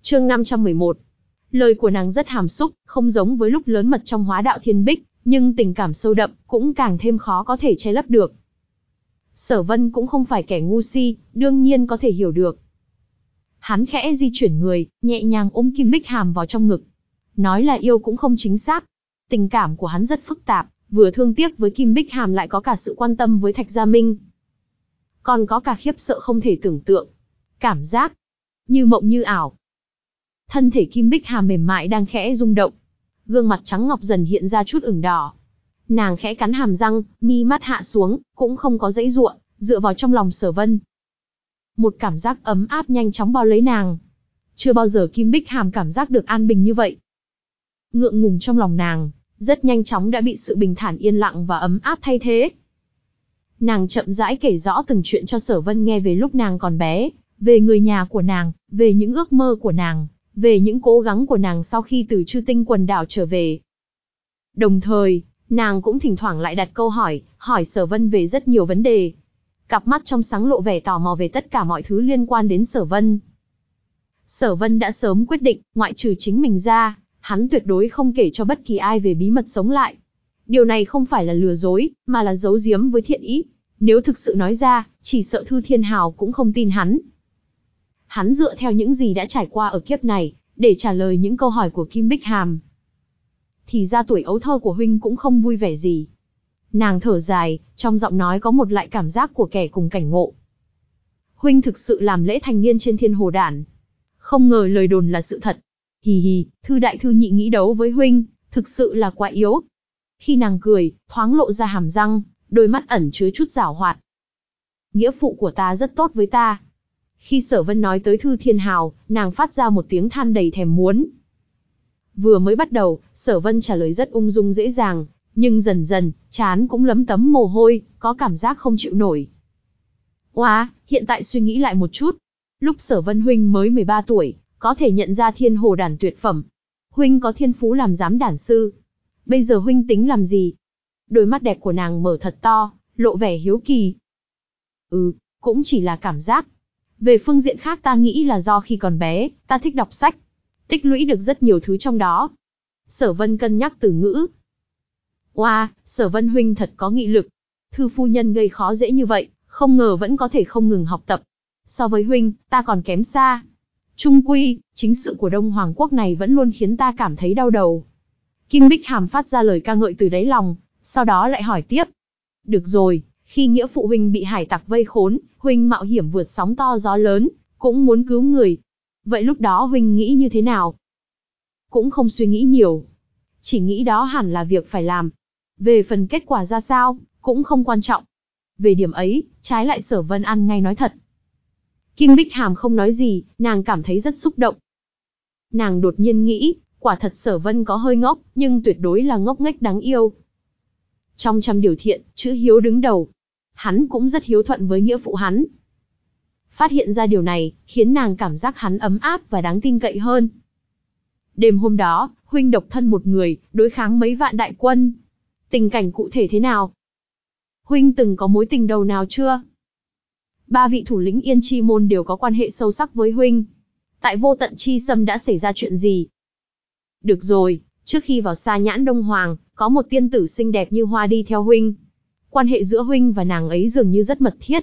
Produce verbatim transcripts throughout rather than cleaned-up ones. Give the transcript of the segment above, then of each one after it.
Chương năm trăm mười một. Lời của nàng rất hàm xúc, không giống với lúc lớn mật trong Hóa Đạo Thiên Bích, nhưng tình cảm sâu đậm, cũng càng thêm khó có thể che lấp được. Sở Vân cũng không phải kẻ ngu si, đương nhiên có thể hiểu được. Hắn khẽ di chuyển người, nhẹ nhàng ôm Kim Bích Hàm vào trong ngực. Nói là yêu cũng không chính xác. Tình cảm của hắn rất phức tạp, vừa thương tiếc với Kim Bích Hàm lại có cả sự quan tâm với Thạch Gia Minh. Còn có cả khiếp sợ không thể tưởng tượng. Cảm giác như mộng như ảo. Thân thể Kim Bích Hàm mềm mại đang khẽ rung động. Gương mặt trắng ngọc dần hiện ra chút ửng đỏ. Nàng khẽ cắn hàm răng, mi mắt hạ xuống, cũng không có giãy giụa, dựa vào trong lòng Sở Vân. Một cảm giác ấm áp nhanh chóng bao lấy nàng. Chưa bao giờ Kim Bích Hàm cảm giác được an bình như vậy. Ngượng ngùng trong lòng nàng, rất nhanh chóng đã bị sự bình thản yên lặng và ấm áp thay thế. Nàng chậm rãi kể rõ từng chuyện cho Sở Vân nghe về lúc nàng còn bé, về người nhà của nàng, về những ước mơ của nàng, về những cố gắng của nàng sau khi từ Chư Tinh quần đảo trở về. Đồng thời, nàng cũng thỉnh thoảng lại đặt câu hỏi, hỏi Sở Vân về rất nhiều vấn đề. Cặp mắt trong sáng lộ vẻ tò mò về tất cả mọi thứ liên quan đến Sở Vân. Sở Vân đã sớm quyết định, ngoại trừ chính mình ra, hắn tuyệt đối không kể cho bất kỳ ai về bí mật sống lại. Điều này không phải là lừa dối, mà là giấu giếm với thiện ý. Nếu thực sự nói ra, chỉ sợ Thư Thiên Hào cũng không tin hắn. Hắn dựa theo những gì đã trải qua ở kiếp này, để trả lời những câu hỏi của Kim Bích Hàm. Thì ra tuổi ấu thơ của huynh cũng không vui vẻ gì. Nàng thở dài, trong giọng nói có một lại cảm giác của kẻ cùng cảnh ngộ. Huynh thực sự làm lễ thành niên trên Thiên Hồ Đản. Không ngờ lời đồn là sự thật. Hì hì, Thư đại thư nhị nghĩ đấu với huynh, thực sự là quá yếu. Khi nàng cười, thoáng lộ ra hàm răng, đôi mắt ẩn chứa chút giảo hoạt. Nghĩa phụ của ta rất tốt với ta. Khi Sở Vân nói tới Thư Thiên Hào, nàng phát ra một tiếng than đầy thèm muốn. Vừa mới bắt đầu, Sở Vân trả lời rất ung dung dễ dàng, nhưng dần dần, trán cũng lấm tấm mồ hôi, có cảm giác không chịu nổi. Oa, hiện tại suy nghĩ lại một chút. Lúc Sở Vân huynh mới mười ba tuổi, có thể nhận ra Thiên Hồ Đản tuyệt phẩm. Huynh có thiên phú làm giám đản sư. Bây giờ huynh tính làm gì? Đôi mắt đẹp của nàng mở thật to, lộ vẻ hiếu kỳ. Ừ, cũng chỉ là cảm giác. Về phương diện khác ta nghĩ là do khi còn bé, ta thích đọc sách. Tích lũy được rất nhiều thứ trong đó. Sở Vân cân nhắc từ ngữ. Oa, Sở Vân huynh thật có nghị lực. Thư phu nhân gây khó dễ như vậy, không ngờ vẫn có thể không ngừng học tập. So với huynh, ta còn kém xa. Trung quy, chính sự của Đông Hoàng Quốc này vẫn luôn khiến ta cảm thấy đau đầu. Kim Bích Hàm phát ra lời ca ngợi từ đáy lòng, sau đó lại hỏi tiếp. Được rồi, khi nghĩa phụ huynh bị hải tặc vây khốn, huynh mạo hiểm vượt sóng to gió lớn, cũng muốn cứu người. Vậy lúc đó huynh nghĩ như thế nào? Cũng không suy nghĩ nhiều. Chỉ nghĩ đó hẳn là việc phải làm. Về phần kết quả ra sao, cũng không quan trọng. Về điểm ấy, trái lại Sở Vân ăn ngay nói thật. Kim Bích Hàm không nói gì, nàng cảm thấy rất xúc động. Nàng đột nhiên nghĩ, quả thật Sở Vân có hơi ngốc, nhưng tuyệt đối là ngốc nghếch đáng yêu. Trong trăm điều thiện, chữ hiếu đứng đầu. Hắn cũng rất hiếu thuận với nghĩa phụ hắn. Phát hiện ra điều này, khiến nàng cảm giác hắn ấm áp và đáng tin cậy hơn. Đêm hôm đó, huynh độc thân một người, đối kháng mấy vạn đại quân. Tình cảnh cụ thể thế nào? Huynh từng có mối tình đầu nào chưa? Ba vị thủ lĩnh Yên Chi môn đều có quan hệ sâu sắc với huynh. Tại Vô Tận Chi Sâm đã xảy ra chuyện gì? Được rồi, trước khi vào Sa Nhãn Đông Hoàng, có một tiên tử xinh đẹp như hoa đi theo huynh. Quan hệ giữa huynh và nàng ấy dường như rất mật thiết.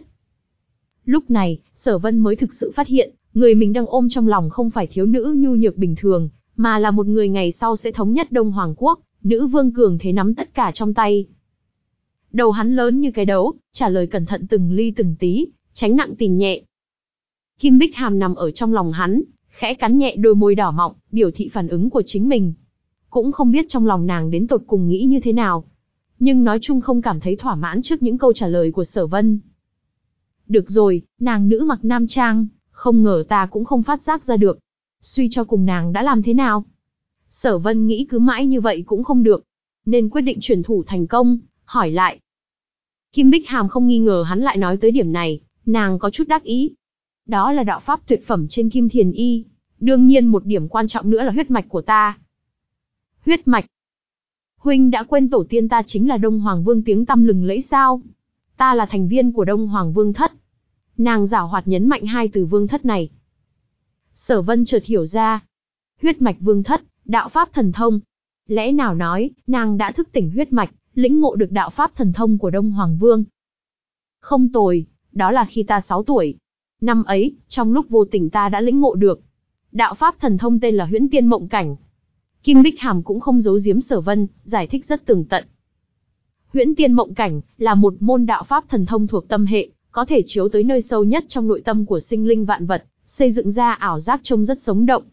Lúc này, Sở Vân mới thực sự phát hiện, người mình đang ôm trong lòng không phải thiếu nữ nhu nhược bình thường, mà là một người ngày sau sẽ thống nhất Đông Hoàng Quốc, nữ vương cường thế nắm tất cả trong tay. Đầu hắn lớn như cái đấu, trả lời cẩn thận từng ly từng tí, tránh nặng tìm nhẹ. Kim Bích Hàm nằm ở trong lòng hắn, khẽ cắn nhẹ đôi môi đỏ mọng, biểu thị phản ứng của chính mình. Cũng không biết trong lòng nàng đến tột cùng nghĩ như thế nào, nhưng nói chung không cảm thấy thỏa mãn trước những câu trả lời của Sở Vân. Được rồi, nàng nữ mặc nam trang, không ngờ ta cũng không phát giác ra được. Suy cho cùng nàng đã làm thế nào? Sở Vân nghĩ cứ mãi như vậy cũng không được, nên quyết định chuyển thủ thành công, hỏi lại. Kim Bích Hàm không nghi ngờ hắn lại nói tới điểm này, nàng có chút đắc ý. Đó là đạo pháp tuyệt phẩm trên Kim Thiền Y, đương nhiên một điểm quan trọng nữa là huyết mạch của ta. Huyết mạch? Huynh đã quên tổ tiên ta chính là Đông Hoàng Vương tiếng tăm lừng lẫy sao? Ta là thành viên của Đông Hoàng Vương thất. Nàng giảo hoạt nhấn mạnh hai từ vương thất này. Sở Vân chợt hiểu ra. Huyết mạch vương thất, đạo pháp thần thông. Lẽ nào nói, nàng đã thức tỉnh huyết mạch, lĩnh ngộ được đạo pháp thần thông của Đông Hoàng Vương? Không tồi, đó là khi ta sáu tuổi. Năm ấy, trong lúc vô tình ta đã lĩnh ngộ được. Đạo pháp thần thông tên là Huyễn Tiên Mộng Cảnh. Kim Bích Hàm cũng không giấu giếm Sở Vân, giải thích rất tường tận. Huyễn Tiên Mộng Cảnh là một môn đạo pháp thần thông thuộc tâm hệ, có thể chiếu tới nơi sâu nhất trong nội tâm của sinh linh vạn vật, xây dựng ra ảo giác trông rất sống động.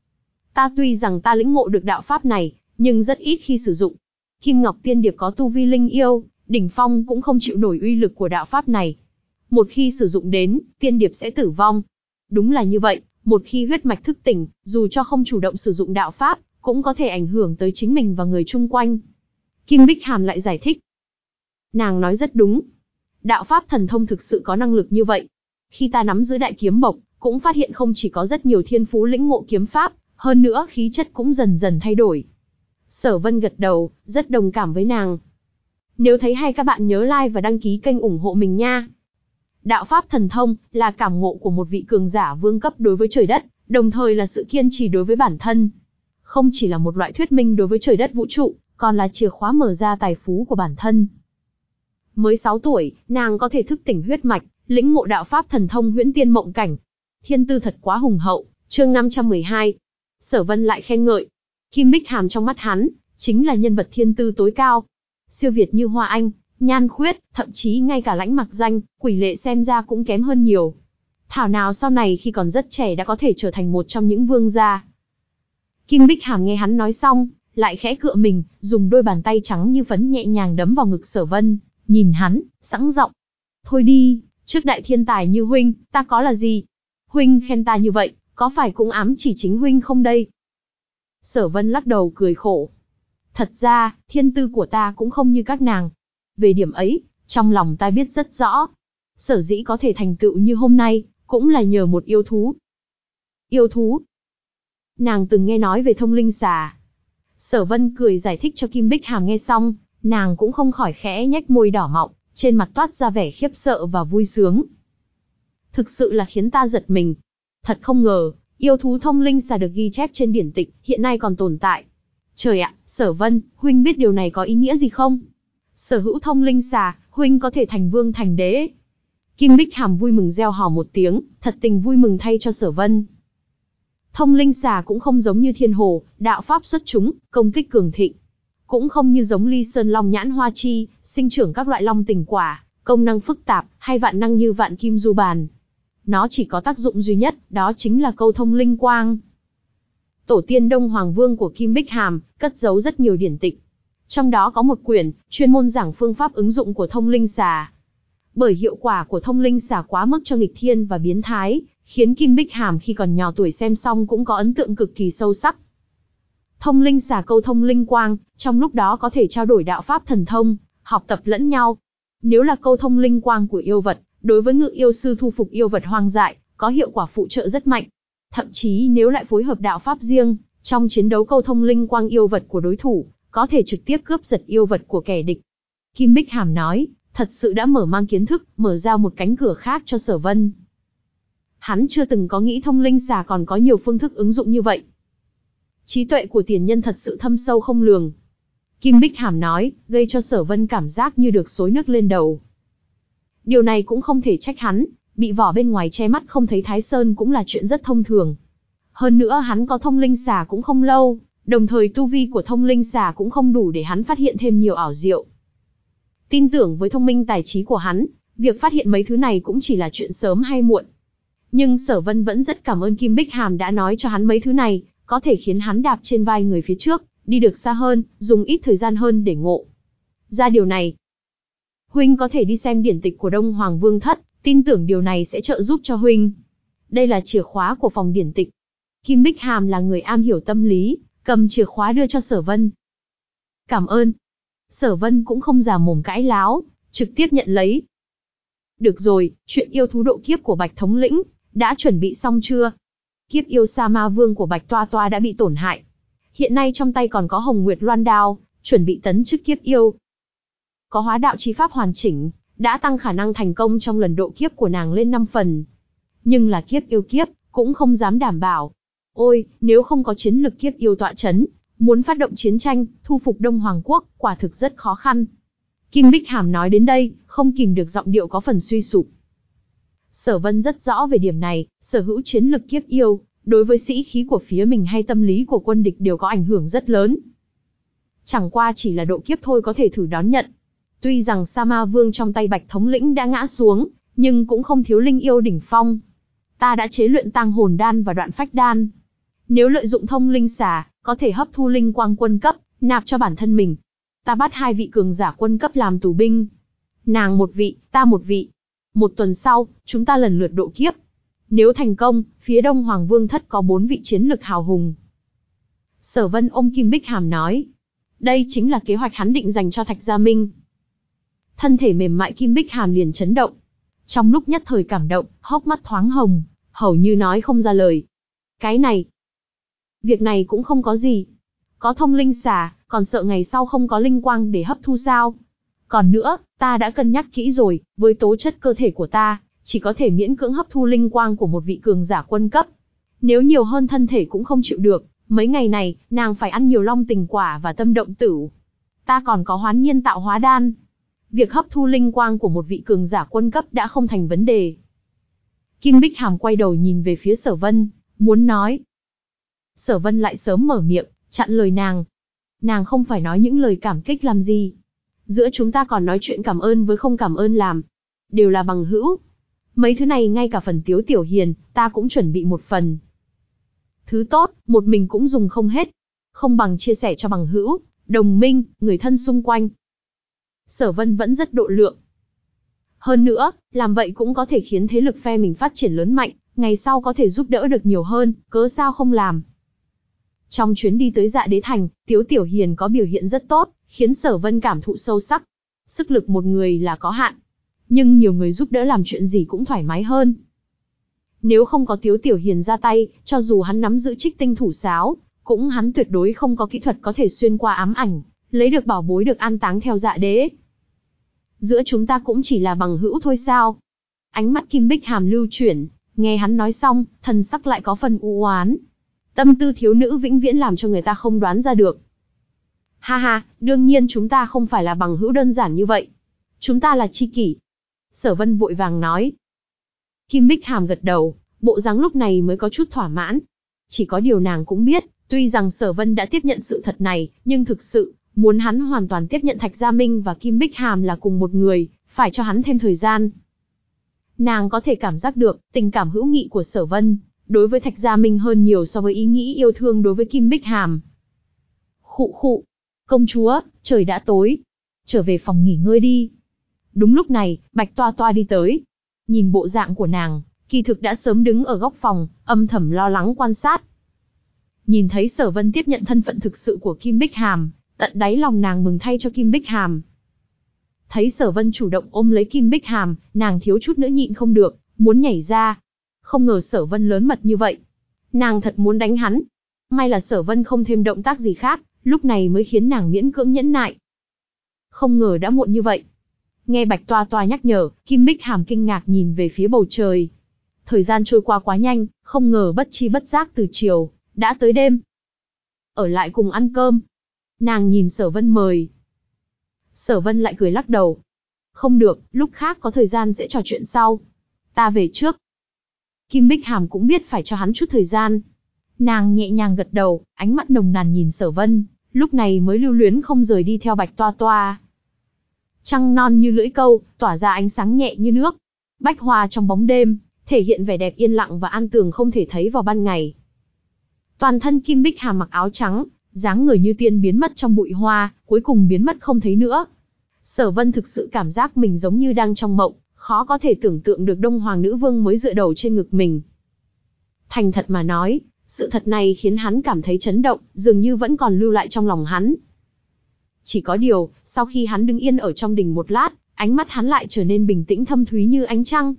Ta tuy rằng ta lĩnh ngộ được đạo pháp này, nhưng rất ít khi sử dụng. Kim Ngọc Tiên Điệp có tu vi linh yêu, đỉnh phong cũng không chịu nổi uy lực của đạo pháp này. Một khi sử dụng đến, tiên điệp sẽ tử vong. Đúng là như vậy, một khi huyết mạch thức tỉnh, dù cho không chủ động sử dụng đạo pháp, cũng có thể ảnh hưởng tới chính mình và người chung quanh. Kim Bích Hàm lại giải thích. Nàng nói rất đúng. Đạo pháp thần thông thực sự có năng lực như vậy. Khi ta nắm giữ đại kiếm bộc, cũng phát hiện không chỉ có rất nhiều thiên phú lĩnh ngộ kiếm pháp, hơn nữa khí chất cũng dần dần thay đổi. Sở Vân gật đầu, rất đồng cảm với nàng. Nếu thấy hay các bạn nhớ like và đăng ký kênh ủng hộ mình nha. Đạo pháp thần thông là cảm ngộ của một vị cường giả vương cấp đối với trời đất, đồng thời là sự kiên trì đối với bản thân. Không chỉ là một loại thuyết minh đối với trời đất vũ trụ, còn là chìa khóa mở ra tài phú của bản thân. Mới sáu tuổi, nàng có thể thức tỉnh huyết mạch, lĩnh ngộ đạo pháp thần thông Huyễn Tiên Mộng Cảnh. Thiên tư thật quá hùng hậu, chương năm trăm mười hai. Sở Vân lại khen ngợi. Kim Bích Hàm trong mắt hắn, chính là nhân vật thiên tư tối cao. Siêu việt như Hoa Anh, Nhan Khuyết, thậm chí ngay cả Lãnh Mặc Danh, Quỷ Lệ xem ra cũng kém hơn nhiều. Thảo nào sau này khi còn rất trẻ đã có thể trở thành một trong những vương gia. Kim Bích Hàm nghe hắn nói xong, lại khẽ cựa mình, dùng đôi bàn tay trắng như phấn nhẹ nhàng đấm vào ngực Sở Vân, nhìn hắn, sẵn giọng. Thôi đi, trước đại thiên tài như huynh, ta có là gì? Huynh khen ta như vậy, có phải cũng ám chỉ chính huynh không đây? Sở Vân lắc đầu cười khổ. Thật ra, thiên tư của ta cũng không như các nàng. Về điểm ấy, trong lòng ta biết rất rõ. Sở dĩ có thể thành tựu như hôm nay, cũng là nhờ một yêu thú. Yêu thú? Nàng từng nghe nói về thông linh xà. Sở Vân cười giải thích cho Kim Bích Hàm nghe xong, nàng cũng không khỏi khẽ nhếch môi đỏ mọng, trên mặt toát ra vẻ khiếp sợ và vui sướng. Thực sự là khiến ta giật mình. Thật không ngờ, yêu thú thông linh xà được ghi chép trên điển tịch, hiện nay còn tồn tại. Trời ạ, Sở Vân, huynh biết điều này có ý nghĩa gì không? Sở hữu thông linh xà, huynh có thể thành vương thành đế. Kim Bích Hàm vui mừng reo hò một tiếng, thật tình vui mừng thay cho Sở Vân. Thông linh xà cũng không giống như thiên hồ, đạo pháp xuất chúng, công kích cường thịnh. Cũng không như giống ly sơn long nhãn hoa chi, sinh trưởng các loại long tình quả, công năng phức tạp, hay vạn năng như vạn kim du bàn. Nó chỉ có tác dụng duy nhất, đó chính là câu thông linh quang. Tổ tiên Đông Hoàng Vương của Kim Bích Hàm, cất giấu rất nhiều điển tịch. Trong đó có một quyển, chuyên môn giảng phương pháp ứng dụng của thông linh xà. Bởi hiệu quả của thông linh xà quá mức cho nghịch thiên và biến thái, khiến Kim Bích Hàm khi còn nhỏ tuổi xem xong cũng có ấn tượng cực kỳ sâu sắc. Thông linh xà câu thông linh quang, trong lúc đó có thể trao đổi đạo pháp thần thông, học tập lẫn nhau. Nếu là câu thông linh quang của yêu vật, đối với ngự yêu sư thu phục yêu vật hoang dại, có hiệu quả phụ trợ rất mạnh. Thậm chí nếu lại phối hợp đạo pháp riêng, trong chiến đấu câu thông linh quang yêu vật của đối thủ, có thể trực tiếp cướp giật yêu vật của kẻ địch. Kim Bích Hàm nói, thật sự đã mở mang kiến thức, mở ra một cánh cửa khác cho Sở Vân. Hắn chưa từng có nghĩ thông linh xà còn có nhiều phương thức ứng dụng như vậy. Trí tuệ của tiền nhân thật sự thâm sâu không lường. Kim Bích Hàm nói, gây cho Sở Vân cảm giác như được xối nước lên đầu. Điều này cũng không thể trách hắn, bị vỏ bên ngoài che mắt không thấy Thái Sơn cũng là chuyện rất thông thường. Hơn nữa hắn có thông linh xà cũng không lâu, đồng thời tu vi của thông linh xà cũng không đủ để hắn phát hiện thêm nhiều ảo diệu. Tin tưởng với thông minh tài trí của hắn, việc phát hiện mấy thứ này cũng chỉ là chuyện sớm hay muộn. Nhưng Sở Vân vẫn rất cảm ơn Kim Bích Hàm đã nói cho hắn mấy thứ này, có thể khiến hắn đạp trên vai người phía trước, đi được xa hơn, dùng ít thời gian hơn để ngộ ra điều này. Huynh có thể đi xem điển tịch của Đông Hoàng Vương thất, tin tưởng điều này sẽ trợ giúp cho huynh. Đây là chìa khóa của phòng điển tịch. Kim Bích Hàm là người am hiểu tâm lý, cầm chìa khóa đưa cho Sở Vân. Cảm ơn. Sở Vân cũng không già mồm cãi láo, trực tiếp nhận lấy. Được rồi, chuyện yêu thú độ kiếp của Bạch thống lĩnh, đã chuẩn bị xong chưa? Kiếp yêu Sa Ma Vương của Bạch Toa Toa đã bị tổn hại. Hiện nay trong tay còn có Hồng Nguyệt Loan Đao, chuẩn bị tấn chức kiếp yêu. Có hóa đạo chi pháp hoàn chỉnh, đã tăng khả năng thành công trong lần độ kiếp của nàng lên năm phần. Nhưng là kiếp yêu kiếp, cũng không dám đảm bảo. Ôi, nếu không có chiến lực kiếp yêu tọa chấn, muốn phát động chiến tranh, thu phục Đông Hoàng Quốc, quả thực rất khó khăn. Kim Bích Hàm nói đến đây, không kìm được giọng điệu có phần suy sụp. Sở Vân rất rõ về điểm này, sở hữu chiến lực kiếp yêu, đối với sĩ khí của phía mình hay tâm lý của quân địch đều có ảnh hưởng rất lớn. Chẳng qua chỉ là độ kiếp thôi có thể thử đón nhận. Tuy rằng Sa Ma Vương trong tay Bạch thống lĩnh đã ngã xuống, nhưng cũng không thiếu linh yêu đỉnh phong. Ta đã chế luyện Tang Hồn Đan và Đoạn Phách Đan. Nếu lợi dụng thông linh xà, có thể hấp thu linh quang quân cấp, nạp cho bản thân mình. Ta bắt hai vị cường giả quân cấp làm tù binh. Nàng một vị, ta một vị. Một tuần sau, chúng ta lần lượt độ kiếp. Nếu thành công, phía Đông Hoàng Vương thất có bốn vị chiến lực hào hùng. Sở Vân ôm Kim Bích Hàm nói. Đây chính là kế hoạch hắn định dành cho Thạch Gia Minh. Thân thể mềm mại Kim Bích Hàm liền chấn động. Trong lúc nhất thời cảm động, hốc mắt thoáng hồng, hầu như nói không ra lời. Cái này, việc này cũng không có gì. Có thông linh xà, còn sợ ngày sau không có linh quang để hấp thu sao? Còn nữa, ta đã cân nhắc kỹ rồi, với tố chất cơ thể của ta, chỉ có thể miễn cưỡng hấp thu linh quang của một vị cường giả quân cấp. Nếu nhiều hơn thân thể cũng không chịu được, mấy ngày này, nàng phải ăn nhiều long tình quả và tâm động tử. Ta còn có hoán nhiên tạo hóa đan. Việc hấp thu linh quang của một vị cường giả quân cấp đã không thành vấn đề. Kim Bích Hàm quay đầu nhìn về phía Sở Vân, muốn nói. Sở Vân lại sớm mở miệng, chặn lời nàng. Nàng không phải nói những lời cảm kích làm gì. Giữa chúng ta còn nói chuyện cảm ơn với không cảm ơn làm. Đều là bằng hữu. Mấy thứ này ngay cả phần Tiếu Tiểu Hiền, ta cũng chuẩn bị một phần. Thứ tốt, một mình cũng dùng không hết. Không bằng chia sẻ cho bằng hữu, đồng minh, người thân xung quanh. Sở Vân vẫn rất độ lượng. Hơn nữa, làm vậy cũng có thể khiến thế lực phe mình phát triển lớn mạnh, ngày sau có thể giúp đỡ được nhiều hơn, cớ sao không làm. Trong chuyến đi tới Dạ Đế Thành, Tiếu Tiểu Hiền có biểu hiện rất tốt, khiến Sở Vân cảm thụ sâu sắc. Sức lực một người là có hạn, nhưng nhiều người giúp đỡ làm chuyện gì cũng thoải mái hơn. Nếu không có Tiếu Tiểu Hiền ra tay, cho dù hắn nắm giữ Trích Tinh thủ sáo, cũng hắn tuyệt đối không có kỹ thuật có thể xuyên qua ám ảnh, lấy được bảo bối được an táng theo Dạ Đế. Giữa chúng ta cũng chỉ là bằng hữu thôi sao? Ánh mắt Kim Bích Hàm lưu chuyển, nghe hắn nói xong, thần sắc lại có phần u oán. Tâm tư thiếu nữ vĩnh viễn làm cho người ta không đoán ra được. Ha ha, đương nhiên chúng ta không phải là bằng hữu đơn giản như vậy. Chúng ta là tri kỷ. Sở Vân vội vàng nói. Kim Bích Hàm gật đầu, bộ dáng lúc này mới có chút thỏa mãn. Chỉ có điều nàng cũng biết, tuy rằng Sở Vân đã tiếp nhận sự thật này, nhưng thực sự, muốn hắn hoàn toàn tiếp nhận Thạch Gia Minh và Kim Bích Hàm là cùng một người, phải cho hắn thêm thời gian. Nàng có thể cảm giác được, tình cảm hữu nghị của Sở Vân, đối với Thạch Gia Minh hơn nhiều so với ý nghĩ yêu thương đối với Kim Bích Hàm. Khụ khụ, công chúa, trời đã tối. Trở về phòng nghỉ ngơi đi. Đúng lúc này, Bạch Toa Toa đi tới. Nhìn bộ dạng của nàng, kỳ thực đã sớm đứng ở góc phòng, âm thầm lo lắng quan sát. Nhìn thấy Sở Vân tiếp nhận thân phận thực sự của Kim Bích Hàm, tận đáy lòng nàng mừng thay cho Kim Bích Hàm. Thấy Sở Vân chủ động ôm lấy Kim Bích Hàm, nàng thiếu chút nữa nhịn không được, muốn nhảy ra. Không ngờ Sở Vân lớn mật như vậy. Nàng thật muốn đánh hắn. May là Sở Vân không thêm động tác gì khác, lúc này mới khiến nàng miễn cưỡng nhẫn nại. Không ngờ đã muộn như vậy. Nghe Bạch Toa Toa nhắc nhở, Kim Bích Hàm kinh ngạc nhìn về phía bầu trời. Thời gian trôi qua quá nhanh, không ngờ bất chi bất giác từ chiều, đã tới đêm. Ở lại cùng ăn cơm. Nàng nhìn Sở Vân mời. Sở Vân lại cười lắc đầu. Không được, lúc khác có thời gian sẽ trò chuyện sau. Ta về trước. Kim Bích Hàm cũng biết phải cho hắn chút thời gian. Nàng nhẹ nhàng gật đầu, ánh mắt nồng nàn nhìn Sở Vân, lúc này mới lưu luyến không rời đi theo Bạch Toa Toa. Trăng non như lưỡi câu, tỏa ra ánh sáng nhẹ như nước. Bách hoa trong bóng đêm, thể hiện vẻ đẹp yên lặng và an tường không thể thấy vào ban ngày. Toàn thân Kim Bích Hàm mặc áo trắng, dáng người như tiên biến mất trong bụi hoa, cuối cùng biến mất không thấy nữa. Sở Vân thực sự cảm giác mình giống như đang trong mộng, khó có thể tưởng tượng được Đông Hoàng nữ vương mới dựa đầu trên ngực mình. Thành thật mà nói, sự thật này khiến hắn cảm thấy chấn động, dường như vẫn còn lưu lại trong lòng hắn. Chỉ có điều, sau khi hắn đứng yên ở trong đình một lát, ánh mắt hắn lại trở nên bình tĩnh thâm thúy như ánh trăng.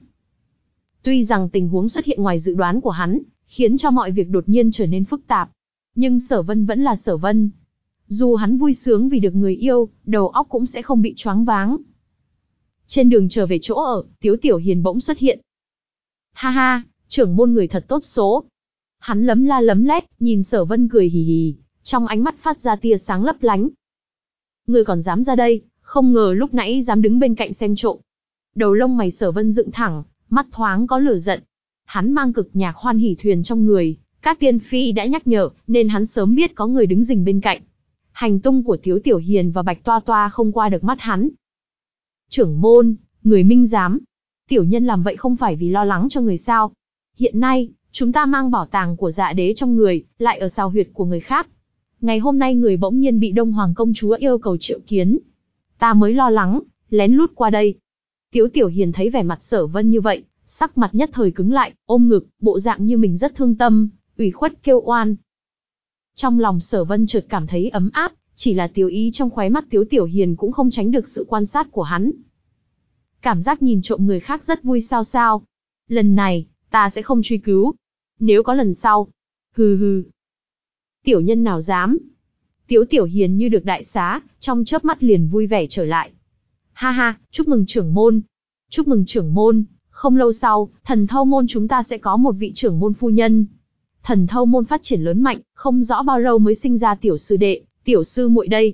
Tuy rằng tình huống xuất hiện ngoài dự đoán của hắn, khiến cho mọi việc đột nhiên trở nên phức tạp, nhưng Sở Vân vẫn là Sở Vân. Dù hắn vui sướng vì được người yêu, đầu óc cũng sẽ không bị choáng váng. Trên đường trở về chỗ ở, Tiếu Tiểu Hiền bỗng xuất hiện. Ha ha, Trưởng môn người thật tốt số. Hắn lấm la lấm lét, nhìn Sở Vân cười hì hì, trong ánh mắt phát ra tia sáng lấp lánh. Ngươi còn dám ra đây, không ngờ lúc nãy dám đứng bên cạnh xem trộm. Đầu lông mày Sở Vân dựng thẳng, mắt thoáng có lửa giận. Hắn mang cực nhạc hoan hỉ thuyền trong người, các tiên phi đã nhắc nhở, nên hắn sớm biết có người đứng rình bên cạnh. Hành tung của Tiếu Tiểu Hiền và Bạch Toa Toa không qua được mắt hắn. Trưởng môn, người minh giám. Tiểu nhân làm vậy không phải vì lo lắng cho người sao. Hiện nay, chúng ta mang bảo tàng của Dạ Đế trong người, lại ở sào huyệt của người khác. Ngày hôm nay người bỗng nhiên bị Đông Hoàng công chúa yêu cầu triệu kiến. Ta mới lo lắng, lén lút qua đây. Tiếu Tiểu Hiền thấy vẻ mặt Sở Vân như vậy, sắc mặt nhất thời cứng lại, ôm ngực, bộ dạng như mình rất thương tâm, ủy khuất kêu oan. Trong lòng Sở Vân chợt cảm thấy ấm áp, chỉ là tiêu ý trong khóe mắt Tiếu Tiểu Hiền cũng không tránh được sự quan sát của hắn. Cảm giác nhìn trộm người khác rất vui sao sao. Lần này, ta sẽ không truy cứu. Nếu có lần sau, hừ hừ. Tiểu nhân nào dám. Tiếu Tiểu Hiền như được đại xá, trong chớp mắt liền vui vẻ trở lại. Ha ha, chúc mừng trưởng môn. Chúc mừng trưởng môn, không lâu sau, Thần Thâu môn chúng ta sẽ có một vị trưởng môn phu nhân. Thần Thâu môn phát triển lớn mạnh, không rõ bao lâu mới sinh ra tiểu sư đệ, tiểu sư muội đây.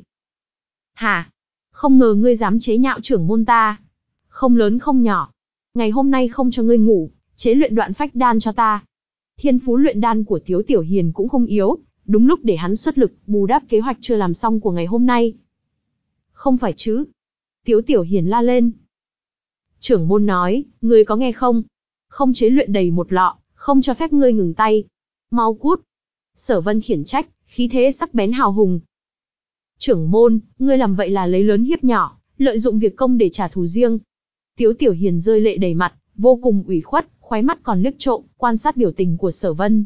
Hả? Không ngờ ngươi dám chế nhạo trưởng môn ta. Không lớn không nhỏ. Ngày hôm nay không cho ngươi ngủ, chế luyện đoạn phách đan cho ta. Thiên phú luyện đan của Tiếu Tiểu Hiền cũng không yếu, đúng lúc để hắn xuất lực, bù đắp kế hoạch chưa làm xong của ngày hôm nay. Không phải chứ? Tiếu Tiểu Hiền la lên. Trưởng môn nói, ngươi có nghe không? Không chế luyện đầy một lọ, không cho phép ngươi ngừng tay. Mau cút. Sở Vân khiển trách, khí thế sắc bén hào hùng. Trưởng môn, ngươi làm vậy là lấy lớn hiếp nhỏ, lợi dụng việc công để trả thù riêng. Tiếu Tiểu Hiền rơi lệ đầy mặt, vô cùng ủy khuất, khóe mắt còn liếc trộm, quan sát biểu tình của Sở Vân.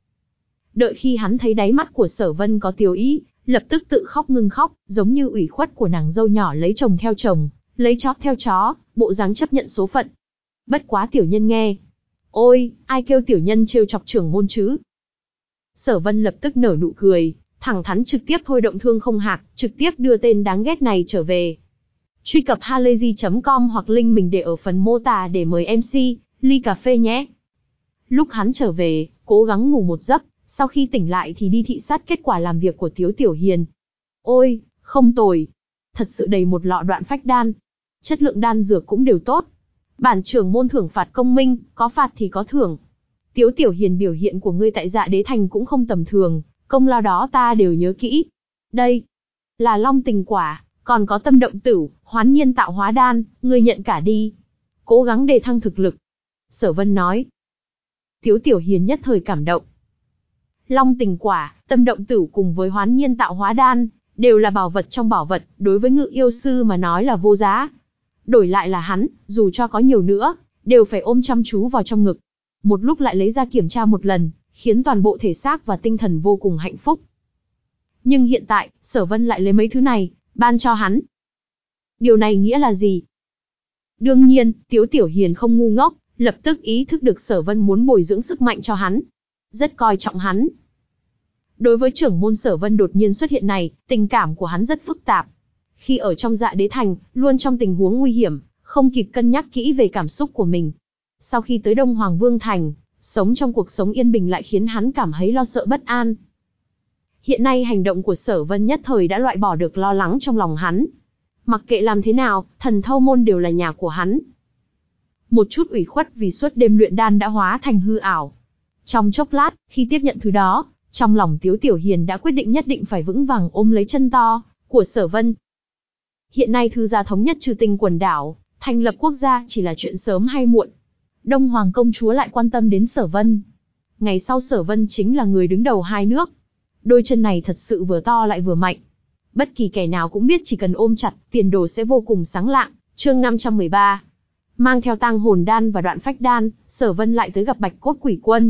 Đợi khi hắn thấy đáy mắt của Sở Vân có tiêu ý, lập tức tự khóc ngưng khóc, giống như ủy khuất của nàng dâu nhỏ lấy chồng theo chồng, lấy chó theo chó, bộ dáng chấp nhận số phận. Bất quá tiểu nhân nghe. Ôi, ai kêu tiểu nhân trêu chọc trưởng môn chứ? Sở Vân lập tức nở nụ cười, thẳng thắn trực tiếp thôi động Thương Không Hạc, trực tiếp đưa tên đáng ghét này trở về. Truy cập halayzi chấm com hoặc link mình để ở phần mô tả để mời em xê, ly cà phê nhé. Lúc hắn trở về, cố gắng ngủ một giấc, sau khi tỉnh lại thì đi thị sát kết quả làm việc của Tiếu Tiểu Hiền. Ôi, không tồi. Thật sự đầy một lọ đoạn phách đan. Chất lượng đan dược cũng đều tốt. Bản trưởng môn thưởng phạt công minh, có phạt thì có thưởng. Tiếu Tiểu Hiền biểu hiện của ngươi tại Dạ Đế Thành cũng không tầm thường, công lao đó ta đều nhớ kỹ. Đây, là Long Tình Quả, còn có Tâm Động Tửu, Hoán Nhiên Tạo Hóa Đan, ngươi nhận cả đi. Cố gắng đề thăng thực lực. Sở Vân nói. Tiếu Tiểu Hiền nhất thời cảm động. Long Tình Quả, Tâm Động Tửu cùng với Hoán Nhiên Tạo Hóa Đan, đều là bảo vật trong bảo vật, đối với Ngự Yêu Sư mà nói là vô giá. Đổi lại là hắn, dù cho có nhiều nữa, đều phải ôm chăm chú vào trong ngực. Một lúc lại lấy ra kiểm tra một lần, khiến toàn bộ thể xác và tinh thần vô cùng hạnh phúc. Nhưng hiện tại, Sở Vân lại lấy mấy thứ này, ban cho hắn. Điều này nghĩa là gì? Đương nhiên, Tiếu Tiểu Hiền không ngu ngốc, lập tức ý thức được Sở Vân muốn bồi dưỡng sức mạnh cho hắn. Rất coi trọng hắn. Đối với trưởng môn Sở Vân đột nhiên xuất hiện này, tình cảm của hắn rất phức tạp. Khi ở trong Dạ Đế Thành, luôn trong tình huống nguy hiểm, không kịp cân nhắc kỹ về cảm xúc của mình. Sau khi tới Đông Hoàng Vương Thành, sống trong cuộc sống yên bình lại khiến hắn cảm thấy lo sợ bất an. Hiện nay hành động của Sở Vân nhất thời đã loại bỏ được lo lắng trong lòng hắn. Mặc kệ làm thế nào, Thần Thâu môn đều là nhà của hắn. Một chút ủy khuất vì suốt đêm luyện đan đã hóa thành hư ảo. Trong chốc lát, khi tiếp nhận thứ đó, trong lòng Tiếu Tiểu Hiền đã quyết định nhất định phải vững vàng ôm lấy chân to của Sở Vân. Hiện nay thư gia thống nhất Trừ Tinh quần đảo, thành lập quốc gia chỉ là chuyện sớm hay muộn. Đông Hoàng công chúa lại quan tâm đến Sở Vân. Ngày sau Sở Vân chính là người đứng đầu hai nước. Đôi chân này thật sự vừa to lại vừa mạnh. Bất kỳ kẻ nào cũng biết chỉ cần ôm chặt, tiền đồ sẽ vô cùng sáng lạng. Chương năm trăm mười ba. Mang theo tang hồn đan và đoạn phách đan, Sở Vân lại tới gặp Bạch Cốt Quỷ Quân.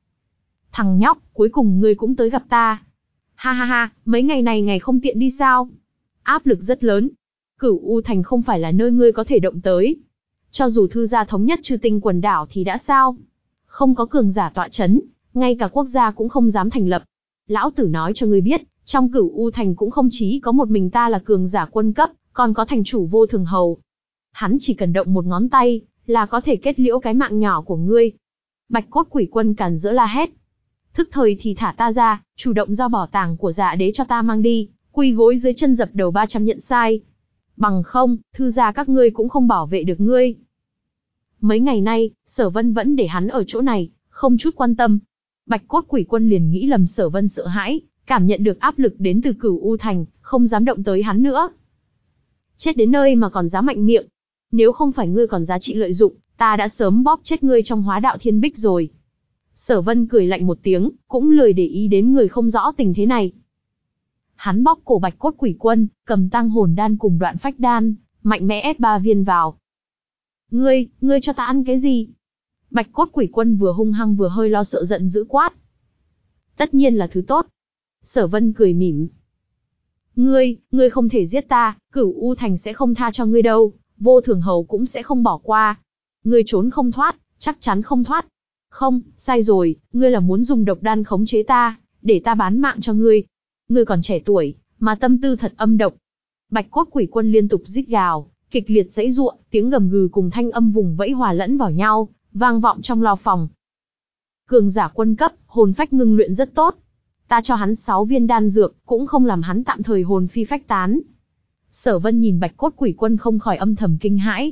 Thằng nhóc, cuối cùng ngươi cũng tới gặp ta. Ha ha ha, mấy ngày này ngày không tiện đi sao? Áp lực rất lớn. Cửu U Thành không phải là nơi ngươi có thể động tới. Cho dù thư gia thống nhất Trừ Tinh quần đảo thì đã sao? Không có cường giả tọa chấn, ngay cả quốc gia cũng không dám thành lập. Lão tử nói cho ngươi biết, trong Cửu U Thành cũng không chỉ có một mình ta là cường giả quân cấp, còn có thành chủ Vô Thường Hầu. Hắn chỉ cần động một ngón tay, là có thể kết liễu cái mạng nhỏ của ngươi. Bạch cốt quỷ quân càn rỡ la hét. Thức thời thì thả ta ra, chủ động giao bảo tàng của Dạ Đế cho ta mang đi, quỳ gối dưới chân dập đầu ba trăm nhận sai. Bằng không, thư gia các ngươi cũng không bảo vệ được ngươi. Mấy ngày nay, Sở Vân vẫn để hắn ở chỗ này, không chút quan tâm. Bạch cốt quỷ quân liền nghĩ lầm Sở Vân sợ hãi, cảm nhận được áp lực đến từ Cửu U Thành, không dám động tới hắn nữa. Chết đến nơi mà còn dám mạnh miệng. Nếu không phải ngươi còn giá trị lợi dụng, ta đã sớm bóp chết ngươi trong Hóa Đạo Thiên Bích rồi. Sở Vân cười lạnh một tiếng, cũng lười để ý đến người không rõ tình thế này. Hắn bóp cổ Bạch cốt quỷ quân, cầm tăng hồn đan cùng đoạn phách đan, mạnh mẽ ép ba viên vào. Ngươi, ngươi cho ta ăn cái gì? Bạch cốt quỷ quân vừa hung hăng vừa hơi lo sợ giận dữ quát. Tất nhiên là thứ tốt. Sở Vân cười mỉm. Ngươi, ngươi không thể giết ta, Cửu U Thành sẽ không tha cho ngươi đâu, Vô Thường Hầu cũng sẽ không bỏ qua. Ngươi trốn không thoát, chắc chắn không thoát. Không, sai rồi, ngươi là muốn dùng độc đan khống chế ta, để ta bán mạng cho ngươi. Ngươi còn trẻ tuổi, mà tâm tư thật âm độc. Bạch cốt quỷ quân liên tục rít gào, kịch liệt giãy giụa, tiếng gầm gừ cùng thanh âm vùng vẫy hòa lẫn vào nhau, vang vọng trong lao phòng. Cường giả quân cấp, hồn phách ngưng luyện rất tốt. Ta cho hắn sáu viên đan dược, cũng không làm hắn tạm thời hồn phi phách tán. Sở Vân nhìn Bạch cốt quỷ quân không khỏi âm thầm kinh hãi.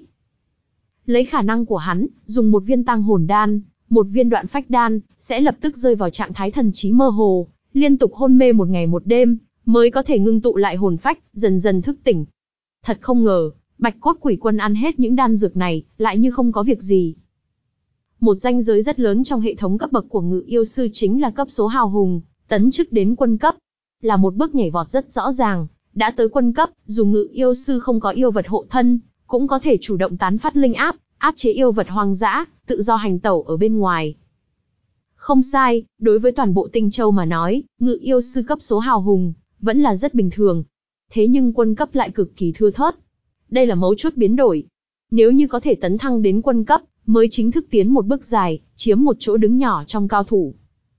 Lấy khả năng của hắn, dùng một viên tăng hồn đan, một viên đoạn phách đan, sẽ lập tức rơi vào trạng thái thần trí mơ hồ, liên tục hôn mê một ngày một đêm, mới có thể ngưng tụ lại hồn phách, dần dần thức tỉnh. Thật không ngờ, Bạch cốt quỷ quân ăn hết những đan dược này, lại như không có việc gì. Một ranh giới rất lớn trong hệ thống cấp bậc của Ngự Yêu Sư chính là cấp số hào hùng, tấn chức đến quân cấp. Là một bước nhảy vọt rất rõ ràng, đã tới quân cấp, dù Ngự Yêu Sư không có yêu vật hộ thân, cũng có thể chủ động tán phát linh áp, áp chế yêu vật hoang dã, tự do hành tẩu ở bên ngoài. Không sai, đối với toàn bộ Tinh Châu mà nói, Ngự Yêu Sư cấp số hào hùng, vẫn là rất bình thường. Thế nhưng quân cấp lại cực kỳ thưa thớt. Đây là mấu chốt biến đổi. Nếu như có thể tấn thăng đến quân cấp, mới chính thức tiến một bước dài, chiếm một chỗ đứng nhỏ trong cao thủ.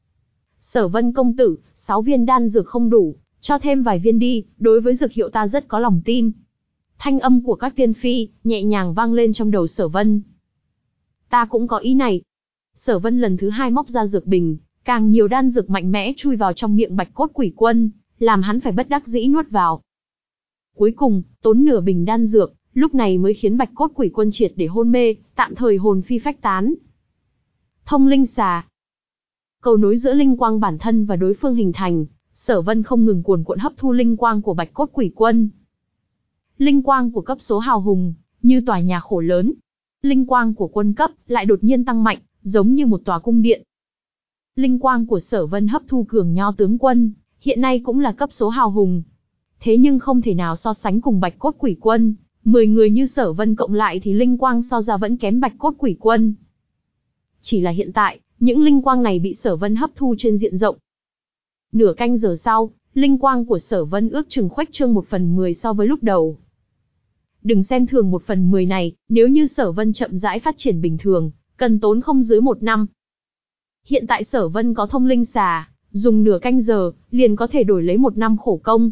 Sở Vân công tử, sáu viên đan dược không đủ, cho thêm vài viên đi, đối với dược hiệu ta rất có lòng tin. Thanh âm của các tiên phi, nhẹ nhàng vang lên trong đầu Sở Vân. Ta cũng có ý này. Sở Vân lần thứ hai móc ra dược bình, càng nhiều đan dược mạnh mẽ chui vào trong miệng Bạch cốt quỷ quân, làm hắn phải bất đắc dĩ nuốt vào. Cuối cùng, tốn nửa bình đan dược, lúc này mới khiến Bạch cốt quỷ quân triệt để hôn mê, tạm thời hồn phi phách tán. Thông linh xà. Cầu nối giữa linh quang bản thân và đối phương hình thành, Sở Vân không ngừng cuồn cuộn hấp thu linh quang của Bạch cốt quỷ quân. Linh quang của cấp số hào hùng, như tòa nhà khổ lớn. Linh quang của quân cấp lại đột nhiên tăng mạnh, giống như một tòa cung điện. Linh quang của Sở Vân hấp thu cường nho tướng quân, hiện nay cũng là cấp số hào hùng. Thế nhưng không thể nào so sánh cùng Bạch cốt quỷ quân, mười người như Sở Vân cộng lại thì linh quang so ra vẫn kém Bạch cốt quỷ quân. Chỉ là hiện tại, những linh quang này bị Sở Vân hấp thu trên diện rộng. Nửa canh giờ sau, linh quang của Sở Vân ước chừng khuếch trương một phần mười so với lúc đầu. Đừng xem thường một phần mười này, nếu như Sở Vân chậm rãi phát triển bình thường, cần tốn không dưới một năm. Hiện tại Sở Vân có thông linh xà, dùng nửa canh giờ, liền có thể đổi lấy một năm khổ công.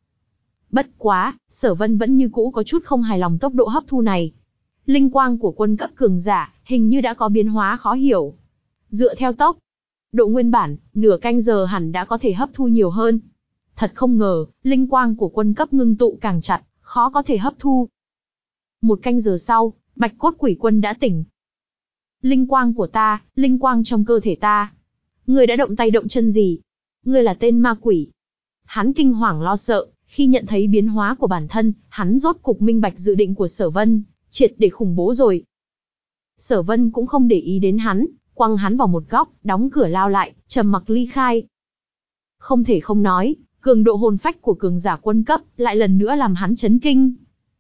Bất quá, Sở Vân vẫn như cũ có chút không hài lòng tốc độ hấp thu này. Linh quang của quân cấp cường giả, hình như đã có biến hóa khó hiểu. Dựa theo tốc độ nguyên bản, nửa canh giờ hẳn đã có thể hấp thu nhiều hơn. Thật không ngờ, linh quang của quân cấp ngưng tụ càng chặt, khó có thể hấp thu. Một canh giờ sau, Bạch cốt quỷ quân đã tỉnh. Linh quang của ta, linh quang trong cơ thể ta. Ngươi đã động tay động chân gì? Ngươi là tên ma quỷ. Hắn kinh hoàng lo sợ, khi nhận thấy biến hóa của bản thân, hắn rốt cục minh bạch dự định của Sở Vân, triệt để khủng bố rồi. Sở Vân cũng không để ý đến hắn, quăng hắn vào một góc, đóng cửa lao lại, trầm mặc ly khai. Không thể không nói, cường độ hồn phách của cường giả quân cấp lại lần nữa làm hắn chấn kinh.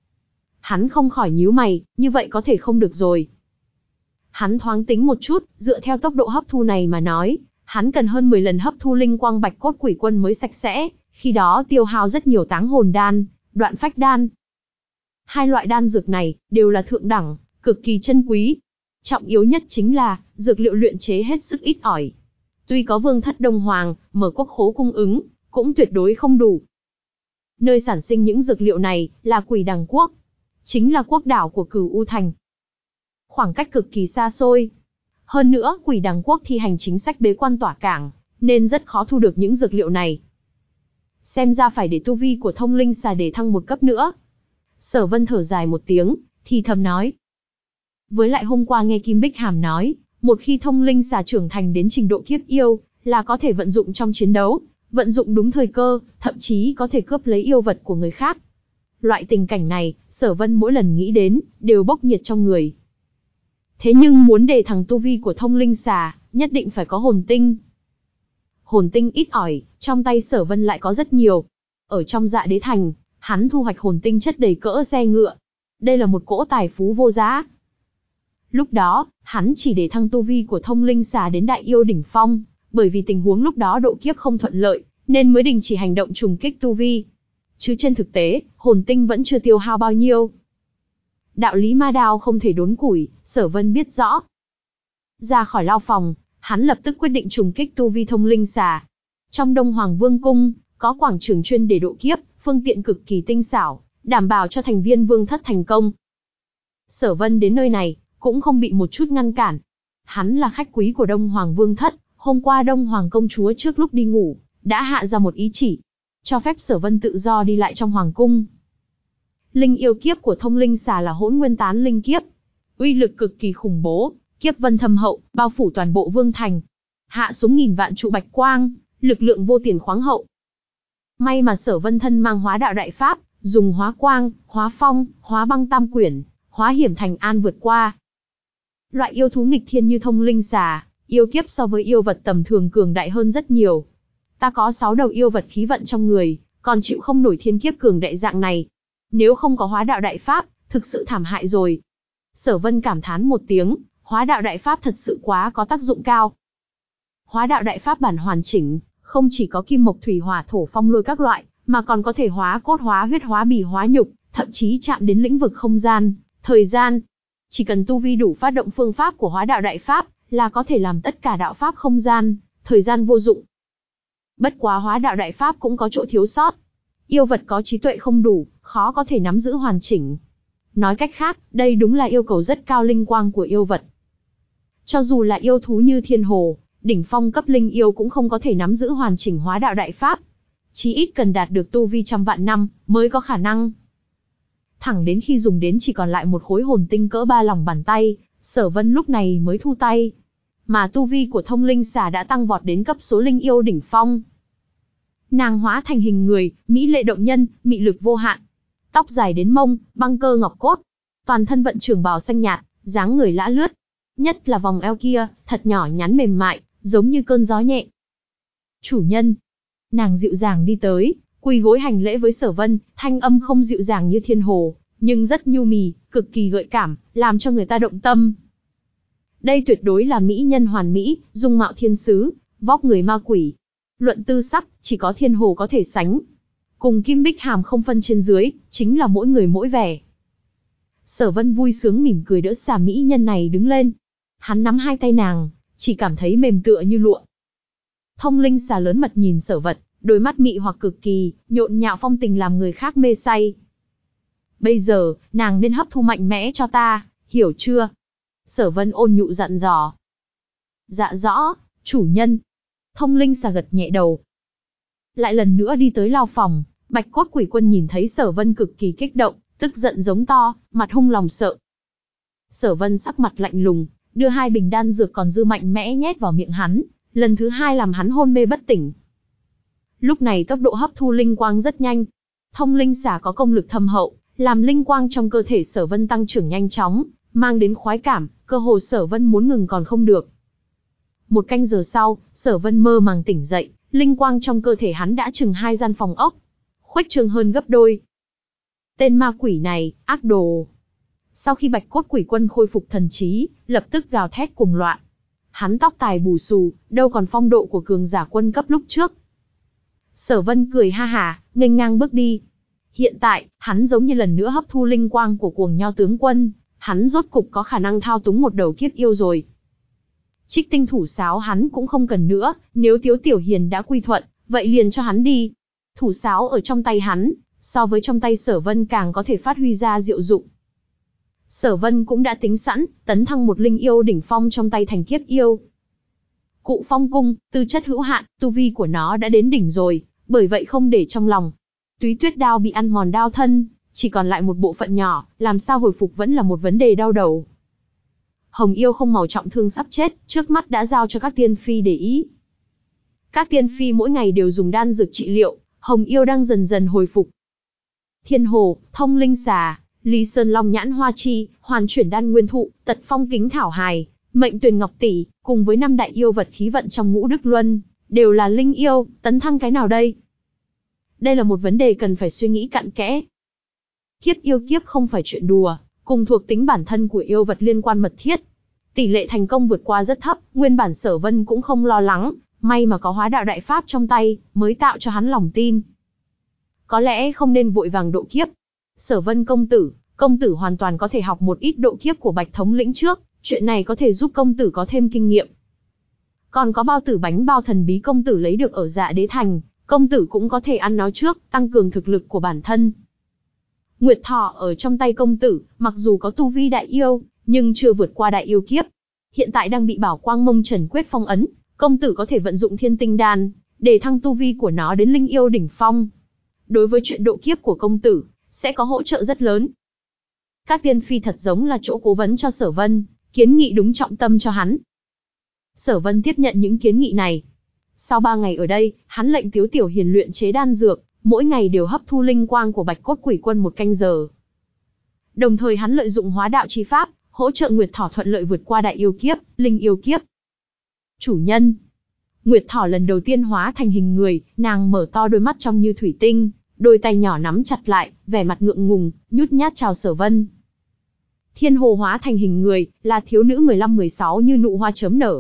Hắn không khỏi nhíu mày, như vậy có thể không được rồi. Hắn thoáng tính một chút, dựa theo tốc độ hấp thu này mà nói, hắn cần hơn mười lần hấp thu linh quang Bạch cốt quỷ quân mới sạch sẽ, khi đó tiêu hao rất nhiều táng hồn đan, đoạn phách đan. Hai loại đan dược này đều là thượng đẳng, cực kỳ chân quý. Trọng yếu nhất chính là, dược liệu luyện chế hết sức ít ỏi. Tuy có Vương thất Đông Hoàng, mở quốc khố cung ứng, cũng tuyệt đối không đủ. Nơi sản sinh những dược liệu này là Quỷ Đằng Quốc, chính là quốc đảo của Cửu U Thành. Khoảng cách cực kỳ xa xôi. Hơn nữa, Quỷ Đằng quốc thi hành chính sách bế quan tỏa cảng, nên rất khó thu được những dược liệu này. Xem ra phải để tu vi của thông linh xà để thăng một cấp nữa. Sở Vân thở dài một tiếng, thì thầm nói. Với lại hôm qua nghe Kim Bích Hàm nói, một khi thông linh xà trưởng thành đến trình độ kiếp yêu, là có thể vận dụng trong chiến đấu, vận dụng đúng thời cơ, thậm chí có thể cướp lấy yêu vật của người khác. Loại tình cảnh này, Sở Vân mỗi lần nghĩ đến, đều bốc nhiệt trong người. Thế nhưng muốn đề thằng tu vi của thông linh xà, nhất định phải có hồn tinh. Hồn tinh ít ỏi, trong tay Sở Vân lại có rất nhiều. Ở trong Dạ Đế Thành, hắn thu hoạch hồn tinh chất đầy cỡ xe ngựa. Đây là một cỗ tài phú vô giá. Lúc đó, hắn chỉ để thăng tu vi của thông linh xà đến đại yêu đỉnh phong, bởi vì tình huống lúc đó độ kiếp không thuận lợi, nên mới đình chỉ hành động trùng kích tu vi. Chứ trên thực tế, hồn tinh vẫn chưa tiêu hao bao nhiêu. Đạo lý ma đao không thể đốn củi, Sở Vân biết rõ. Ra khỏi lao phòng, hắn lập tức quyết định trùng kích tu vi thông linh xà. Trong Đông Hoàng Vương cung, có quảng trường chuyên để độ kiếp, phương tiện cực kỳ tinh xảo, đảm bảo cho thành viên vương thất thành công. Sở Vân đến nơi này, cũng không bị một chút ngăn cản. Hắn là khách quý của Đông Hoàng Vương thất, hôm qua Đông Hoàng công chúa trước lúc đi ngủ, đã hạ ra một ý chỉ, cho phép Sở Vân tự do đi lại trong hoàng cung. Linh yêu kiếp của thông linh xà là hỗn nguyên tán linh kiếp, uy lực cực kỳ khủng bố, kiếp vân thâm hậu, bao phủ toàn bộ vương thành. Hạ xuống nghìn vạn trụ bạch quang, lực lượng vô tiền khoáng hậu. May mà Sở Vân thân mang hóa đạo đại pháp, dùng hóa quang, hóa phong, hóa băng tam quyển, hóa hiểm thành an vượt qua. Loại yêu thú nghịch thiên như thông linh xà, yêu kiếp so với yêu vật tầm thường cường đại hơn rất nhiều. Ta có sáu đầu yêu vật khí vận trong người, còn chịu không nổi thiên kiếp cường đại dạng này. Nếu không có hóa đạo đại pháp, thực sự thảm hại rồi. Sở Vân cảm thán một tiếng, hóa đạo đại pháp thật sự quá có tác dụng cao. Hóa đạo đại pháp bản hoàn chỉnh, không chỉ có kim mộc thủy hỏa thổ phong lôi các loại, mà còn có thể hóa cốt hóa huyết hóa bì hóa nhục, thậm chí chạm đến lĩnh vực không gian, thời gian. Chỉ cần tu vi đủ phát động phương pháp của hóa đạo đại pháp, là có thể làm tất cả đạo pháp không gian, thời gian vô dụng. Bất quá hóa đạo đại pháp cũng có chỗ thiếu sót. Yêu vật có trí tuệ không đủ, khó có thể nắm giữ hoàn chỉnh. Nói cách khác, đây đúng là yêu cầu rất cao linh quang của yêu vật. Cho dù là yêu thú như thiên hồ, đỉnh phong cấp linh yêu cũng không có thể nắm giữ hoàn chỉnh hóa đạo đại pháp. Chí ít cần đạt được tu vi trăm vạn năm, mới có khả năng. Thẳng đến khi dùng đến chỉ còn lại một khối hồn tinh cỡ ba lòng bàn tay, Sở Vân lúc này mới thu tay. Mà tu vi của thông linh xà đã tăng vọt đến cấp số linh yêu đỉnh phong. Nàng hóa thành hình người, mỹ lệ động nhân, mị lực vô hạn. Tóc dài đến mông, băng cơ ngọc cốt. Toàn thân vận trường bào xanh nhạt, dáng người lã lướt. Nhất là vòng eo kia, thật nhỏ nhắn mềm mại, giống như cơn gió nhẹ. Chủ nhân. Nàng dịu dàng đi tới, quỳ gối hành lễ với Sở Vân, thanh âm không dịu dàng như thiên hồ, nhưng rất nhu mì, cực kỳ gợi cảm, làm cho người ta động tâm. Đây tuyệt đối là mỹ nhân hoàn mỹ, dung mạo thiên sứ, vóc người ma quỷ. Luận tư sắc, chỉ có thiên hồ có thể sánh. Cùng Kim Bích Hàm không phân trên dưới, chính là mỗi người mỗi vẻ. Sở Vân vui sướng mỉm cười đỡ xà mỹ nhân này đứng lên. Hắn nắm hai tay nàng, chỉ cảm thấy mềm tựa như lụa. Thông linh xà lớn mật nhìn Sở Vật, đôi mắt mị hoặc cực kỳ, nhộn nhạo phong tình làm người khác mê say. Bây giờ, nàng nên hấp thu mạnh mẽ cho ta, hiểu chưa? Sở Vân ôn nhụ dặn dò. Dạ rõ, chủ nhân. Thông linh xà gật nhẹ đầu. Lại lần nữa đi tới lao phòng, Bạch Cốt Quỷ Quân nhìn thấy Sở Vân cực kỳ kích động, tức giận giống to, mặt hung lòng sợ. Sở Vân sắc mặt lạnh lùng, đưa hai bình đan dược còn dư mạnh mẽ nhét vào miệng hắn, lần thứ hai làm hắn hôn mê bất tỉnh. Lúc này tốc độ hấp thu linh quang rất nhanh. Thông linh xà có công lực thâm hậu, làm linh quang trong cơ thể Sở Vân tăng trưởng nhanh chóng, mang đến khoái cảm, cơ hồ Sở Vân muốn ngừng còn không được. Một canh giờ sau, Sở Vân mơ màng tỉnh dậy, linh quang trong cơ thể hắn đã chừng hai gian phòng ốc, khuếch trương hơn gấp đôi. Tên ma quỷ này, ác đồ. Sau khi Bạch Cốt Quỷ Quân khôi phục thần trí, lập tức gào thét cùng loạn. Hắn tóc tài bù xù, đâu còn phong độ của cường giả quân cấp lúc trước. Sở Vân cười ha hả, nghênh ngang bước đi. Hiện tại, hắn giống như lần nữa hấp thu linh quang của cuồng nho tướng quân, hắn rốt cục có khả năng thao túng một đầu kiếp yêu rồi. Trích tinh thủ sáo hắn cũng không cần nữa, nếu Tiếu Tiểu Hiền đã quy thuận, vậy liền cho hắn đi. Thủ sáo ở trong tay hắn, so với trong tay Sở Vân càng có thể phát huy ra diệu dụng. Sở Vân cũng đã tính sẵn, tấn thăng một linh yêu đỉnh phong trong tay thành kiếp yêu. Cụ Phong Cung, tư chất hữu hạn, tu vi của nó đã đến đỉnh rồi, bởi vậy không để trong lòng. Túy Tuyết đao bị ăn mòn đao thân, chỉ còn lại một bộ phận nhỏ, làm sao hồi phục vẫn là một vấn đề đau đầu. Hồng yêu không màu trọng thương sắp chết, trước mắt đã giao cho các tiên phi để ý. Các tiên phi mỗi ngày đều dùng đan dược trị liệu, Hồng yêu đang dần dần hồi phục. Thiên hồ, thông linh xà, Ly Sơn Long nhãn hoa chi, hoàn chuyển đan nguyên thụ, tật phong kính thảo hài, mệnh tuyền ngọc tỷ, cùng với năm đại yêu vật khí vận trong ngũ đức luân, đều là linh yêu, tấn thăng cái nào đây? Đây là một vấn đề cần phải suy nghĩ cặn kẽ. Kiếp yêu kiếp không phải chuyện đùa, cùng thuộc tính bản thân của yêu vật liên quan mật thiết. Tỷ lệ thành công vượt qua rất thấp, nguyên bản Sở Vân cũng không lo lắng, may mà có hóa đạo đại pháp trong tay, mới tạo cho hắn lòng tin. Có lẽ không nên vội vàng độ kiếp. Sở Vân công tử, công tử hoàn toàn có thể học một ít độ kiếp của Bạch thống lĩnh trước, chuyện này có thể giúp công tử có thêm kinh nghiệm. Còn có bao tử bánh bao thần bí công tử lấy được ở Dạ Đế Thành, công tử cũng có thể ăn nó trước, tăng cường thực lực của bản thân. Nguyệt Thỏ ở trong tay công tử, mặc dù có tu vi đại yêu, nhưng chưa vượt qua đại yêu kiếp. Hiện tại đang bị Bảo Quang Mông Trần Quyết phong ấn, công tử có thể vận dụng Thiên Tinh Đan, để thăng tu vi của nó đến linh yêu đỉnh phong. Đối với chuyện độ kiếp của công tử, sẽ có hỗ trợ rất lớn. Các tiên phi thật giống là chỗ cố vấn cho Sở Vân, kiến nghị đúng trọng tâm cho hắn. Sở Vân tiếp nhận những kiến nghị này. Sau ba ngày ở đây, hắn lệnh Tiếu Tiểu Hiền luyện chế đan dược, mỗi ngày đều hấp thu linh quang của Bạch Cốt Quỷ Quân một canh giờ. Đồng thời hắn lợi dụng hóa đạo chi pháp, hỗ trợ Nguyệt Thỏ thuận lợi vượt qua đại yêu kiếp, linh yêu kiếp. Chủ nhân. Nguyệt Thỏ lần đầu tiên hóa thành hình người, nàng mở to đôi mắt trong như thủy tinh, đôi tay nhỏ nắm chặt lại, vẻ mặt ngượng ngùng, nhút nhát chào Sở Vân. Thiên hồ hóa thành hình người, là thiếu nữ mười lăm mười sáu như nụ hoa chớm nở.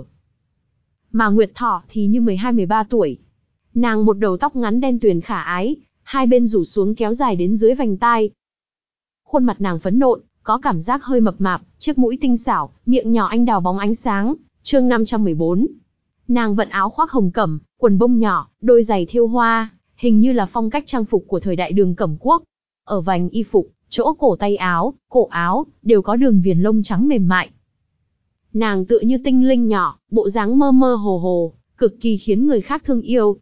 Mà Nguyệt Thỏ thì như mười hai mười ba tuổi. Nàng một đầu tóc ngắn đen tuyền khả ái, hai bên rủ xuống kéo dài đến dưới vành tai. Khuôn mặt nàng phấn nộn, có cảm giác hơi mập mạp, chiếc mũi tinh xảo, miệng nhỏ anh đào bóng ánh sáng. Chương năm trăm mười bốn. Nàng vận áo khoác hồng cẩm, quần bông nhỏ, đôi giày thêu hoa, hình như là phong cách trang phục của thời đại Đường Cẩm Quốc. Ở vành y phục, chỗ cổ tay áo, cổ áo, đều có đường viền lông trắng mềm mại. Nàng tựa như tinh linh nhỏ, bộ dáng mơ mơ hồ hồ, cực kỳ khiến người khác thương yêu.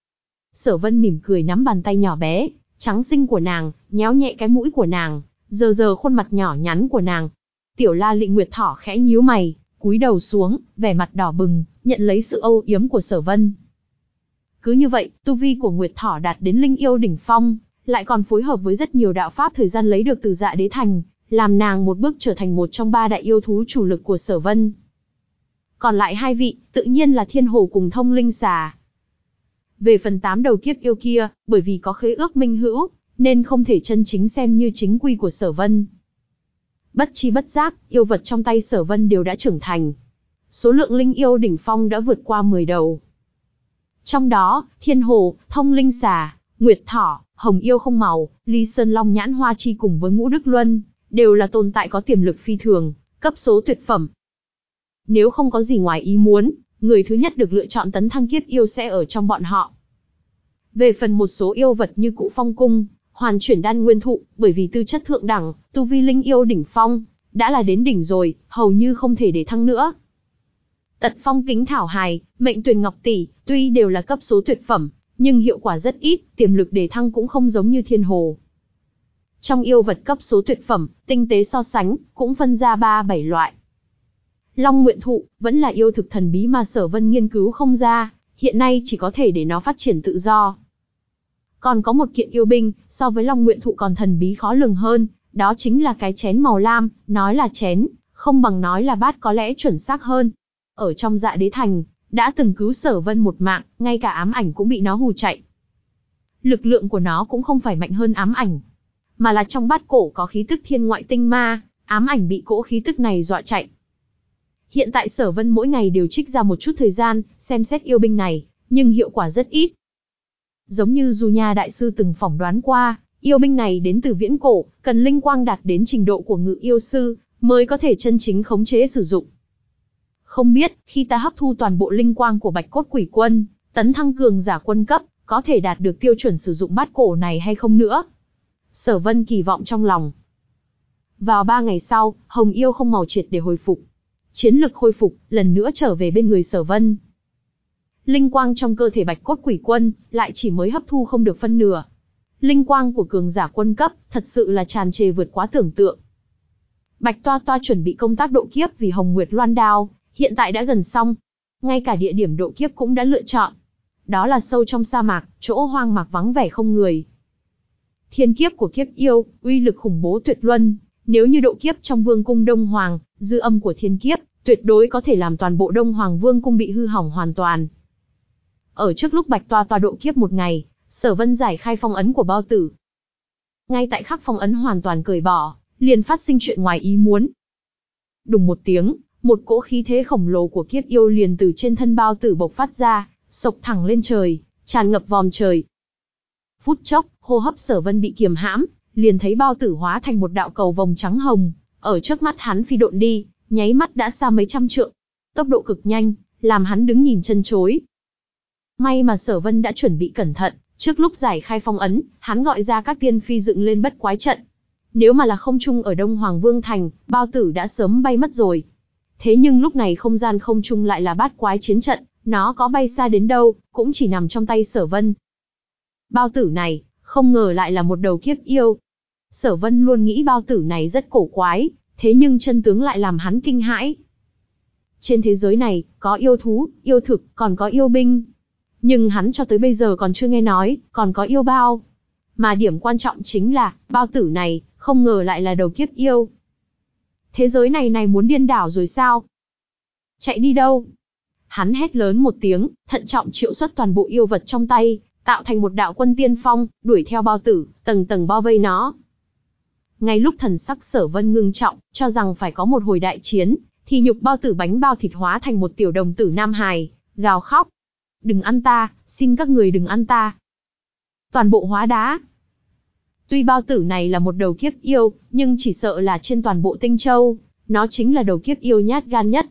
Sở Vân mỉm cười nắm bàn tay nhỏ bé, trắng xinh của nàng, nhéo nhẹ cái mũi của nàng, giờ giờ khuôn mặt nhỏ nhắn của nàng. Tiểu La Lị Nguyệt Thỏ khẽ nhíu mày, cúi đầu xuống, vẻ mặt đỏ bừng, nhận lấy sự âu yếm của Sở Vân. Cứ như vậy, tu vi của Nguyệt Thỏ đạt đến linh yêu đỉnh phong, lại còn phối hợp với rất nhiều đạo pháp thời gian lấy được từ Dạ Đế Thành, làm nàng một bước trở thành một trong ba đại yêu thú chủ lực của Sở Vân. Còn lại hai vị, tự nhiên là Thiên Hồ cùng Thông Linh Xà. Về phần tám đầu kiếp yêu kia, bởi vì có khế ước minh hữu, nên không thể chân chính xem như chính quy của Sở Vân. Bất chi bất giác, yêu vật trong tay Sở Vân đều đã trưởng thành. Số lượng linh yêu đỉnh phong đã vượt qua mười đầu. Trong đó, Thiên Hồ, Thông Linh Xà, Nguyệt Thỏ, Hồng yêu không màu, Ly Sơn Long nhãn hoa chi cùng với Ngũ Đức Luân, đều là tồn tại có tiềm lực phi thường, cấp số tuyệt phẩm. Nếu không có gì ngoài ý muốn, người thứ nhất được lựa chọn tấn thăng kiếp yêu sẽ ở trong bọn họ. Về phần một số yêu vật như Cụ Phong Cung, hoàn chuyển đan nguyên thụ, bởi vì tư chất thượng đẳng, tu vi linh yêu đỉnh phong, đã là đến đỉnh rồi, hầu như không thể để thăng nữa. Tật phong kính thảo hài, mệnh tuyền ngọc tỷ, tuy đều là cấp số tuyệt phẩm, nhưng hiệu quả rất ít, tiềm lực để thăng cũng không giống như Thiên Hồ. Trong yêu vật cấp số tuyệt phẩm, tinh tế so sánh, cũng phân ra ba bảy loại. Long Nguyện Thụ, vẫn là yêu thực thần bí mà Sở Vân nghiên cứu không ra, hiện nay chỉ có thể để nó phát triển tự do. Còn có một kiện yêu binh, so với Long Nguyện Thụ còn thần bí khó lường hơn, đó chính là cái chén màu lam, nói là chén, không bằng nói là bát có lẽ chuẩn xác hơn. Ở trong Dạ Đế Thành, đã từng cứu Sở Vân một mạng, ngay cả ám ảnh cũng bị nó hù chạy. Lực lượng của nó cũng không phải mạnh hơn ám ảnh, mà là trong bát cổ có khí tức thiên ngoại tinh ma, ám ảnh bị cỗ khí tức này dọa chạy. Hiện tại Sở Vân mỗi ngày đều trích ra một chút thời gian, xem xét yêu binh này, nhưng hiệu quả rất ít. Giống như Du Nha Đại Sư từng phỏng đoán qua, yêu binh này đến từ viễn cổ, cần linh quang đạt đến trình độ của Ngự Yêu Sư, mới có thể chân chính khống chế sử dụng. Không biết, khi ta hấp thu toàn bộ linh quang của Bạch Cốt Quỷ Quân, tấn thăng cường giả quân cấp, có thể đạt được tiêu chuẩn sử dụng bát cổ này hay không nữa? Sở Vân kỳ vọng trong lòng. Vào ba ngày sau, hồng yêu không màu triệt để hồi phục. Chiến lực khôi phục, lần nữa trở về bên người Sở Vân. Linh quang trong cơ thể Bạch Cốt Quỷ Quân, lại chỉ mới hấp thu không được phân nửa. Linh quang của cường giả quân cấp, thật sự là tràn trề vượt quá tưởng tượng. Bạch Toa Toa chuẩn bị công tác độ kiếp vì Hồng Nguyệt Loan Đao, hiện tại đã gần xong. Ngay cả địa điểm độ kiếp cũng đã lựa chọn. Đó là sâu trong sa mạc, chỗ hoang mạc vắng vẻ không người. Thiên kiếp của kiếp yêu, uy lực khủng bố tuyệt luân. Nếu như độ kiếp trong vương cung Đông Hoàng, dư âm của thiên kiếp, tuyệt đối có thể làm toàn bộ Đông Hoàng vương cung bị hư hỏng hoàn toàn. Ở trước lúc Bạch Toa Toa độ kiếp một ngày, Sở Vân giải khai phong ấn của bao tử. Ngay tại khắc phong ấn hoàn toàn cởi bỏ, liền phát sinh chuyện ngoài ý muốn. Đùng một tiếng, một cỗ khí thế khổng lồ của kiếp yêu liền từ trên thân bao tử bộc phát ra, xộc thẳng lên trời, tràn ngập vòm trời. Phút chốc, hô hấp Sở Vân bị kiềm hãm, liền thấy bao tử hóa thành một đạo cầu vồng trắng hồng, ở trước mắt hắn phi độn đi, nháy mắt đã xa mấy trăm trượng. Tốc độ cực nhanh, làm hắn đứng nhìn chân chối. May mà Sở Vân đã chuẩn bị cẩn thận, trước lúc giải khai phong ấn, hắn gọi ra các tiên phi dựng lên bất quái trận. Nếu mà là không trung ở Đông Hoàng Vương Thành, bao tử đã sớm bay mất rồi. Thế nhưng lúc này không gian không trung lại là bát quái chiến trận, nó có bay xa đến đâu, cũng chỉ nằm trong tay Sở Vân. Bao tử này, không ngờ lại là một đầu kiếp yêu. Sở Vân luôn nghĩ bao tử này rất cổ quái, thế nhưng chân tướng lại làm hắn kinh hãi. Trên thế giới này, có yêu thú, yêu thực, còn có yêu binh. Nhưng hắn cho tới bây giờ còn chưa nghe nói, còn có yêu bao. Mà điểm quan trọng chính là, bao tử này, không ngờ lại là đầu kiếp yêu. Thế giới này này muốn điên đảo rồi sao? Chạy đi đâu? Hắn hét lớn một tiếng, thận trọng triệu xuất toàn bộ yêu vật trong tay, tạo thành một đạo quân tiên phong, đuổi theo bao tử, tầng tầng bao vây nó. Ngay lúc thần sắc Sở Vân ngưng trọng, cho rằng phải có một hồi đại chiến, thì nhục bao tử bánh bao thịt hóa thành một tiểu đồng tử nam hài, gào khóc. Đừng ăn ta, xin các người đừng ăn ta. Toàn bộ hóa đá. Tuy bao tử này là một đầu kiếp yêu, nhưng chỉ sợ là trên toàn bộ Tinh Châu, nó chính là đầu kiếp yêu nhát gan nhất.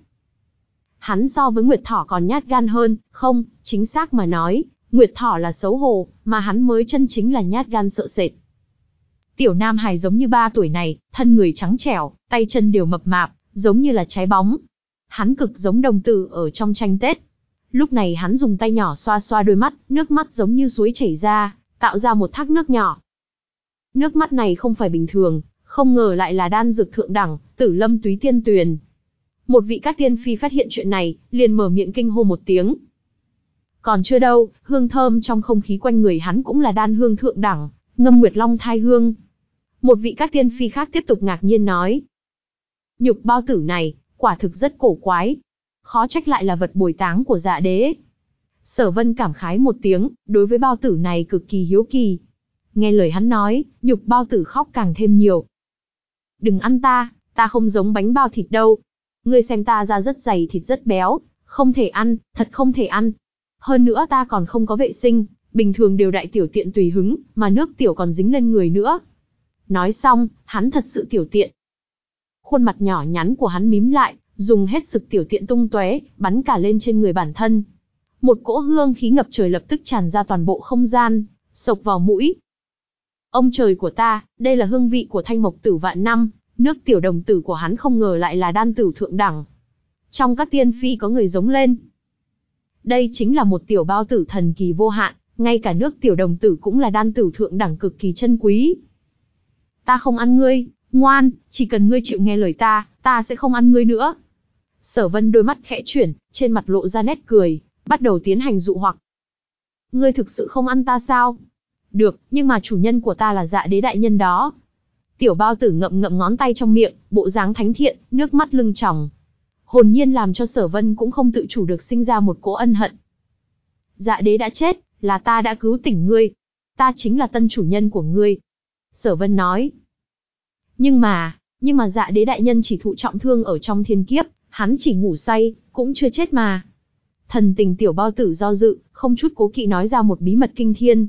Hắn so với Nguyệt Thỏ còn nhát gan hơn, không, chính xác mà nói, Nguyệt Thỏ là xấu hổ, mà hắn mới chân chính là nhát gan sợ sệt. Tiểu nam hài giống như ba tuổi này, thân người trắng trẻo, tay chân đều mập mạp, giống như là trái bóng. Hắn cực giống đồng tử ở trong tranh Tết. Lúc này hắn dùng tay nhỏ xoa xoa đôi mắt, nước mắt giống như suối chảy ra, tạo ra một thác nước nhỏ. Nước mắt này không phải bình thường, không ngờ lại là đan dược thượng đẳng, Tử Lâm Túy Tiên Tuyền. Một vị các tiên phi phát hiện chuyện này, liền mở miệng kinh hô một tiếng. Còn chưa đâu, hương thơm trong không khí quanh người hắn cũng là đan hương thượng đẳng, ngâm nguyệt long thai hương. Một vị các tiên phi khác tiếp tục ngạc nhiên nói. Nhục bao tử này, quả thực rất cổ quái. Khó trách lại là vật bồi táng của Dạ Đế. Sở Vân cảm khái một tiếng, đối với bao tử này cực kỳ hiếu kỳ. Nghe lời hắn nói, nhục bao tử khóc càng thêm nhiều. Đừng ăn ta, ta không giống bánh bao thịt đâu. Ngươi xem ta da rất dày thịt rất béo, không thể ăn, thật không thể ăn. Hơn nữa ta còn không có vệ sinh, bình thường đều đại tiểu tiện tùy hứng, mà nước tiểu còn dính lên người nữa. Nói xong, hắn thật sự tiểu tiện. Khuôn mặt nhỏ nhắn của hắn mím lại, dùng hết sức tiểu tiện tung tóe, bắn cả lên trên người bản thân. Một cỗ hương khí ngập trời lập tức tràn ra toàn bộ không gian, xộc vào mũi. Ông trời của ta, đây là hương vị của thanh mộc tử vạn năm, nước tiểu đồng tử của hắn không ngờ lại là đan tử thượng đẳng. Trong các tiên phi có người giống lên. Đây chính là một tiểu bao tử thần kỳ vô hạn, ngay cả nước tiểu đồng tử cũng là đan tử thượng đẳng cực kỳ chân quý. Ta không ăn ngươi, ngoan, chỉ cần ngươi chịu nghe lời ta, ta sẽ không ăn ngươi nữa. Sở Vân đôi mắt khẽ chuyển, trên mặt lộ ra nét cười, bắt đầu tiến hành dụ hoặc. Ngươi thực sự không ăn ta sao? Được, nhưng mà chủ nhân của ta là Dạ Đế đại nhân đó. Tiểu bao tử ngậm ngậm ngón tay trong miệng, bộ dáng thánh thiện, nước mắt lưng tròng. Hồn nhiên làm cho Sở Vân cũng không tự chủ được sinh ra một cỗ ân hận. Dạ Đế đã chết, là ta đã cứu tỉnh ngươi. Ta chính là tân chủ nhân của ngươi. Sở Vân nói. Nhưng mà, nhưng mà Dạ Đế đại nhân chỉ thụ trọng thương ở trong thiên kiếp, hắn chỉ ngủ say, cũng chưa chết mà. Thần tình tiểu bao tử do dự, không chút cố kỵ nói ra một bí mật kinh thiên.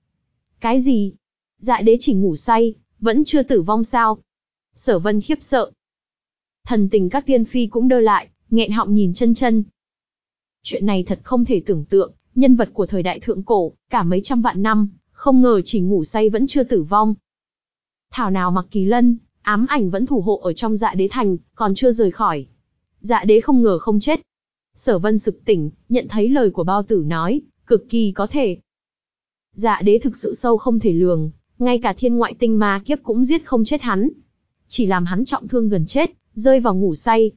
Cái gì? Dạ Đế chỉ ngủ say, vẫn chưa tử vong sao? Sở Vân khiếp sợ. Thần tình các tiên phi cũng đơ lại, nghẹn họng nhìn chân chân. Chuyện này thật không thể tưởng tượng, nhân vật của thời đại thượng cổ, cả mấy trăm vạn năm, không ngờ chỉ ngủ say vẫn chưa tử vong. Thảo nào Mặc Kỳ Lân, ám ảnh vẫn thủ hộ ở trong Dạ Đế thành, còn chưa rời khỏi. Dạ Đế không ngờ không chết. Sở Vân sực tỉnh, nhận thấy lời của Bao Tử nói, cực kỳ có thể. Dạ Đế thực sự sâu không thể lường, ngay cả thiên ngoại tinh ma kiếp cũng giết không chết hắn. Chỉ làm hắn trọng thương gần chết, rơi vào ngủ say.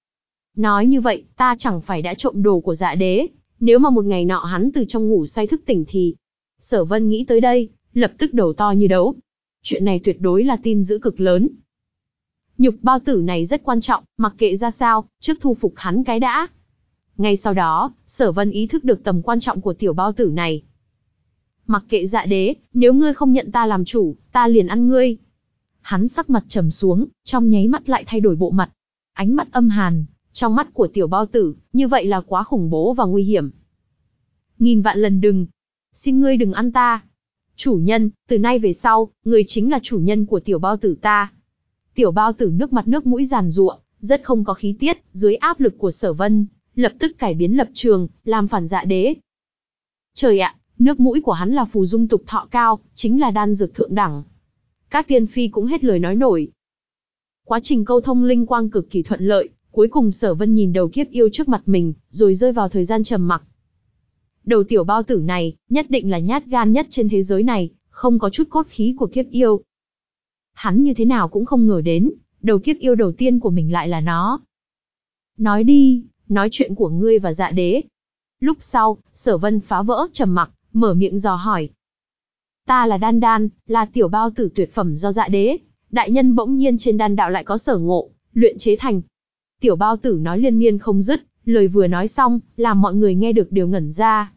Nói như vậy, ta chẳng phải đã trộm đồ của Dạ Đế, nếu mà một ngày nọ hắn từ trong ngủ say thức tỉnh thì... Sở Vân nghĩ tới đây, lập tức đầu to như đấu. Chuyện này tuyệt đối là tin dữ cực lớn. Nhục Bao Tử này rất quan trọng, mặc kệ ra sao, trước thu phục hắn cái đã. Ngay sau đó, Sở Vân ý thức được tầm quan trọng của tiểu Bao Tử này. Mặc kệ Dạ Đế, nếu ngươi không nhận ta làm chủ, ta liền ăn ngươi. Hắn sắc mặt trầm xuống, trong nháy mắt lại thay đổi bộ mặt. Ánh mắt âm hàn, trong mắt của tiểu Bao Tử, như vậy là quá khủng bố và nguy hiểm. Nghìn vạn lần đừng, xin ngươi đừng ăn ta. Chủ nhân, từ nay về sau, người chính là chủ nhân của tiểu Bao Tử ta. Tiểu Bao Tử nước mặt nước mũi giàn giụa, rất không có khí tiết, dưới áp lực của Sở Vân, lập tức cải biến lập trường, làm phản Dạ Đế. Trời ạ, nước mũi của hắn là phù dung tục thọ cao, chính là đan dược thượng đẳng. Các tiên phi cũng hết lời nói nổi. Quá trình câu thông linh quang cực kỳ thuận lợi, cuối cùng Sở Vân nhìn đầu kiếp yêu trước mặt mình, rồi rơi vào thời gian trầm mặc. Đầu tiểu Bao Tử này, nhất định là nhát gan nhất trên thế giới này, không có chút cốt khí của kiếp yêu. Hắn như thế nào cũng không ngờ đến, đầu kiếp yêu đầu tiên của mình lại là nó. Nói đi, nói chuyện của ngươi và Dạ Đế. Lúc sau, Sở Vân phá vỡ trầm mặc, mở miệng dò hỏi. Ta là Đan Đan, là tiểu Bao Tử tuyệt phẩm do Dạ Đế, đại nhân bỗng nhiên trên đan đạo lại có sở ngộ, luyện chế thành. Tiểu Bao Tử nói liên miên không dứt, lời vừa nói xong, làm mọi người nghe được đều ngẩn ra.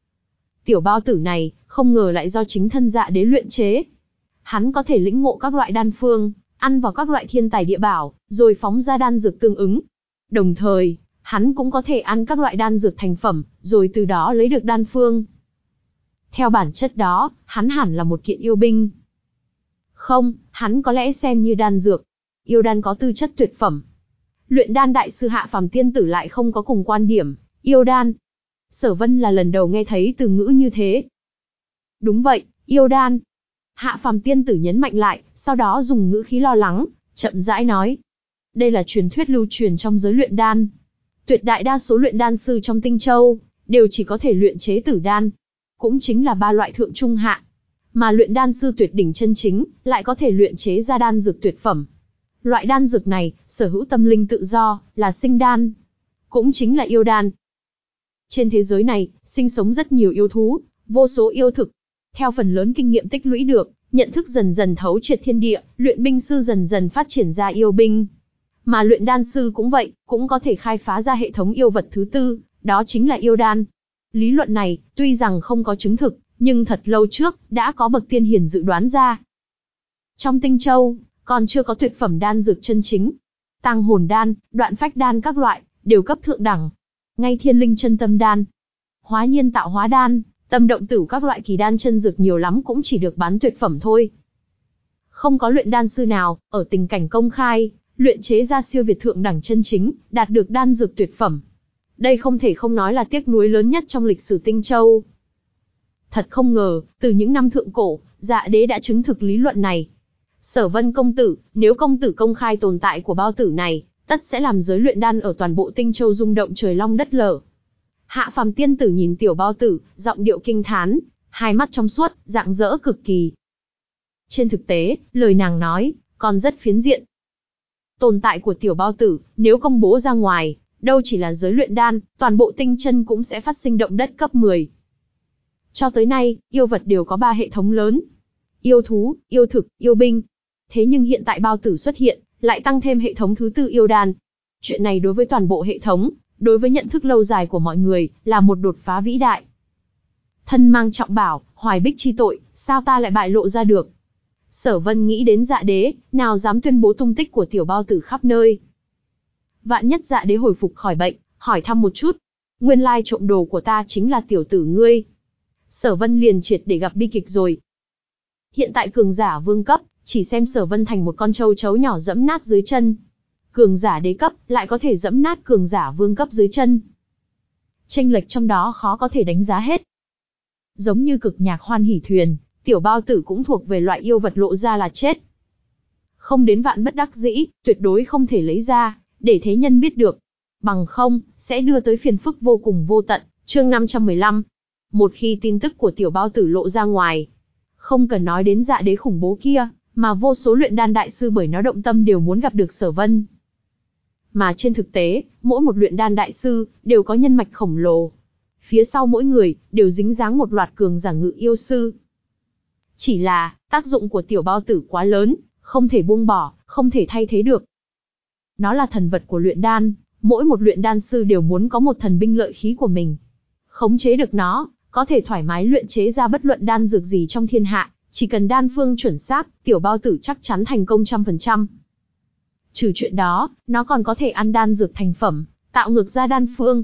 Tiểu Bao Tử này, không ngờ lại do chính thân Dạ Đế luyện chế. Hắn có thể lĩnh ngộ các loại đan phương, ăn vào các loại thiên tài địa bảo, rồi phóng ra đan dược tương ứng. Đồng thời, hắn cũng có thể ăn các loại đan dược thành phẩm, rồi từ đó lấy được đan phương. Theo bản chất đó, hắn hẳn là một kiện yêu binh. Không, hắn có lẽ xem như đan dược. Yêu đan có tư chất tuyệt phẩm. Luyện đan đại sư Hạ Phàm tiên tử lại không có cùng quan điểm, yêu đan. Sở Vân là lần đầu nghe thấy từ ngữ như thế. Đúng vậy, yêu đan. Hạ Phàm tiên tử nhấn mạnh lại, sau đó dùng ngữ khí lo lắng, chậm rãi nói. Đây là truyền thuyết lưu truyền trong giới luyện đan. Tuyệt đại đa số luyện đan sư trong Tinh Châu, đều chỉ có thể luyện chế tử đan. Cũng chính là ba loại thượng trung hạ. Mà luyện đan sư tuyệt đỉnh chân chính, lại có thể luyện chế ra đan dược tuyệt phẩm. Loại đan dược này, sở hữu tâm linh tự do, là sinh đan. Cũng chính là yêu đan. Trên thế giới này, sinh sống rất nhiều yêu thú, vô số yêu thực. Theo phần lớn kinh nghiệm tích lũy được, nhận thức dần dần thấu triệt thiên địa, luyện binh sư dần dần phát triển ra yêu binh. Mà luyện đan sư cũng vậy, cũng có thể khai phá ra hệ thống yêu vật thứ tư, đó chính là yêu đan. Lý luận này, tuy rằng không có chứng thực, nhưng thật lâu trước, đã có bậc tiên hiền dự đoán ra. Trong Tinh Châu, còn chưa có tuyệt phẩm đan dược chân chính. Tàng hồn đan, đoạn phách đan các loại, đều cấp thượng đẳng. Ngay thiên linh chân tâm đan, hóa nhiên tạo hóa đan, tâm động tử các loại kỳ đan chân dược nhiều lắm cũng chỉ được bán tuyệt phẩm thôi. Không có luyện đan sư nào, ở tình cảnh công khai, luyện chế ra siêu việt thượng đẳng chân chính, đạt được đan dược tuyệt phẩm. Đây không thể không nói là tiếc nuối lớn nhất trong lịch sử Tinh Châu. Thật không ngờ, từ những năm thượng cổ, Dạ Đế đã chứng thực lý luận này. Sở Vân công tử, nếu công tử công khai tồn tại của Bao Tử này, tất sẽ làm giới luyện đan ở toàn bộ Tinh Châu rung động trời long đất lở. Hạ Phàm tiên tử nhìn tiểu Bao Tử, giọng điệu kinh thán, hai mắt trong suốt, rạng rỡ cực kỳ. Trên thực tế, lời nàng nói, còn rất phiến diện. Tồn tại của tiểu Bao Tử, nếu công bố ra ngoài, đâu chỉ là giới luyện đan, toàn bộ Tinh Chân cũng sẽ phát sinh động đất cấp mười. Cho tới nay, yêu vật đều có ba hệ thống lớn. Yêu thú, yêu thực, yêu binh. Thế nhưng hiện tại Bao Tử xuất hiện, lại tăng thêm hệ thống thứ tư yêu đan. Chuyện này đối với toàn bộ hệ thống, đối với nhận thức lâu dài của mọi người, là một đột phá vĩ đại. Thân mang trọng bảo, hoài bích chi tội, sao ta lại bại lộ ra được? Sở Vân nghĩ đến Dạ Đế, nào dám tuyên bố tung tích của tiểu Bao Tử khắp nơi. Vạn nhất Dạ Đế hồi phục khỏi bệnh, hỏi thăm một chút. Nguyên lai trộm đồ của ta chính là tiểu tử ngươi. Sở Vân liền triệt để gặp bi kịch rồi. Hiện tại cường giả vương cấp, chỉ xem Sở Vân thành một con trâu chấu nhỏ dẫm nát dưới chân. Cường giả đế cấp, lại có thể dẫm nát cường giả vương cấp dưới chân. Chênh lệch trong đó khó có thể đánh giá hết. Giống như cực nhạc hoan hỉ thuyền, tiểu Bao Tử cũng thuộc về loại yêu vật lộ ra là chết. Không đến vạn bất đắc dĩ, tuyệt đối không thể lấy ra, để thế nhân biết được. Bằng không, sẽ đưa tới phiền phức vô cùng vô tận. Chương năm trăm mười lăm. Một khi tin tức của tiểu bao tử lộ ra ngoài, không cần nói đến dạ đế khủng bố kia, mà vô số luyện đan đại sư bởi nó động tâm đều muốn gặp được Sở Vân. Mà trên thực tế, mỗi một luyện đan đại sư đều có nhân mạch khổng lồ. Phía sau mỗi người đều dính dáng một loạt cường giả ngự yêu sư. Chỉ là, tác dụng của tiểu bao tử quá lớn, không thể buông bỏ, không thể thay thế được. Nó là thần vật của luyện đan, mỗi một luyện đan sư đều muốn có một thần binh lợi khí của mình. Khống chế được nó, có thể thoải mái luyện chế ra bất luận đan dược gì trong thiên hạ, chỉ cần đan phương chuẩn xác, tiểu bao tử chắc chắn thành công trăm phần trăm. Trừ chuyện đó, nó còn có thể ăn đan dược thành phẩm, tạo ngược ra đan phương.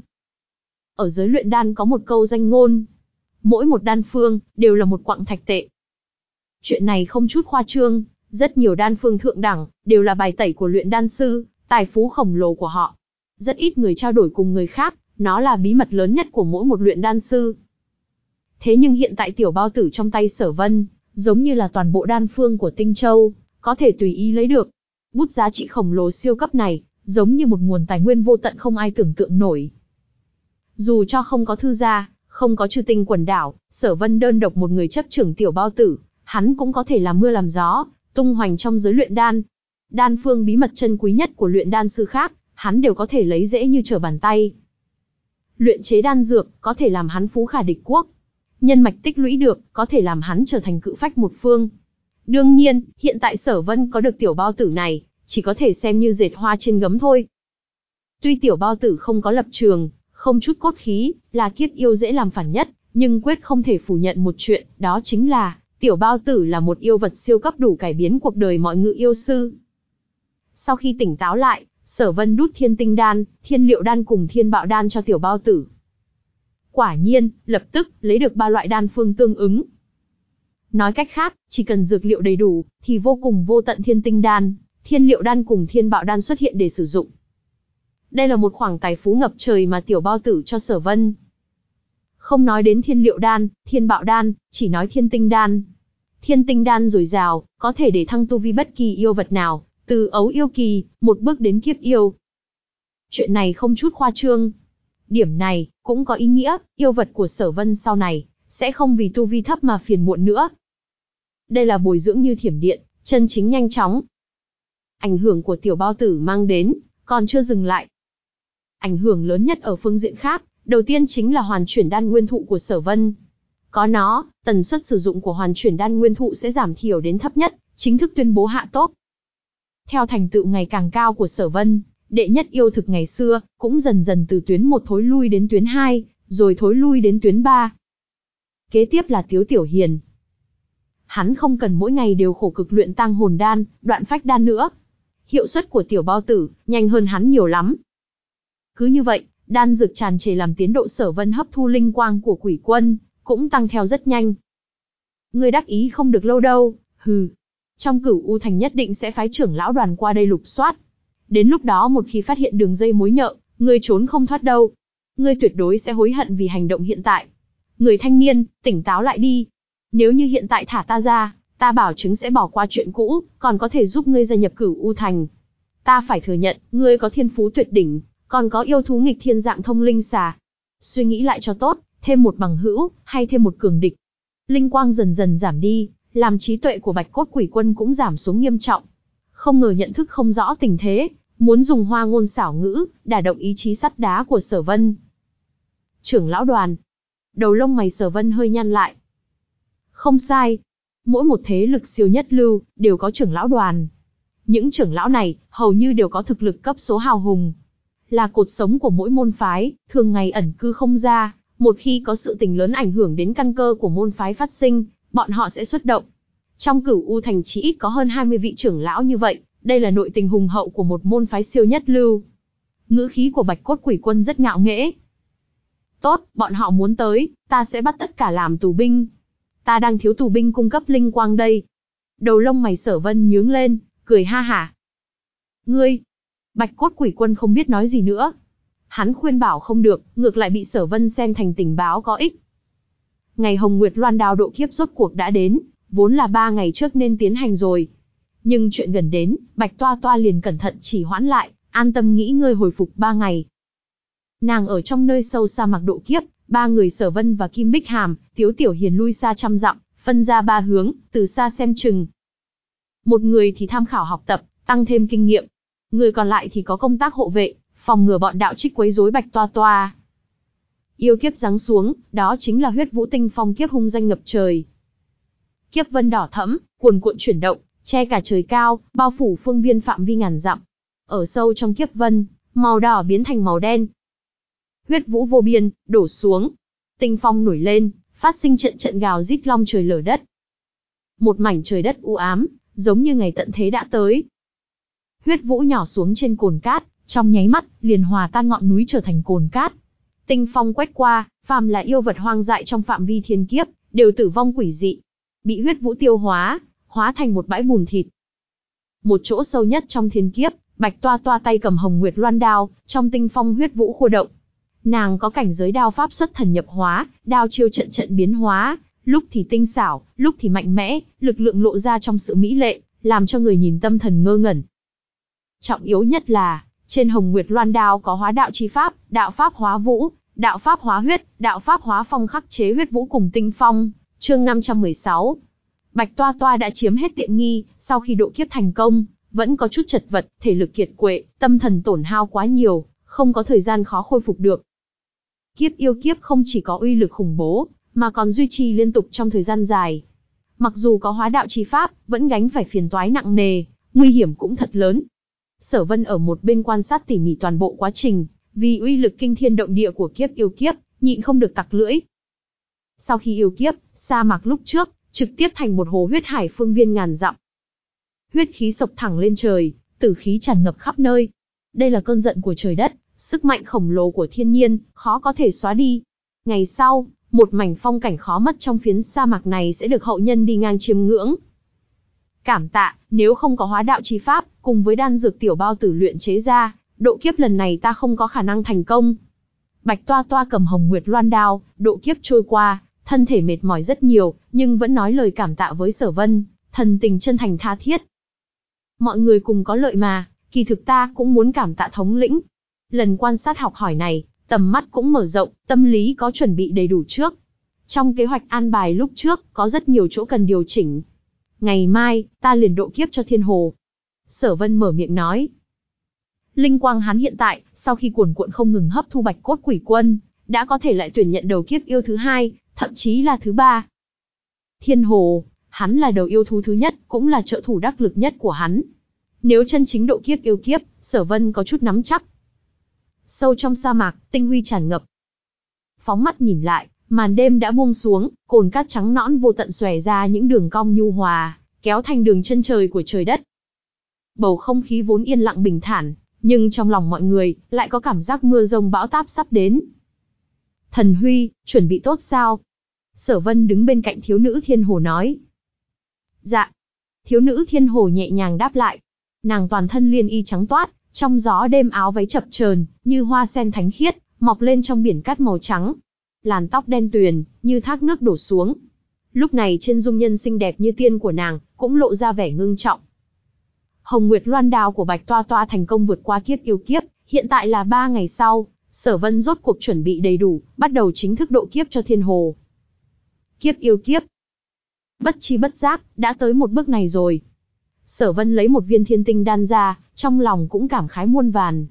Ở giới luyện đan có một câu danh ngôn, mỗi một đan phương đều là một quặng thạch tệ. Chuyện này không chút khoa trương, rất nhiều đan phương thượng đẳng đều là bài tẩy của luyện đan sư, tài phú khổng lồ của họ. Rất ít người trao đổi cùng người khác, nó là bí mật lớn nhất của mỗi một luyện đan sư. Thế nhưng hiện tại tiểu bao tử trong tay Sở Vân, giống như là toàn bộ đan phương của Tinh Châu, có thể tùy ý lấy được. Bút giá trị khổng lồ siêu cấp này, giống như một nguồn tài nguyên vô tận không ai tưởng tượng nổi. Dù cho không có thư gia, không có Chư Tinh quần đảo, Sở Vân đơn độc một người chấp trưởng tiểu bao tử, hắn cũng có thể làm mưa làm gió, tung hoành trong giới luyện đan. Đan phương bí mật chân quý nhất của luyện đan sư khác, hắn đều có thể lấy dễ như trở bàn tay. Luyện chế đan dược, có thể làm hắn phú khả địch quốc. Nhân mạch tích lũy được, có thể làm hắn trở thành cự phách một phương. Đương nhiên, hiện tại Sở Vân có được tiểu bao tử này, chỉ có thể xem như dệt hoa trên gấm thôi. Tuy tiểu bao tử không có lập trường, không chút cốt khí, là kiếp yêu dễ làm phản nhất, nhưng quyết không thể phủ nhận một chuyện, đó chính là, tiểu bao tử là một yêu vật siêu cấp đủ cải biến cuộc đời mọi ngự yêu sư. Sau khi tỉnh táo lại, Sở Vân đút thiên tinh đan, thiên liệu đan cùng thiên bạo đan cho tiểu bao tử. Quả nhiên, lập tức, lấy được ba loại đan phương tương ứng. Nói cách khác, chỉ cần dược liệu đầy đủ, thì vô cùng vô tận thiên tinh đan, thiên liệu đan cùng thiên bạo đan xuất hiện để sử dụng. Đây là một khoản tài phú ngập trời mà tiểu bao tử cho Sở Vân. Không nói đến thiên liệu đan, thiên bạo đan, chỉ nói thiên tinh đan. Thiên tinh đan dồi dào, có thể để thăng tu vi bất kỳ yêu vật nào, từ ấu yêu kỳ, một bước đến kiếp yêu. Chuyện này không chút khoa trương. Điểm này, cũng có ý nghĩa, yêu vật của Sở Vân sau này, sẽ không vì tu vi thấp mà phiền muộn nữa. Đây là bồi dưỡng như thiểm điện, chân chính nhanh chóng. Ảnh hưởng của tiểu bao tử mang đến, còn chưa dừng lại. Ảnh hưởng lớn nhất ở phương diện khác, đầu tiên chính là hoàn chuyển đan nguyên thụ của Sở Vân. Có nó, tần suất sử dụng của hoàn chuyển đan nguyên thụ sẽ giảm thiểu đến thấp nhất, chính thức tuyên bố hạ top. Theo thành tựu ngày càng cao của Sở Vân, đệ nhất yêu thực ngày xưa, cũng dần dần từ tuyến một thối lui đến tuyến hai, rồi thối lui đến tuyến ba. Kế tiếp là Tiếu Tiểu Hiền. Hắn không cần mỗi ngày đều khổ cực luyện tang hồn đan, đoạn phách đan nữa. Hiệu suất của tiểu bao tử, nhanh hơn hắn nhiều lắm. Cứ như vậy, đan dược tràn trề làm tiến độ Sở Vân hấp thu linh quang của quỷ quân, cũng tăng theo rất nhanh. Ngươi đắc ý không được lâu đâu, hừ. Trong Cửu U Thành nhất định sẽ phái trưởng lão đoàn qua đây lục soát. Đến lúc đó một khi phát hiện đường dây mối nhợ, ngươi trốn không thoát đâu. Ngươi tuyệt đối sẽ hối hận vì hành động hiện tại. Người thanh niên, tỉnh táo lại đi. Nếu như hiện tại thả ta ra, ta bảo chứng sẽ bỏ qua chuyện cũ, còn có thể giúp ngươi gia nhập Cửu U Thành. Ta phải thừa nhận, ngươi có thiên phú tuyệt đỉnh, còn có yêu thú nghịch thiên dạng thông linh xà. Suy nghĩ lại cho tốt, thêm một bằng hữu, hay thêm một cường địch. Linh quang dần dần giảm đi, làm trí tuệ của Bạch Cốt Quỷ Quân cũng giảm xuống nghiêm trọng. Không ngờ nhận thức không rõ tình thế, muốn dùng hoa ngôn xảo ngữ, đả động ý chí sắt đá của Sở Vân. Trưởng lão đoàn. Đầu lông mày Sở Vân hơi nhăn lại. Không sai. Mỗi một thế lực siêu nhất lưu, đều có trưởng lão đoàn. Những trưởng lão này, hầu như đều có thực lực cấp số hào hùng. Là cột sống của mỗi môn phái, thường ngày ẩn cư không ra. Một khi có sự tình lớn ảnh hưởng đến căn cơ của môn phái phát sinh, bọn họ sẽ xuất động. Trong Cửu U Thành chỉ ít có hơn hai mươi vị trưởng lão như vậy, đây là nội tình hùng hậu của một môn phái siêu nhất lưu. Ngữ khí của Bạch Cốt Quỷ Quân rất ngạo nghễ. Tốt, bọn họ muốn tới, ta sẽ bắt tất cả làm tù binh. Ta đang thiếu tù binh cung cấp linh quang đây. Đầu lông mày Sở Vân nhướng lên, cười ha hả. Ngươi! Bạch Cốt Quỷ Quân không biết nói gì nữa. Hắn khuyên bảo không được, ngược lại bị Sở Vân xem thành tình báo có ích. Ngày Hồng Nguyệt Loan đao độ kiếp rốt cuộc đã đến, vốn là ba ngày trước nên tiến hành rồi. Nhưng chuyện gần đến, Bạch Toa Toa liền cẩn thận chỉ hoãn lại, an tâm nghĩ ngơi hồi phục ba ngày. Nàng ở trong nơi sâu sa mạc độ kiếp, ba người Sở Vân và Kim Bích Hàm, Tiếu Tiểu Hiền lui xa trăm dặm, phân ra ba hướng, từ xa xem chừng. Một người thì tham khảo học tập, tăng thêm kinh nghiệm. Người còn lại thì có công tác hộ vệ, phòng ngừa bọn đạo trích quấy rối Bạch Toa Toa. Yêu kiếp giáng xuống, đó chính là huyết vũ tinh phong kiếp hung danh ngập trời. Kiếp vân đỏ thẫm, cuồn cuộn chuyển động, che cả trời cao, bao phủ phương viên phạm vi ngàn dặm. Ở sâu trong kiếp vân, màu đỏ biến thành màu đen. Huyết vũ vô biên, đổ xuống. Tinh phong nổi lên, phát sinh trận trận gào rít long trời lở đất. Một mảnh trời đất u ám, giống như ngày tận thế đã tới. Huyết vũ nhỏ xuống trên cồn cát, trong nháy mắt, liền hòa tan ngọn núi trở thành cồn cát. Tinh phong quét qua, phàm là yêu vật hoang dại trong phạm vi thiên kiếp, đều tử vong quỷ dị, bị huyết vũ tiêu hóa, hóa thành một bãi bùn thịt. Một chỗ sâu nhất trong thiên kiếp, Bạch Toa Toa tay cầm Hồng Nguyệt Loan đao, trong tinh phong huyết vũ khô động. Nàng có cảnh giới đao pháp xuất thần nhập hóa, đao chiêu trận trận biến hóa, lúc thì tinh xảo, lúc thì mạnh mẽ, lực lượng lộ ra trong sự mỹ lệ, làm cho người nhìn tâm thần ngơ ngẩn. Trọng yếu nhất là, trên Hồng Nguyệt Loan đao có hóa đạo chi pháp, đạo pháp hóa vũ, đạo pháp hóa huyết, đạo pháp hóa phong khắc chế huyết vũ cùng tinh phong. Chương năm trăm mười sáu. Bạch Toa Toa đã chiếm hết tiện nghi, sau khi độ kiếp thành công, vẫn có chút chật vật, thể lực kiệt quệ, tâm thần tổn hao quá nhiều, không có thời gian khó khôi phục được. Kiếp yêu kiếp không chỉ có uy lực khủng bố, mà còn duy trì liên tục trong thời gian dài. Mặc dù có hóa đạo chi pháp, vẫn gánh phải phiền toái nặng nề, nguy hiểm cũng thật lớn. Sở Vân ở một bên quan sát tỉ mỉ toàn bộ quá trình, vì uy lực kinh thiên động địa của kiếp yêu kiếp, nhịn không được tặc lưỡi. Sau khi yêu kiếp, sa mạc lúc trước, trực tiếp thành một hồ huyết hải phương viên ngàn dặm. Huyết khí sộc thẳng lên trời, tử khí tràn ngập khắp nơi. Đây là cơn giận của trời đất, sức mạnh khổng lồ của thiên nhiên, khó có thể xóa đi. Ngày sau, một mảnh phong cảnh khó mất trong phiến sa mạc này sẽ được hậu nhân đi ngang chiêm ngưỡng. Cảm tạ, nếu không có hóa đạo chi pháp, cùng với đan dược tiểu bao tử luyện chế ra, độ kiếp lần này ta không có khả năng thành công. Bạch Toa Toa cầm Hồng Nguyệt Loan đao, độ kiếp trôi qua, thân thể mệt mỏi rất nhiều, nhưng vẫn nói lời cảm tạ với Sở Vân, thần tình chân thành tha thiết. Mọi người cùng có lợi mà, kỳ thực ta cũng muốn cảm tạ thống lĩnh. Lần quan sát học hỏi này, tầm mắt cũng mở rộng, tâm lý có chuẩn bị đầy đủ trước. Trong kế hoạch an bài lúc trước, có rất nhiều chỗ cần điều chỉnh. Ngày mai, ta liền độ kiếp cho Thiên Hồ. Sở Vân mở miệng nói. Linh quang hắn hiện tại, sau khi cuồn cuộn không ngừng hấp thu bạch cốt quỷ quân, đã có thể lại tuyển nhận đầu kiếp yêu thứ hai, thậm chí là thứ ba. Thiên Hồ, hắn là đầu yêu thú thứ nhất, cũng là trợ thủ đắc lực nhất của hắn. Nếu chân chính độ kiếp yêu kiếp, Sở Vân có chút nắm chắc. Sâu trong sa mạc, tinh huy tràn ngập. Phóng mắt nhìn lại, màn đêm đã buông xuống, cồn cát trắng nõn vô tận xòe ra những đường cong nhu hòa, kéo thành đường chân trời của trời đất. Bầu không khí vốn yên lặng bình thản, nhưng trong lòng mọi người lại có cảm giác mưa rông bão táp sắp đến. Thần Huy, chuẩn bị tốt sao? Sở Vân đứng bên cạnh thiếu nữ Thiên Hồ nói. Dạ. Thiếu nữ Thiên Hồ nhẹ nhàng đáp lại. Nàng toàn thân liên y trắng toát, trong gió đêm áo váy chập chờn, như hoa sen thánh khiết, mọc lên trong biển cát màu trắng. Làn tóc đen tuyền, như thác nước đổ xuống. Lúc này trên dung nhân xinh đẹp như tiên của nàng, cũng lộ ra vẻ ngưng trọng. Hồng Nguyệt Loan đao của Bạch Toa Toa thành công vượt qua kiếp yêu kiếp, hiện tại là ba ngày sau, Sở Vân rốt cuộc chuẩn bị đầy đủ, bắt đầu chính thức độ kiếp cho Thiên Hồ. Kiếp yêu kiếp. Bất chi bất giác, đã tới một bước này rồi. Sở Vân lấy một viên thiên tinh đan ra, trong lòng cũng cảm khái muôn vàn.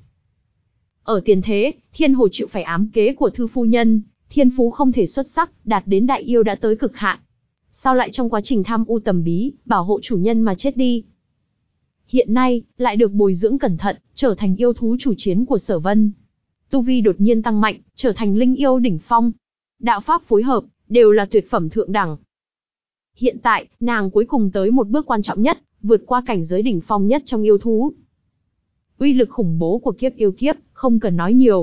Ở tiền thế, Thiên Hồ chịu phải ám kế của thư phu nhân, thiên phú không thể xuất sắc, đạt đến đại yêu đã tới cực hạn. Sao lại trong quá trình tham u tầm bí, bảo hộ chủ nhân mà chết đi? Hiện nay, lại được bồi dưỡng cẩn thận, trở thành yêu thú chủ chiến của Sở Vân. Tu vi đột nhiên tăng mạnh, trở thành linh yêu đỉnh phong. Đạo pháp phối hợp, đều là tuyệt phẩm thượng đẳng. Hiện tại, nàng cuối cùng tới một bước quan trọng nhất, vượt qua cảnh giới đỉnh phong nhất trong yêu thú. Uy lực khủng bố của kiếp yêu kiếp, không cần nói nhiều.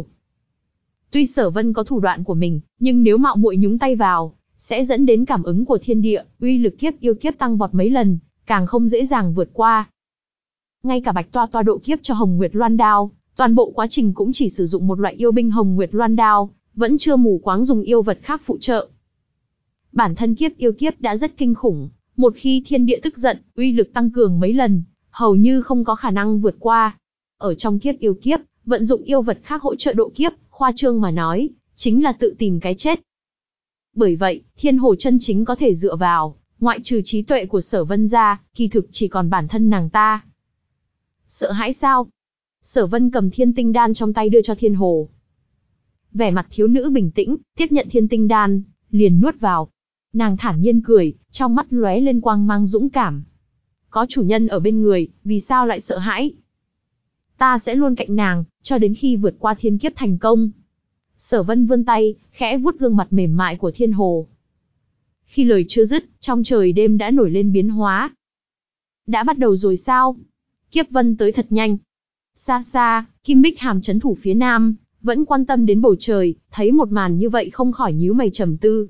Tuy Sở Vân có thủ đoạn của mình, nhưng nếu mạo muội nhúng tay vào, sẽ dẫn đến cảm ứng của thiên địa, uy lực kiếp yêu kiếp tăng vọt mấy lần, càng không dễ dàng vượt qua. Ngay cả Bạch Toa Toa độ kiếp cho Hồng Nguyệt Loan đao, toàn bộ quá trình cũng chỉ sử dụng một loại yêu binh Hồng Nguyệt Loan đao, vẫn chưa mù quáng dùng yêu vật khác phụ trợ. Bản thân kiếp yêu kiếp đã rất kinh khủng, Một khi thiên địa tức giận, uy lực tăng cường mấy lần, hầu như không có khả năng vượt qua. Ở trong kiếp yêu kiếp, vận dụng yêu vật khác hỗ trợ độ kiếp, khoa trương mà nói, chính là tự tìm cái chết. Bởi vậy, thiên hồ chân chính có thể dựa vào, ngoại trừ trí tuệ của Sở Vân ra, kỳ thực chỉ còn bản thân nàng ta. Sợ hãi sao? Sở Vân cầm thiên tinh đan trong tay đưa cho thiên hồ. Vẻ mặt thiếu nữ bình tĩnh, tiếp nhận thiên tinh đan, liền nuốt vào. Nàng thản nhiên cười, trong mắt lóe lên quang mang dũng cảm. Có chủ nhân ở bên người, vì sao lại sợ hãi? Ta sẽ luôn cạnh nàng, cho đến khi vượt qua thiên kiếp thành công. Sở Vân vươn tay, khẽ vuốt gương mặt mềm mại của thiên hồ. Khi lời chưa dứt, trong trời đêm đã nổi lên biến hóa. Đã bắt đầu rồi sao? Kiếp vân tới thật nhanh. Xa xa, Kim Bích Hàm trấn thủ phía nam, vẫn quan tâm đến bầu trời, thấy một màn như vậy không khỏi nhíu mày trầm tư.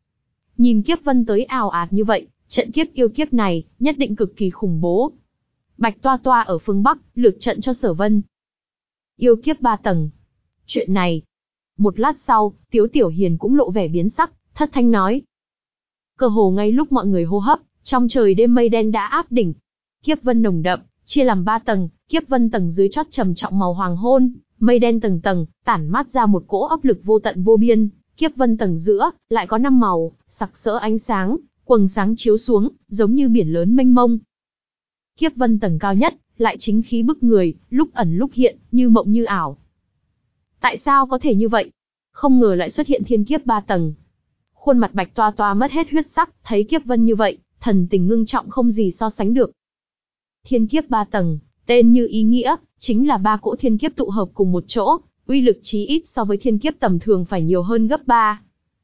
Nhìn kiếp vân tới ào ạt như vậy, trận kiếp yêu kiếp này, nhất định cực kỳ khủng bố. Bạch Toa Toa ở phương Bắc, lược trận cho Sở Vân. Yêu kiếp ba tầng. Chuyện này. Một lát sau, Tiếu Tiểu Hiền cũng lộ vẻ biến sắc, thất thanh nói. Cơ hồ ngay lúc mọi người hô hấp, trong trời đêm mây đen đã áp đỉnh. Kiếp vân nồng đậm, chia làm ba tầng, kiếp vân tầng dưới chót trầm trọng màu hoàng hôn, mây đen tầng tầng, tản mát ra một cỗ áp lực vô tận vô biên, kiếp vân tầng giữa, lại có năm màu, sặc sỡ ánh sáng, quầng sáng chiếu xuống, giống như biển lớn mênh mông. Kiếp vân tầng cao nhất, lại chính khí bức người, lúc ẩn lúc hiện, như mộng như ảo. Tại sao có thể như vậy? Không ngờ lại xuất hiện thiên kiếp ba tầng. Khuôn mặt Bạch Toa Toa mất hết huyết sắc, thấy kiếp vân như vậy, thần tình ngưng trọng không gì so sánh được. Thiên kiếp ba tầng, tên như ý nghĩa, chính là ba cỗ thiên kiếp tụ hợp cùng một chỗ, uy lực chí ít so với thiên kiếp tầm thường phải nhiều hơn gấp ba.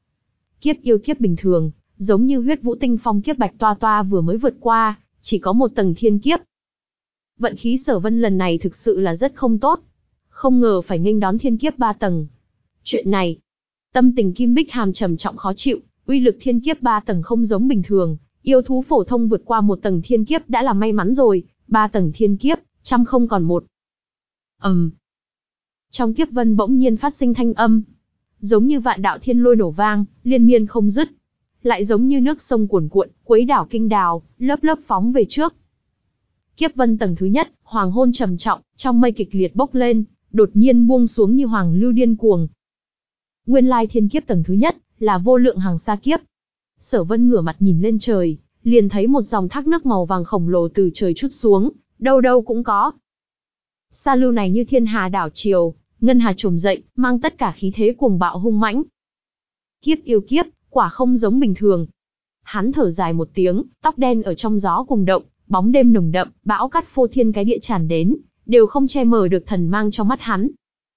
Kiếp yêu kiếp bình thường, giống như huyết vũ tinh phong kiếp Bạch Toa Toa vừa mới vượt qua, chỉ có một tầng thiên kiếp. Vận khí Sở Vân lần này thực sự là rất không tốt. Không ngờ phải nghênh đón thiên kiếp ba tầng. Chuyện này, tâm tình Kim Bích Hàm trầm trọng khó chịu, uy lực thiên kiếp ba tầng không giống bình thường, yêu thú phổ thông vượt qua một tầng thiên kiếp đã là may mắn rồi, ba tầng thiên kiếp, trăm không còn một. Ầm. Um. Trong kiếp vân bỗng nhiên phát sinh thanh âm, giống như vạn đạo thiên lôi nổ vang, liên miên không dứt, lại giống như nước sông cuồn cuộn, quấy đảo kinh đào, lớp lớp phóng về trước. Kiếp vân tầng thứ nhất, hoàng hôn trầm trọng, trong mây kịch liệt bốc lên, đột nhiên buông xuống như hoàng lưu điên cuồng. Nguyên lai thiên kiếp tầng thứ nhất, là vô lượng hàng xa kiếp. Sở Vân ngửa mặt nhìn lên trời, liền thấy một dòng thác nước màu vàng khổng lồ từ trời trút xuống, đâu đâu cũng có. Sa lưu này như thiên hà đảo triều, ngân hà trồm dậy, mang tất cả khí thế cuồng bạo hung mãnh. Kiếp yêu kiếp, quả không giống bình thường. Hắn thở dài một tiếng, tóc đen ở trong gió cùng động, bóng đêm nồng đậm, bão cát phô thiên cái địa tràn đến, đều không che mờ được thần mang trong mắt hắn.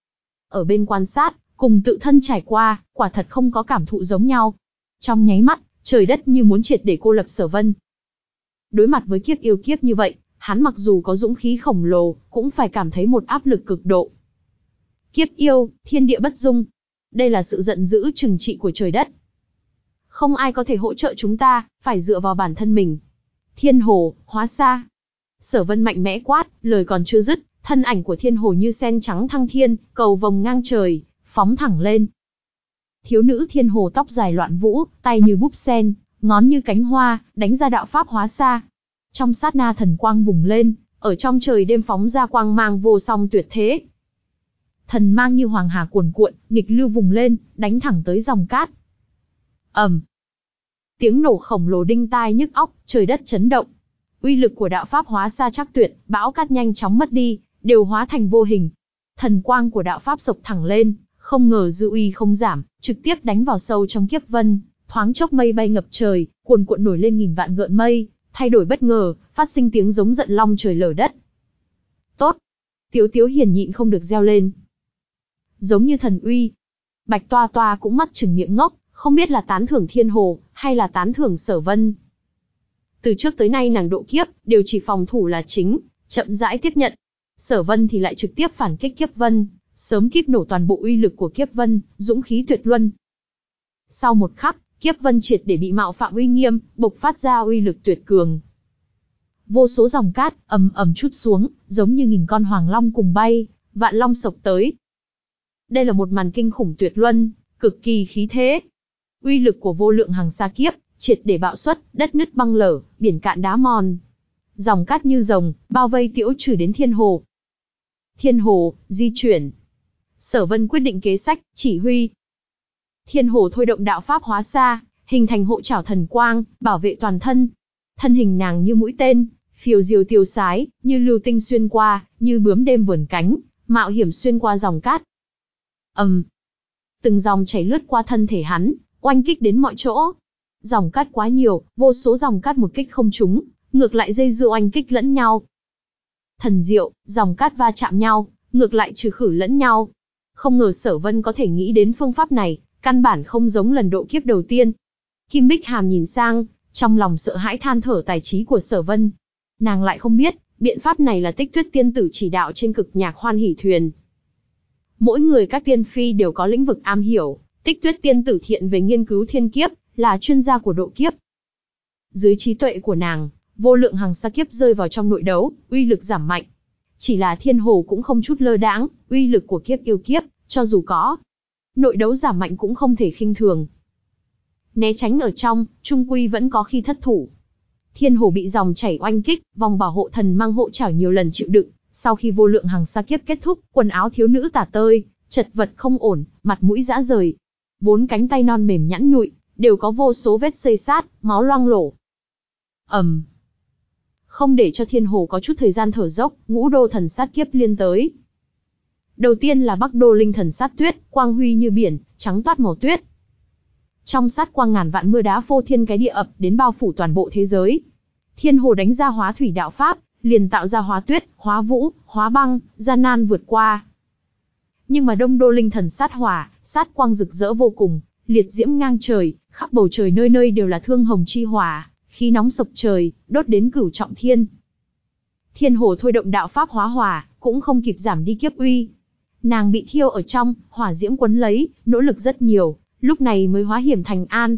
Ở bên quan sát, cùng tự thân trải qua, quả thật không có cảm thụ giống nhau. Trong nháy mắt, trời đất như muốn triệt để cô lập Sở Vân. Đối mặt với kiếp yêu kiếp như vậy, hắn mặc dù có dũng khí khổng lồ, cũng phải cảm thấy một áp lực cực độ. Kiếp yêu, thiên địa bất dung. Đây là sự giận dữ trừng trị của trời đất. Không ai có thể hỗ trợ chúng ta, phải dựa vào bản thân mình. Thiên hồ, hóa xa. Sở Vân mạnh mẽ quát, lời còn chưa dứt, thân ảnh của thiên hồ như sen trắng thăng thiên, cầu vồng ngang trời, phóng thẳng lên. Thiếu nữ thiên hồ tóc dài loạn vũ, tay như búp sen, ngón như cánh hoa, đánh ra đạo pháp hóa xa. Trong sát na thần quang bùng lên, ở trong trời đêm phóng ra quang mang vô song tuyệt thế. Thần mang như hoàng hà cuồn cuộn, nghịch lưu vùng lên, đánh thẳng tới dòng cát. ầm, um. Tiếng nổ khổng lồ đinh tai nhức óc, trời đất chấn động. Uy lực của đạo pháp hóa xa chắc tuyệt, bão cát nhanh chóng mất đi, đều hóa thành vô hình. Thần quang của đạo pháp sộc thẳng lên, không ngờ dư uy không giảm, trực tiếp đánh vào sâu trong kiếp vân, thoáng chốc mây bay ngập trời, cuồn cuộn nổi lên nghìn vạn gợn mây, thay đổi bất ngờ, phát sinh tiếng giống giận long trời lở đất. Tốt! Tiếu Tiếu Hiền nhịn không được reo lên. Giống như thần uy. Bạch Toa Toa cũng mắt trừng miệng ngốc, không biết là tán thưởng thiên hồ, hay là tán thưởng Sở Vân. Từ trước tới nay nàng độ kiếp, đều chỉ phòng thủ là chính, chậm rãi tiếp nhận. Sở Vân thì lại trực tiếp phản kích kiếp vân, sớm kíp nổ toàn bộ uy lực của kiếp vân, dũng khí tuyệt luân. Sau một khắc, kiếp vân triệt để bị mạo phạm uy nghiêm, bộc phát ra uy lực tuyệt cường. Vô số dòng cát ầm ầm trút xuống, giống như nghìn con hoàng long cùng bay, vạn long sộc tới. Đây là một màn kinh khủng tuyệt luân, cực kỳ khí thế. Uy lực của vô lượng hàng xa kiếp, triệt để bạo suất, đất nứt băng lở, biển cạn đá mòn. Dòng cát như rồng, bao vây Tiễu Trừ đến Thiên Hồ. Thiên Hồ, di chuyển. Sở Vân quyết định kế sách, chỉ huy. Thiên Hồ thôi động đạo pháp hóa xa, hình thành hộ trảo thần quang, bảo vệ toàn thân. Thân hình nàng như mũi tên, phiêu diêu tiêu sái, như lưu tinh xuyên qua, như bướm đêm vườn cánh, mạo hiểm xuyên qua dòng cát. ầm, um. Từng dòng chảy lướt qua thân thể hắn, oanh kích đến mọi chỗ. Dòng cát quá nhiều, vô số dòng cát một kích không trúng, ngược lại dây dưa oanh kích lẫn nhau. Thần diệu, dòng cát va chạm nhau, ngược lại trừ khử lẫn nhau. Không ngờ Sở Vân có thể nghĩ đến phương pháp này, căn bản không giống lần độ kiếp đầu tiên. Kim Bích Hàm nhìn sang, trong lòng sợ hãi than thở tài trí của Sở Vân. Nàng lại không biết, biện pháp này là Tích Tuyết tiên tử chỉ đạo trên Cực Nhạc Hoan Hỷ Thuyền. Mỗi người các tiên phi đều có lĩnh vực am hiểu, Tích Tuyết tiên tử thiện về nghiên cứu thiên kiếp, là chuyên gia của độ kiếp. Dưới trí tuệ của nàng, vô lượng hằng sa kiếp rơi vào trong nội đấu, uy lực giảm mạnh. Chỉ là Thiên Hồ cũng không chút lơ đãng, uy lực của kiếp yêu kiếp, cho dù có nội đấu giảm mạnh cũng không thể khinh thường. Né tránh ở trong, trung quy vẫn có khi thất thủ. Thiên Hồ bị dòng chảy oanh kích, vòng bảo hộ thần mang hộ chảo nhiều lần chịu đựng. Sau khi vô lượng hằng sa kiếp kết thúc, quần áo thiếu nữ tả tơi, chật vật không ổn, mặt mũi rã rời. Bốn cánh tay non mềm nhẵn nhụi, đều có vô số vết xây sát, máu loang lổ. ầm, um. Không để cho Thiên Hồ có chút thời gian thở dốc, ngũ đô thần sát kiếp liên tới. Đầu tiên là Bắc Đô Linh thần sát tuyết, quang huy như biển, trắng toát màu tuyết. Trong sát quang ngàn vạn mưa đá phô thiên cái địa ập đến bao phủ toàn bộ thế giới. Thiên Hồ đánh ra hóa thủy đạo pháp, liền tạo ra hóa tuyết, hóa vũ, hóa băng, gian nan vượt qua. Nhưng mà Đông Đô Linh thần sát hỏa, sát quang rực rỡ vô cùng, liệt diễm ngang trời, khắp bầu trời nơi nơi đều là thương hồng chi hỏa, khí nóng sộc trời, đốt đến cửu trọng thiên. Thiên Hồ thôi động đạo pháp hóa hỏa, cũng không kịp giảm đi kiếp uy. Nàng bị thiêu ở trong, hỏa diễm quấn lấy, nỗ lực rất nhiều, lúc này mới hóa hiểm thành an.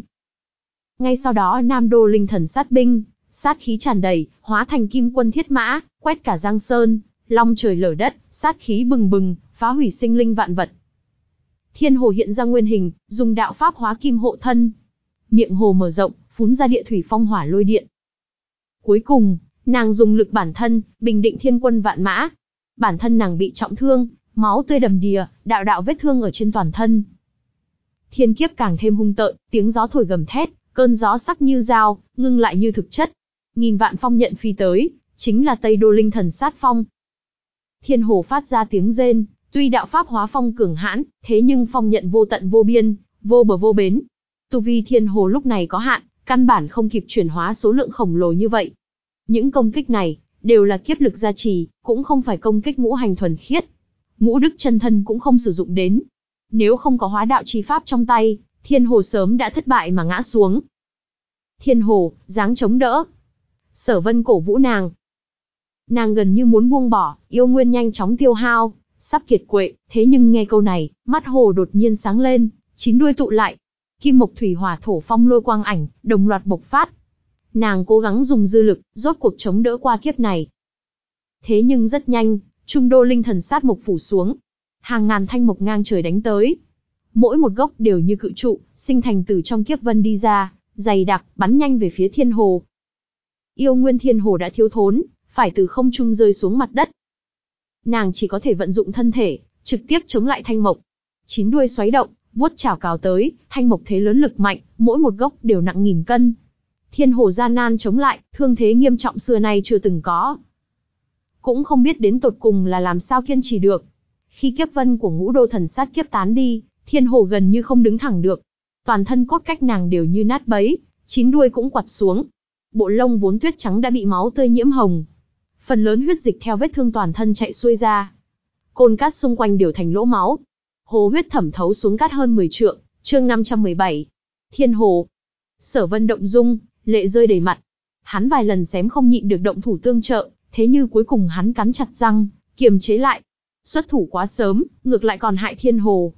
Ngay sau đó Nam Đô Linh thần sát binh, sát khí tràn đầy, hóa thành kim quân thiết mã, quét cả Giang Sơn, long trời lở đất, sát khí bừng bừng, phá hủy sinh linh vạn vật. Thiên Hồ hiện ra nguyên hình, dùng đạo pháp hóa kim hộ thân. Miệng hồ mở rộng, phún ra địa thủy phong hỏa lôi điện. Cuối cùng, nàng dùng lực bản thân, bình định thiên quân vạn mã. Bản thân nàng bị trọng thương, máu tươi đầm đìa, đạo đạo vết thương ở trên toàn thân. Thiên kiếp càng thêm hung tợn, tiếng gió thổi gầm thét, cơn gió sắc như dao, ngưng lại như thực chất. Nghìn vạn phong nhận phi tới, chính là Tây Đô Linh thần sát phong. Thiên Hồ phát ra tiếng rên, tuy đạo pháp hóa phong cường hãn, thế nhưng phong nhận vô tận vô biên, vô bờ vô bến. Tu vi Thiên Hồ lúc này có hạn, căn bản không kịp chuyển hóa số lượng khổng lồ như vậy. Những công kích này, đều là kiếp lực gia trì, cũng không phải công kích ngũ hành thuần khiết. Ngũ đức chân thân cũng không sử dụng đến. Nếu không có hóa đạo chi pháp trong tay, Thiên Hồ sớm đã thất bại mà ngã xuống. Thiên Hồ, dáng chống đỡ. Sở Vân cổ vũ nàng. Nàng gần như muốn buông bỏ, yêu nguyên nhanh chóng tiêu hao, sắp kiệt quệ, thế nhưng nghe câu này, mắt hồ đột nhiên sáng lên, chín đuôi tụ lại. Kim mộc thủy hỏa thổ phong lôi quang ảnh, đồng loạt bộc phát. Nàng cố gắng dùng dư lực, rốt cuộc chống đỡ qua kiếp này. Thế nhưng rất nhanh, Trung Đô Linh thần sát mộc phủ xuống. Hàng ngàn thanh mộc ngang trời đánh tới. Mỗi một gốc đều như cự trụ, sinh thành từ trong kiếp vân đi ra, dày đặc, bắn nhanh về phía Thiên Hồ. Yêu nguyên Thiên Hồ đã thiếu thốn, phải từ không trung rơi xuống mặt đất. Nàng chỉ có thể vận dụng thân thể, trực tiếp chống lại thanh mộc. Chín đuôi xoáy động, vuốt chảo cào tới, thanh mộc thế lớn lực mạnh, mỗi một gốc đều nặng nghìn cân. Thiên Hồ gian nan chống lại, thương thế nghiêm trọng xưa nay chưa từng có. Cũng không biết đến tột cùng là làm sao kiên trì được. Khi kiếp vân của ngũ đô thần sát kiếp tán đi, Thiên Hồ gần như không đứng thẳng được. Toàn thân cốt cách nàng đều như nát bấy, chín đuôi cũng quặt xuống. Bộ lông vốn tuyết trắng đã bị máu tươi nhiễm hồng. Phần lớn huyết dịch theo vết thương toàn thân chạy xuôi ra. Côn cát xung quanh đều thành lỗ máu. Hồ huyết thẩm thấu xuống cát hơn mười trượng, chương năm trăm mười bảy. Thiên Hồ. Sở Vân động dung, lệ rơi đầy mặt. Hắn vài lần xém không nhịn được động thủ tương trợ, thế như cuối cùng hắn cắn chặt răng, kiềm chế lại. Xuất thủ quá sớm, ngược lại còn hại Thiên Hồ.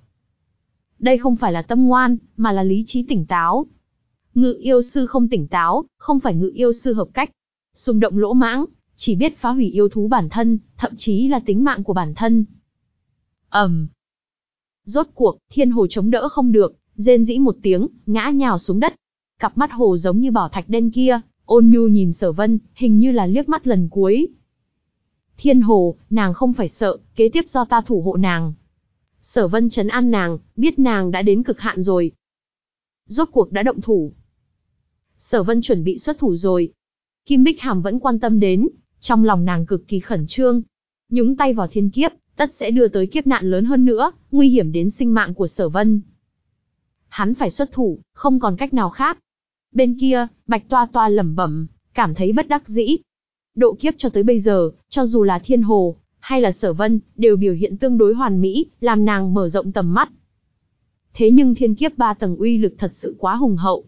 Đây không phải là tâm ngoan, mà là lý trí tỉnh táo. Ngự yêu sư không tỉnh táo, không phải ngự yêu sư hợp cách. Xung động lỗ mãng, chỉ biết phá hủy yêu thú bản thân, thậm chí là tính mạng của bản thân. ầm, um. Rốt cuộc, Thiên Hồ chống đỡ không được, rên rỉ một tiếng, ngã nhào xuống đất. Cặp mắt hồ giống như bảo thạch đen kia, ôn nhu nhìn Sở Vân, hình như là liếc mắt lần cuối. Thiên Hồ, nàng không phải sợ, kế tiếp do ta thủ hộ nàng. Sở Vân trấn an nàng, biết nàng đã đến cực hạn rồi. Rốt cuộc đã động thủ. Sở Vân chuẩn bị xuất thủ rồi. Kim Bích Hàm vẫn quan tâm đến, trong lòng nàng cực kỳ khẩn trương. Nhúng tay vào thiên kiếp, tất sẽ đưa tới kiếp nạn lớn hơn nữa, nguy hiểm đến sinh mạng của Sở Vân. Hắn phải xuất thủ, không còn cách nào khác. Bên kia, Bạch Toa Toa lẩm bẩm, cảm thấy bất đắc dĩ. Độ kiếp cho tới bây giờ, cho dù là Thiên Hồ, hay là Sở Vân, đều biểu hiện tương đối hoàn mỹ, làm nàng mở rộng tầm mắt. Thế nhưng thiên kiếp ba tầng uy lực thật sự quá hùng hậu.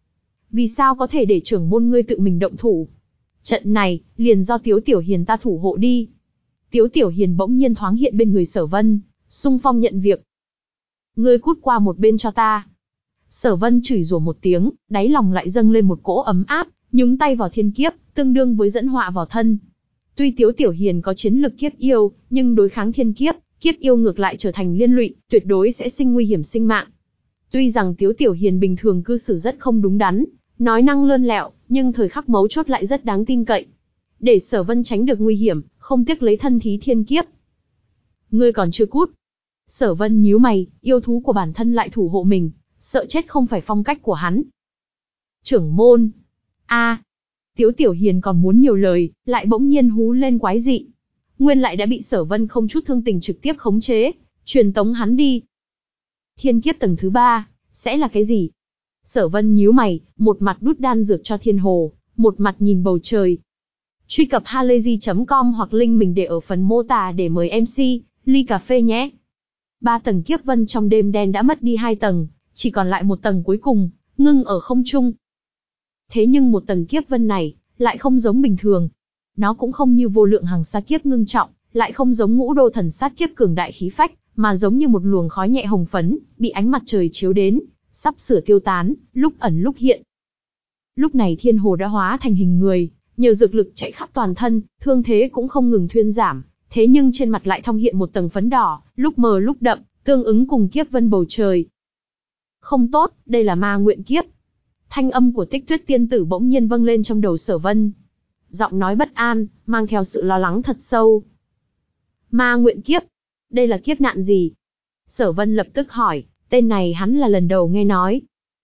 Vì sao có thể để trưởng môn ngươi tự mình động thủ? Trận này, liền do Tiếu Tiểu Hiền ta thủ hộ đi. Tiếu Tiểu Hiền bỗng nhiên thoáng hiện bên người Sở Vân, xung phong nhận việc. Ngươi cút qua một bên cho ta. Sở Vân chửi rủa một tiếng, đáy lòng lại dâng lên một cỗ ấm áp, nhúng tay vào thiên kiếp, tương đương với dẫn họa vào thân. Tuy Tiếu Tiểu Hiền có chiến lực kiếp yêu, nhưng đối kháng thiên kiếp, kiếp yêu ngược lại trở thành liên lụy, tuyệt đối sẽ sinh nguy hiểm sinh mạng. Tuy rằng Tiếu Tiểu Hiền bình thường cư xử rất không đúng đắn, nói năng lươn lẹo, nhưng thời khắc mấu chốt lại rất đáng tin cậy. Để Sở Vân tránh được nguy hiểm, không tiếc lấy thân thí thiên kiếp. Ngươi còn chưa cút. Sở Vân nhíu mày, yêu thú của bản thân lại thủ hộ mình, sợ chết không phải phong cách của hắn. Trưởng môn. A. À, Tiếu Tiểu Hiền còn muốn nhiều lời, lại bỗng nhiên hú lên quái dị. Nguyên lại đã bị Sở Vân không chút thương tình trực tiếp khống chế, truyền tống hắn đi. Thiên kiếp tầng thứ ba, sẽ là cái gì? Sở Vân nhíu mày, một mặt đút đan dược cho Thiên Hồ, một mặt nhìn bầu trời. Truy cập halayzi chấm com hoặc link mình để ở phần mô tả để mời em xê, ly cà phê nhé. Ba tầng kiếp vân trong đêm đen đã mất đi hai tầng, chỉ còn lại một tầng cuối cùng, ngưng ở không trung. Thế nhưng một tầng kiếp vân này, lại không giống bình thường. Nó cũng không như vô lượng hằng sa kiếp ngưng trọng, lại không giống ngũ đô thần sát kiếp cường đại khí phách, mà giống như một luồng khói nhẹ hồng phấn, bị ánh mặt trời chiếu đến, sắp sửa tiêu tán, lúc ẩn lúc hiện. Lúc này Thiên Hồ đã hóa thành hình người, nhờ dược lực chạy khắp toàn thân, thương thế cũng không ngừng thuyên giảm, thế nhưng trên mặt lại thông hiện một tầng phấn đỏ, lúc mờ lúc đậm, tương ứng cùng kiếp vân bầu trời. Không tốt, đây là ma nguyện kiếp. Thanh âm của Tích Tuyết tiên tử bỗng nhiên vang lên trong đầu Sở Vân. Giọng nói bất an, mang theo sự lo lắng thật sâu. Ma nguyện kiếp? Đây là kiếp nạn gì? Sở Vân lập tức hỏi, tên này hắn là lần đầu nghe nói.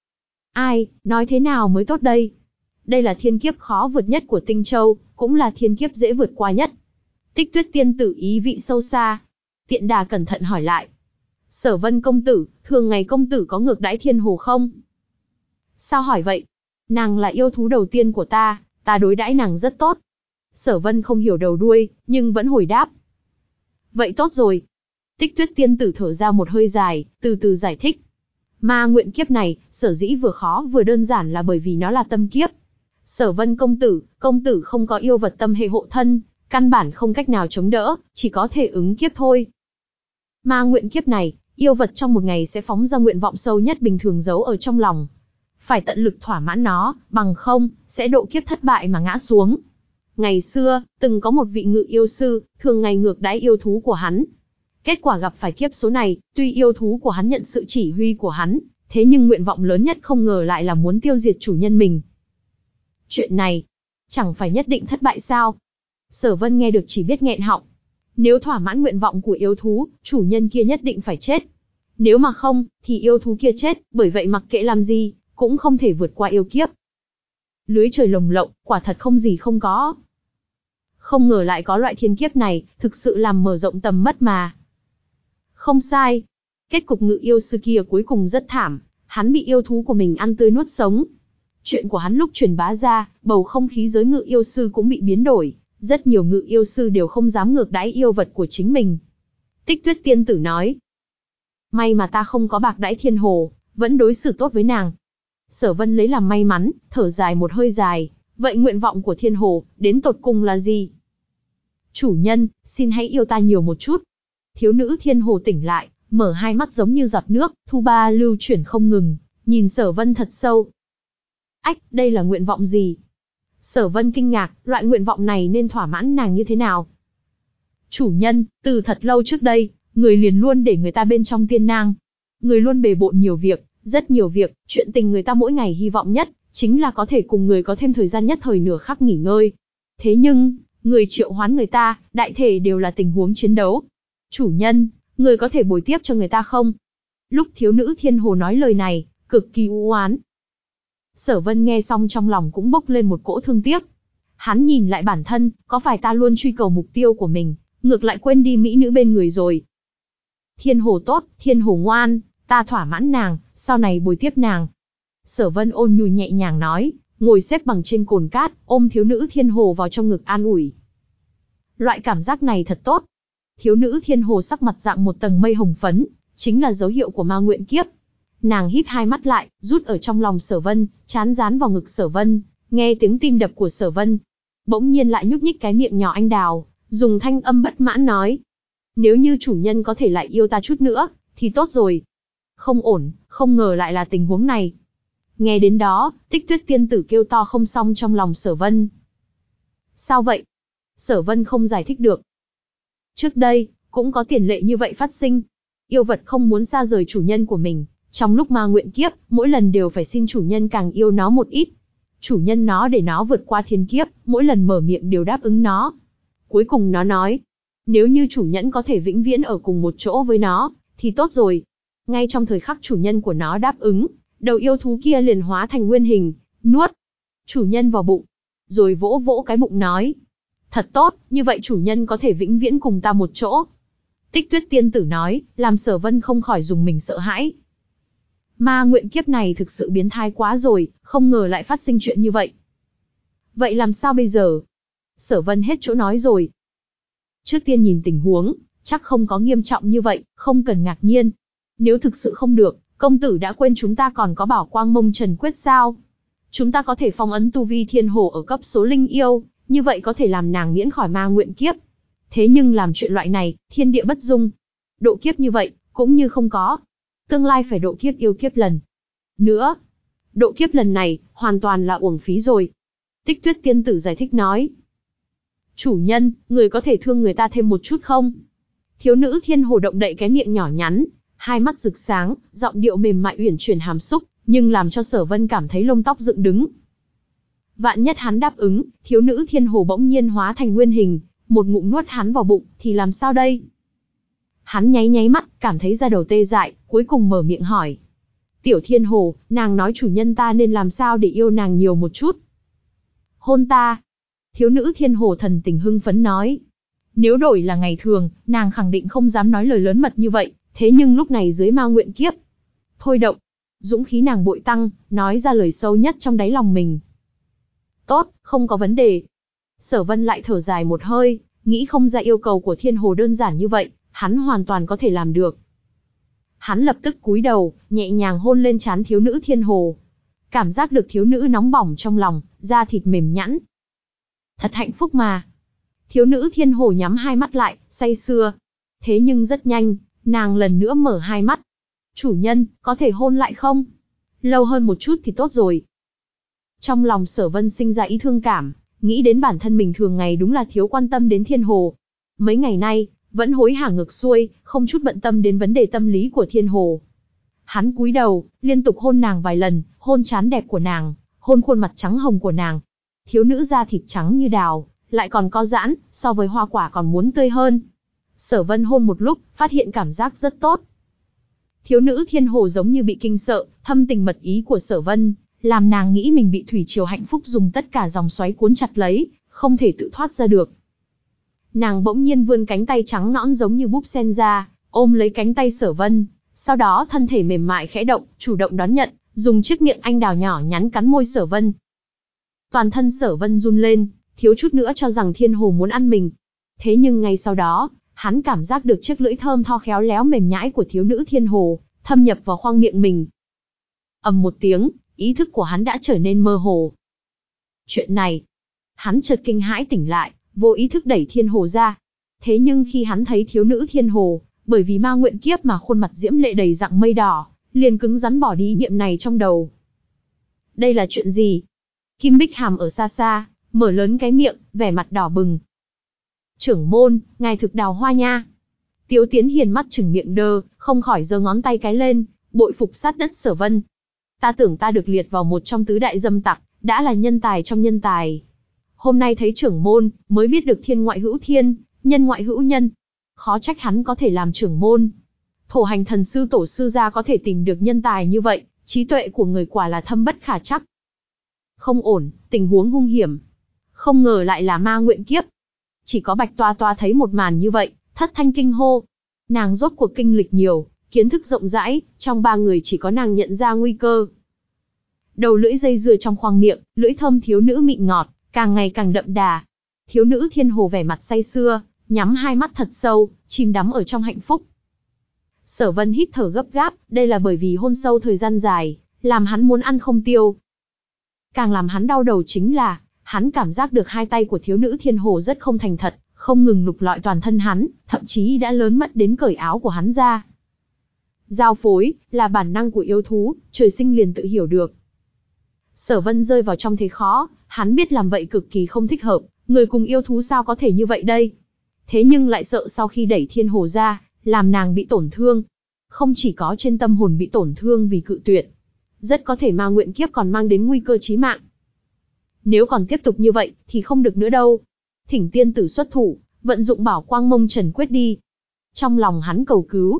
Ai, nói thế nào mới tốt đây? Đây là thiên kiếp khó vượt nhất của Tinh Châu, cũng là thiên kiếp dễ vượt qua nhất. Tích Tuyết tiên tử ý vị sâu xa. Tiện Đà cẩn thận hỏi lại. Sở Vân công tử, thường ngày công tử có ngược đãi Thiên Hồ không? Sao hỏi vậy? Nàng là yêu thú đầu tiên của ta, ta đối đãi nàng rất tốt. Sở Vân không hiểu đầu đuôi, nhưng vẫn hồi đáp. Vậy tốt rồi. Tích Tuyết tiên tử thở ra một hơi dài, từ từ giải thích. Ma nguyện kiếp này, sở dĩ vừa khó vừa đơn giản là bởi vì nó là tâm kiếp. Sở Vân công tử, công tử không có yêu vật tâm hệ hộ thân, căn bản không cách nào chống đỡ, chỉ có thể ứng kiếp thôi. Ma nguyện kiếp này, yêu vật trong một ngày sẽ phóng ra nguyện vọng sâu nhất bình thường giấu ở trong lòng. Phải tận lực thỏa mãn nó, bằng không, sẽ độ kiếp thất bại mà ngã xuống. Ngày xưa, từng có một vị ngự yêu sư, thường ngày ngược đãi yêu thú của hắn. Kết quả gặp phải kiếp số này, tuy yêu thú của hắn nhận sự chỉ huy của hắn, thế nhưng nguyện vọng lớn nhất không ngờ lại là muốn tiêu diệt chủ nhân mình. Chuyện này, chẳng phải nhất định thất bại sao? Sở Vân nghe được chỉ biết nghẹn họng. Nếu thỏa mãn nguyện vọng của yêu thú, chủ nhân kia nhất định phải chết. Nếu mà không, thì yêu thú kia chết, bởi vậy mặc kệ làm gì, cũng không thể vượt qua yêu kiếp. Lưới trời lồng lộng, quả thật không gì không có. Không ngờ lại có loại thiên kiếp này, thực sự làm mở rộng tầm mắt mà. Không sai. Kết cục ngự yêu sư kia cuối cùng rất thảm, hắn bị yêu thú của mình ăn tươi nuốt sống. Chuyện của hắn lúc truyền bá ra, bầu không khí giới ngự yêu sư cũng bị biến đổi, rất nhiều ngự yêu sư đều không dám ngược đãi yêu vật của chính mình. Tích Tuyết tiên tử nói. May mà ta không có bạc đãi Thiên Hồ, vẫn đối xử tốt với nàng. Sở Vân lấy làm may mắn, thở dài một hơi dài, vậy nguyện vọng của Thiên Hồ, đến tột cùng là gì? Chủ nhân, xin hãy yêu ta nhiều một chút. Thiếu nữ Thiên Hồ tỉnh lại, mở hai mắt giống như giọt nước, thu ba lưu chuyển không ngừng, nhìn Sở Vân thật sâu. Ách, đây là nguyện vọng gì? Sở Vân kinh ngạc, loại nguyện vọng này nên thỏa mãn nàng như thế nào? Chủ nhân, từ thật lâu trước đây, người liền luôn để người ta bên trong tiên nang. Người luôn bề bộn nhiều việc, Rất nhiều việc, chuyện tình người ta mỗi ngày hy vọng nhất, chính là có thể cùng người có thêm thời gian nhất thời nửa khắc nghỉ ngơi. Thế nhưng, người triệu hoán người ta, đại thể đều là tình huống chiến đấu. Chủ nhân, người có thể bồi tiếp cho người ta không? Lúc thiếu nữ thiên hồ nói lời này, cực kỳ u oán. Sở Vân nghe xong trong lòng cũng bốc lên một cỗ thương tiếc. Hắn nhìn lại bản thân, có phải ta luôn truy cầu mục tiêu của mình, ngược lại quên đi mỹ nữ bên người rồi. Thiên hồ tốt, thiên hồ ngoan, ta thỏa mãn nàng, sau này bồi tiếp nàng. Sở Vân ôn nhu nhẹ nhàng nói, ngồi xếp bằng trên cồn cát, ôm thiếu nữ thiên hồ vào trong ngực an ủi. Loại cảm giác này thật tốt. Thiếu nữ thiên hồ sắc mặt dạng một tầng mây hồng phấn, chính là dấu hiệu của ma nguyện kiếp. Nàng híp hai mắt lại, rút ở trong lòng Sở Vân, chán dán vào ngực Sở Vân, nghe tiếng tim đập của Sở Vân. Bỗng nhiên lại nhúc nhích cái miệng nhỏ anh đào, dùng thanh âm bất mãn nói. Nếu như chủ nhân có thể lại yêu ta chút nữa, thì tốt rồi. Không ổn, không ngờ lại là tình huống này. Nghe đến đó, Tích Tuyết tiên tử kêu to không xong trong lòng Sở Vân. Sao vậy? Sở Vân không giải thích được. Trước đây, cũng có tiền lệ như vậy phát sinh. Yêu vật không muốn xa rời chủ nhân của mình, trong lúc ma nguyện kiếp, mỗi lần đều phải xin chủ nhân càng yêu nó một ít. Chủ nhân nó để nó vượt qua thiên kiếp, mỗi lần mở miệng đều đáp ứng nó. Cuối cùng nó nói, nếu như chủ nhân có thể vĩnh viễn ở cùng một chỗ với nó, thì tốt rồi. Ngay trong thời khắc chủ nhân của nó đáp ứng, đầu yêu thú kia liền hóa thành nguyên hình, nuốt chủ nhân vào bụng, rồi vỗ vỗ cái bụng nói. Thật tốt, như vậy chủ nhân có thể vĩnh viễn cùng ta một chỗ. Tích Tuyết tiên tử nói, làm Sở Vân không khỏi dùng mình sợ hãi. Ma nguyện kiếp này thực sự biến thái quá rồi, không ngờ lại phát sinh chuyện như vậy. Vậy làm sao bây giờ? Sở Vân hết chỗ nói rồi. Trước tiên nhìn tình huống, chắc không có nghiêm trọng như vậy, không cần ngạc nhiên. Nếu thực sự không được, công tử đã quên chúng ta còn có Bảo Quang Mông Trần Quyết sao? Chúng ta có thể phong ấn tu vi thiên hồ ở cấp số linh yêu, như vậy có thể làm nàng miễn khỏi ma nguyện kiếp. Thế nhưng làm chuyện loại này, thiên địa bất dung. Độ kiếp như vậy, cũng như không có. Tương lai phải độ kiếp yêu kiếp lần nữa. Độ kiếp lần này, hoàn toàn là uổng phí rồi. Tích Tuyết tiên tử giải thích nói. Chủ nhân, người có thể thương người ta thêm một chút không? Thiếu nữ thiên hồ động đậy cái miệng nhỏ nhắn, hai mắt rực sáng, giọng điệu mềm mại uyển chuyển hàm xúc, nhưng làm cho Sở Vân cảm thấy lông tóc dựng đứng. Vạn nhất hắn đáp ứng, thiếu nữ thiên hồ bỗng nhiên hóa thành nguyên hình, một ngụm nuốt hắn vào bụng, thì làm sao đây? Hắn nháy nháy mắt, cảm thấy da đầu tê dại, cuối cùng mở miệng hỏi. Tiểu thiên hồ, nàng nói chủ nhân ta nên làm sao để yêu nàng nhiều một chút? Hôn ta. Thiếu nữ thiên hồ thần tình hưng phấn nói. Nếu đổi là ngày thường, nàng khẳng định không dám nói lời lớn mật như vậy, thế nhưng lúc này dưới ma nguyện kiếp. Thôi động, dũng khí nàng bội tăng, nói ra lời sâu nhất trong đáy lòng mình. Tốt, không có vấn đề. Sở Vân lại thở dài một hơi, nghĩ không ra yêu cầu của thiên hồ đơn giản như vậy, hắn hoàn toàn có thể làm được. Hắn lập tức cúi đầu, nhẹ nhàng hôn lên trán thiếu nữ thiên hồ. Cảm giác được thiếu nữ nóng bỏng trong lòng, da thịt mềm nhẵn. Thật hạnh phúc mà. Thiếu nữ thiên hồ nhắm hai mắt lại, say sưa. Thế nhưng rất nhanh, nàng lần nữa mở hai mắt. Chủ nhân, có thể hôn lại không? Lâu hơn một chút thì tốt rồi. Trong lòng Sở Vân sinh ra ý thương cảm, nghĩ đến bản thân mình thường ngày đúng là thiếu quan tâm đến thiên hồ. Mấy ngày nay, vẫn hối hả ngược xuôi, không chút bận tâm đến vấn đề tâm lý của thiên hồ. Hắn cúi đầu, liên tục hôn nàng vài lần, hôn trán đẹp của nàng, hôn khuôn mặt trắng hồng của nàng. Thiếu nữ da thịt trắng như đào, lại còn có giãn, so với hoa quả còn muốn tươi hơn. Sở Vân hôn một lúc, phát hiện cảm giác rất tốt. Thiếu nữ thiên hồ giống như bị kinh sợ, thâm tình mật ý của Sở Vân, làm nàng nghĩ mình bị thủy triều hạnh phúc dùng tất cả dòng xoáy cuốn chặt lấy, không thể tự thoát ra được. Nàng bỗng nhiên vươn cánh tay trắng nõn giống như búp sen ra, ôm lấy cánh tay Sở Vân, sau đó thân thể mềm mại khẽ động, chủ động đón nhận, dùng chiếc miệng anh đào nhỏ nhắn cắn môi Sở Vân. Toàn thân Sở Vân run lên, thiếu chút nữa cho rằng thiên hồ muốn ăn mình. Thế nhưng ngay sau đó, hắn cảm giác được chiếc lưỡi thơm tho khéo léo mềm nhãi của thiếu nữ thiên hồ, thâm nhập vào khoang miệng mình. Ầm một tiếng, ý thức của hắn đã trở nên mơ hồ. Chuyện này, hắn chợt kinh hãi tỉnh lại, vô ý thức đẩy thiên hồ ra. Thế nhưng khi hắn thấy thiếu nữ thiên hồ, bởi vì ma nguyện kiếp mà khuôn mặt diễm lệ đầy rặng mây đỏ, liền cứng rắn bỏ đi ý niệm này trong đầu. Đây là chuyện gì? Kim Bích Hàm ở xa xa, mở lớn cái miệng, vẻ mặt đỏ bừng. Trưởng môn, ngài thực đào hoa nha. Tiếu Tiến Hiền mắt trừng miệng đơ, không khỏi giơ ngón tay cái lên, bội phục sát đất Sở Vân. Ta tưởng ta được liệt vào một trong tứ đại dâm tặc, đã là nhân tài trong nhân tài. Hôm nay thấy trưởng môn, mới biết được thiên ngoại hữu thiên, nhân ngoại hữu nhân. Khó trách hắn có thể làm trưởng môn. Thổ hành thần sư tổ sư gia có thể tìm được nhân tài như vậy, trí tuệ của người quả là thâm bất khả trắc. Không ổn, tình huống hung hiểm. Không ngờ lại là ma nguyện kiếp. Chỉ có Bạch Toa Toa thấy một màn như vậy, thất thanh kinh hô. Nàng rốt cuộc kinh lịch nhiều, kiến thức rộng rãi, trong ba người chỉ có nàng nhận ra nguy cơ. Đầu lưỡi dây dưa trong khoang miệng, lưỡi thơm thiếu nữ mịn ngọt, càng ngày càng đậm đà. Thiếu nữ thiên hồ vẻ mặt say sưa, nhắm hai mắt thật sâu, chìm đắm ở trong hạnh phúc. Sở Vân hít thở gấp gáp, đây là bởi vì hôn sâu thời gian dài, làm hắn muốn ăn không tiêu. Càng làm hắn đau đầu chính là, hắn cảm giác được hai tay của thiếu nữ thiên hồ rất không thành thật, không ngừng lục lọi toàn thân hắn, thậm chí đã lớn mất đến cởi áo của hắn ra. Giao phối, là bản năng của yêu thú, trời sinh liền tự hiểu được. Sở Vân rơi vào trong thế khó, hắn biết làm vậy cực kỳ không thích hợp, người cùng yêu thú sao có thể như vậy đây. Thế nhưng lại sợ sau khi đẩy thiên hồ ra, làm nàng bị tổn thương. Không chỉ có trên tâm hồn bị tổn thương vì cự tuyệt, rất có thể ma nguyện kiếp còn mang đến nguy cơ chí mạng. Nếu còn tiếp tục như vậy, thì không được nữa đâu. Thỉnh tiên tử xuất thủ, vận dụng bảo quang mông trần quyết đi. Trong lòng hắn cầu cứu.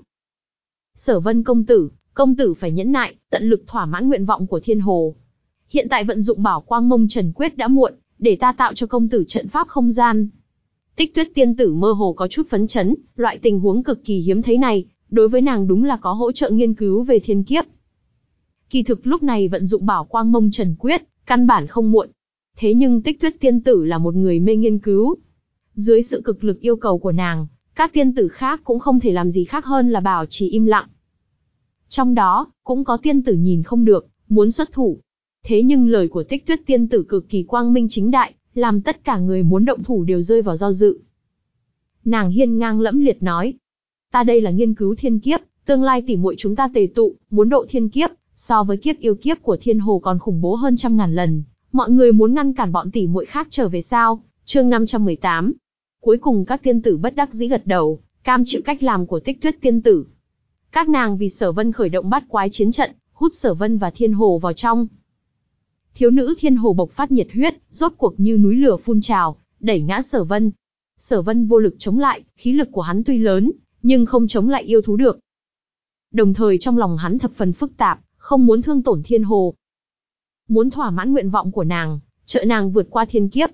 Sở Vân công tử, công tử phải nhẫn nại, tận lực thỏa mãn nguyện vọng của thiên hồ. Hiện tại vận dụng bảo quang mông trần quyết đã muộn, để ta tạo cho công tử trận pháp không gian. Tích Tuyết tiên tử mơ hồ có chút phấn chấn, loại tình huống cực kỳ hiếm thấy này, đối với nàng đúng là có hỗ trợ nghiên cứu về thiên kiếp. Kỳ thực lúc này vận dụng bảo quang mông trần quyết, căn bản không muộn. Thế nhưng Tích Tuyết tiên tử là một người mê nghiên cứu. Dưới sự cực lực yêu cầu của nàng, các tiên tử khác cũng không thể làm gì khác hơn là bảo trì im lặng. Trong đó, cũng có tiên tử nhìn không được, muốn xuất thủ. Thế nhưng lời của Tích Tuyết tiên tử cực kỳ quang minh chính đại, làm tất cả người muốn động thủ đều rơi vào do dự. Nàng hiên ngang lẫm liệt nói, ta đây là nghiên cứu thiên kiếp, tương lai tỉ muội chúng ta tề tụ, muốn độ thiên kiếp, so với kiếp yêu kiếp của thiên hồ còn khủng bố hơn trăm ngàn lần. Mọi người muốn ngăn cản bọn tỉ muội khác trở về sao? Chương năm trăm mười tám. Cuối cùng các tiên tử bất đắc dĩ gật đầu, cam chịu cách làm của Tích Tuyết tiên tử. Các nàng vì Sở Vân khởi động bát quái chiến trận, hút Sở Vân và thiên hồ vào trong. Thiếu nữ thiên hồ bộc phát nhiệt huyết, rốt cuộc như núi lửa phun trào, đẩy ngã Sở Vân. Sở Vân vô lực chống lại, khí lực của hắn tuy lớn, nhưng không chống lại yêu thú được. Đồng thời trong lòng hắn thập phần phức tạp, không muốn thương tổn thiên hồ. Muốn thỏa mãn nguyện vọng của nàng, trợ nàng vượt qua thiên kiếp.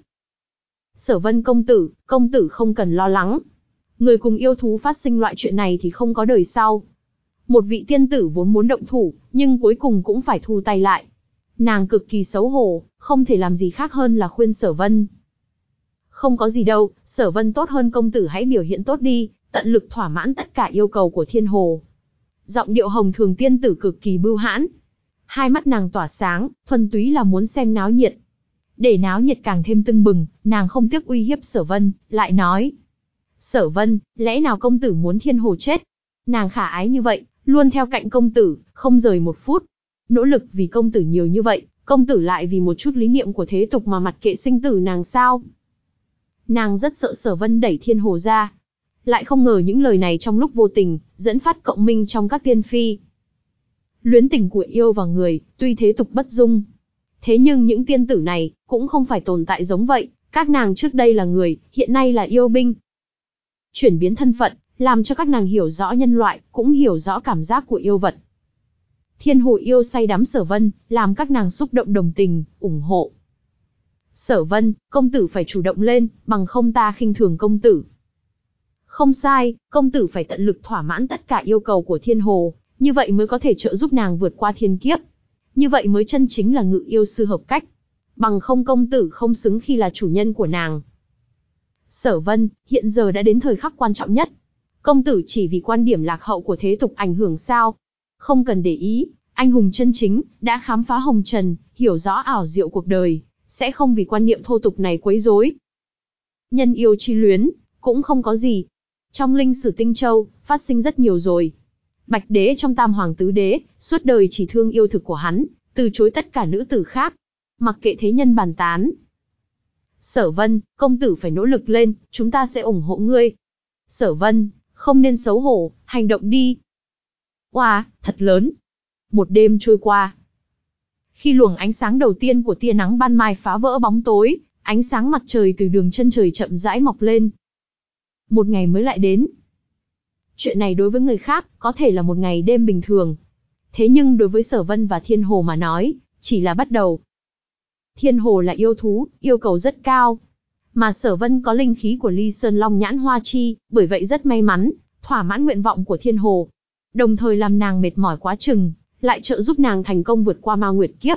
Sở Vân công tử, công tử không cần lo lắng. Người cùng yêu thú phát sinh loại chuyện này thì không có đời sau. Một vị tiên tử vốn muốn động thủ, nhưng cuối cùng cũng phải thu tay lại. Nàng cực kỳ xấu hổ, không thể làm gì khác hơn là khuyên Sở Vân. Không có gì đâu, Sở Vân tốt hơn công tử hãy biểu hiện tốt đi, tận lực thỏa mãn tất cả yêu cầu của thiên hồ. Giọng điệu hồng thường tiên tử cực kỳ bưu hãn. Hai mắt nàng tỏa sáng, thuần túy là muốn xem náo nhiệt. Để náo nhiệt càng thêm tưng bừng, nàng không tiếc uy hiếp Sở Vân, lại nói. Sở Vân, lẽ nào công tử muốn thiên hồ chết? Nàng khả ái như vậy, luôn theo cạnh công tử, không rời một phút. Nỗ lực vì công tử nhiều như vậy, công tử lại vì một chút lý niệm của thế tục mà mặc kệ sinh tử nàng sao? Nàng rất sợ Sở Vân đẩy thiên hồ ra. Lại không ngờ những lời này trong lúc vô tình, dẫn phát cộng minh trong các tiên phi. Luyến tình của yêu và người, tuy thế tục bất dung. Thế nhưng những tiên tử này, cũng không phải tồn tại giống vậy, các nàng trước đây là người, hiện nay là yêu binh. Chuyển biến thân phận, làm cho các nàng hiểu rõ nhân loại, cũng hiểu rõ cảm giác của yêu vật. Thiên hồ yêu say đắm Sở Vân, làm các nàng xúc động đồng tình, ủng hộ. Sở Vân, công tử phải chủ động lên, bằng không ta khinh thường công tử. Không sai, công tử phải tận lực thỏa mãn tất cả yêu cầu của thiên hồ, như vậy mới có thể trợ giúp nàng vượt qua thiên kiếp. Như vậy mới chân chính là ngự yêu sư hợp cách. Bằng không công tử không xứng khi là chủ nhân của nàng. Sở Vân, hiện giờ đã đến thời khắc quan trọng nhất. Công tử chỉ vì quan điểm lạc hậu của thế tục ảnh hưởng sao? Không cần để ý, anh hùng chân chính, đã khám phá hồng trần, hiểu rõ ảo diệu cuộc đời, sẽ không vì quan niệm thô tục này quấy rối. Nhân yêu chi luyến, cũng không có gì. Trong linh sử Tinh Châu, phát sinh rất nhiều rồi. Bạch đế trong Tam Hoàng Tứ Đế, suốt đời chỉ thương yêu thực của hắn, từ chối tất cả nữ tử khác. Mặc kệ thế nhân bàn tán. Sở Vân, công tử phải nỗ lực lên, chúng ta sẽ ủng hộ ngươi. Sở Vân, không nên xấu hổ, hành động đi. Oa, wow, thật lớn. Một đêm trôi qua. Khi luồng ánh sáng đầu tiên của tia nắng ban mai phá vỡ bóng tối, ánh sáng mặt trời từ đường chân trời chậm rãi mọc lên. Một ngày mới lại đến. Chuyện này đối với người khác, có thể là một ngày đêm bình thường. Thế nhưng đối với Sở Vân và Thiên Hồ mà nói, chỉ là bắt đầu. Thiên Hồ là yêu thú, yêu cầu rất cao. Mà Sở Vân có linh khí của Ly Sơn Long Nhãn Hoa Chi, bởi vậy rất may mắn, thỏa mãn nguyện vọng của Thiên Hồ. Đồng thời làm nàng mệt mỏi quá chừng, lại trợ giúp nàng thành công vượt qua ma nguyệt kiếp.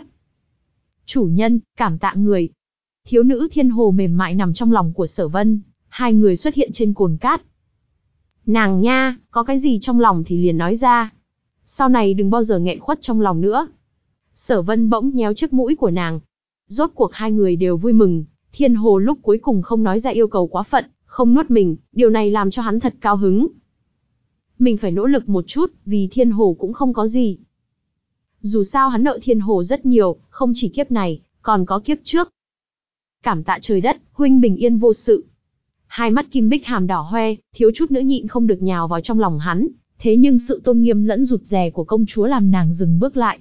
Chủ nhân, cảm tạ người. Thiếu nữ Thiên Hồ mềm mại nằm trong lòng của Sở Vân, hai người xuất hiện trên cồn cát. Nàng nha, có cái gì trong lòng thì liền nói ra. Sau này đừng bao giờ nghẹn khuất trong lòng nữa. Sở Vân bỗng nhéo chiếc mũi của nàng. Rốt cuộc hai người đều vui mừng, Thiên Hồ lúc cuối cùng không nói ra yêu cầu quá phận, không nuốt mình, điều này làm cho hắn thật cao hứng. Mình phải nỗ lực một chút, vì Thiên Hồ cũng không có gì. Dù sao hắn nợ Thiên Hồ rất nhiều, không chỉ kiếp này, còn có kiếp trước. Cảm tạ trời đất, huynh bình yên vô sự. Hai mắt kim bích hàm đỏ hoe, thiếu chút nữa nhịn không được nhào vào trong lòng hắn, thế nhưng sự tôn nghiêm lẫn rụt rè của công chúa làm nàng dừng bước lại.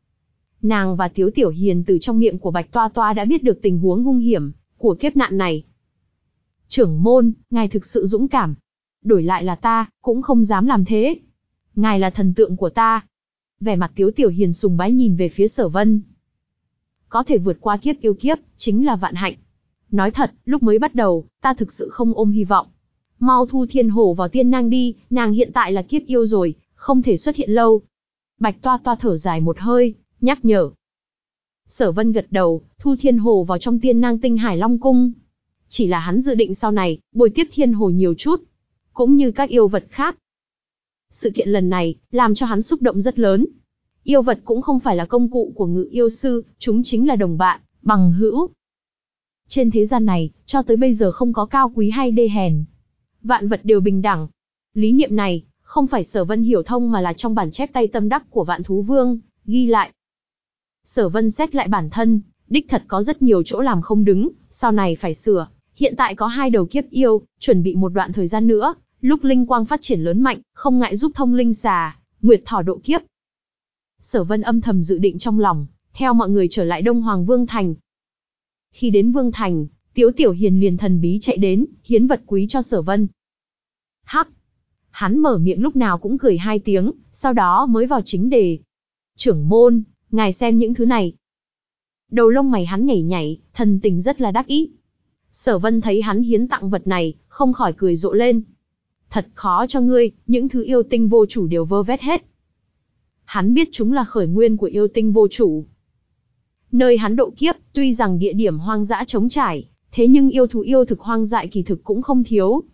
Nàng và Tiếu Tiểu Hiền từ trong miệng của Bạch Toa Toa đã biết được tình huống hung hiểm của kiếp nạn này. Trưởng môn, ngài thực sự dũng cảm. Đổi lại là ta, cũng không dám làm thế. Ngài là thần tượng của ta. Vẻ mặt Tiếu Tiểu Hiền sùng bái nhìn về phía Sở Vân. Có thể vượt qua kiếp yêu kiếp, chính là vạn hạnh. Nói thật, lúc mới bắt đầu, ta thực sự không ôm hy vọng. Mau thu Thiên Hồ vào tiên nang đi, nàng hiện tại là kiếp yêu rồi, không thể xuất hiện lâu. Bạch Toa Toa thở dài một hơi, nhắc nhở. Sở Vân gật đầu, thu Thiên Hồ vào trong tiên nang tinh Hải Long Cung. Chỉ là hắn dự định sau này, bồi tiếp Thiên Hồ nhiều chút, cũng như các yêu vật khác. Sự kiện lần này, làm cho hắn xúc động rất lớn. Yêu vật cũng không phải là công cụ của ngự yêu sư, chúng chính là đồng bạn, bằng hữu. Trên thế gian này, cho tới bây giờ không có cao quý hay đê hèn. Vạn vật đều bình đẳng. Lý niệm này, không phải Sở Vân hiểu thông mà là trong bản chép tay tâm đắc của Vạn Thú Vương, ghi lại. Sở Vân xét lại bản thân, đích thật có rất nhiều chỗ làm không đứng, sau này phải sửa. Hiện tại có hai đầu kiếp yêu, chuẩn bị một đoạn thời gian nữa, lúc linh quang phát triển lớn mạnh, không ngại giúp thông linh xà, nguyệt thỏ độ kiếp. Sở Vân âm thầm dự định trong lòng, theo mọi người trở lại Đông Hoàng Vương Thành. Khi đến Vương Thành, Tiếu Tiểu Hiền liền thần bí chạy đến, hiến vật quý cho Sở Vân. Hắc! Hắn mở miệng lúc nào cũng cười hai tiếng, sau đó mới vào chính đề. Trưởng môn, ngài xem những thứ này. Đầu lông mày hắn nhảy nhảy, thần tình rất là đắc ý. Sở Vân thấy hắn hiến tặng vật này, không khỏi cười rộ lên. Thật khó cho ngươi, những thứ yêu tinh vô chủ đều vơ vét hết. Hắn biết chúng là khởi nguyên của yêu tinh vô chủ. Nơi hắn độ kiếp, tuy rằng địa điểm hoang dã trống trải, thế nhưng yêu thú yêu thực hoang dại kỳ thực cũng không thiếu.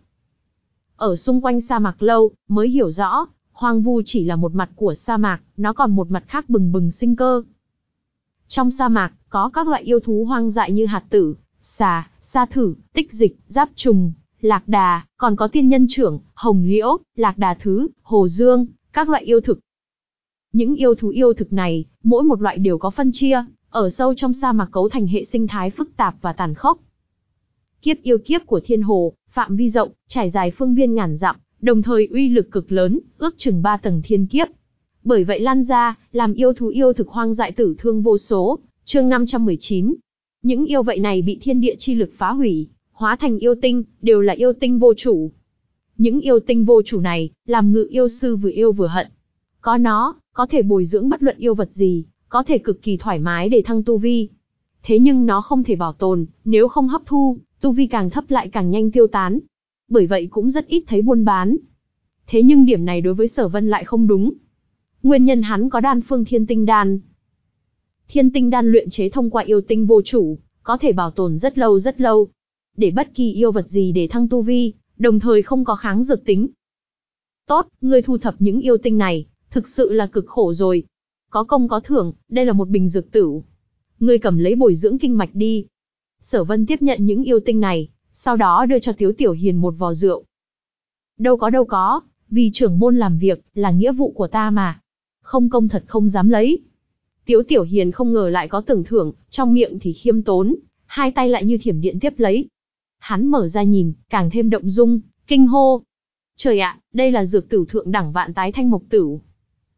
Ở xung quanh sa mạc lâu, mới hiểu rõ, hoang vu chỉ là một mặt của sa mạc, nó còn một mặt khác bừng bừng sinh cơ. Trong sa mạc, có các loại yêu thú hoang dại như hạt tử, xà, sa thử, tích dịch, giáp trùng, lạc đà, còn có tiên nhân trưởng, hồng liễu, lạc đà thứ, hồ dương, các loại yêu thực. Những yêu thú yêu thực này, mỗi một loại đều có phân chia, ở sâu trong sa mạc cấu thành hệ sinh thái phức tạp và tàn khốc. Kiếp yêu kiếp của Thiên Hồ, phạm vi rộng, trải dài phương viên ngàn dặm, đồng thời uy lực cực lớn, ước chừng ba tầng thiên kiếp. Bởi vậy lan ra, làm yêu thú yêu thực hoang dại tử thương vô số. Chương năm trăm mười chín. Những yêu vậy này bị thiên địa chi lực phá hủy, hóa thành yêu tinh, đều là yêu tinh vô chủ. Những yêu tinh vô chủ này, làm ngự yêu sư vừa yêu vừa hận. Có nó, có thể bồi dưỡng bất luận yêu vật gì, có thể cực kỳ thoải mái để thăng tu vi. Thế nhưng nó không thể bảo tồn, nếu không hấp thu, tu vi càng thấp lại càng nhanh tiêu tán. Bởi vậy cũng rất ít thấy buôn bán. Thế nhưng điểm này đối với Sở Vân lại không đúng. Nguyên nhân hắn có đan phương thiên tinh đan. Thiên tinh đan luyện chế thông qua yêu tinh vô chủ, có thể bảo tồn rất lâu rất lâu. Để bất kỳ yêu vật gì để thăng tu vi, đồng thời không có kháng dược tính. Tốt, ngươi thu thập những yêu tinh này, thực sự là cực khổ rồi. Có công có thưởng, đây là một bình dược tửu. Ngươi cầm lấy bồi dưỡng kinh mạch đi. Sở Vân tiếp nhận những yêu tinh này, sau đó đưa cho Tiếu Tiểu Hiền một vò rượu. Đâu có đâu có, vì trưởng môn làm việc, là nghĩa vụ của ta mà. Không công thật không dám lấy. Tiếu Tiểu Hiền không ngờ lại có tưởng thưởng, trong miệng thì khiêm tốn, hai tay lại như thiểm điện tiếp lấy. Hắn mở ra nhìn, càng thêm động dung, kinh hô. Trời ạ, đây là dược tửu thượng đẳng vạn tái thanh mộc tửu.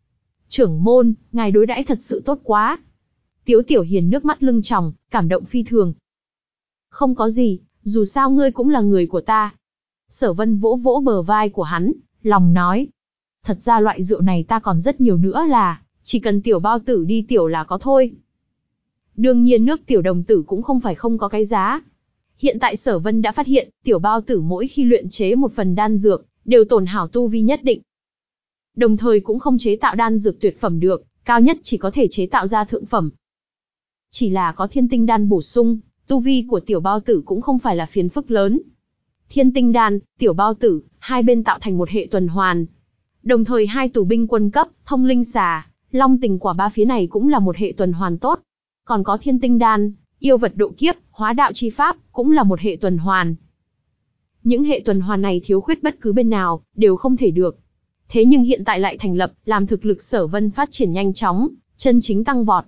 Trưởng môn, ngài đối đãi thật sự tốt quá. Tiếu Tiểu Hiền nước mắt lưng tròng, cảm động phi thường. Không có gì, dù sao ngươi cũng là người của ta. Sở Vân vỗ vỗ bờ vai của hắn, lòng nói. Thật ra loại rượu này ta còn rất nhiều nữa là, chỉ cần tiểu bao tử đi tiểu là có thôi. Đương nhiên nước tiểu đồng tử cũng không phải không có cái giá. Hiện tại Sở Vân đã phát hiện, tiểu bao tử mỗi khi luyện chế một phần đan dược, đều tổn hảo tu vi nhất định. Đồng thời cũng không chế tạo đan dược tuyệt phẩm được, cao nhất chỉ có thể chế tạo ra thượng phẩm. Chỉ là có thiên tinh đan bổ sung, tu vi của tiểu bao tử cũng không phải là phiền phức lớn. Thiên tinh đan, tiểu bao tử, hai bên tạo thành một hệ tuần hoàn. Đồng thời hai tù binh quân cấp, thông linh xà, long tình quả ba phía này cũng là một hệ tuần hoàn tốt. Còn có thiên tinh đan, yêu vật độ kiếp, hóa đạo chi pháp, cũng là một hệ tuần hoàn. Những hệ tuần hoàn này thiếu khuyết bất cứ bên nào, đều không thể được. Thế nhưng hiện tại lại thành lập, làm thực lực Sở Vân phát triển nhanh chóng, chân chính tăng vọt.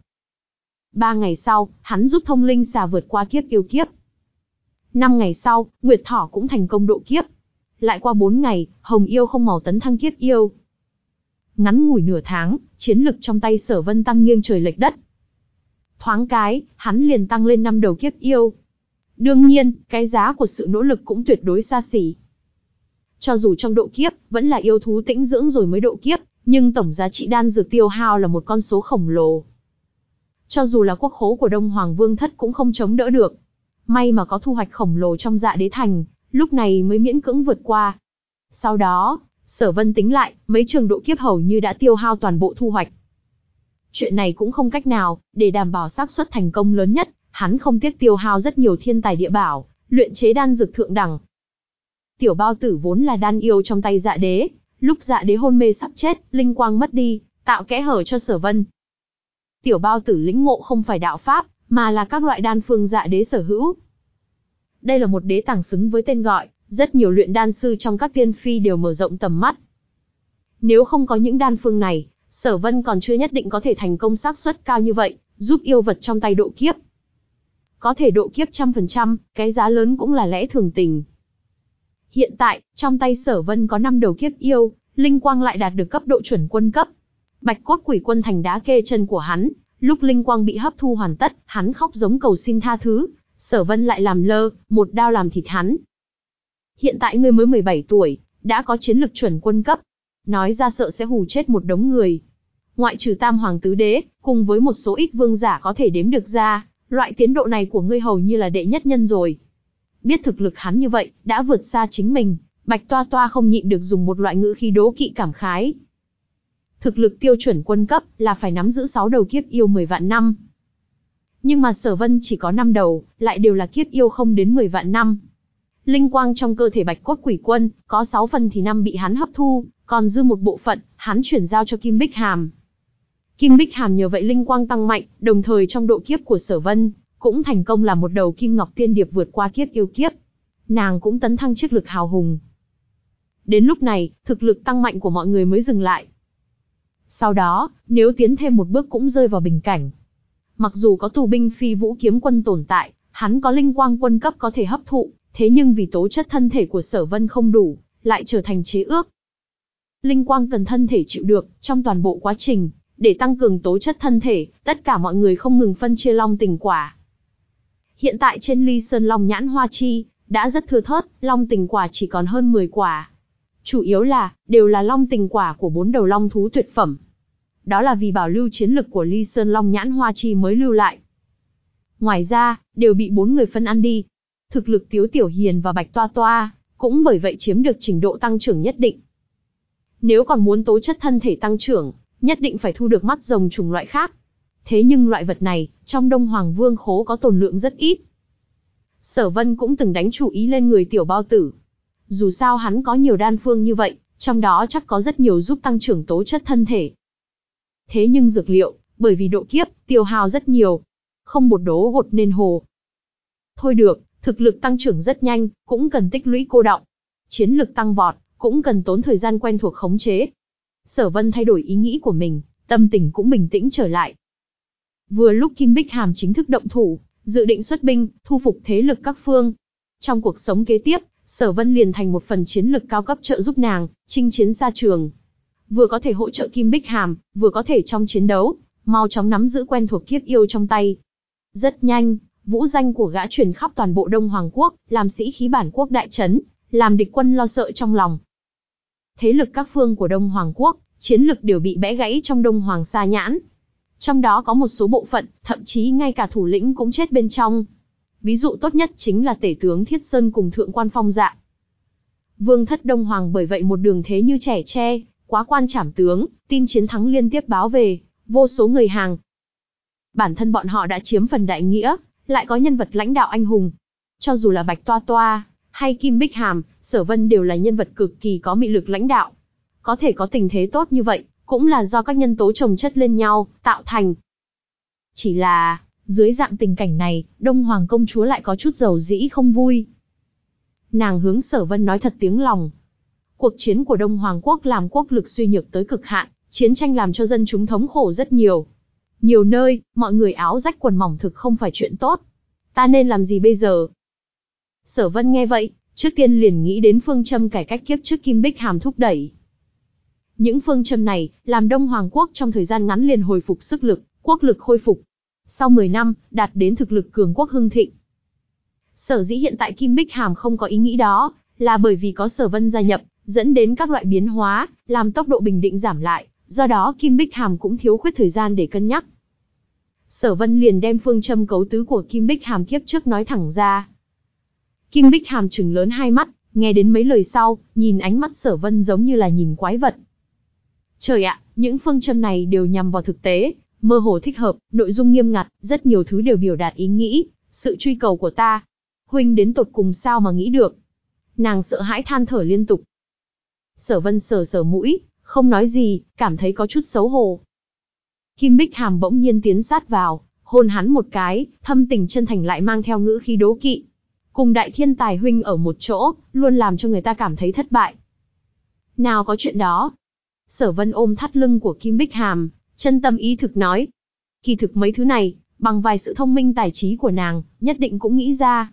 Ba ngày sau, hắn giúp thông linh xà vượt qua kiếp yêu kiếp. Năm ngày sau, Nguyệt Thỏ cũng thành công độ kiếp. Lại qua bốn ngày, Hồng Yêu không màu tấn thăng kiếp yêu. Ngắn ngủi nửa tháng, chiến lực trong tay Sở Vân tăng nghiêng trời lệch đất. Thoáng cái, hắn liền tăng lên năm đầu kiếp yêu. Đương nhiên, cái giá của sự nỗ lực cũng tuyệt đối xa xỉ. Cho dù trong độ kiếp, vẫn là yêu thú tĩnh dưỡng rồi mới độ kiếp, nhưng tổng giá trị đan dược tiêu hao là một con số khổng lồ. Cho dù là quốc khố của Đông Hoàng Vương Thất cũng không chống đỡ được. May mà có thu hoạch khổng lồ trong Dạ Đế Thành, lúc này mới miễn cưỡng vượt qua. Sau đó, Sở Vân tính lại, mấy trường độ kiếp hầu như đã tiêu hao toàn bộ thu hoạch. Chuyện này cũng không cách nào, để đảm bảo xác suất thành công lớn nhất, hắn không tiếc tiêu hao rất nhiều thiên tài địa bảo, luyện chế đan dược thượng đẳng. Tiểu bao tử vốn là đan yêu trong tay Dạ Đế, lúc Dạ Đế hôn mê sắp chết, linh quang mất đi, tạo kẽ hở cho Sở Vân. Tiểu bao tử lĩnh ngộ không phải đạo pháp, mà là các loại đan phương Dạ Đế sở hữu. Đây là một đế tàng xứng với tên gọi, rất nhiều luyện đan sư trong các tiên phi đều mở rộng tầm mắt. Nếu không có những đan phương này, Sở Vân còn chưa nhất định có thể thành công xác suất cao như vậy, giúp yêu vật trong tay độ kiếp. Có thể độ kiếp trăm phần trăm, cái giá lớn cũng là lẽ thường tình. Hiện tại, trong tay Sở Vân có năm đầu kiếp yêu, linh quang lại đạt được cấp độ chuẩn quân cấp. Bạch cốt quỷ quân thành đá kê chân của hắn, lúc linh quang bị hấp thu hoàn tất, hắn khóc giống cầu xin tha thứ, Sở Vân lại làm lơ, một đao làm thịt hắn. Hiện tại ngươi mới mười bảy tuổi, đã có chiến lực chuẩn quân cấp. Nói ra sợ sẽ hù chết một đống người. Ngoại trừ Tam Hoàng Tứ Đế, cùng với một số ít vương giả có thể đếm được ra, loại tiến độ này của ngươi hầu như là đệ nhất nhân rồi. Biết thực lực hắn như vậy, đã vượt xa chính mình, Bạch Toa Toa không nhịn được dùng một loại ngữ khí đố kỵ cảm khái. Thực lực tiêu chuẩn quân cấp là phải nắm giữ sáu đầu kiếp yêu mười vạn năm. Nhưng mà Sở Vân chỉ có năm đầu, lại đều là kiếp yêu không đến mười vạn năm. Linh quang trong cơ thể Bạch cốt quỷ quân, có sáu phần thì năm bị hắn hấp thu, còn dư một bộ phận, hắn chuyển giao cho Kim Bích Hàm. Kim Bích Hàm nhờ vậy linh quang tăng mạnh, đồng thời trong độ kiếp của Sở Vân, cũng thành công làm một đầu Kim Ngọc Tiên Điệp vượt qua kiếp yêu kiếp. Nàng cũng tấn thăng chiếc lực hào hùng. Đến lúc này, thực lực tăng mạnh của mọi người mới dừng lại. Sau đó, nếu tiến thêm một bước cũng rơi vào bình cảnh. Mặc dù có tù binh phi vũ kiếm quân tồn tại, hắn có linh quang quân cấp có thể hấp thụ, thế nhưng vì tố chất thân thể của Sở Vân không đủ, lại trở thành chế ước. Linh quang cần thân thể chịu được, trong toàn bộ quá trình, để tăng cường tố chất thân thể, tất cả mọi người không ngừng phân chia long tình quả. Hiện tại trên Ly Sơn Long Nhãn Hoa Chi, đã rất thưa thớt, long tình quả chỉ còn hơn mười quả. Chủ yếu là, đều là long tình quả của bốn đầu long thú tuyệt phẩm. Đó là vì bảo lưu chiến lực của Ly Sơn Long Nhãn Hoa Chi mới lưu lại. Ngoài ra, đều bị bốn người phân ăn đi. Thực lực Tiếu Tiểu Hiền và Bạch Toa Toa, cũng bởi vậy chiếm được trình độ tăng trưởng nhất định. Nếu còn muốn tố chất thân thể tăng trưởng, nhất định phải thu được mắt rồng chủng loại khác. Thế nhưng loại vật này, trong Đông Hoàng Vương khố có tồn lượng rất ít. Sở Vân cũng từng đánh chủ ý lên người tiểu bao tử. Dù sao hắn có nhiều đan phương như vậy, trong đó chắc có rất nhiều giúp tăng trưởng tố chất thân thể. Thế nhưng dược liệu, bởi vì độ kiếp, tiêu hao rất nhiều. Không bột đố gột nên hồ. Thôi được, thực lực tăng trưởng rất nhanh, cũng cần tích lũy cô đọng. Chiến lực tăng vọt, cũng cần tốn thời gian quen thuộc khống chế. Sở Vân thay đổi ý nghĩ của mình, tâm tình cũng bình tĩnh trở lại. Vừa lúc Kim Bích Hàm chính thức động thủ, dự định xuất binh, thu phục thế lực các phương. Trong cuộc sống kế tiếp, Sở Vân liền thành một phần chiến lực cao cấp trợ giúp nàng, chinh chiến xa trường. vừa có thể hỗ trợ Kim Bích Hàm, vừa có thể trong chiến đấu, mau chóng nắm giữ quen thuộc kiếp yêu trong tay. Rất nhanh, vũ danh của gã truyền khắp toàn bộ Đông Hoàng Quốc, làm sĩ khí bản quốc đại chấn, làm địch quân lo sợ trong lòng. Thế lực các phương của Đông Hoàng Quốc, chiến lực đều bị bẽ gãy trong Đông Hoàng Sa Nhãn. Trong đó có một số bộ phận, thậm chí ngay cả thủ lĩnh cũng chết bên trong. Ví dụ tốt nhất chính là tể tướng Thiết Sơn cùng thượng quan Phong Dạ. Vương thất Đông Hoàng bởi vậy một đường thế như trẻ tre, quá quan trảm tướng, tin chiến thắng liên tiếp báo về, vô số người hàng. Bản thân bọn họ đã chiếm phần đại nghĩa, lại có nhân vật lãnh đạo anh hùng. Cho dù là Bạch Toa Toa, hay Kim Bích Hàm, Sở Vân đều là nhân vật cực kỳ có mị lực lãnh đạo. Có thể có tình thế tốt như vậy, cũng là do các nhân tố chồng chất lên nhau, tạo thành. Chỉ là, dưới dạng tình cảnh này, Đông Hoàng công chúa lại có chút dầu dĩ không vui. Nàng hướng Sở Vân nói thật tiếng lòng. Cuộc chiến của Đông Hoàng Quốc làm quốc lực suy nhược tới cực hạn, chiến tranh làm cho dân chúng thống khổ rất nhiều. Nhiều nơi, mọi người áo rách quần mỏng thực không phải chuyện tốt. Ta nên làm gì bây giờ? Sở Vân nghe vậy, trước tiên liền nghĩ đến phương châm cải cách kiếp trước Kim Bích Hàm thúc đẩy. Những phương châm này, làm Đông Hoàng Quốc trong thời gian ngắn liền hồi phục sức lực, quốc lực khôi phục. Sau mười năm, đạt đến thực lực cường quốc hưng thịnh. Sở dĩ hiện tại Kim Bích Hàm không có ý nghĩ đó, là bởi vì có Sở Vân gia nhập, dẫn đến các loại biến hóa, làm tốc độ bình định giảm lại, do đó Kim Bích Hàm cũng thiếu khuyết thời gian để cân nhắc. Sở Vân liền đem phương châm cấu tứ của Kim Bích Hàm kiếp trước nói thẳng ra. Kim Bích Hàm trừng lớn hai mắt, nghe đến mấy lời sau, nhìn ánh mắt Sở Vân giống như là nhìn quái vật. Trời ạ, những phương châm này đều nhằm vào thực tế, mơ hồ thích hợp, nội dung nghiêm ngặt, rất nhiều thứ đều biểu đạt ý nghĩ, sự truy cầu của ta. Huynh đến tột cùng sao mà nghĩ được? Nàng sợ hãi than thở liên tục. Sở Vân sờ sờ mũi, không nói gì, cảm thấy có chút xấu hổ. Kim Bích Hàm bỗng nhiên tiến sát vào, hôn hắn một cái, thâm tình chân thành lại mang theo ngữ khí đố kỵ. Cùng đại thiên tài huynh ở một chỗ, luôn làm cho người ta cảm thấy thất bại. Nào có chuyện đó. Sở Vân ôm thắt lưng của Kim Bích Hàm, chân tâm ý thực nói. Kỳ thực mấy thứ này, bằng vài sự thông minh tài trí của nàng, nhất định cũng nghĩ ra.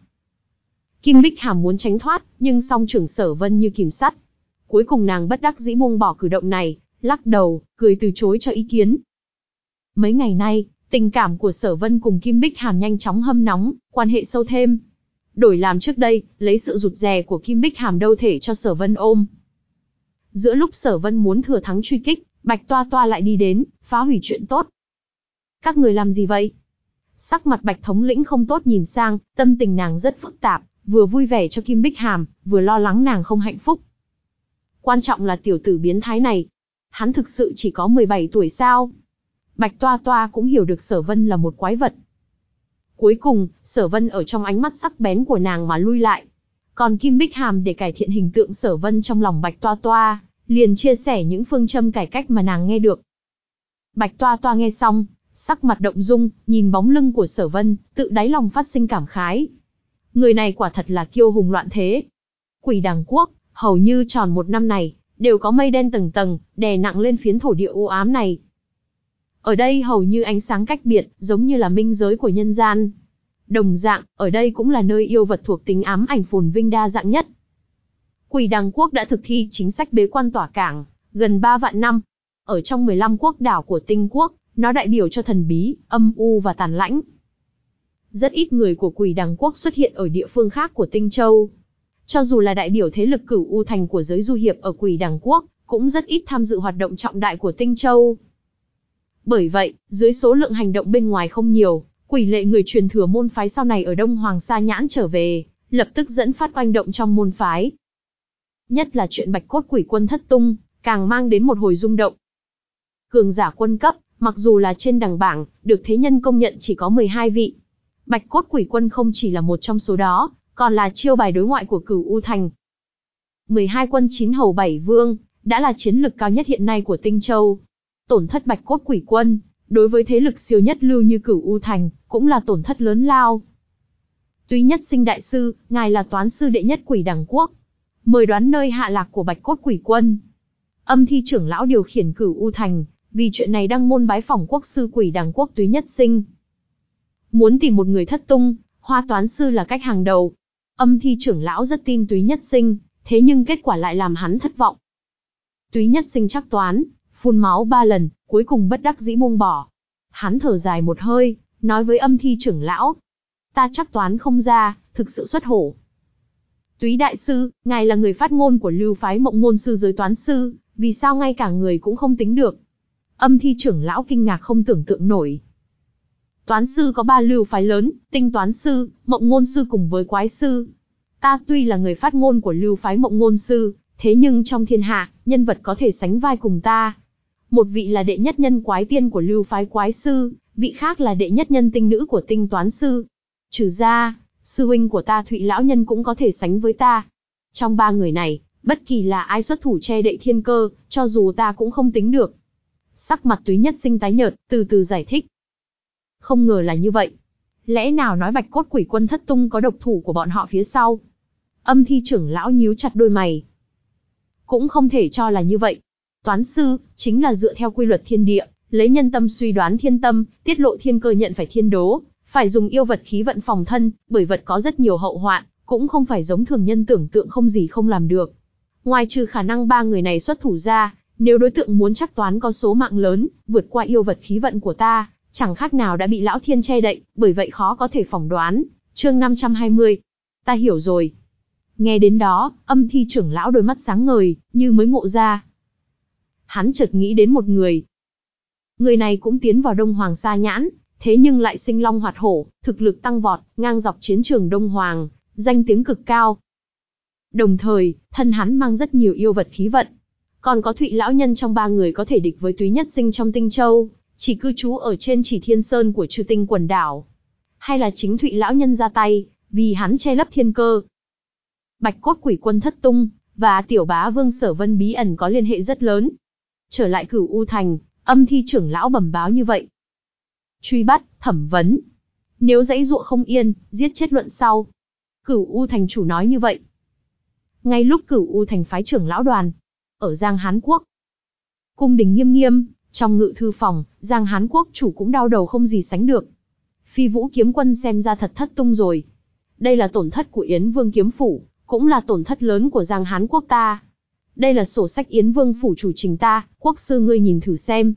Kim Bích Hàm muốn tránh thoát, nhưng song trưởng Sở Vân như kìm sắt. Cuối cùng nàng bất đắc dĩ buông bỏ cử động này, lắc đầu, cười từ chối cho ý kiến. Mấy ngày nay, tình cảm của Sở Vân cùng Kim Bích Hàm nhanh chóng hâm nóng, quan hệ sâu thêm. Đổi làm trước đây, lấy sự rụt rè của Kim Bích Hàm đâu thể cho Sở Vân ôm. Giữa lúc Sở Vân muốn thừa thắng truy kích, Bạch Toa Toa lại đi đến, phá hủy chuyện tốt. Các người làm gì vậy? Sắc mặt Bạch thống lĩnh không tốt nhìn sang, tâm tình nàng rất phức tạp, vừa vui vẻ cho Kim Bích Hàm, vừa lo lắng nàng không hạnh phúc. Quan trọng là tiểu tử biến thái này. Hắn thực sự chỉ có mười bảy tuổi sao? Bạch Toa Toa cũng hiểu được Sở Vân là một quái vật. Cuối cùng, Sở Vân ở trong ánh mắt sắc bén của nàng mà lui lại. Còn Kim Bích Hàm để cải thiện hình tượng Sở Vân trong lòng Bạch Toa Toa, liền chia sẻ những phương châm cải cách mà nàng nghe được. Bạch Toa Toa nghe xong, sắc mặt động dung, nhìn bóng lưng của Sở Vân, tự đáy lòng phát sinh cảm khái. Người này quả thật là kiêu hùng loạn thế. Quỷ Đàng Quốc, hầu như tròn một năm này, đều có mây đen tầng tầng, đè nặng lên phiến thổ địa u ám này. Ở đây hầu như ánh sáng cách biệt, giống như là minh giới của nhân gian. Đồng dạng, ở đây cũng là nơi yêu vật thuộc tính ám ảnh phồn vinh đa dạng nhất. Quỷ Đàng Quốc đã thực thi chính sách bế quan tỏa cảng, gần ba vạn năm. Ở trong mười lăm quốc đảo của Tinh Quốc, nó đại biểu cho thần bí, âm u và tàn lãnh. Rất ít người của Quỷ Đàng Quốc xuất hiện ở địa phương khác của Tinh Châu. Cho dù là đại biểu thế lực Cửu U Thành của giới du hiệp ở Quỷ Đàng Quốc, cũng rất ít tham dự hoạt động trọng đại của Tinh Châu. Bởi vậy, dưới số lượng hành động bên ngoài không nhiều, Quỷ Lệ người truyền thừa môn phái sau này ở Đông Hoàng Sa Nhãn trở về, lập tức dẫn phát oanh động trong môn phái. Nhất là chuyện Bạch Cốt Quỷ Quân thất tung, càng mang đến một hồi rung động. Cường giả quân cấp, mặc dù là trên đẳng bảng, được thế nhân công nhận chỉ có mười hai vị. Bạch Cốt Quỷ Quân không chỉ là một trong số đó, còn là chiêu bài đối ngoại của Cửu U Thành. mười hai quân chín hầu bảy vương, đã là chiến lực cao nhất hiện nay của Tinh Châu. Tổn thất Bạch Cốt Quỷ Quân, đối với thế lực siêu nhất lưu như Cửu U Thành, cũng là tổn thất lớn lao. Túy Nhất Sinh đại sư, ngài là toán sư đệ nhất Quỷ Đàng Quốc. Mời đoán nơi hạ lạc của Bạch Cốt Quỷ Quân. Âm Thi trưởng lão điều khiển Cửu U Thành, vì chuyện này đăng môn bái phỏng quốc sư Quỷ Đàng Quốc Túy Nhất Sinh. Muốn tìm một người thất tung, Hoa toán sư là cách hàng đầu. Âm Thi trưởng lão rất tin Túy Nhất Sinh, thế nhưng kết quả lại làm hắn thất vọng. Túy Nhất Sinh chắc toán, phun máu ba lần, cuối cùng bất đắc dĩ buông bỏ. Hắn thở dài một hơi, nói với Âm Thi trưởng lão. Ta chắc toán không ra, thực sự xuất hổ. Túy đại sư, ngài là người phát ngôn của lưu phái Mộng Ngôn sư giới toán sư, vì sao ngay cả người cũng không tính được? Âm Thi trưởng lão kinh ngạc không tưởng tượng nổi. Toán sư có ba lưu phái lớn, Tinh toán sư, Mộng Ngôn sư cùng với Quái sư. Ta tuy là người phát ngôn của lưu phái Mộng Ngôn sư, thế nhưng trong thiên hạ, nhân vật có thể sánh vai cùng ta. Một vị là đệ nhất nhân Quái tiên của lưu phái Quái sư, vị khác là đệ nhất nhân Tinh nữ của Tinh toán sư. Trừ ra, sư huynh của ta Thụy lão nhân cũng có thể sánh với ta. Trong ba người này, bất kỳ là ai xuất thủ che đậy thiên cơ, cho dù ta cũng không tính được. Sắc mặt Túy Nhất Sinh tái nhợt, từ từ giải thích. Không ngờ là như vậy. Lẽ nào nói Bạch Cốt Quỷ Quân thất tung có độc thủ của bọn họ phía sau? Âm Thi trưởng lão nhíu chặt đôi mày. Cũng không thể cho là như vậy. Toán sư, chính là dựa theo quy luật thiên địa, lấy nhân tâm suy đoán thiên tâm, tiết lộ thiên cơ nhận phải thiên đố, phải dùng yêu vật khí vận phòng thân, bởi vật có rất nhiều hậu hoạn, cũng không phải giống thường nhân tưởng tượng không gì không làm được. Ngoài trừ khả năng ba người này xuất thủ ra, nếu đối tượng muốn chắc toán có số mạng lớn, vượt qua yêu vật khí vận của ta, chẳng khác nào đã bị lão thiên che đậy, bởi vậy khó có thể phỏng đoán. Chương năm trăm hai mươi. Ta hiểu rồi. Nghe đến đó, Âm Thi trưởng lão đôi mắt sáng ngời, như mới ngộ ra. Hắn chợt nghĩ đến một người. Người này cũng tiến vào Đông Hoàng Sa Nhãn, thế nhưng lại sinh long hoạt hổ, thực lực tăng vọt, ngang dọc chiến trường Đông Hoàng, danh tiếng cực cao. Đồng thời, thân hắn mang rất nhiều yêu vật khí vận. Còn có Thụy lão nhân trong ba người có thể địch với Túy Nhất Sinh trong Tinh Châu, chỉ cư trú ở trên Chỉ Thiên Sơn của Chư Tinh quần đảo. Hay là chính Thụy lão nhân ra tay, vì hắn che lấp thiên cơ. Bạch Cốt Quỷ Quân thất tung, và tiểu bá vương Sở Vân bí ẩn có liên hệ rất lớn. Trở lại Cửu U Thành, Âm Thi trưởng lão bẩm báo như vậy. Truy bắt, thẩm vấn. Nếu dãy dụa không yên, giết chết luận sau. Cửu U Thành chủ nói như vậy. Ngay lúc Cửu U Thành phái trưởng lão đoàn, ở Giang Hán Quốc. Cung đình nghiêm nghiêm, trong ngự thư phòng, Giang Hán Quốc chủ cũng đau đầu không gì sánh được. Phi Vũ kiếm quân xem ra thật thất tung rồi. Đây là tổn thất của Yến Vương kiếm phủ, cũng là tổn thất lớn của Giang Hán Quốc ta. Đây là sổ sách Yến Vương phủ chủ trình ta, quốc sư ngươi nhìn thử xem.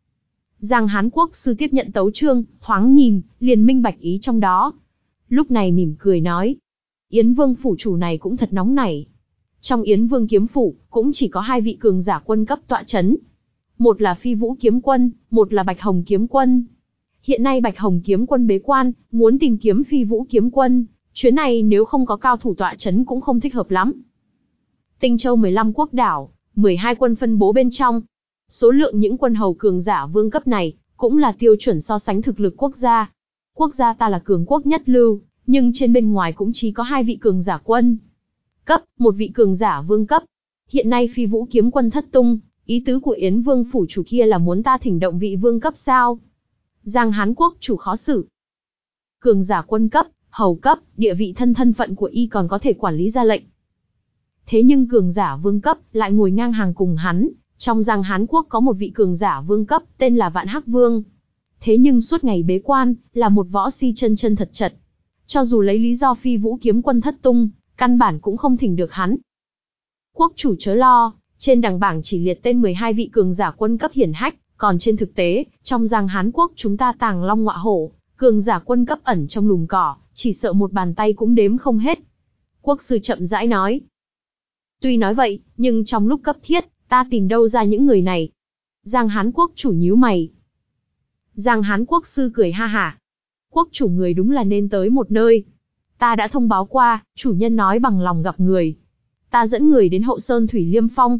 Giang Hán Quốc sư tiếp nhận tấu chương, thoáng nhìn, liền minh bạch ý trong đó. Lúc này mỉm cười nói. Yến Vương phủ chủ này cũng thật nóng nảy. Trong Yến Vương kiếm phủ, cũng chỉ có hai vị cường giả quân cấp tọa chấn. Một là Phi Vũ kiếm quân, một là Bạch Hồng kiếm quân. Hiện nay Bạch Hồng kiếm quân bế quan, muốn tìm kiếm Phi Vũ kiếm quân. Chuyến này nếu không có cao thủ tọa chấn cũng không thích hợp lắm. Tinh Châu mười lăm quốc đảo, mười hai quân phân bố bên trong. Số lượng những quân hầu cường giả vương cấp này, cũng là tiêu chuẩn so sánh thực lực quốc gia. Quốc gia ta là cường quốc nhất lưu, nhưng trên bên ngoài cũng chỉ có hai vị cường giả quân cấp, một vị cường giả vương cấp. Hiện nay Phi Vũ kiếm quân thất tung, ý tứ của Yến Vương phủ chủ kia là muốn ta thỉnh động vị vương cấp sao? Giang Hán Quốc chủ khó xử. Cường giả quân cấp, hầu cấp, địa vị thân thân phận của y còn có thể quản lý ra lệnh. Thế nhưng cường giả vương cấp lại ngồi ngang hàng cùng hắn. Trong Giang Hán Quốc có một vị cường giả vương cấp tên là Vạn Hắc Vương. Thế nhưng suốt ngày bế quan, là một võ si chân chân thật chật. Cho dù lấy lý do Phi Vũ kiếm quân thất tung, căn bản cũng không thỉnh được hắn. Quốc chủ chớ lo, trên đằng bảng chỉ liệt tên mười hai vị cường giả quân cấp hiển hách, còn trên thực tế, trong Giang Hán Quốc chúng ta tàng long ngọa hổ, cường giả quân cấp ẩn trong lùm cỏ, chỉ sợ một bàn tay cũng đếm không hết. Quốc sư chậm rãi nói. Tuy nói vậy, nhưng trong lúc cấp thiết, ta tìm đâu ra những người này? Giang Hán Quốc chủ nhíu mày. Giang Hán Quốc sư cười ha hả. Quốc chủ người đúng là nên tới một nơi. Ta đã thông báo qua, chủ nhân nói bằng lòng gặp người. Ta dẫn người đến Hậu Sơn Thủy Liêm Phong.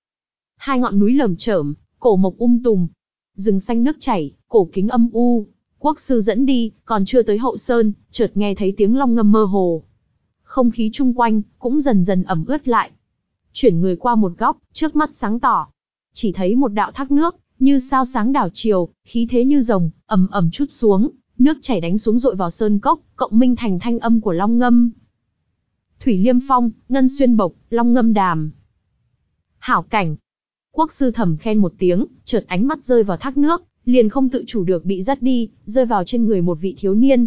Hai ngọn núi lởm chởm, cổ mộc um tùm. Rừng xanh nước chảy, cổ kính âm u. Quốc sư dẫn đi, còn chưa tới Hậu Sơn, chợt nghe thấy tiếng long ngâm mơ hồ. Không khí chung quanh, cũng dần dần ẩm ướt lại. Chuyển người qua một góc, trước mắt sáng tỏ. Chỉ thấy một đạo thác nước, như sao sáng đảo chiều, khí thế như rồng, ầm ầm trút xuống, nước chảy đánh xuống dội vào sơn cốc, cộng minh thành thanh âm của long ngâm. Thủy Liêm Phong, ngân xuyên bộc, long ngâm đàm. Hảo cảnh. Quốc sư thầm khen một tiếng, chợt ánh mắt rơi vào thác nước, liền không tự chủ được bị dắt đi, rơi vào trên người một vị thiếu niên.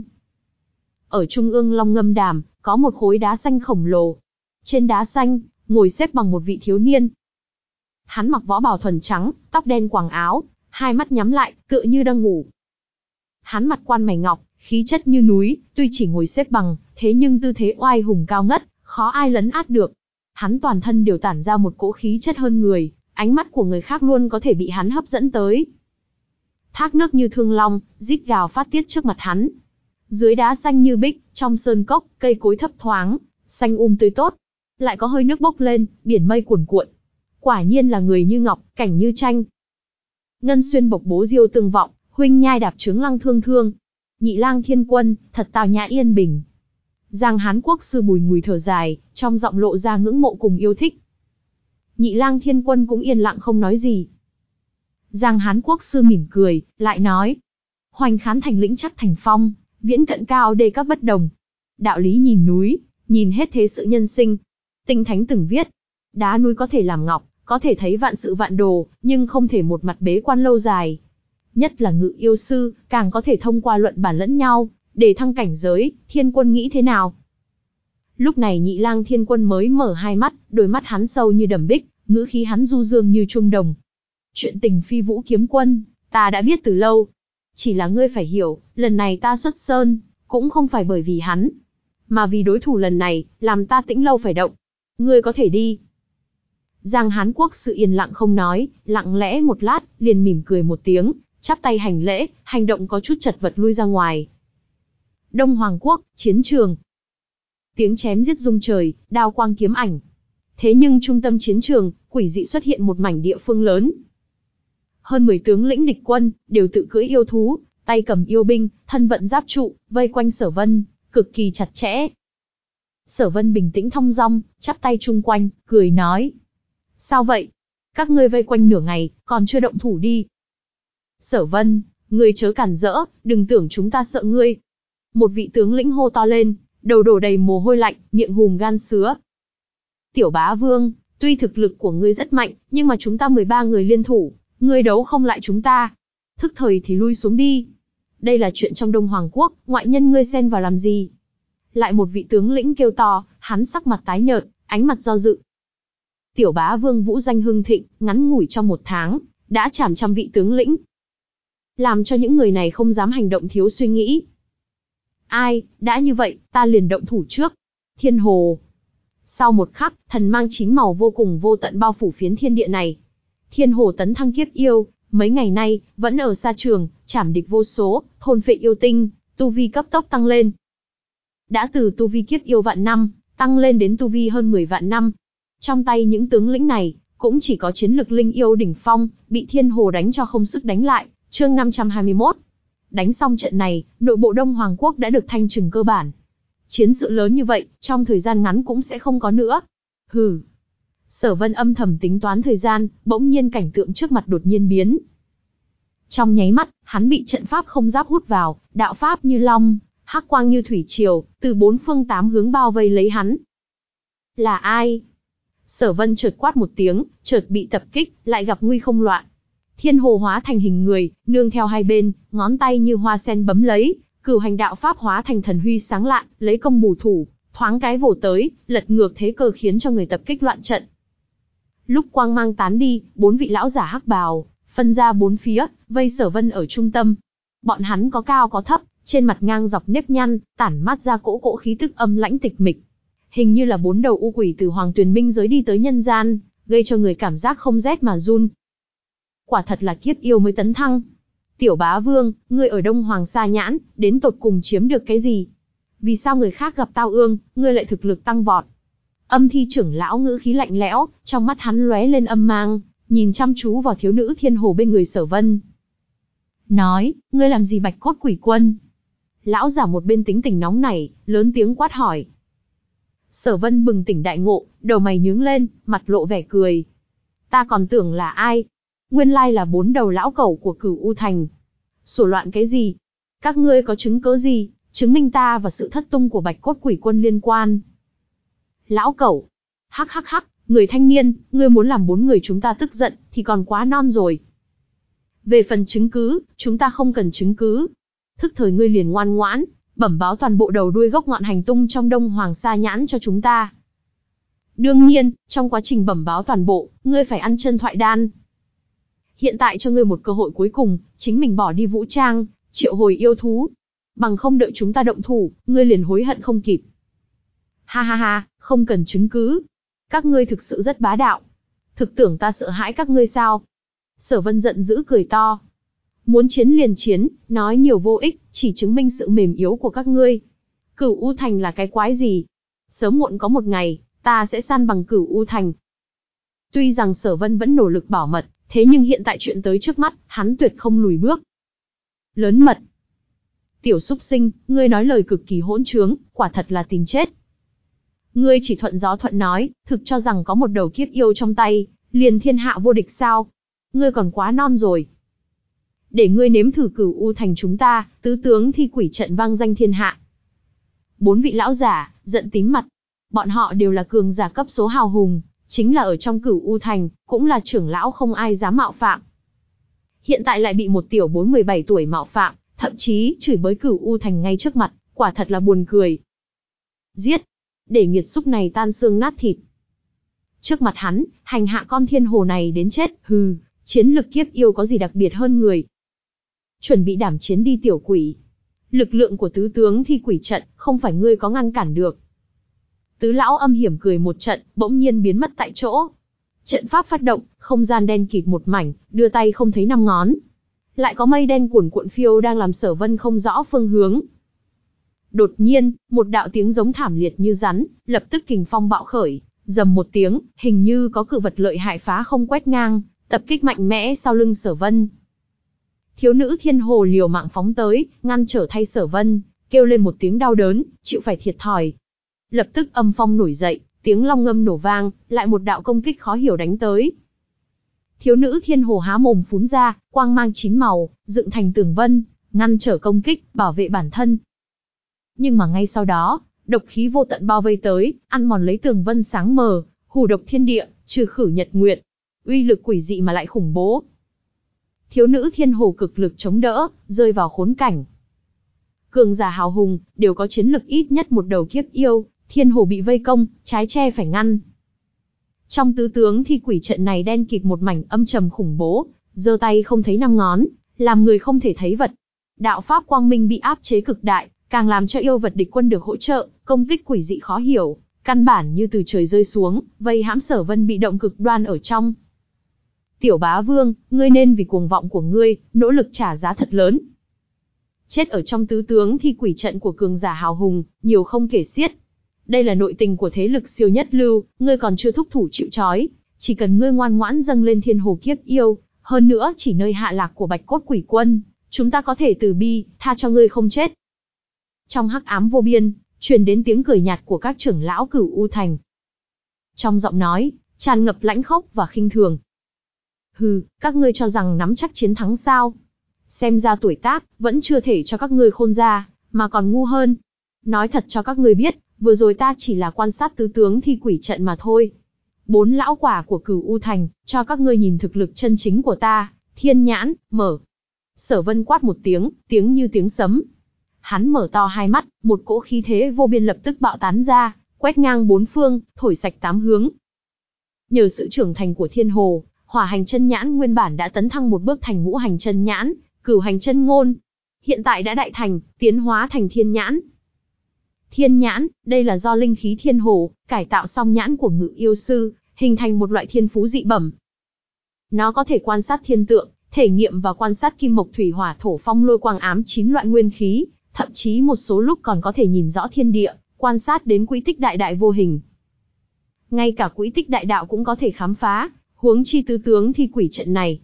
Ở trung ương long ngâm đàm, có một khối đá xanh khổng lồ. Trên đá xanh, ngồi xếp bằng một vị thiếu niên. Hắn mặc võ bào thuần trắng, tóc đen quàng áo, hai mắt nhắm lại, tựa như đang ngủ. Hắn mặt quan mày ngọc, khí chất như núi, tuy chỉ ngồi xếp bằng, thế nhưng tư thế oai hùng cao ngất, khó ai lấn át được. Hắn toàn thân đều tản ra một cỗ khí chất hơn người, ánh mắt của người khác luôn có thể bị hắn hấp dẫn tới. Thác nước như thương long, rít gào phát tiết trước mặt hắn. Dưới đá xanh như bích, trong sơn cốc, cây cối thấp thoáng, xanh um tươi tốt. Lại có hơi nước bốc lên, biển mây cuồn cuộn. Quả nhiên là người như ngọc, cảnh như tranh. Ngân xuyên bộc bố diêu tương vọng, huynh nhai đạp trướng lăng thương thương. Nhị lang thiên quân, thật tào nhã yên bình. Giang Hán quốc sư bùi ngùi thở dài, trong giọng lộ ra ngưỡng mộ cùng yêu thích. Nhị lang thiên quân cũng yên lặng không nói gì. Giang Hán quốc sư mỉm cười, lại nói. Hoành khán thành lĩnh chắc thành phong, viễn cận cao đề các bất đồng. Đạo lý nhìn núi, nhìn hết thế sự nhân sinh. Tinh thánh từng viết, đá núi có thể làm ngọc, có thể thấy vạn sự vạn đồ, nhưng không thể một mặt bế quan lâu dài. Nhất là ngự yêu sư, càng có thể thông qua luận bản lẫn nhau, để thăng cảnh giới. Thiên quân nghĩ thế nào? Lúc này nhị lang thiên quân mới mở hai mắt, đôi mắt hắn sâu như đầm bích, ngữ khí hắn du dương như chuông đồng. Chuyện tình phi vũ kiếm quân, ta đã biết từ lâu. Chỉ là ngươi phải hiểu, lần này ta xuất sơn, cũng không phải bởi vì hắn, mà vì đối thủ lần này, làm ta tĩnh lâu phải động. Ngươi có thể đi. Giang Hán quốc sự yên lặng không nói, lặng lẽ một lát, liền mỉm cười một tiếng, chắp tay hành lễ, hành động có chút chật vật lui ra ngoài. Đông Hoàng quốc, chiến trường. Tiếng chém giết rung trời, đao quang kiếm ảnh. Thế nhưng trung tâm chiến trường, quỷ dị xuất hiện một mảnh địa phương lớn. Hơn mười tướng lĩnh địch quân, đều tự cưỡi yêu thú, tay cầm yêu binh, thân vận giáp trụ, vây quanh Sở Vân, cực kỳ chặt chẽ. Sở Vân bình tĩnh thong dong, chắp tay chung quanh, cười nói. Sao vậy? Các ngươi vây quanh nửa ngày, còn chưa động thủ đi. Sở Vân, ngươi chớ cản rỡ, đừng tưởng chúng ta sợ ngươi. Một vị tướng lĩnh hô to lên, đầu đổ đầy mồ hôi lạnh, miệng hùm gan sứa. Tiểu bá vương, tuy thực lực của ngươi rất mạnh, nhưng mà chúng ta mười ba người liên thủ, ngươi đấu không lại chúng ta. Thức thời thì lui xuống đi. Đây là chuyện trong Đông Hoàng quốc, ngoại nhân ngươi xen vào làm gì? Lại một vị tướng lĩnh kêu to, hắn sắc mặt tái nhợt, ánh mặt do dự. Tiểu bá vương vũ danh hưng thịnh, ngắn ngủi trong một tháng, đã chảm trăm vị tướng lĩnh. Làm cho những người này không dám hành động thiếu suy nghĩ. Ai, đã như vậy, ta liền động thủ trước. Thiên hồ. Sau một khắc, thần mang chín màu vô cùng vô tận bao phủ phiến thiên địa này. Thiên hồ tấn thăng kiếp yêu, mấy ngày nay, vẫn ở xa trường, chảm địch vô số, thôn phệ yêu tinh, tu vi cấp tốc tăng lên. Đã từ tu vi kiếp yêu vạn năm, tăng lên đến tu vi hơn mười vạn năm. Trong tay những tướng lĩnh này, cũng chỉ có chiến lực linh yêu đỉnh phong, bị thiên hồ đánh cho không sức đánh lại. Chương năm trăm hai mươi mốt. Đánh xong trận này, nội bộ Đông Hoàng quốc đã được thanh trừng cơ bản. Chiến sự lớn như vậy, trong thời gian ngắn cũng sẽ không có nữa. Hừ. Sở Vân âm thầm tính toán thời gian, bỗng nhiên cảnh tượng trước mặt đột nhiên biến. Trong nháy mắt, hắn bị trận pháp không giáp hút vào, đạo pháp như long, hắc quang như thủy triều, từ bốn phương tám hướng bao vây lấy hắn. Là ai? Sở Vân chợt quát một tiếng, chợt bị tập kích, lại gặp nguy không loạn. Thiên hồ hóa thành hình người, nương theo hai bên, ngón tay như hoa sen bấm lấy, cửu hành đạo pháp hóa thành thần huy sáng lạn, lấy công bù thủ, thoáng cái vồ tới, lật ngược thế cờ khiến cho người tập kích loạn trận. Lúc quang mang tán đi, bốn vị lão giả hắc bào, phân ra bốn phía, vây Sở Vân ở trung tâm. Bọn hắn có cao có thấp, trên mặt ngang dọc nếp nhăn, tản mát ra cỗ cỗ khí tức âm lãnh tịch mịch. Hình như là bốn đầu u quỷ từ Hoàng Tuyền Minh giới đi tới nhân gian, gây cho người cảm giác không rét mà run. Quả thật là kiếp yêu mới tấn thăng. Tiểu bá vương, ngươi ở Đông Hoàng Sa Nhãn, đến tột cùng chiếm được cái gì? Vì sao người khác gặp tao ương, ngươi lại thực lực tăng vọt? Âm Thi trưởng lão ngữ khí lạnh lẽo, trong mắt hắn lóe lên âm mang, nhìn chăm chú vào thiếu nữ thiên hồ bên người Sở Vân. Nói, ngươi làm gì Bạch Cốt Quỷ Quân? Lão giả một bên tính tình nóng nảy, lớn tiếng quát hỏi. Sở Vân bừng tỉnh đại ngộ, đầu mày nhướng lên, mặt lộ vẻ cười. Ta còn tưởng là ai? Nguyên lai là bốn đầu lão cẩu của Cửu U Thành. Sổ loạn cái gì? Các ngươi có chứng cứ gì, chứng minh ta và sự thất tung của Bạch Cốt Quỷ Quân liên quan? Lão cẩu. Hắc hắc hắc, người thanh niên, ngươi muốn làm bốn người chúng ta tức giận, thì còn quá non rồi. Về phần chứng cứ, chúng ta không cần chứng cứ. Thức thời ngươi liền ngoan ngoãn, bẩm báo toàn bộ đầu đuôi gốc ngọn hành tung trong Đông Hoàng Sa Nhãn cho chúng ta. Đương nhiên, trong quá trình bẩm báo toàn bộ, ngươi phải ăn chân thoại đan. Hiện tại cho ngươi một cơ hội cuối cùng, chính mình bỏ đi vũ trang, triệu hồi yêu thú. Bằng không đợi chúng ta động thủ, ngươi liền hối hận không kịp. Ha ha ha, không cần chứng cứ. Các ngươi thực sự rất bá đạo. Thực tưởng ta sợ hãi các ngươi sao? Sở Vân giận dữ cười to. Muốn chiến liền chiến, nói nhiều vô ích, chỉ chứng minh sự mềm yếu của các ngươi. Cửu U Thành là cái quái gì? Sớm muộn có một ngày, ta sẽ san bằng Cửu U Thành. Tuy rằng Sở Vân vẫn nỗ lực bảo mật, thế nhưng hiện tại chuyện tới trước mắt, hắn tuyệt không lùi bước. Lớn mật. Tiểu súc sinh, ngươi nói lời cực kỳ hỗn trướng, quả thật là tìm chết. Ngươi chỉ thuận gió thuận nói, thực cho rằng có một đầu kiếp yêu trong tay, liền thiên hạ vô địch sao? Ngươi còn quá non rồi. Để ngươi nếm thử Cửu U Thành chúng ta, tứ tướng thi quỷ trận vang danh thiên hạ. Bốn vị lão giả, giận tím mặt. Bọn họ đều là cường giả cấp số hào hùng, chính là ở trong Cửu U Thành, cũng là trưởng lão không ai dám mạo phạm. Hiện tại lại bị một tiểu bối mười bảy tuổi mạo phạm, thậm chí chửi bới Cửu U Thành ngay trước mặt, quả thật là buồn cười. Giết! Để nghiệt xúc này tan xương nát thịt. Trước mặt hắn, hành hạ con thiên hồ này đến chết, hừ, chiến lực kiếp yêu có gì đặc biệt hơn người. Chuẩn bị đảm chiến đi tiểu quỷ. Lực lượng của tứ tướng thi quỷ trận, không phải ngươi có ngăn cản được. Tứ lão âm hiểm cười một trận, bỗng nhiên biến mất tại chỗ. Trận pháp phát động, không gian đen kịt một mảnh, đưa tay không thấy năm ngón. Lại có mây đen cuồn cuộn phiêu đang làm Sở Vân không rõ phương hướng. Đột nhiên, một đạo tiếng giống thảm liệt như rắn, lập tức kình phong bạo khởi, rầm một tiếng, hình như có cự vật lợi hại phá không quét ngang, tập kích mạnh mẽ sau lưng Sở Vân. Thiếu nữ thiên hồ liều mạng phóng tới, ngăn trở thay Sở Vân, kêu lên một tiếng đau đớn, chịu phải thiệt thòi. Lập tức âm phong nổi dậy, tiếng long ngâm nổ vang, lại một đạo công kích khó hiểu đánh tới. Thiếu nữ thiên hồ há mồm phún ra, quang mang chín màu, dựng thành tường vân, ngăn trở công kích, bảo vệ bản thân. Nhưng mà ngay sau đó, độc khí vô tận bao vây tới, ăn mòn lấy tường vân sáng mờ, hù độc thiên địa, trừ khử nhật nguyệt. Uy lực quỷ dị mà lại khủng bố. Thiếu nữ thiên hồ cực lực chống đỡ, rơi vào khốn cảnh. Cường giả hào hùng, đều có chiến lực ít nhất một đầu kiếp yêu, thiên hồ bị vây công, trái che phải ngăn. Trong tứ tướng thi quỷ trận này đen kịt một mảnh âm trầm khủng bố, giơ tay không thấy năm ngón, làm người không thể thấy vật. Đạo pháp quang minh bị áp chế cực đại, càng làm cho yêu vật địch quân được hỗ trợ, công kích quỷ dị khó hiểu, căn bản như từ trời rơi xuống, vây hãm Sở Vân bị động cực đoan ở trong. Tiểu bá vương, ngươi nên vì cuồng vọng của ngươi, nỗ lực trả giá thật lớn. Chết ở trong tứ tướng thi quỷ trận của cường giả hào hùng, nhiều không kể xiết. Đây là nội tình của thế lực siêu nhất lưu, ngươi còn chưa thúc thủ chịu trói, chỉ cần ngươi ngoan ngoãn dâng lên thiên hồ kiếp yêu, hơn nữa chỉ nơi hạ lạc của Bạch Cốt Quỷ Quân, chúng ta có thể từ bi, tha cho ngươi không chết. Trong hắc ám vô biên, truyền đến tiếng cười nhạt của các trưởng lão Cửu U Thành. Trong giọng nói, tràn ngập lãnh khốc và khinh thường. Hừ, các ngươi cho rằng nắm chắc chiến thắng sao? Xem ra tuổi tác, vẫn chưa thể cho các ngươi khôn ra, mà còn ngu hơn. Nói thật cho các ngươi biết, vừa rồi ta chỉ là quan sát tứ tướng thi quỷ trận mà thôi. Bốn lão quả của Cửu U Thành, cho các ngươi nhìn thực lực chân chính của ta, thiên nhãn, mở. Sở Vân quát một tiếng, tiếng như tiếng sấm. Hắn mở to hai mắt, một cỗ khí thế vô biên lập tức bạo tán ra, quét ngang bốn phương, thổi sạch tám hướng. Nhờ sự trưởng thành của thiên hồ, hỏa hành chân nhãn nguyên bản đã tấn thăng một bước thành ngũ hành chân nhãn, cửu hành chân ngôn. Hiện tại đã đại thành, tiến hóa thành thiên nhãn. Thiên nhãn, đây là do linh khí thiên hồ, cải tạo song nhãn của ngự yêu sư, hình thành một loại thiên phú dị bẩm. Nó có thể quan sát thiên tượng, thể nghiệm và quan sát kim mộc thủy hỏa thổ phong lôi quang ám chín loại nguyên khí, thậm chí một số lúc còn có thể nhìn rõ thiên địa, quan sát đến quỹ tích đại đại vô hình. Ngay cả quỹ tích đại đạo cũng có thể khám phá, huống chi tứ tướng thi quỷ trận này.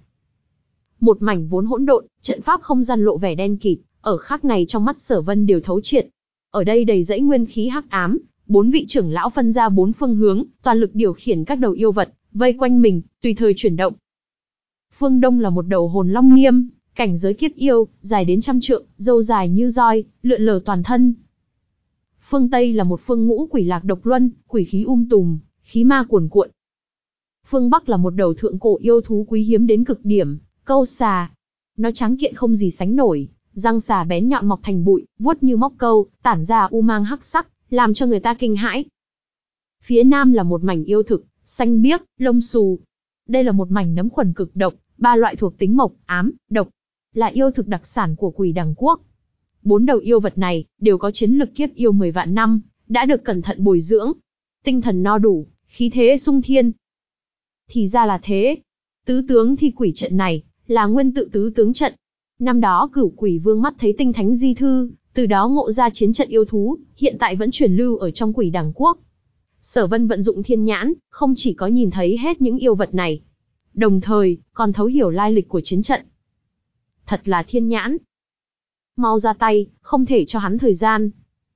Một mảnh vốn hỗn độn, trận pháp không gian lộ vẻ đen kịt, ở khắc này trong mắt Sở Vân đều thấu triệt. Ở đây đầy dẫy nguyên khí hắc ám, bốn vị trưởng lão phân ra bốn phương hướng, toàn lực điều khiển các đầu yêu vật, vây quanh mình, tùy thời chuyển động. Phương Đông là một đầu hồn long nghiêm, cảnh giới kiếp yêu, dài đến trăm trượng, râu dài như roi, lượn lờ toàn thân. Phương Tây là một phương ngũ quỷ lạc độc luân, quỷ khí um tùm, khí ma cuồn cuộn. Phương Bắc là một đầu thượng cổ yêu thú quý hiếm đến cực điểm, câu xà. Nó tráng kiện không gì sánh nổi, răng xà bén nhọn mọc thành bụi, vuốt như móc câu, tản ra u mang hắc sắc, làm cho người ta kinh hãi. Phía nam là một mảnh yêu thực, xanh biếc, lông xù. Đây là một mảnh nấm khuẩn cực độc, ba loại thuộc tính mộc, ám, độc, là yêu thực đặc sản của Quỷ Đằng Quốc. Bốn đầu yêu vật này đều có chiến lực kiếp yêu mười vạn năm, đã được cẩn thận bồi dưỡng, tinh thần no đủ, khí thế sung thiên. Thì ra là thế. Tứ tướng thi quỷ trận này là nguyên tự tứ tướng trận. Năm đó Cửu Quỷ Vương mắt thấy tinh thánh di thư, từ đó ngộ ra chiến trận yêu thú, hiện tại vẫn truyền lưu ở trong Quỷ Đằng Quốc. Sở Vân vận dụng thiên nhãn, không chỉ có nhìn thấy hết những yêu vật này, đồng thời còn thấu hiểu lai lịch của chiến trận. Thật là thiên nhãn. Mau ra tay, không thể cho hắn thời gian.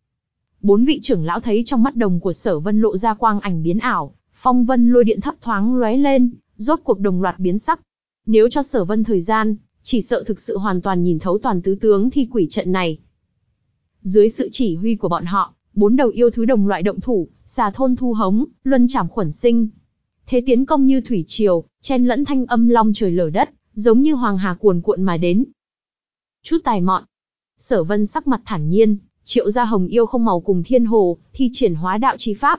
Bốn vị trưởng lão thấy trong mắt đồng của Sở Vân lộ ra quang ảnh biến ảo, phong vân lôi điện thấp thoáng lóe lên, rốt cuộc đồng loạt biến sắc. Nếu cho Sở Vân thời gian, chỉ sợ thực sự hoàn toàn nhìn thấu toàn tứ tướng thi quỷ trận này. Dưới sự chỉ huy của bọn họ, bốn đầu yêu thú đồng loại động thủ, xà thôn thu hống, luân trảm khuẩn sinh. Thế tiến công như thủy triều, chen lẫn thanh âm long trời lở đất, giống như hoàng hà cuồn cuộn mà đến. Chút tài mọn. Sở Vân sắc mặt thản nhiên, triệu ra hồng yêu không màu cùng thiên hồ, thi triển hóa đạo chi pháp.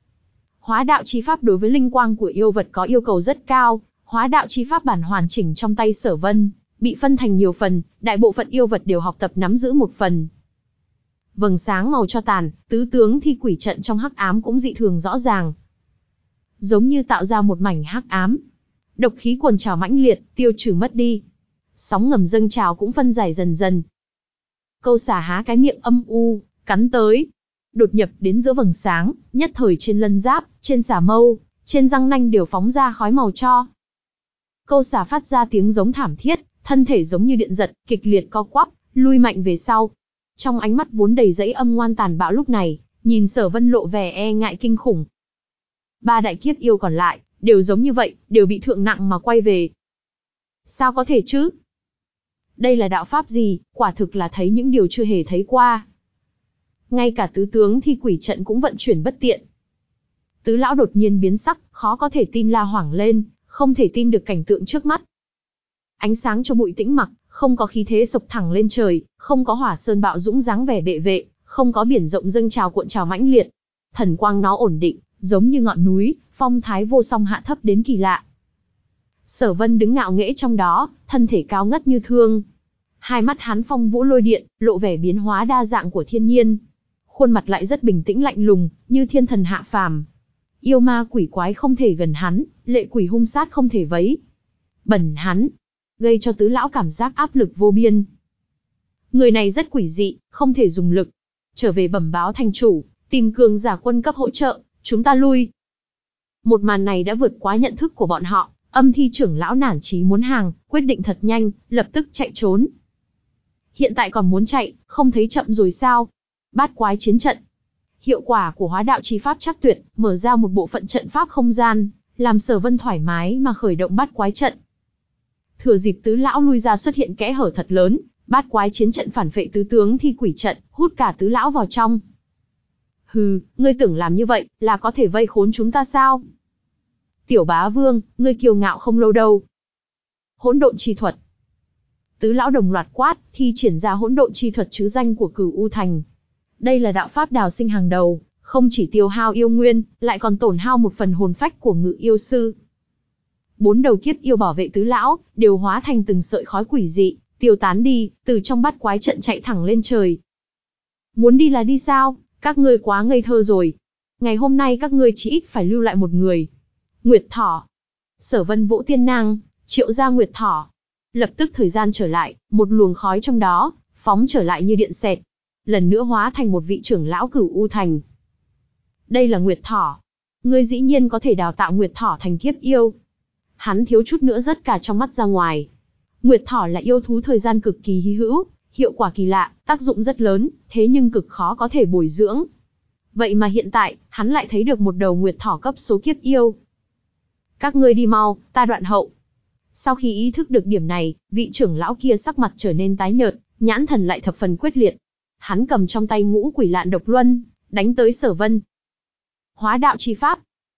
Hóa đạo chi pháp đối với linh quang của yêu vật có yêu cầu rất cao, hóa đạo chi pháp bản hoàn chỉnh trong tay Sở Vân, bị phân thành nhiều phần, đại bộ phận yêu vật đều học tập nắm giữ một phần. Vầng sáng màu cho tàn, tứ tướng thi quỷ trận trong hắc ám cũng dị thường rõ ràng. Giống như tạo ra một mảnh hắc ám. Độc khí cuồn trào mãnh liệt, tiêu trừ mất đi. Sóng ngầm dâng trào cũng phân giải dần dần. Câu xà há cái miệng âm u, cắn tới. Đột nhập đến giữa vầng sáng, nhất thời trên lân giáp, trên xà mâu, trên răng nanh đều phóng ra khói màu cho. Câu xà phát ra tiếng giống thảm thiết, thân thể giống như điện giật, kịch liệt co quắp, lui mạnh về sau. Trong ánh mắt vốn đầy dẫy âm ngoan tàn bạo lúc này, nhìn Sở Vân lộ vẻ e ngại kinh khủng. Ba đại kiếp yêu còn lại, đều giống như vậy, đều bị thượng nặng mà quay về. Sao có thể chứ? Đây là đạo pháp gì, quả thực là thấy những điều chưa hề thấy qua. Ngay cả tứ tướng thi quỷ trận cũng vận chuyển bất tiện. Tứ lão đột nhiên biến sắc, khó có thể tin la hoảng lên, không thể tin được cảnh tượng trước mắt. Ánh sáng cho bụi tĩnh mặc, không có khí thế sộc thẳng lên trời, không có hỏa sơn bạo dũng dáng vẻ bệ vệ, không có biển rộng dâng trào cuộn trào mãnh liệt. Thần quang nó ổn định, giống như ngọn núi, phong thái vô song hạ thấp đến kỳ lạ. Sở Vân đứng ngạo nghễ trong đó, thân thể cao ngất như thương. Hai mắt hắn phong vũ lôi điện, lộ vẻ biến hóa đa dạng của thiên nhiên. Khuôn mặt lại rất bình tĩnh lạnh lùng, như thiên thần hạ phàm. Yêu ma quỷ quái không thể gần hắn, lệ quỷ hung sát không thể vấy bẩn hắn, gây cho tứ lão cảm giác áp lực vô biên. Người này rất quỷ dị, không thể dùng lực. Trở về bẩm báo thành chủ, tìm cường giả quân cấp hỗ trợ, chúng ta lui. Một màn này đã vượt quá nhận thức của bọn họ, âm thi trưởng lão nản chí muốn hàng, quyết định thật nhanh, lập tức chạy trốn. Hiện tại còn muốn chạy, không thấy chậm rồi sao? Bát quái chiến trận. Hiệu quả của hóa đạo chi pháp chắc tuyệt, mở ra một bộ phận trận pháp không gian, làm Sở Vân thoải mái mà khởi động bát quái trận. Thừa dịp tứ lão lui ra xuất hiện kẽ hở thật lớn, bát quái chiến trận phản phệ tứ tướng thi quỷ trận, hút cả tứ lão vào trong. Hừ, ngươi tưởng làm như vậy là có thể vây khốn chúng ta sao? Tiểu bá vương, ngươi kiêu ngạo không lâu đâu. Hỗn độn chi thuật. Tứ lão đồng loạt quát, thi triển ra hỗn độn chi thuật chứ danh của Cửu U Thành. Đây là đạo pháp đào sinh hàng đầu, không chỉ tiêu hao yêu nguyên, lại còn tổn hao một phần hồn phách của ngự yêu sư. Bốn đầu kiếp yêu bảo vệ tứ lão, đều hóa thành từng sợi khói quỷ dị, tiêu tán đi, từ trong bát quái trận chạy thẳng lên trời. Muốn đi là đi sao, các ngươi quá ngây thơ rồi. Ngày hôm nay các ngươi chỉ ít phải lưu lại một người. Nguyệt Thỏ. Sở Vân vỗ tiên nang, triệu ra Nguyệt Thỏ. Lập tức thời gian trở lại, một luồng khói trong đó, phóng trở lại như điện xẹt. Lần nữa hóa thành một vị trưởng lão Cửu U Thành. Đây là Nguyệt Thỏ. Ngươi dĩ nhiên có thể đào tạo Nguyệt Thỏ thành kiếp yêu. Hắn thiếu chút nữa rớt cả trong mắt ra ngoài. Nguyệt Thỏ là yêu thú thời gian cực kỳ hy hữu, hiệu quả kỳ lạ, tác dụng rất lớn, thế nhưng cực khó có thể bồi dưỡng. Vậy mà hiện tại, hắn lại thấy được một đầu Nguyệt Thỏ cấp số kiếp yêu. Các ngươi đi mau, ta đoạn hậu. Sau khi ý thức được điểm này, vị trưởng lão kia sắc mặt trở nên tái nhợt, nhãn thần lại thập phần quyết liệt. Hắn cầm trong tay ngũ quỷ lạn độc luân, đánh tới Sở Vân. Hóa đạo chi pháp.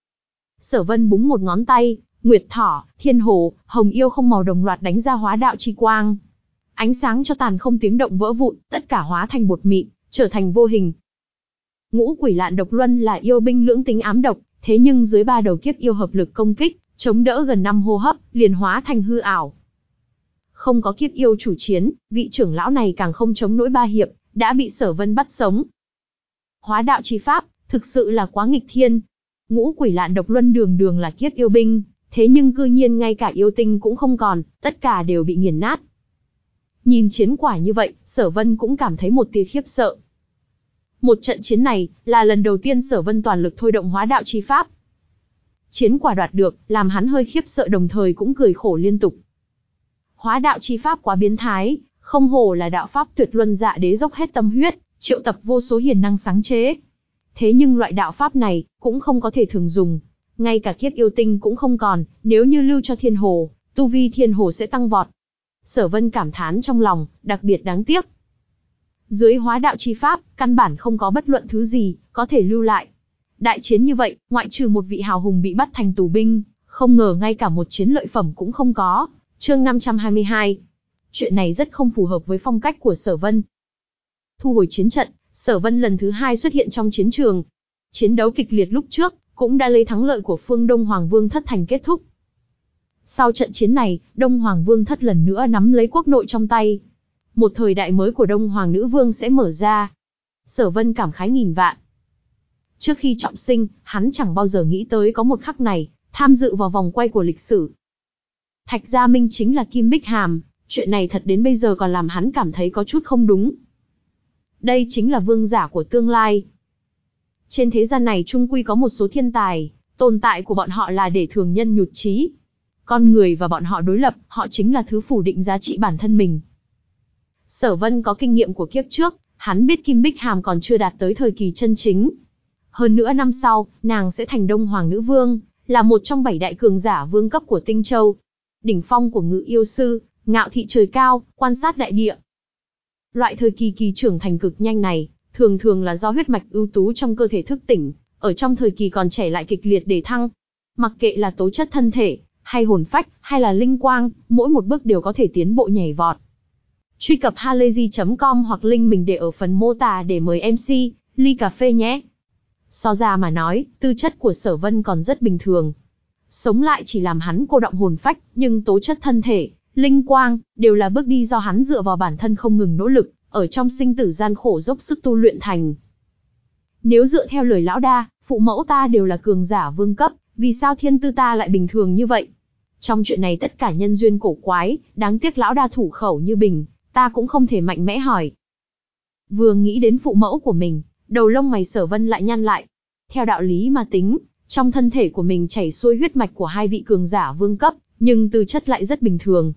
Sở Vân búng một ngón tay, Nguyệt Thỏ, Thiên Hồ, Hồng Yêu không màu đồng loạt đánh ra hóa đạo chi quang. Ánh sáng cho tàn không tiếng động vỡ vụn, tất cả hóa thành bột mịn, trở thành vô hình. Ngũ Quỷ Lạn Độc Luân là yêu binh lưỡng tính ám độc, thế nhưng dưới ba đầu kiếp yêu hợp lực công kích, chống đỡ gần năm hô hấp, liền hóa thành hư ảo. Không có kiếp yêu chủ chiến, vị trưởng lão này càng không chống nổi ba hiệp, đã bị Sở Vân bắt sống. Hóa đạo chi pháp, thực sự là quá nghịch thiên. Ngũ Quỷ Lạn Độc Luân đường đường là kiếp yêu binh, thế nhưng cư nhiên ngay cả yêu tinh cũng không còn, tất cả đều bị nghiền nát. Nhìn chiến quả như vậy, Sở Vân cũng cảm thấy một tia khiếp sợ. Một trận chiến này, là lần đầu tiên Sở Vân toàn lực thôi động hóa đạo chi pháp. Chiến quả đoạt được, làm hắn hơi khiếp sợ đồng thời cũng cười khổ liên tục. Hóa đạo chi pháp quá biến thái, không hổ là đạo pháp tuyệt luân dạ đế dốc hết tâm huyết, triệu tập vô số hiền năng sáng chế. Thế nhưng loại đạo pháp này, cũng không có thể thường dùng. Ngay cả kiếp yêu tinh cũng không còn, nếu như lưu cho thiên hồ, tu vi thiên hồ sẽ tăng vọt. Sở Vân cảm thán trong lòng, đặc biệt đáng tiếc. Dưới hóa đạo chi pháp, căn bản không có bất luận thứ gì, có thể lưu lại. Đại chiến như vậy, ngoại trừ một vị hào hùng bị bắt thành tù binh, không ngờ ngay cả một chiến lợi phẩm cũng không có. Chương năm trăm hai mươi hai. Chuyện này rất không phù hợp với phong cách của Sở Vân. Thu hồi chiến trận, Sở Vân lần thứ hai xuất hiện trong chiến trường. Chiến đấu kịch liệt lúc trước, cũng đã lấy thắng lợi của phương Đông Hoàng Vương Thất thành kết thúc. Sau trận chiến này, Đông Hoàng Vương Thất lần nữa nắm lấy quốc nội trong tay. Một thời đại mới của Đông Hoàng Nữ Vương sẽ mở ra. Sở Vân cảm khái nghìn vạn. Trước khi trọng sinh, hắn chẳng bao giờ nghĩ tới có một khắc này, tham dự vào vòng quay của lịch sử. Thạch Gia Minh chính là Kim Bích Hàm, chuyện này thật đến bây giờ còn làm hắn cảm thấy có chút không đúng. Đây chính là vương giả của tương lai. Trên thế gian này chung quy có một số thiên tài, tồn tại của bọn họ là để thường nhân nhụt chí. Con người và bọn họ đối lập, họ chính là thứ phủ định giá trị bản thân mình. Sở Vân có kinh nghiệm của kiếp trước, hắn biết Kim Bích Hàm còn chưa đạt tới thời kỳ chân chính. Hơn nữa năm sau, nàng sẽ thành Đông Hoàng Nữ Vương, là một trong bảy đại cường giả vương cấp của Tinh Châu. Đỉnh phong của ngự yêu sư, ngạo thị trời cao, quan sát đại địa. Loại thời kỳ kỳ trưởng thành cực nhanh này, thường thường là do huyết mạch ưu tú trong cơ thể thức tỉnh, ở trong thời kỳ còn trẻ lại kịch liệt để thăng. Mặc kệ là tố chất thân thể, hay hồn phách, hay là linh quang, mỗi một bước đều có thể tiến bộ nhảy vọt. Truy cập halayzi chấm com hoặc link mình để ở phần mô tả để mời em xê, ly cà phê nhé. So ra mà nói, tư chất của Sở Vân còn rất bình thường. Sống lại chỉ làm hắn cô động hồn phách, nhưng tố chất thân thể, linh quang, đều là bước đi do hắn dựa vào bản thân không ngừng nỗ lực, ở trong sinh tử gian khổ dốc sức tu luyện thành. Nếu dựa theo lời lão đa, phụ mẫu ta đều là cường giả vương cấp, vì sao thiên tư ta lại bình thường như vậy? Trong chuyện này tất cả nhân duyên cổ quái, đáng tiếc lão đa thủ khẩu như bình, ta cũng không thể mạnh mẽ hỏi. Vừa nghĩ đến phụ mẫu của mình, đầu lông mày Sở Vân lại nhăn lại. Theo đạo lý mà tính, trong thân thể của mình chảy xuôi huyết mạch của hai vị cường giả vương cấp, nhưng tư chất lại rất bình thường.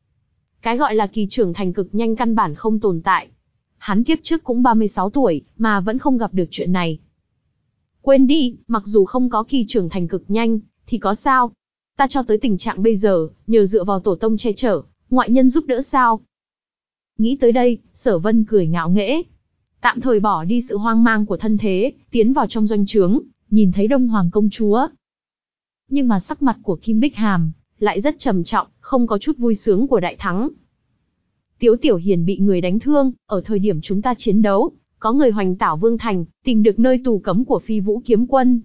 Cái gọi là kỳ trưởng thành cực nhanh căn bản không tồn tại. Hắn kiếp trước cũng ba mươi sáu tuổi, mà vẫn không gặp được chuyện này. Quên đi, mặc dù không có kỳ trưởng thành cực nhanh, thì có sao? Ta cho tới tình trạng bây giờ, nhờ dựa vào tổ tông che chở, ngoại nhân giúp đỡ sao? Nghĩ tới đây, Sở Vân cười ngạo nghễ. Tạm thời bỏ đi sự hoang mang của thân thế, tiến vào trong doanh trướng, nhìn thấy Đông Hoàng công chúa. Nhưng mà sắc mặt của Kim Bích Hàm lại rất trầm trọng, không có chút vui sướng của đại thắng. Tiếu Tiểu Hiền bị người đánh thương, ở thời điểm chúng ta chiến đấu, có người hoành tảo Vương Thành, tìm được nơi tù cấm của Phi Vũ Kiếm Quân.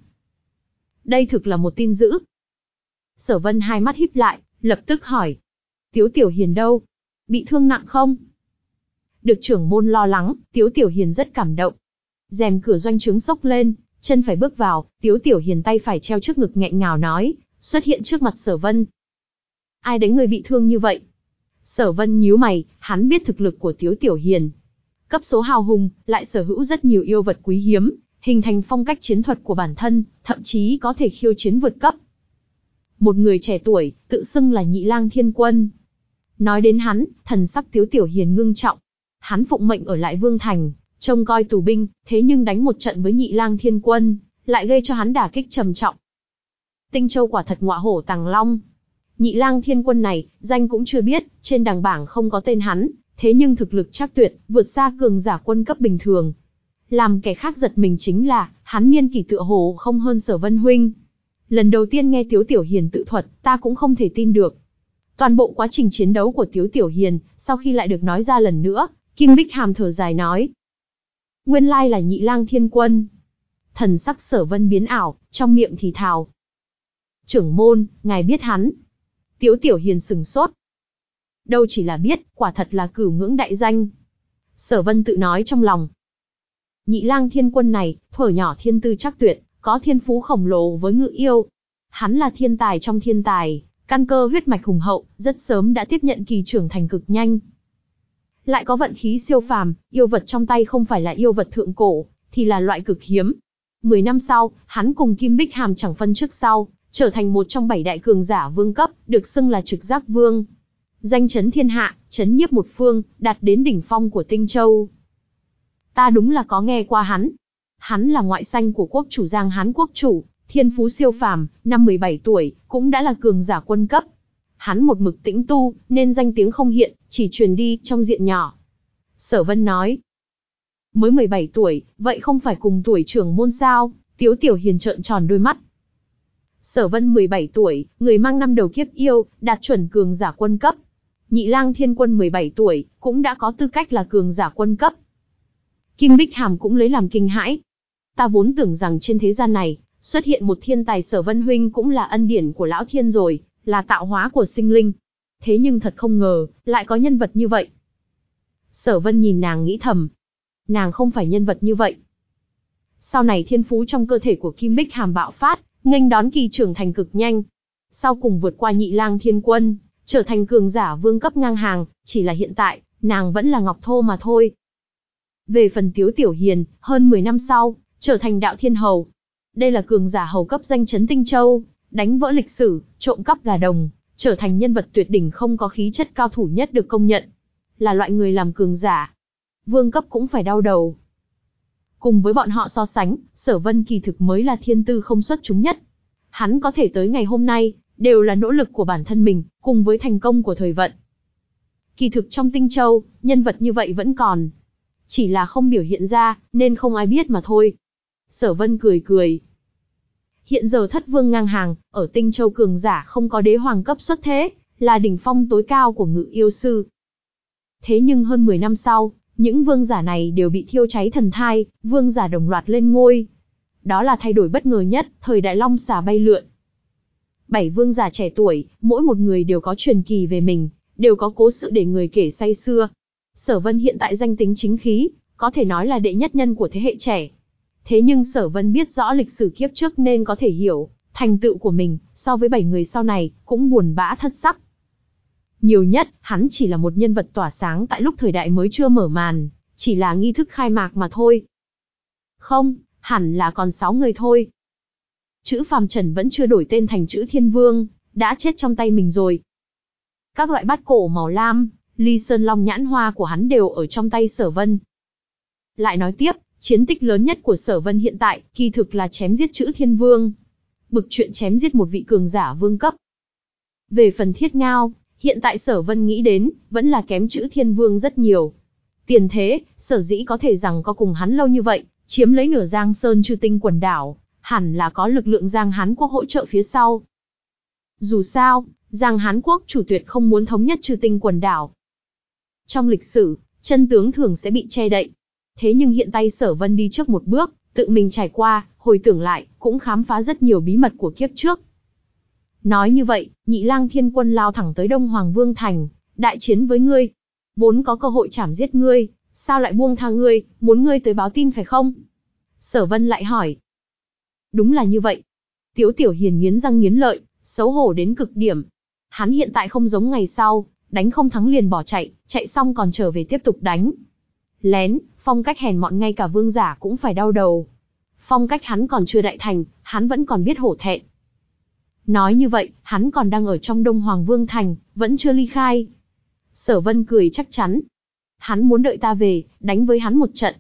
Đây thực là một tin dữ. Sở Vân hai mắt híp lại, lập tức hỏi. Tiếu Tiểu Hiền đâu? Bị thương nặng không? Được trưởng môn lo lắng, Tiếu Tiểu Hiền rất cảm động. Rèm cửa doanh trướng xốc lên, chân phải bước vào, Tiếu Tiểu Hiền tay phải treo trước ngực nghẹn ngào nói, xuất hiện trước mặt Sở Vân. Ai đánh người bị thương như vậy? Sở Vân nhíu mày, hắn biết thực lực của Tiếu Tiểu Hiền. Cấp số hào hùng, lại sở hữu rất nhiều yêu vật quý hiếm, hình thành phong cách chiến thuật của bản thân, thậm chí có thể khiêu chiến vượt cấp. Một người trẻ tuổi, tự xưng là Nhị Lang Thiên Quân. Nói đến hắn, thần sắc Tiếu Tiểu Hiền ngưng trọng. Hắn phụng mệnh ở lại Vương Thành, trông coi tù binh, thế nhưng đánh một trận với Nhị Lang Thiên Quân, lại gây cho hắn đả kích trầm trọng. Tinh Châu quả thật ngọa hổ tàng long. Nhị Lang Thiên Quân này, danh cũng chưa biết, trên đằng bảng không có tên hắn, thế nhưng thực lực chắc tuyệt, vượt xa cường giả quân cấp bình thường. Làm kẻ khác giật mình chính là, hắn niên kỷ tựa hồ không hơn Sở Vân huynh. Lần đầu tiên nghe Tiếu Tiểu Hiền tự thuật, ta cũng không thể tin được. Toàn bộ quá trình chiến đấu của Tiếu Tiểu Hiền, sau khi lại được nói ra lần nữa, Kim Bích Hàm thở dài nói. Nguyên lai là Nhị Lang Thiên Quân. Thần sắc Sở Vân biến ảo, trong miệng thì thào. Trưởng môn, ngài biết hắn. Tiếu Tiểu Hiền sừng sốt. Đâu chỉ là biết, quả thật là cửu ngưỡng đại danh. Sở Vân tự nói trong lòng. Nhị Lang Thiên Quân này, thuở nhỏ thiên tư chắc tuyệt, có thiên phú khổng lồ với ngự yêu. Hắn là thiên tài trong thiên tài, căn cơ huyết mạch hùng hậu, rất sớm đã tiếp nhận kỳ trưởng thành cực nhanh. Lại có vận khí siêu phàm, yêu vật trong tay không phải là yêu vật thượng cổ, thì là loại cực hiếm. Mười năm sau, hắn cùng Kim Bích Hàm chẳng phân trước sau, trở thành một trong bảy đại cường giả vương cấp, được xưng là Trực Giác Vương. Danh chấn thiên hạ, chấn nhiếp một phương, đạt đến đỉnh phong của Tinh Châu. Ta đúng là có nghe qua hắn. Hắn là ngoại sanh của quốc chủ Giang Hán quốc chủ, thiên phú siêu phàm, năm mười bảy tuổi, cũng đã là cường giả quân cấp. Hắn một mực tĩnh tu, nên danh tiếng không hiện, chỉ truyền đi trong diện nhỏ. Sở Vân nói. Mới mười bảy tuổi, vậy không phải cùng tuổi trưởng môn sao? Tiếu Tiểu Hiền trợn tròn đôi mắt. Sở Vân mười bảy tuổi, người mang năm đầu kiếp yêu, đạt chuẩn cường giả quân cấp. Nhị Lang Thiên Quân mười bảy tuổi, cũng đã có tư cách là cường giả quân cấp. Kim Bích Hàm cũng lấy làm kinh hãi. Ta vốn tưởng rằng trên thế gian này, xuất hiện một thiên tài Sở Vân huynh cũng là ân điển của lão thiên rồi, là tạo hóa của sinh linh. Thế nhưng thật không ngờ, lại có nhân vật như vậy. Sở Vân nhìn nàng nghĩ thầm. Nàng không phải nhân vật như vậy. Sau này thiên phú trong cơ thể của Kim Bích Hàm bạo phát, nghênh đón kỳ trưởng thành cực nhanh. Sau cùng vượt qua Nhị Lang Thiên Quân, trở thành cường giả vương cấp ngang hàng, chỉ là hiện tại, nàng vẫn là ngọc thô mà thôi. Về phần Tiếu Tiểu Hiền, hơn mười năm sau, trở thành đạo thiên hầu. Đây là cường giả hầu cấp danh chấn Tinh Châu, đánh vỡ lịch sử, trộm cắp gà đồng, trở thành nhân vật tuyệt đỉnh không có khí chất cao thủ nhất được công nhận. Là loại người làm cường giả. Vương cấp cũng phải đau đầu. Cùng với bọn họ so sánh, Sở Vân kỳ thực mới là thiên tư không xuất chúng nhất. Hắn có thể tới ngày hôm nay, đều là nỗ lực của bản thân mình, cùng với thành công của thời vận. Kỳ thực trong Tinh Châu, nhân vật như vậy vẫn còn. Chỉ là không biểu hiện ra, nên không ai biết mà thôi. Sở Vân cười cười. Hiện giờ thất vương ngang hàng, ở Tinh Châu cường giả không có đế hoàng cấp xuất thế, là đỉnh phong tối cao của ngự yêu sư. Thế nhưng hơn mười năm sau, những vương giả này đều bị thiêu cháy thần thai, vương giả đồng loạt lên ngôi. Đó là thay đổi bất ngờ nhất, thời đại long xà bay lượn. Bảy vương giả trẻ tuổi, mỗi một người đều có truyền kỳ về mình, đều có cố sự để người kể say xưa. Sở Vân hiện tại danh tính chính khí, có thể nói là đệ nhất nhân của thế hệ trẻ. Thế nhưng Sở Vân biết rõ lịch sử kiếp trước nên có thể hiểu, thành tựu của mình, so với bảy người sau này, cũng buồn bã thất sắc. Nhiều nhất, hắn chỉ là một nhân vật tỏa sáng tại lúc thời đại mới chưa mở màn, chỉ là nghi thức khai mạc mà thôi. Không, hẳn là còn sáu người thôi. Chữ Phàm Trần vẫn chưa đổi tên thành chữ Thiên Vương, đã chết trong tay mình rồi. Các loại bát cổ màu lam, ly sơn long nhãn hoa của hắn đều ở trong tay Sở Vân. Lại nói tiếp, chiến tích lớn nhất của Sở Vân hiện tại, kỳ thực là chém giết chữ Thiên Vương. Bực chuyện chém giết một vị cường giả vương cấp. Về phần Thiết Ngao, hiện tại Sở Vân nghĩ đến, vẫn là kém chữ Thiên Vương rất nhiều. Tiền thế, sở dĩ có thể rằng có cùng hắn lâu như vậy, chiếm lấy nửa Giang Sơn Chư Tinh quần đảo, hẳn là có lực lượng Giang Hán quốc hỗ trợ phía sau. Dù sao, Giang Hán quốc chủ tuyệt không muốn thống nhất Chư Tinh quần đảo. Trong lịch sử, chân tướng thường sẽ bị che đậy. Thế nhưng hiện tại Sở Vân đi trước một bước, tự mình trải qua, hồi tưởng lại, cũng khám phá rất nhiều bí mật của kiếp trước. Nói như vậy, Nhị Lang Thiên Quân lao thẳng tới Đông Hoàng Vương Thành, đại chiến với ngươi. Vốn có cơ hội chảm giết ngươi, sao lại buông tha ngươi, muốn ngươi tới báo tin phải không? Sở Vân lại hỏi. Đúng là như vậy. Tiếu Tiểu Hiền nghiến răng nghiến lợi, xấu hổ đến cực điểm. Hắn hiện tại không giống ngày sau, đánh không thắng liền bỏ chạy, chạy xong còn trở về tiếp tục đánh. Lén, phong cách hèn mọn ngay cả vương giả cũng phải đau đầu. Phong cách hắn còn chưa đại thành, hắn vẫn còn biết hổ thẹn. Nói như vậy, hắn còn đang ở trong Đông Hoàng Vương Thành, vẫn chưa ly khai. Sở Vân cười chắc chắn. Hắn muốn đợi ta về, đánh với hắn một trận.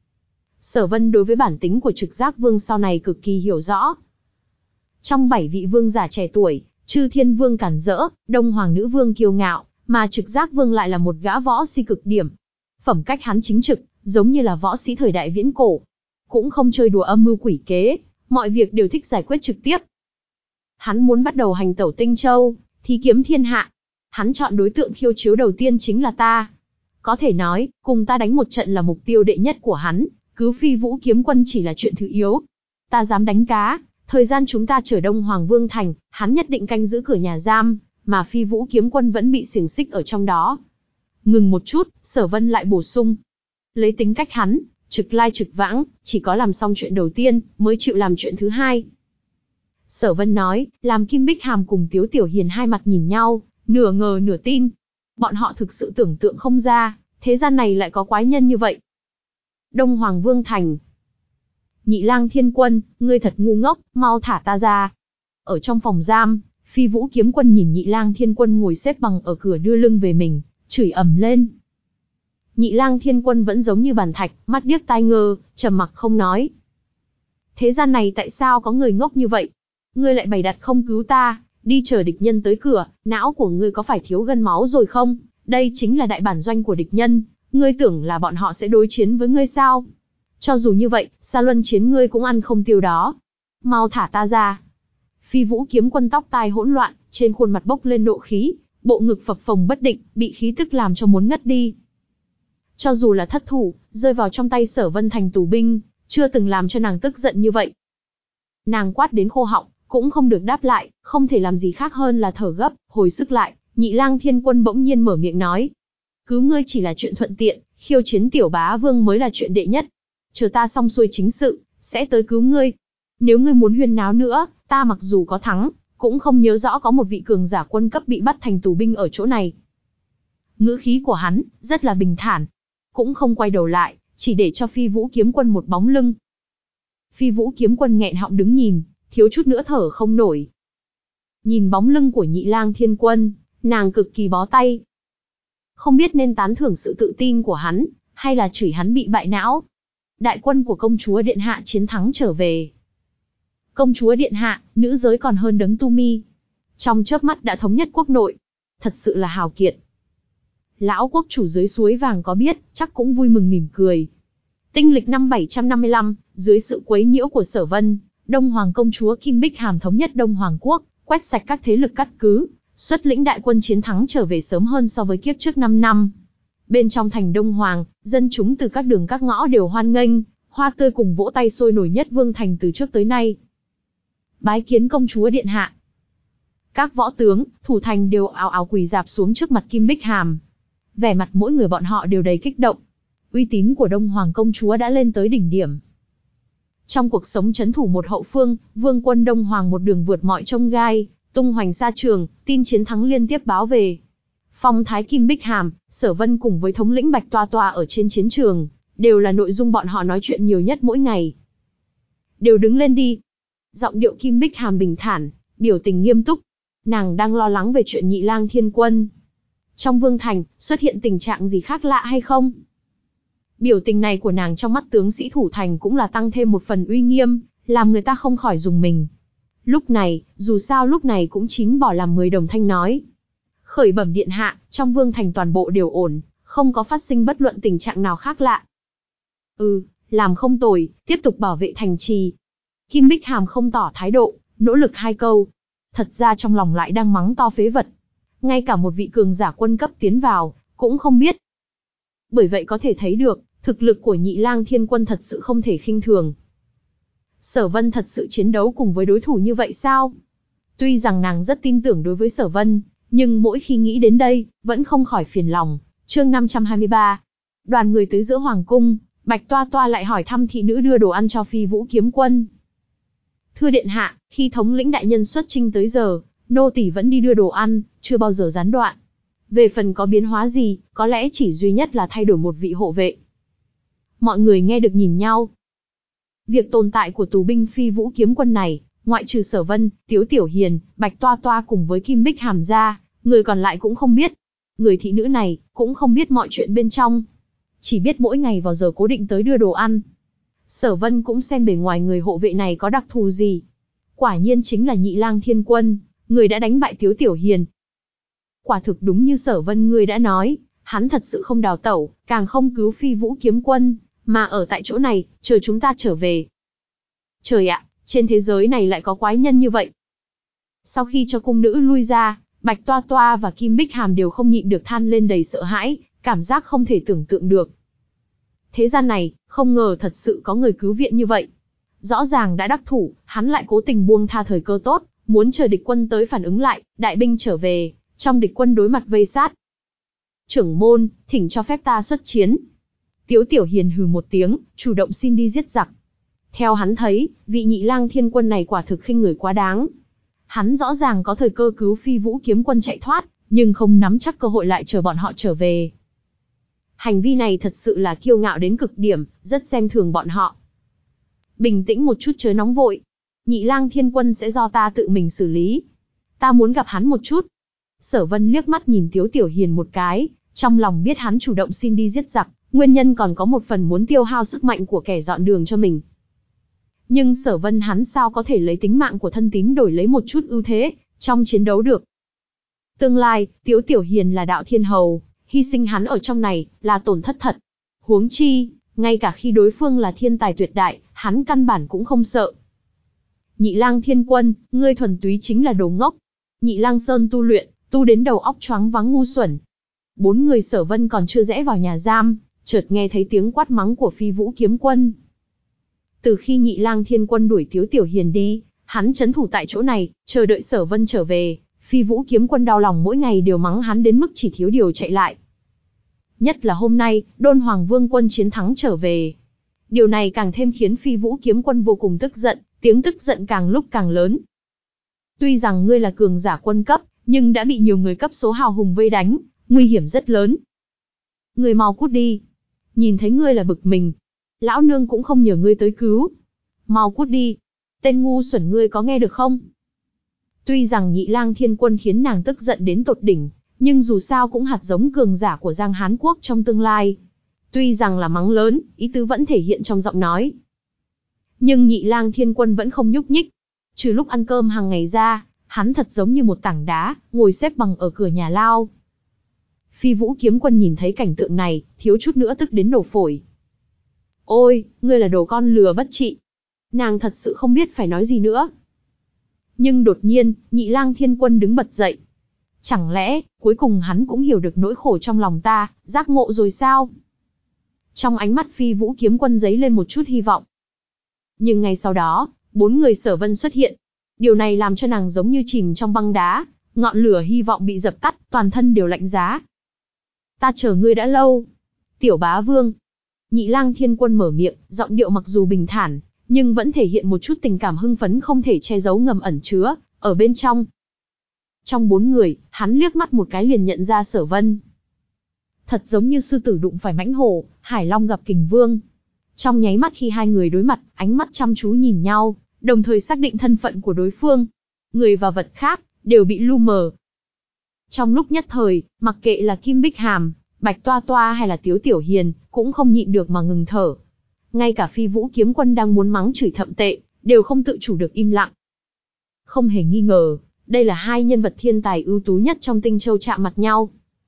Sở Vân đối với bản tính của Trực Giác Vương sau này cực kỳ hiểu rõ. Trong bảy vị vương giả trẻ tuổi, Chư Thiên Vương cản rỡ, Đông Hoàng Nữ Vương kiêu ngạo, mà Trực Giác Vương lại là một gã võ si cực điểm. Phẩm cách hắn chính trực, giống như là võ sĩ thời đại viễn cổ. Cũng không chơi đùa âm mưu quỷ kế, mọi việc đều thích giải quyết trực tiếp. Hắn muốn bắt đầu hành tẩu Tinh Châu, thì kiếm thiên hạ. Hắn chọn đối tượng khiêu chiếu đầu tiên chính là ta. Có thể nói, cùng ta đánh một trận là mục tiêu đệ nhất của hắn, cứ Phi Vũ kiếm quân chỉ là chuyện thứ yếu. Ta dám đánh cá, thời gian chúng ta trở Đông Hoàng Vương Thành, hắn nhất định canh giữ cửa nhà giam, mà Phi Vũ Kiếm Quân vẫn bị xiềng xích ở trong đó. Ngừng một chút, Sở Vân lại bổ sung. Lấy tính cách hắn, trực lai trực vãng, chỉ có làm xong chuyện đầu tiên, mới chịu làm chuyện thứ hai. Sở Vân nói, làm Kim Bích Hàm cùng Tiếu Tiểu Hiền hai mặt nhìn nhau, nửa ngờ nửa tin. Bọn họ thực sự tưởng tượng không ra, thế gian này lại có quái nhân như vậy. Đông Hoàng Vương Thành. Nhị Lang Thiên Quân, ngươi thật ngu ngốc, mau thả ta ra. Ở trong phòng giam, Phi Vũ Kiếm Quân nhìn Nhị Lang Thiên Quân ngồi xếp bằng ở cửa đưa lưng về mình, chửi ầm lên. Nhị Lang Thiên Quân vẫn giống như bàn thạch, mắt điếc tai ngơ, trầm mặc không nói. Thế gian này tại sao có người ngốc như vậy? Ngươi lại bày đặt không cứu ta, đi chờ địch nhân tới cửa, não của ngươi có phải thiếu gân máu rồi không? Đây chính là đại bản doanh của địch nhân, ngươi tưởng là bọn họ sẽ đối chiến với ngươi sao? Cho dù như vậy, Sa Luân chiến ngươi cũng ăn không tiêu đó. Mau thả ta ra. Phi Vũ Kiếm Quân tóc tai hỗn loạn, trên khuôn mặt bốc lên nộ khí, bộ ngực phập phồng bất định, bị khí tức làm cho muốn ngất đi. Cho dù là thất thủ, rơi vào trong tay Sở Vân thành tù binh, chưa từng làm cho nàng tức giận như vậy. Nàng quát đến khô họng, cũng không được đáp lại, không thể làm gì khác hơn là thở gấp, hồi sức lại. Nhị Lang Thiên Quân bỗng nhiên mở miệng nói: cứu ngươi chỉ là chuyện thuận tiện, khiêu chiến tiểu bá vương mới là chuyện đệ nhất. Chờ ta xong xuôi chính sự, sẽ tới cứu ngươi. Nếu ngươi muốn huyên náo nữa, ta mặc dù có thắng, cũng không nhớ rõ có một vị cường giả quân cấp bị bắt thành tù binh ở chỗ này. Ngữ khí của hắn rất là bình thản, cũng không quay đầu lại, chỉ để cho Phi Vũ Kiếm Quân một bóng lưng. Phi Vũ Kiếm Quân nghẹn họng đứng nhìn, thiếu chút nữa thở không nổi. Nhìn bóng lưng của Nhị Lang Thiên Quân, nàng cực kỳ bó tay. Không biết nên tán thưởng sự tự tin của hắn, hay là chửi hắn bị bại não. Đại quân của công chúa Điện Hạ chiến thắng trở về. Công chúa Điện Hạ, nữ giới còn hơn đấng tu mi. Trong chớp mắt đã thống nhất quốc nội. Thật sự là hào kiệt. Lão quốc chủ dưới suối vàng có biết, chắc cũng vui mừng mỉm cười. Tinh lịch năm bảy trăm năm mươi lăm, dưới sự quấy nhiễu của Sở Vân, Đông Hoàng công chúa Kim Bích Hàm thống nhất Đông Hoàng quốc, quét sạch các thế lực cắt cứ, xuất lĩnh đại quân chiến thắng trở về sớm hơn so với kiếp trước năm năm. Bên trong thành Đông Hoàng, dân chúng từ các đường các ngõ đều hoan nghênh, hoa tươi cùng vỗ tay sôi nổi nhất vương thành từ trước tới nay. Bái kiến công chúa Điện Hạ. Các võ tướng, thủ thành đều ào ào quỳ rạp xuống trước mặt Kim Bích Hàm. Vẻ mặt mỗi người bọn họ đều đầy kích động. Uy tín của Đông Hoàng công chúa đã lên tới đỉnh điểm. Trong cuộc sống trấn thủ một hậu phương, vương quân Đông Hoàng một đường vượt mọi chông gai, tung hoành xa trường, tin chiến thắng liên tiếp báo về. Phong thái Kim Bích Hàm, Sở Vân cùng với thống lĩnh Bạch Toa Toa ở trên chiến trường, đều là nội dung bọn họ nói chuyện nhiều nhất mỗi ngày. Đều đứng lên đi. Giọng điệu Kim Bích Hàm bình thản, biểu tình nghiêm túc. Nàng đang lo lắng về chuyện Nhị Lang Thiên Quân. Trong vương thành, xuất hiện tình trạng gì khác lạ hay không? Biểu tình này của nàng trong mắt tướng sĩ thủ thành cũng là tăng thêm một phần uy nghiêm, làm người ta không khỏi rùng mình. Lúc này, dù sao lúc này cũng chín bỏ làm mười đồng thanh nói. Khởi bẩm Điện Hạ, trong vương thành toàn bộ đều ổn, không có phát sinh bất luận tình trạng nào khác lạ. Ừ, làm không tồi, tiếp tục bảo vệ thành trì. Kim Bích Hàm không tỏ thái độ, nỗ lực hai câu. Thật ra trong lòng lại đang mắng to phế vật. Ngay cả một vị cường giả quân cấp tiến vào, cũng không biết. Bởi vậy có thể thấy được, thực lực của Nhị Lang Thiên Quân thật sự không thể khinh thường. Sở Vân thật sự chiến đấu cùng với đối thủ như vậy sao? Tuy rằng nàng rất tin tưởng đối với Sở Vân, nhưng mỗi khi nghĩ đến đây, vẫn không khỏi phiền lòng. Chương năm trăm hai mươi ba. Đoàn người tới giữa hoàng cung, Bạch Toa Toa lại hỏi thăm thị nữ đưa đồ ăn cho Phi Vũ Kiếm Quân. Thưa Điện Hạ, khi thống lĩnh đại nhân xuất chinh tới giờ, nô tỳ vẫn đi đưa đồ ăn, chưa bao giờ gián đoạn. Về phần có biến hóa gì, có lẽ chỉ duy nhất là thay đổi một vị hộ vệ. Mọi người nghe được nhìn nhau. Việc tồn tại của tù binh Phi Vũ Kiếm Quân này, ngoại trừ Sở Vân, Tiếu Tiểu Hiền, Bạch Toa Toa cùng với Kim Bích Hàm ra, người còn lại cũng không biết. Người thị nữ này cũng không biết mọi chuyện bên trong, chỉ biết mỗi ngày vào giờ cố định tới đưa đồ ăn. Sở Vân cũng xem bề ngoài người hộ vệ này có đặc thù gì. Quả nhiên chính là Nhị Lang Thiên Quân, người đã đánh bại Tiếu Tiểu Hiền. Quả thực đúng như Sở Vân người đã nói, hắn thật sự không đào tẩu, càng không cứu Phi Vũ Kiếm Quân, mà ở tại chỗ này, chờ chúng ta trở về. Trời ạ, trên thế giới này lại có quái nhân như vậy. Sau khi cho cung nữ lui ra, Bạch Toa Toa và Kim Bích Hàm đều không nhịn được than lên đầy sợ hãi, cảm giác không thể tưởng tượng được. Thế gian này, không ngờ thật sự có người cứu viện như vậy. rõ ràng đã đắc thủ, hắn lại cố tình buông tha thời cơ tốt, muốn chờ địch quân tới phản ứng lại, đại binh trở về, trong địch quân đối mặt vây sát. Trưởng môn, thỉnh cho phép ta xuất chiến. Tiếu Tiểu Hiền hừ một tiếng, chủ động xin đi giết giặc. Theo hắn thấy, vị Nhị Lang Thiên Quân này quả thực khinh người quá đáng. Hắn rõ ràng có thời cơ cứu Phi Vũ Kiếm Quân chạy thoát, nhưng không nắm chắc cơ hội lại chờ bọn họ trở về. Hành vi này thật sự là kiêu ngạo đến cực điểm, rất xem thường bọn họ. Bình tĩnh một chút chớ nóng vội. Nhị Lang Thiên Quân sẽ do ta tự mình xử lý. Ta muốn gặp hắn một chút. Sở Vân liếc mắt nhìn Tiếu Tiểu Hiền một cái, trong lòng biết hắn chủ động xin đi giết giặc, nguyên nhân còn có một phần muốn tiêu hao sức mạnh của kẻ dọn đường cho mình. Nhưng Sở Vân hắn sao có thể lấy tính mạng của thân tín đổi lấy một chút ưu thế trong chiến đấu được. Tương lai, Tiếu Tiểu Hiền là đạo thiên hầu, hy sinh hắn ở trong này là tổn thất thật. Huống chi, ngay cả khi đối phương là thiên tài tuyệt đại, hắn căn bản cũng không sợ. Nhị Lang Thiên Quân, ngươi thuần túy chính là đồ ngốc. Nhị Lang Sơn tu luyện, tu đến đầu óc choáng váng ngu xuẩn. Bốn người Sở Vân còn chưa rẽ vào nhà giam, chợt nghe thấy tiếng quát mắng của Phi Vũ Kiếm Quân. Từ khi Nhị Lang Thiên Quân đuổi Tiếu Tiểu Hiền đi, hắn trấn thủ tại chỗ này, chờ đợi Sở Vân trở về. Phi Vũ Kiếm Quân đau lòng mỗi ngày đều mắng hắn đến mức chỉ thiếu điều chạy lại. Nhất là hôm nay, Đôn Hoàng Vương quân chiến thắng trở về. Điều này càng thêm khiến Phi Vũ Kiếm Quân vô cùng tức giận, tiếng tức giận càng lúc càng lớn. Tuy rằng ngươi là cường giả quân cấp, nhưng đã bị nhiều người cấp số hào hùng vây đánh, nguy hiểm rất lớn. Ngươi mau cút đi. Nhìn thấy ngươi là bực mình. Lão nương cũng không nhờ ngươi tới cứu. Mau cút đi. Tên ngu xuẩn ngươi có nghe được không? Tuy rằng Nhị Lang Thiên Quân khiến nàng tức giận đến tột đỉnh, nhưng dù sao cũng hạt giống cường giả của Giang Hán Quốc trong tương lai. Tuy rằng là mắng lớn, ý tứ vẫn thể hiện trong giọng nói. Nhưng Nhị Lang Thiên Quân vẫn không nhúc nhích. Trừ lúc ăn cơm hàng ngày ra, hắn thật giống như một tảng đá, ngồi xếp bằng ở cửa nhà lao. Phi Vũ Kiếm Quân nhìn thấy cảnh tượng này, thiếu chút nữa tức đến nổ phổi. Ôi, ngươi là đồ con lừa bất trị. Nàng thật sự không biết phải nói gì nữa. Nhưng đột nhiên, Nhị Lang Thiên Quân đứng bật dậy. Chẳng lẽ, cuối cùng hắn cũng hiểu được nỗi khổ trong lòng ta, giác ngộ rồi sao? Trong ánh mắt Phi Vũ Kiếm Quân giấy lên một chút hy vọng. Nhưng ngay sau đó, bốn người Sở Vân xuất hiện. Điều này làm cho nàng giống như chìm trong băng đá, ngọn lửa hy vọng bị dập tắt, toàn thân đều lạnh giá. Ta chờ ngươi đã lâu. Tiểu bá vương. Nhị Lang Thiên Quân mở miệng, giọng điệu mặc dù bình thản, nhưng vẫn thể hiện một chút tình cảm hưng phấn không thể che giấu ngầm ẩn chứa, ở bên trong. Trong bốn người, hắn liếc mắt một cái liền nhận ra Sở Vân. Thật giống như sư tử đụng phải mãnh hổ, hải long gặp kình vương. Trong nháy mắt khi hai người đối mặt, ánh mắt chăm chú nhìn nhau, đồng thời xác định thân phận của đối phương. Người và vật khác, đều bị lu mờ. Trong lúc nhất thời, mặc kệ là Kim Bích Hàm, Bạch Toa Toa hay là Tiếu Tiểu Hiền, cũng không nhịn được mà ngừng thở. Ngay cả Phi Vũ Kiếm Quân đang muốn mắng chửi thậm tệ, đều không tự chủ được im lặng. Không hề nghi ngờ, đây là hai nhân vật thiên tài ưu tú nhất trong Tinh Châu chạm mặt nhau.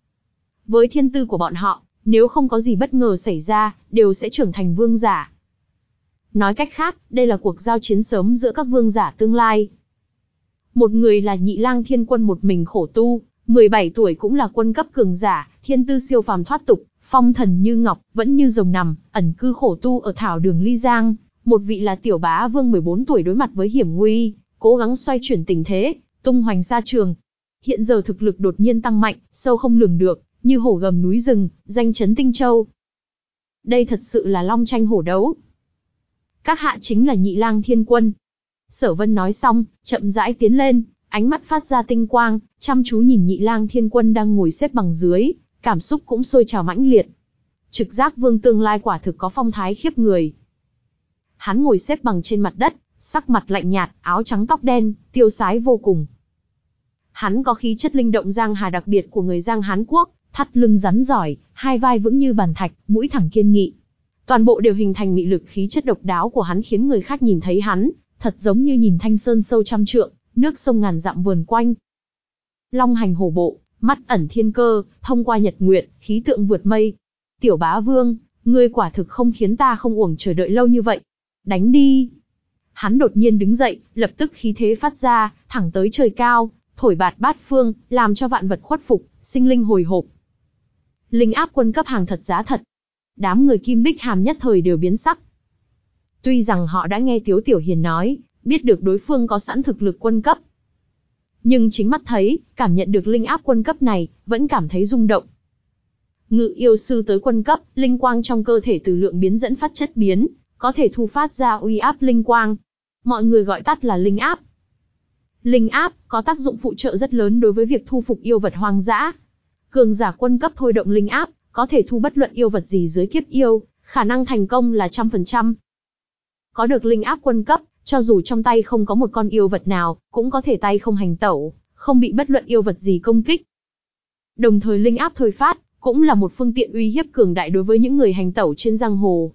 Với thiên tư của bọn họ, nếu không có gì bất ngờ xảy ra, đều sẽ trưởng thành vương giả. Nói cách khác, đây là cuộc giao chiến sớm giữa các vương giả tương lai. Một người là Nhị Lang Thiên Quân một mình khổ tu, mười bảy tuổi cũng là quân cấp cường giả, thiên tư siêu phàm thoát tục, phong thần như ngọc, vẫn như rồng nằm, ẩn cư khổ tu ở thảo đường Ly Giang. Một vị là Tiểu Bá Vương mười bốn tuổi đối mặt với hiểm nguy, cố gắng xoay chuyển tình thế, tung hoành xa trường. Hiện giờ thực lực đột nhiên tăng mạnh, sâu không lường được, như hổ gầm núi rừng, danh chấn Tinh Châu. Đây thật sự là long tranh hổ đấu. Các hạ chính là Nhị Lang Thiên Quân. Sở Vân nói xong, chậm rãi tiến lên, ánh mắt phát ra tinh quang, chăm chú nhìn Nhị Lang Thiên Quân đang ngồi xếp bằng dưới, cảm xúc cũng sôi trào mãnh liệt. Trực giác vương tương lai quả thực có phong thái khiếp người. Hắn ngồi xếp bằng trên mặt đất, sắc mặt lạnh nhạt, áo trắng tóc đen, tiêu sái vô cùng. Hắn có khí chất linh động giang hà đặc biệt của người Giang Hán Quốc, thắt lưng rắn giỏi, hai vai vững như bàn thạch, mũi thẳng kiên nghị. Toàn bộ đều hình thành mị lực khí chất độc đáo của hắn khiến người khác nhìn thấy hắn, thật giống như nhìn thanh sơn sâu trăm trượng, nước sông ngàn dặm vườn quanh. Long hành hổ bộ, mắt ẩn thiên cơ, thông qua nhật nguyệt, khí tượng vượt mây. Tiểu Bá Vương, ngươi quả thực không khiến ta không uổng chờ đợi lâu như vậy. Đánh đi! Hắn đột nhiên đứng dậy, lập tức khí thế phát ra, thẳng tới trời cao, thổi bạt bát phương, làm cho vạn vật khuất phục, sinh linh hồi hộp. Linh áp quân cấp hàng thật giá thật. Đám người Kim Bích Hàm nhất thời đều biến sắc. Tuy rằng họ đã nghe Tiếu Tiểu Hiền nói, biết được đối phương có sẵn thực lực quân cấp, nhưng chính mắt thấy, cảm nhận được linh áp quân cấp này, vẫn cảm thấy rung động. Ngự yêu sư tới quân cấp, linh quang trong cơ thể từ lượng biến dẫn phát chất biến, có thể thu phát ra uy áp linh quang. Mọi người gọi tắt là linh áp. Linh áp có tác dụng phụ trợ rất lớn đối với việc thu phục yêu vật hoang dã. Cường giả quân cấp thôi động linh áp, có thể thu bất luận yêu vật gì dưới kiếp yêu, khả năng thành công là trăm phần trăm. Có được linh áp quân cấp, cho dù trong tay không có một con yêu vật nào, cũng có thể tay không hành tẩu, không bị bất luận yêu vật gì công kích. Đồng thời linh áp thôi phát, cũng là một phương tiện uy hiếp cường đại đối với những người hành tẩu trên giang hồ.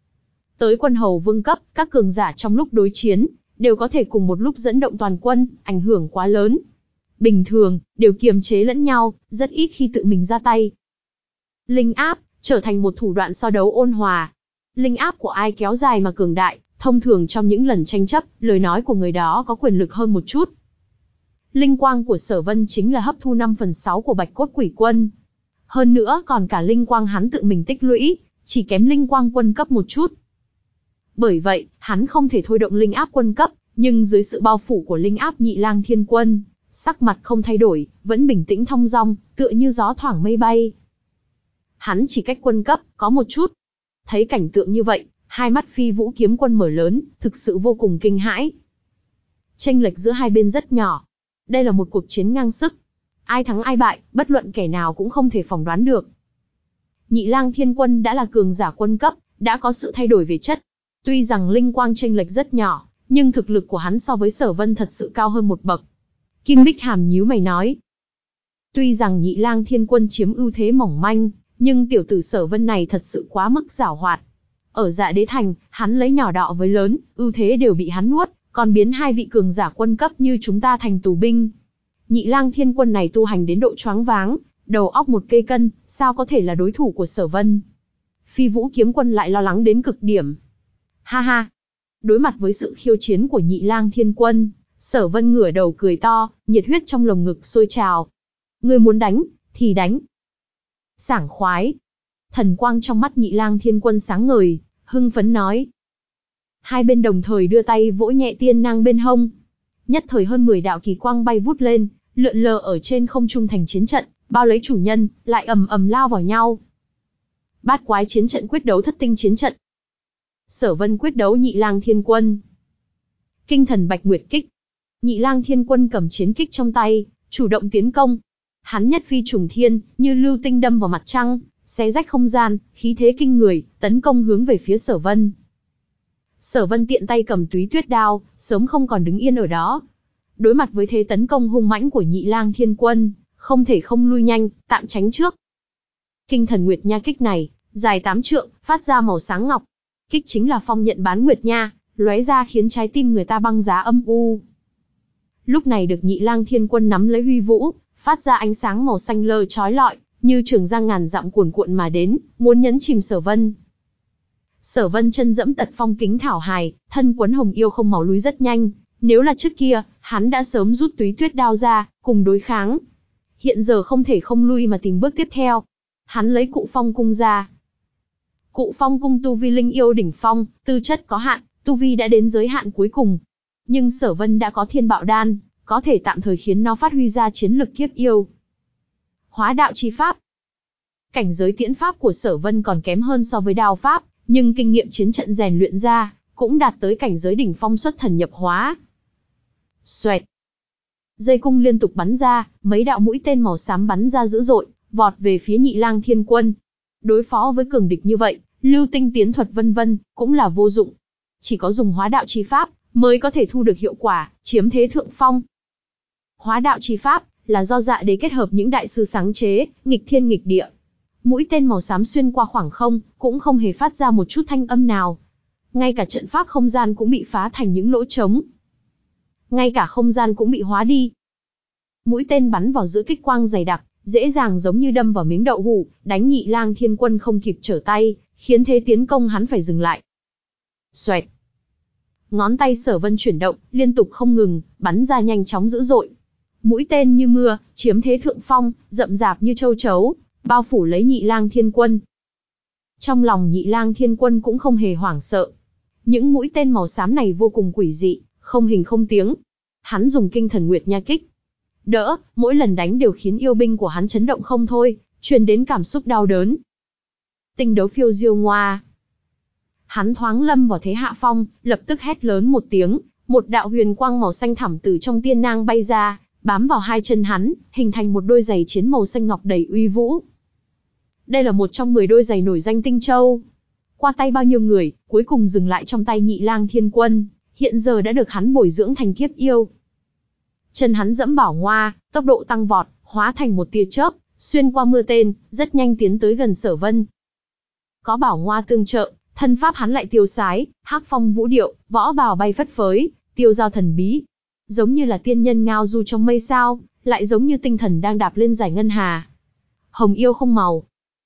Tới quân hầu vương cấp, các cường giả trong lúc đối chiến, đều có thể cùng một lúc dẫn động toàn quân, ảnh hưởng quá lớn. Bình thường, đều kiềm chế lẫn nhau, rất ít khi tự mình ra tay. Linh áp, trở thành một thủ đoạn so đấu ôn hòa. Linh áp của ai kéo dài mà cường đại, thông thường trong những lần tranh chấp, lời nói của người đó có quyền lực hơn một chút. Linh quang của Sở Vân chính là hấp thu năm phần sáu của Bạch Cốt Quỷ Quân. Hơn nữa còn cả linh quang hắn tự mình tích lũy, chỉ kém linh quang quân cấp một chút. Bởi vậy, hắn không thể thôi động linh áp quân cấp, nhưng dưới sự bao phủ của linh áp Nhị Lang Thiên Quân, sắc mặt không thay đổi, vẫn bình tĩnh thong dong, tựa như gió thoảng mây bay. Hắn chỉ cách quân cấp, có một chút. Thấy cảnh tượng như vậy, hai mắt Phi Vũ Kiếm Quân mở lớn, thực sự vô cùng kinh hãi. Chênh lệch giữa hai bên rất nhỏ. Đây là một cuộc chiến ngang sức. Ai thắng ai bại, bất luận kẻ nào cũng không thể phỏng đoán được. Nhị Lang Thiên Quân đã là cường giả quân cấp, đã có sự thay đổi về chất. Tuy rằng linh quang chênh lệch rất nhỏ, nhưng thực lực của hắn so với Sở Vân thật sự cao hơn một bậc. Kim Bích Hàm nhíu mày nói. Tuy rằng Nhị Lang Thiên Quân chiếm ưu thế mỏng manh, nhưng tiểu tử Sở Vân này thật sự quá mức giảo hoạt. Ở Dạ Đế Thành, hắn lấy nhỏ đọ với lớn, ưu thế đều bị hắn nuốt, còn biến hai vị cường giả quân cấp như chúng ta thành tù binh. Nhị Lang Thiên Quân này tu hành đến độ choáng váng, đầu óc một cây cân, sao có thể là đối thủ của Sở Vân? Phi Vũ Kiếm Quân lại lo lắng đến cực điểm. Ha ha! Đối mặt với sự khiêu chiến của Nhị Lang Thiên Quân, Sở Vân ngửa đầu cười to, nhiệt huyết trong lồng ngực sôi trào. Ngươi muốn đánh, thì đánh. Sảng khoái. Thần quang trong mắt Nhị Lang Thiên Quân sáng ngời, hưng phấn nói. Hai bên đồng thời đưa tay vỗ nhẹ tiên nang bên hông. Nhất thời hơn mười đạo kỳ quang bay vút lên, lượn lờ ở trên không trung thành chiến trận, bao lấy chủ nhân, lại ầm ầm lao vào nhau. Bát quái chiến trận quyết đấu thất tinh chiến trận. Sở Vân quyết đấu Nhị Lang Thiên Quân. Kinh thần Bạch Nguyệt kích. Nhị Lang Thiên Quân cầm chiến kích trong tay, chủ động tiến công. Hắn nhất phi trùng thiên, như lưu tinh đâm vào mặt trăng, xé rách không gian, khí thế kinh người, tấn công hướng về phía Sở Vân. Sở Vân tiện tay cầm Túy Tuyết đao, sớm không còn đứng yên ở đó. Đối mặt với thế tấn công hung mãnh của Nhị Lang Thiên Quân, không thể không lui nhanh, tạm tránh trước. Kinh thần Nguyệt Nha kích này, dài tám trượng, phát ra màu sáng ngọc. Kích chính là phong nhận bán Nguyệt Nha, lóe ra khiến trái tim người ta băng giá âm u. Lúc này được Nhị Lang Thiên Quân nắm lấy huy vũ, phát ra ánh sáng màu xanh lơ chói lọi, như trường giang ngàn dặm cuồn cuộn mà đến, muốn nhấn chìm Sở Vân. Sở Vân chân dẫm tật phong kính thảo hài, thân quấn hồng yêu không màu lùi rất nhanh, nếu là trước kia, hắn đã sớm rút Túy Tuyết đao ra, cùng đối kháng. Hiện giờ không thể không lui mà tìm bước tiếp theo. Hắn lấy Cụ Phong cung ra. Cụ Phong cung tu vi linh yêu đỉnh phong, tư chất có hạn, tu vi đã đến giới hạn cuối cùng. Nhưng Sở Vân đã có Thiên Bạo Đan, có thể tạm thời khiến nó phát huy ra chiến lực kiếp yêu. Hóa đạo chi pháp. Cảnh giới tiễn pháp của Sở Vân còn kém hơn so với đao pháp, nhưng kinh nghiệm chiến trận rèn luyện ra, cũng đạt tới cảnh giới đỉnh phong xuất thần nhập hóa. Xoẹt. Dây cung liên tục bắn ra, mấy đạo mũi tên màu xám bắn ra dữ dội, vọt về phía Nhị Lang Thiên Quân. Đối phó với cường địch như vậy, lưu tinh tiến thuật vân vân, cũng là vô dụng. Chỉ có dùng hóa đạo chi pháp, mới có thể thu được hiệu quả, chiếm thế thượng phong. Hóa đạo chi pháp, là do Dạ Đế kết hợp những đại sư sáng chế, nghịch thiên nghịch địa. Mũi tên màu xám xuyên qua khoảng không, cũng không hề phát ra một chút thanh âm nào. Ngay cả trận pháp không gian cũng bị phá thành những lỗ trống. Ngay cả không gian cũng bị hóa đi. Mũi tên bắn vào giữa kích quang dày đặc, dễ dàng giống như đâm vào miếng đậu hũ, đánh Nhị Lang Thiên Quân không kịp trở tay, khiến thế tiến công hắn phải dừng lại. Xoẹt. Ngón tay Sở Vân chuyển động, liên tục không ngừng, bắn ra nhanh chóng dữ dội. Mũi tên như mưa, chiếm thế thượng phong, rậm rạp như châu chấu, bao phủ lấy Nhị Lang Thiên Quân. Trong lòng Nhị Lang Thiên Quân cũng không hề hoảng sợ. Những mũi tên màu xám này vô cùng quỷ dị, không hình không tiếng. Hắn dùng kinh thần nguyệt nha kích. Đỡ, mỗi lần đánh đều khiến yêu binh của hắn chấn động không thôi, truyền đến cảm xúc đau đớn. Tinh đấu phiêu diêu ngoa. Hắn thoáng lâm vào thế hạ phong, lập tức hét lớn một tiếng, một đạo huyền quang màu xanh thẳm từ trong tiên nang bay ra, bám vào hai chân hắn, hình thành một đôi giày chiến màu xanh ngọc đầy uy vũ. Đây là một trong mười đôi giày nổi danh Tinh Châu. Qua tay bao nhiêu người, cuối cùng dừng lại trong tay Nhị Lang Thiên Quân, hiện giờ đã được hắn bồi dưỡng thành kiếp yêu. Chân hắn dẫm bảo ngoa, tốc độ tăng vọt, hóa thành một tia chớp, xuyên qua mưa tên, rất nhanh tiến tới gần Sở Vân. Có bảo ngoa tương trợ, thân pháp hắn lại tiêu sái, hắc phong vũ điệu, võ bào bay phất phới, tiêu dao thần bí, giống như là tiên nhân ngao du trong mây sao, lại giống như tinh thần đang đạp lên dải ngân hà. Hồng yêu không màu.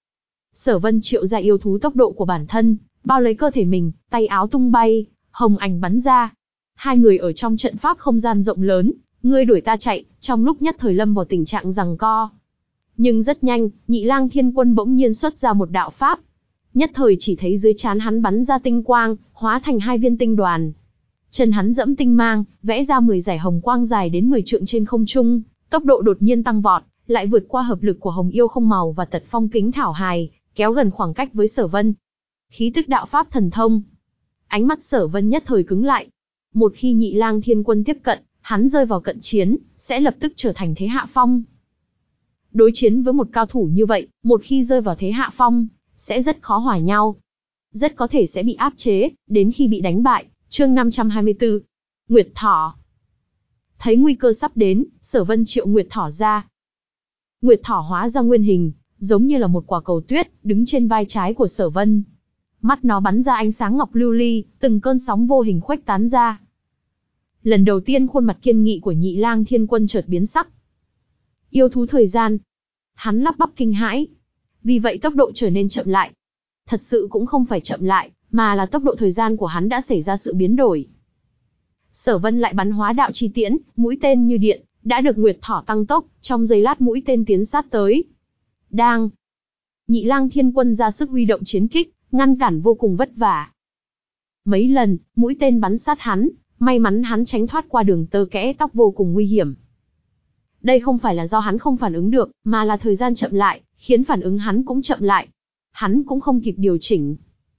Sở Vân triệu ra yêu thú tốc độ của bản thân, bao lấy cơ thể mình, tay áo tung bay, hồng ảnh bắn ra. Hai người ở trong trận pháp không gian rộng lớn, ngươi đuổi ta chạy, trong lúc nhất thời lâm vào tình trạng giằng co. Nhưng rất nhanh, Nhị Lang Thiên Quân bỗng nhiên xuất ra một đạo pháp. Nhất thời chỉ thấy dưới trán hắn bắn ra tinh quang, hóa thành hai viên tinh đoàn. Chân hắn dẫm tinh mang, vẽ ra mười dải hồng quang dài đến mười trượng trên không trung, tốc độ đột nhiên tăng vọt, lại vượt qua hợp lực của Hồng Yêu Không Màu và Tật Phong Kính Thảo Hài, kéo gần khoảng cách với Sở Vân. Khí tức đạo pháp thần thông. Ánh mắt Sở Vân nhất thời cứng lại. Một khi Nhị Lang Thiên Quân tiếp cận, hắn rơi vào cận chiến, sẽ lập tức trở thành thế hạ phong. Đối chiến với một cao thủ như vậy, một khi rơi vào thế hạ phong, sẽ rất khó hòa nhau. Rất có thể sẽ bị áp chế, đến khi bị đánh bại. Chương năm trăm hai mươi tư. Nguyệt Thỏ. Thấy nguy cơ sắp đến, Sở Vân triệu Nguyệt Thỏ ra. Nguyệt Thỏ hóa ra nguyên hình, giống như là một quả cầu tuyết, đứng trên vai trái của Sở Vân. Mắt nó bắn ra ánh sáng ngọc lưu ly, từng cơn sóng vô hình khuếch tán ra. Lần đầu tiên khuôn mặt kiên nghị của Nhị Lang Thiên Quân chợt biến sắc. Yêu thú thời gian. Hắn lắp bắp kinh hãi. Vì vậy tốc độ trở nên chậm lại. Thật sự cũng không phải chậm lại, mà là tốc độ thời gian của hắn đã xảy ra sự biến đổi. Sở Vân lại bắn hóa đạo chi tiễn, mũi tên như điện, đã được Nguyệt Thỏ tăng tốc, trong giây lát mũi tên tiến sát tới. Đang. Nhị Lang Thiên Quân ra sức huy động chiến kích, ngăn cản vô cùng vất vả. Mấy lần, mũi tên bắn sát hắn, may mắn hắn tránh thoát qua đường tơ kẽ tóc vô cùng nguy hiểm. Đây không phải là do hắn không phản ứng được, mà là thời gian chậm lại, khiến phản ứng hắn cũng chậm lại. Hắn cũng không kịp điều chỉnh.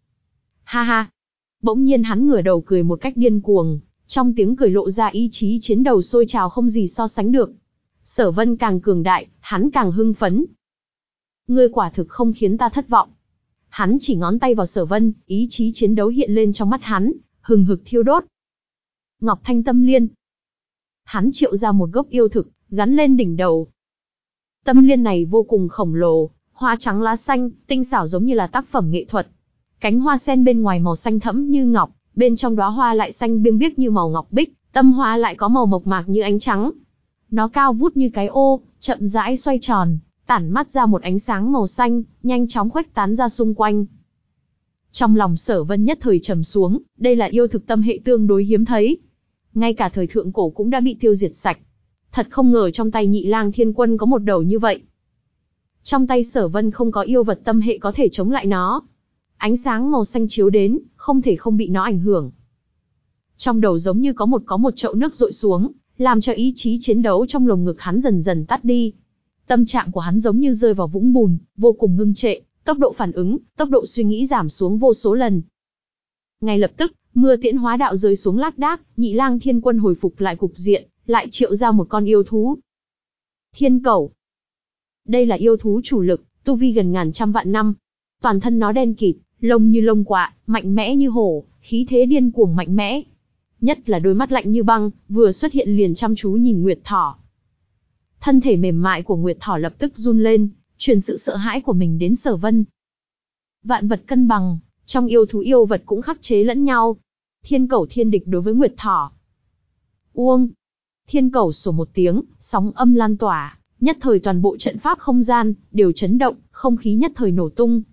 Ha ha. Bỗng nhiên hắn ngửa đầu cười một cách điên cuồng, trong tiếng cười lộ ra ý chí chiến đấu sôi trào không gì so sánh được. Sở Vân càng cường đại, hắn càng hưng phấn. Ngươi quả thực không khiến ta thất vọng. Hắn chỉ ngón tay vào Sở Vân, ý chí chiến đấu hiện lên trong mắt hắn, hừng hực thiêu đốt. Ngọc Thanh Tâm Liên. Hắn triệu ra một gốc yêu thực, gắn lên đỉnh đầu. Tâm liên này vô cùng khổng lồ, hoa trắng lá xanh, tinh xảo giống như là tác phẩm nghệ thuật. Cánh hoa sen bên ngoài màu xanh thẫm như ngọc, bên trong đóa hoa lại xanh biếc biếc như màu ngọc bích, tâm hoa lại có màu mộc mạc như ánh trắng. Nó cao vút như cái ô, chậm rãi xoay tròn, tản mắt ra một ánh sáng màu xanh, nhanh chóng khuếch tán ra xung quanh. Trong lòng Sở Vân nhất thời trầm xuống, đây là yêu thực tâm hệ tương đối hiếm thấy. Ngay cả thời thượng cổ cũng đã bị tiêu diệt sạch. Thật không ngờ trong tay Nhị Lang Thiên Quân có một đầu như vậy. Trong tay Sở Vân không có yêu vật tâm hệ có thể chống lại nó. Ánh sáng màu xanh chiếu đến, không thể không bị nó ảnh hưởng. Trong đầu giống như có một có một chậu nước dội xuống, làm cho ý chí chiến đấu trong lồng ngực hắn dần dần tắt đi. Tâm trạng của hắn giống như rơi vào vũng bùn, vô cùng ngưng trệ, tốc độ phản ứng, tốc độ suy nghĩ giảm xuống vô số lần. Ngay lập tức, mưa tiễn hóa đạo rơi xuống lác đác, Nhị Lang Thiên Quân hồi phục lại cục diện, lại triệu ra một con yêu thú. Thiên Cẩu. Đây là yêu thú chủ lực, tu vi gần ngàn trăm vạn năm. Toàn thân nó đen kịt, lông như lông quạ, mạnh mẽ như hổ, khí thế điên cuồng mạnh mẽ. Nhất là đôi mắt lạnh như băng, vừa xuất hiện liền chăm chú nhìn Nguyệt Thỏ. Thân thể mềm mại của Nguyệt Thỏ lập tức run lên, truyền sự sợ hãi của mình đến Sở Vân. Vạn vật cân bằng, trong yêu thú yêu vật cũng khắc chế lẫn nhau. Thiên Cẩu thiên địch đối với Nguyệt Thỏ. Uông. Thiên Cẩu sủa một tiếng, sóng âm lan tỏa, nhất thời toàn bộ trận pháp không gian đều chấn động, không khí nhất thời nổ tung.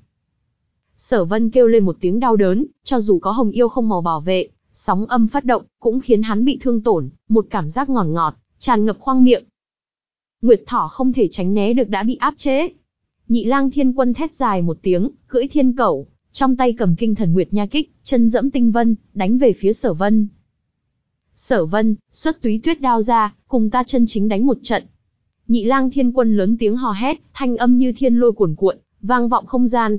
Sở Vân kêu lên một tiếng đau đớn, cho dù có Hồng Yêu Không Màu bảo vệ, sóng âm phát động cũng khiến hắn bị thương tổn, một cảm giác ngọt ngọt tràn ngập khoang miệng. Nguyệt Thỏ không thể tránh né được đã bị áp chế. Nhị Lang Thiên Quân thét dài một tiếng, cưỡi Thiên Cẩu, trong tay cầm kinh thần nguyệt nha kích, chân dẫm tinh vân, đánh về phía Sở Vân. Sở Vân, xuất túy tuyết đao ra, cùng ta chân chính đánh một trận. Nhị Lang Thiên Quân lớn tiếng hò hét, thanh âm như thiên lôi cuồn cuộn, vang vọng không gian.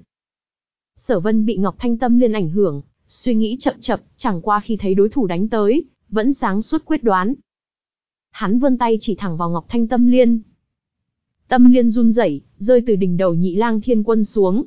Sở Vân bị Ngọc Thanh Tâm Liên ảnh hưởng, suy nghĩ chậm chậm, chẳng qua khi thấy đối thủ đánh tới, vẫn sáng suốt quyết đoán. Hắn vươn tay chỉ thẳng vào Ngọc Thanh Tâm Liên. Tâm Liên run rẩy, rơi từ đỉnh đầu Nhị Lang Thiên Quân xuống.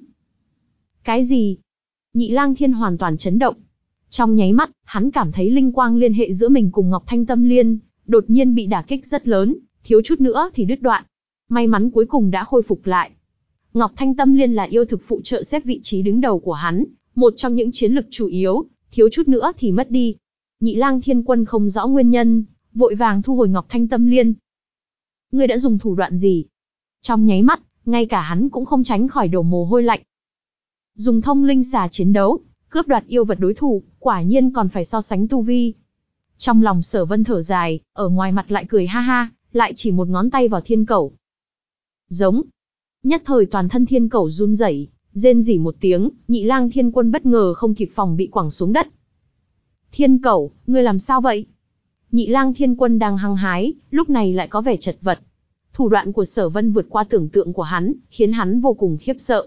Cái gì? Nhị Lang Thiên hoàn toàn chấn động. Trong nháy mắt, hắn cảm thấy linh quang liên hệ giữa mình cùng Ngọc Thanh Tâm Liên, đột nhiên bị đả kích rất lớn, thiếu chút nữa thì đứt đoạn. May mắn cuối cùng đã khôi phục lại. Ngọc Thanh Tâm Liên là yêu thực phụ trợ xếp vị trí đứng đầu của hắn, một trong những chiến lực chủ yếu, thiếu chút nữa thì mất đi. Nhị Lang Thiên Quân không rõ nguyên nhân, vội vàng thu hồi Ngọc Thanh Tâm Liên. Ngươi đã dùng thủ đoạn gì? Trong nháy mắt, ngay cả hắn cũng không tránh khỏi đổ mồ hôi lạnh. Dùng thông linh xà chiến đấu, cướp đoạt yêu vật đối thủ, quả nhiên còn phải so sánh tu vi. Trong lòng Sở Vân thở dài, ở ngoài mặt lại cười ha ha, lại chỉ một ngón tay vào thiên cẩu. Giống. Nhất thời toàn thân thiên cẩu run rẩy, rên rỉ một tiếng, Nhị Lang Thiên Quân bất ngờ không kịp phòng bị quẳng xuống đất. Thiên cẩu, ngươi làm sao vậy? Nhị Lang Thiên Quân đang hăng hái, lúc này lại có vẻ chật vật. Thủ đoạn của Sở Vân vượt qua tưởng tượng của hắn, khiến hắn vô cùng khiếp sợ.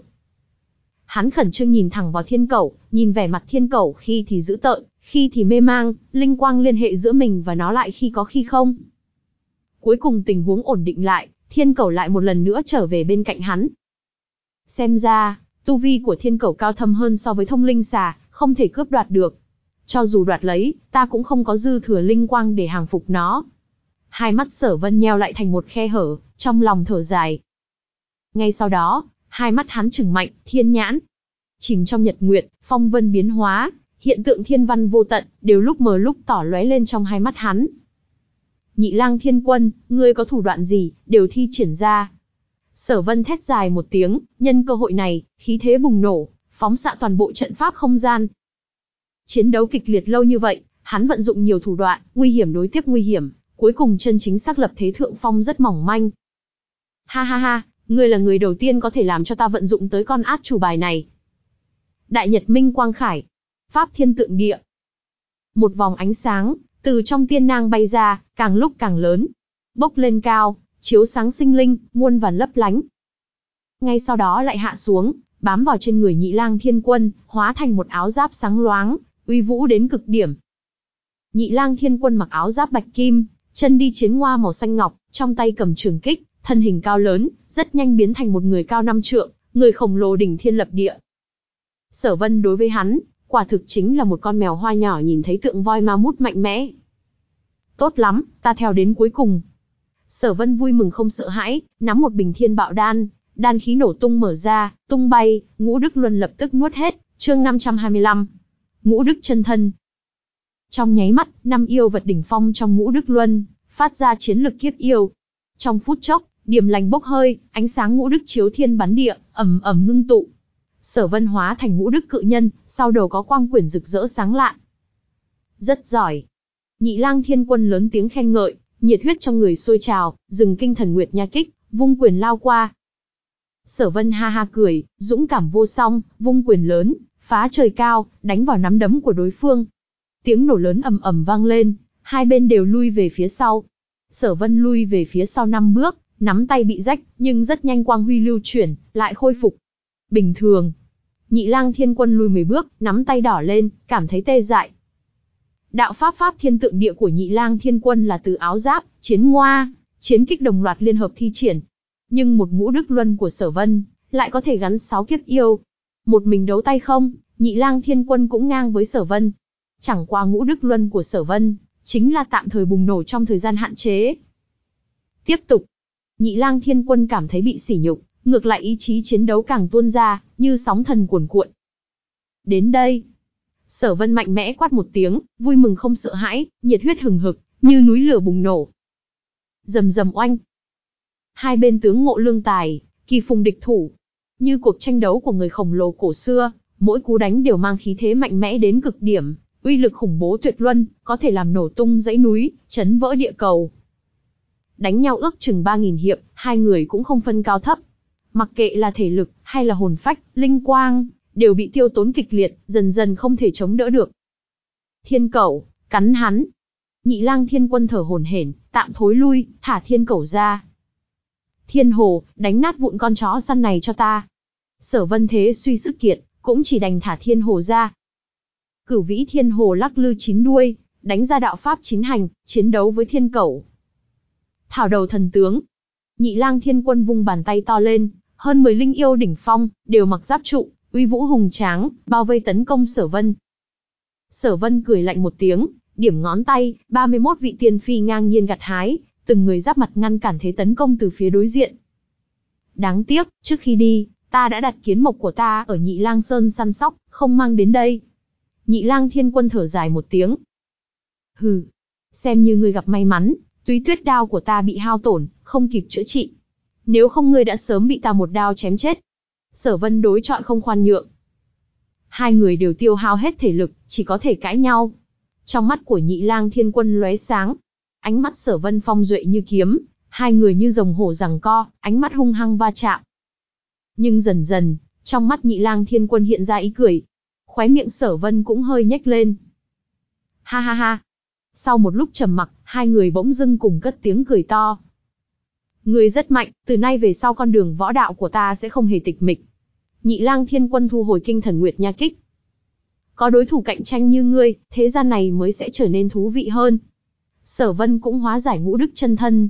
Hắn khẩn trương nhìn thẳng vào thiên cẩu, nhìn vẻ mặt thiên cẩu khi thì dữ tợn, khi thì mê mang, linh quang liên hệ giữa mình và nó lại khi có khi không. Cuối cùng tình huống ổn định lại, thiên cẩu lại một lần nữa trở về bên cạnh hắn. Xem ra, tu vi của thiên cẩu cao thâm hơn so với thông linh xà, không thể cướp đoạt được. Cho dù đoạt lấy, ta cũng không có dư thừa linh quang để hàng phục nó. Hai mắt Sở Vân nheo lại thành một khe hở, trong lòng thở dài. Ngay sau đó, hai mắt hắn trừng mạnh, thiên nhãn. Chìm trong nhật nguyệt, phong vân biến hóa, hiện tượng thiên văn vô tận, đều lúc mờ lúc tỏ lóe lên trong hai mắt hắn. Nhị Lang Thiên Quân, ngươi có thủ đoạn gì, đều thi triển ra. Sở Vân thét dài một tiếng, nhân cơ hội này, khí thế bùng nổ, phóng xạ toàn bộ trận pháp không gian. Chiến đấu kịch liệt lâu như vậy, hắn vận dụng nhiều thủ đoạn, nguy hiểm đối tiếp nguy hiểm, cuối cùng chân chính xác lập thế thượng phong rất mỏng manh. Ha ha ha, ngươi là người đầu tiên có thể làm cho ta vận dụng tới con át chủ bài này. Đại Nhật Minh Quang Khải, Pháp Thiên Tượng Địa. Một vòng ánh sáng từ trong tiên nang bay ra, càng lúc càng lớn, bốc lên cao, chiếu sáng sinh linh, muôn vàn lấp lánh. Ngay sau đó lại hạ xuống, bám vào trên người Nhị Lang Thiên Quân, hóa thành một áo giáp sáng loáng, uy vũ đến cực điểm. Nhị Lang Thiên Quân mặc áo giáp bạch kim, chân đi chiến ngoa màu xanh ngọc, trong tay cầm trường kích, thân hình cao lớn, rất nhanh biến thành một người cao năm trượng, người khổng lồ đỉnh thiên lập địa. Sở Vân đối với hắn, quả thực chính là một con mèo hoa nhỏ nhìn thấy tượng voi ma mút mạnh mẽ. Tốt lắm, ta theo đến cuối cùng. Sở Vân vui mừng không sợ hãi, nắm một bình thiên bạo đan, đan khí nổ tung mở ra, tung bay, Ngũ Đức Luân lập tức nuốt hết. Chương năm trăm hai mươi lăm, Ngũ Đức chân thân. Trong nháy mắt, năm yêu vật đỉnh phong trong Ngũ Đức Luân phát ra chiến lực kiếp yêu. Trong phút chốc, điểm lành bốc hơi, ánh sáng Ngũ Đức chiếu thiên bắn địa, ầm ầm ngưng tụ. Sở Vân hóa thành Ngũ Đức cự nhân, sau đầu có quang quyển rực rỡ sáng lạn. Rất giỏi. Nhị Lang Thiên Quân lớn tiếng khen ngợi, nhiệt huyết trong người sôi trào, dừng kinh thần nguyệt nha kích, vung quyền lao qua. Sở Vân ha ha cười, dũng cảm vô song, vung quyền lớn, phá trời cao, đánh vào nắm đấm của đối phương. Tiếng nổ lớn ầm ầm vang lên, hai bên đều lui về phía sau. Sở Vân lui về phía sau năm bước, nắm tay bị rách, nhưng rất nhanh quang huy lưu chuyển, lại khôi phục. Bình thường. Nhị Lang Thiên Quân lùi mười bước, nắm tay đỏ lên, cảm thấy tê dại. Đạo pháp Pháp Thiên Tượng Địa của Nhị Lang Thiên Quân là từ áo giáp, chiến ngoa, chiến kích đồng loạt liên hợp thi triển. Nhưng một Ngũ Đức Luân của Sở Vân lại có thể gắn sáu kiếp yêu. Một mình đấu tay không, Nhị Lang Thiên Quân cũng ngang với Sở Vân. Chẳng qua Ngũ Đức Luân của Sở Vân chính là tạm thời bùng nổ trong thời gian hạn chế. Tiếp tục, Nhị Lang Thiên Quân cảm thấy bị sỉ nhục, ngược lại ý chí chiến đấu càng tuôn ra, như sóng thần cuồn cuộn. Đến đây, Sở Vân mạnh mẽ quát một tiếng, vui mừng không sợ hãi, nhiệt huyết hừng hực, như núi lửa bùng nổ. Rầm rầm oanh. Hai bên tướng ngộ lương tài, kỳ phùng địch thủ. Như cuộc tranh đấu của người khổng lồ cổ xưa, mỗi cú đánh đều mang khí thế mạnh mẽ đến cực điểm, uy lực khủng bố tuyệt luân, có thể làm nổ tung dãy núi, chấn vỡ địa cầu. Đánh nhau ước chừng ba nghìn hiệp, hai người cũng không phân cao thấp. Mặc kệ là thể lực, hay là hồn phách, linh quang, đều bị tiêu tốn kịch liệt, dần dần không thể chống đỡ được. Thiên Cẩu, cắn hắn. Nhị Lang Thiên Quân thở hổn hển, tạm thối lui, thả Thiên Cẩu ra. Thiên Hồ, đánh nát vụn con chó săn này cho ta. Sở Vân thế suy sức kiệt, cũng chỉ đành thả Thiên Hồ ra. Cửu Vĩ Thiên Hồ lắc lư chín đuôi, đánh ra đạo pháp chín hành, chiến đấu với Thiên Cẩu. Thảo đầu thần tướng. Nhị Lang Thiên Quân vung bàn tay to lên, hơn mười linh yêu đỉnh phong, đều mặc giáp trụ, uy vũ hùng tráng, bao vây tấn công Sở Vân. Sở Vân cười lạnh một tiếng, điểm ngón tay, ba mươi mốt vị tiên phi ngang nhiên gặt hái, từng người giáp mặt ngăn cản thế tấn công từ phía đối diện. Đáng tiếc, trước khi đi, ta đã đặt kiến mộc của ta ở Nhị Lang Sơn săn sóc, không mang đến đây. Nhị Lang Thiên Quân thở dài một tiếng. Hừ, xem như ngươi gặp may mắn, Túy Tuyết đao của ta bị hao tổn, không kịp chữa trị. Nếu không ngươi đã sớm bị ta một đao chém chết. Sở Vân đối chọi không khoan nhượng. Hai người đều tiêu hao hết thể lực, chỉ có thể cãi nhau. Trong mắt của Nhị Lang Thiên Quân lóe sáng, ánh mắt Sở Vân phong duệ như kiếm, hai người như rồng hổ giằng co, ánh mắt hung hăng va chạm. Nhưng dần dần, trong mắt Nhị Lang Thiên Quân hiện ra ý cười, khóe miệng Sở Vân cũng hơi nhếch lên. Ha ha ha. Sau một lúc trầm mặc, hai người bỗng dưng cùng cất tiếng cười to. Ngươi rất mạnh, từ nay về sau con đường võ đạo của ta sẽ không hề tịch mịch. Nhị Lang Thiên Quân thu hồi Kinh Thần Nguyệt Nha Kích. Có đối thủ cạnh tranh như ngươi, thế gian này mới sẽ trở nên thú vị hơn. Sở Vân cũng hóa giải ngũ đức chân thân.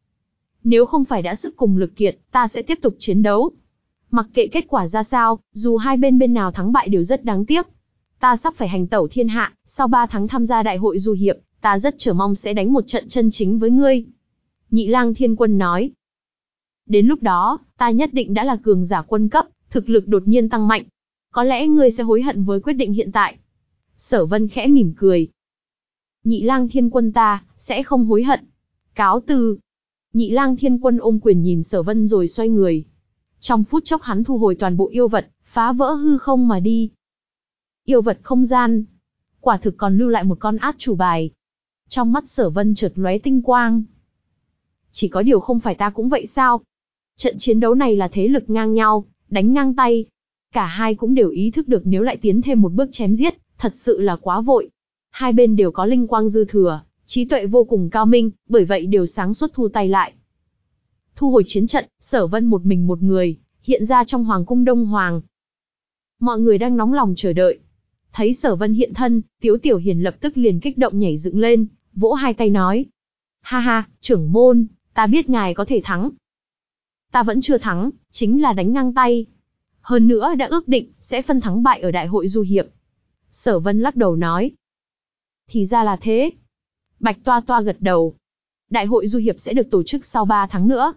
Nếu không phải đã sức cùng lực kiệt, ta sẽ tiếp tục chiến đấu. Mặc kệ kết quả ra sao, dù hai bên bên nào thắng bại đều rất đáng tiếc. Ta sắp phải hành tẩu thiên hạ, sau ba tháng tham gia đại hội du hiệp, ta rất chờ mong sẽ đánh một trận chân chính với ngươi. Nhị Lang Thiên Quân nói. Đến lúc đó, ta nhất định đã là cường giả quân cấp, thực lực đột nhiên tăng mạnh. Có lẽ ngươi sẽ hối hận với quyết định hiện tại. Sở Vân khẽ mỉm cười. Nhị Lang Thiên Quân ta, sẽ không hối hận. Cáo từ. Nhị Lang Thiên Quân ôm quyền nhìn Sở Vân rồi xoay người. Trong phút chốc hắn thu hồi toàn bộ yêu vật, phá vỡ hư không mà đi. Yêu vật không gian. Quả thực còn lưu lại một con át chủ bài. Trong mắt Sở Vân chợt lóe tinh quang. Chỉ có điều không phải ta cũng vậy sao? Trận chiến đấu này là thế lực ngang nhau, đánh ngang tay. Cả hai cũng đều ý thức được nếu lại tiến thêm một bước chém giết, thật sự là quá vội. Hai bên đều có linh quang dư thừa, trí tuệ vô cùng cao minh, bởi vậy đều sáng suốt thu tay lại. Thu hồi chiến trận, Sở Vân một mình một người, hiện ra trong Hoàng cung Đông Hoàng. Mọi người đang nóng lòng chờ đợi. Thấy Sở Vân hiện thân, Tiếu Tiểu Hiền lập tức liền kích động nhảy dựng lên, vỗ hai tay nói. Ha ha, trưởng môn, ta biết ngài có thể thắng. Ta vẫn chưa thắng, chính là đánh ngang tay. Hơn nữa đã ước định, sẽ phân thắng bại ở đại hội du hiệp. Sở Vân lắc đầu nói. Thì ra là thế. Bạch Toa Toa gật đầu. Đại hội du hiệp sẽ được tổ chức sau ba tháng nữa.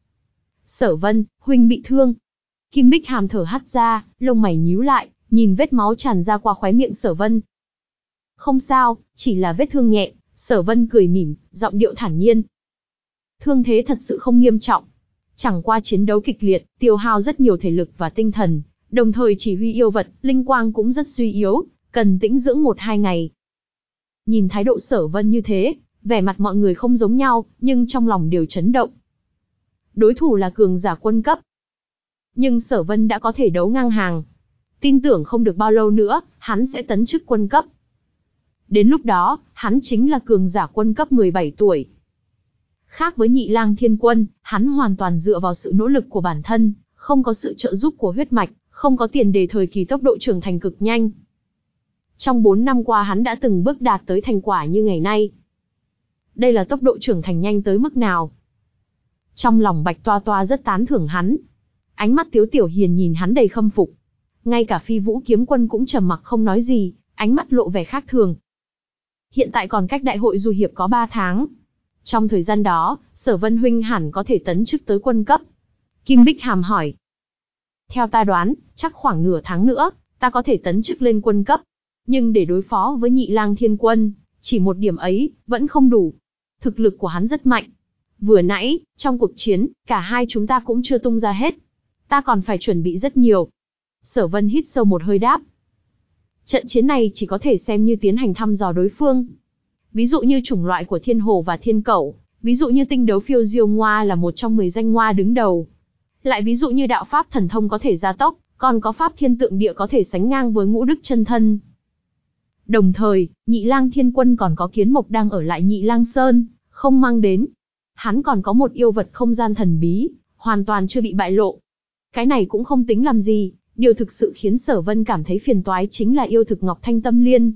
Sở Vân, huynh bị thương. Kim Bích Hàm thở hắt ra, lông mày nhíu lại, nhìn vết máu tràn ra qua khóe miệng Sở Vân. Không sao, chỉ là vết thương nhẹ. Sở Vân cười mỉm, giọng điệu thản nhiên. Thương thế thật sự không nghiêm trọng. Chẳng qua chiến đấu kịch liệt, tiêu hao rất nhiều thể lực và tinh thần, đồng thời chỉ huy yêu vật, linh quang cũng rất suy yếu, cần tĩnh dưỡng một hai ngày. Nhìn thái độ Sở Vân như thế, vẻ mặt mọi người không giống nhau, nhưng trong lòng đều chấn động. Đối thủ là cường giả quân cấp. Nhưng Sở Vân đã có thể đấu ngang hàng. Tin tưởng không được bao lâu nữa, hắn sẽ tấn chức quân cấp. Đến lúc đó, hắn chính là cường giả quân cấp mười bảy tuổi. Khác với Nhị Lang Thiên Quân, hắn hoàn toàn dựa vào sự nỗ lực của bản thân, không có sự trợ giúp của huyết mạch, không có tiền đề thời kỳ tốc độ trưởng thành cực nhanh. Trong bốn năm qua hắn đã từng bước đạt tới thành quả như ngày nay. Đây là tốc độ trưởng thành nhanh tới mức nào? Trong lòng Bạch Toa Toa rất tán thưởng hắn. Ánh mắt Tiếu Tiểu Hiền nhìn hắn đầy khâm phục. Ngay cả Phi Vũ Kiếm Quân cũng trầm mặc không nói gì, ánh mắt lộ vẻ khác thường. Hiện tại còn cách đại hội du hiệp có ba tháng. Trong thời gian đó, Sở Vân huynh hẳn có thể tấn chức tới quân cấp. Kim Bích Hàm hỏi. Theo ta đoán, chắc khoảng nửa tháng nữa, ta có thể tấn chức lên quân cấp. Nhưng để đối phó với Nhị Lang Thiên Quân, chỉ một điểm ấy, vẫn không đủ. Thực lực của hắn rất mạnh. Vừa nãy, trong cuộc chiến, cả hai chúng ta cũng chưa tung ra hết. Ta còn phải chuẩn bị rất nhiều. Sở Vân hít sâu một hơi đáp. Trận chiến này chỉ có thể xem như tiến hành thăm dò đối phương. Ví dụ như chủng loại của Thiên Hồ và Thiên Cẩu, ví dụ như tinh đấu phiêu diêu ngoa là một trong mười danh ngoa đứng đầu. Lại ví dụ như đạo pháp thần thông có thể gia tốc, còn có pháp thiên tượng địa có thể sánh ngang với ngũ đức chân thân. Đồng thời, Nhị Lang Thiên Quân còn có kiến mộc đang ở lại Nhị Lang Sơn, không mang đến. Hắn còn có một yêu vật không gian thần bí, hoàn toàn chưa bị bại lộ. Cái này cũng không tính làm gì, điều thực sự khiến Sở Vân cảm thấy phiền toái chính là yêu thực Ngọc Thanh Tâm Liên.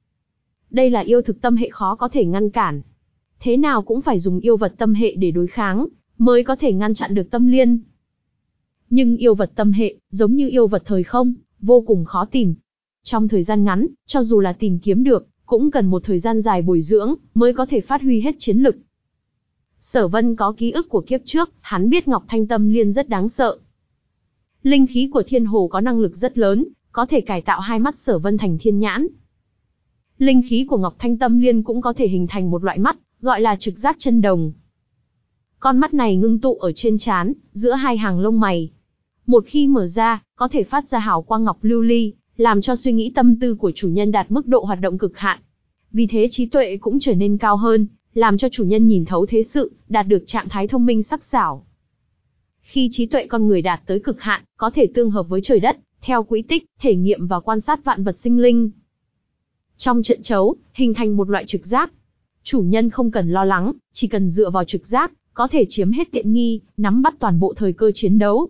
Đây là yêu thực tâm hệ khó có thể ngăn cản. Thế nào cũng phải dùng yêu vật tâm hệ để đối kháng, mới có thể ngăn chặn được tâm liên. Nhưng yêu vật tâm hệ, giống như yêu vật thời không, vô cùng khó tìm. Trong thời gian ngắn, cho dù là tìm kiếm được, cũng cần một thời gian dài bồi dưỡng, mới có thể phát huy hết chiến lực. Sở Vân có ký ức của kiếp trước, hắn biết Ngọc Thanh Tâm Liên rất đáng sợ. Linh khí của Thiên Hồ có năng lực rất lớn, có thể cải tạo hai mắt Sở Vân thành thiên nhãn. Linh khí của Ngọc Thanh Tâm Liên cũng có thể hình thành một loại mắt, gọi là trực giác chân đồng. Con mắt này ngưng tụ ở trên trán, giữa hai hàng lông mày. Một khi mở ra, có thể phát ra hào quang ngọc lưu ly, làm cho suy nghĩ tâm tư của chủ nhân đạt mức độ hoạt động cực hạn. Vì thế trí tuệ cũng trở nên cao hơn, làm cho chủ nhân nhìn thấu thế sự, đạt được trạng thái thông minh sắc sảo. Khi trí tuệ con người đạt tới cực hạn, có thể tương hợp với trời đất, theo quỹ tích, thể nghiệm và quan sát vạn vật sinh linh. Trong trận đấu, hình thành một loại trực giác. Chủ nhân không cần lo lắng, chỉ cần dựa vào trực giác, có thể chiếm hết tiện nghi, nắm bắt toàn bộ thời cơ chiến đấu.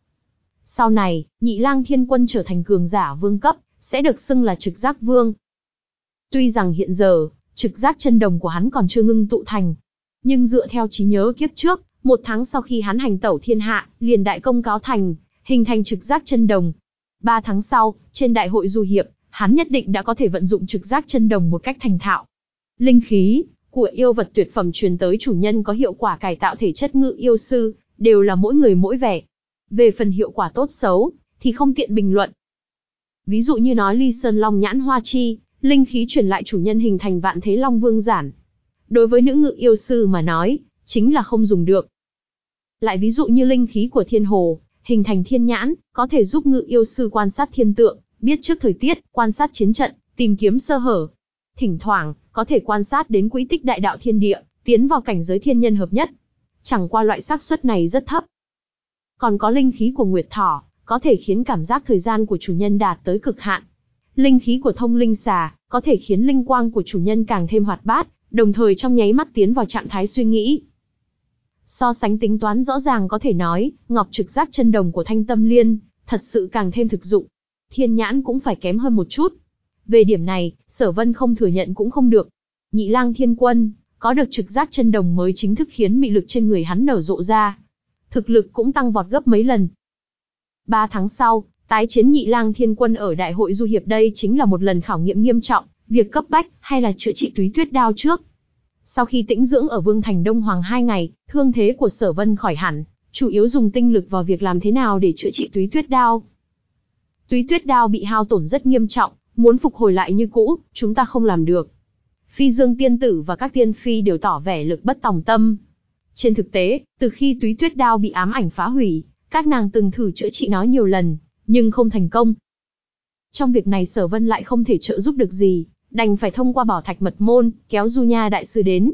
Sau này, Nhị Lang Thiên Quân trở thành cường giả vương cấp, sẽ được xưng là trực giác vương. Tuy rằng hiện giờ, trực giác chân đồng của hắn còn chưa ngưng tụ thành, nhưng dựa theo trí nhớ kiếp trước, một tháng sau khi hắn hành tẩu thiên hạ, liền đại công cáo thành, hình thành trực giác chân đồng. Ba tháng sau, trên đại hội du hiệp, hắn nhất định đã có thể vận dụng trực giác chân đồng một cách thành thạo. Linh khí của yêu vật tuyệt phẩm truyền tới chủ nhân có hiệu quả cải tạo thể chất ngự yêu sư, đều là mỗi người mỗi vẻ. Về phần hiệu quả tốt xấu, thì không tiện bình luận. Ví dụ như nói Ly Sơn Long Nhãn Hoa Chi, linh khí truyền lại chủ nhân hình thành Vạn Thế Long Vương Giản. Đối với nữ ngự yêu sư mà nói, chính là không dùng được. Lại ví dụ như linh khí của Thiên Hồ, hình thành Thiên Nhãn, có thể giúp ngự yêu sư quan sát thiên tượng, biết trước thời tiết, quan sát chiến trận, tìm kiếm sơ hở. Thỉnh thoảng, có thể quan sát đến quỹ tích đại đạo thiên địa, tiến vào cảnh giới thiên nhân hợp nhất. Chẳng qua loại xác suất này rất thấp. Còn có linh khí của Nguyệt Thỏ, có thể khiến cảm giác thời gian của chủ nhân đạt tới cực hạn. Linh khí của Thông Linh Xà, có thể khiến linh quang của chủ nhân càng thêm hoạt bát, đồng thời trong nháy mắt tiến vào trạng thái suy nghĩ. So sánh tính toán rõ ràng có thể nói, ngọc trực giác chân đồng của Thanh Tâm Liên, thật sự càng thêm thực dụng. Thiên nhãn cũng phải kém hơn một chút. Về điểm này, Sở Vân không thừa nhận cũng không được. Nhị Lang Thiên Quân, có được trực giác chân đồng mới chính thức khiến mị lực trên người hắn nở rộ ra. Thực lực cũng tăng vọt gấp mấy lần. Ba tháng sau, tái chiến Nhị Lang Thiên Quân ở đại hội du hiệp, đây chính là một lần khảo nghiệm nghiêm trọng, việc cấp bách hay là chữa trị túy tuyết đao trước. Sau khi tĩnh dưỡng ở Vương Thành Đông Hoàng hai ngày, thương thế của Sở Vân khỏi hẳn, chủ yếu dùng tinh lực vào việc làm thế nào để chữa trị túy tuyết đao. Túy tuyết đao bị hao tổn rất nghiêm trọng, muốn phục hồi lại như cũ, chúng ta không làm được. Phi Dương tiên tử và các tiên phi đều tỏ vẻ lực bất tòng tâm. Trên thực tế, từ khi túy tuyết đao bị ám ảnh phá hủy, các nàng từng thử chữa trị nó nhiều lần, nhưng không thành công. Trong việc này Sở Vân lại không thể trợ giúp được gì, đành phải thông qua Bảo Thạch Mật Môn, kéo Du Nha đại sư đến.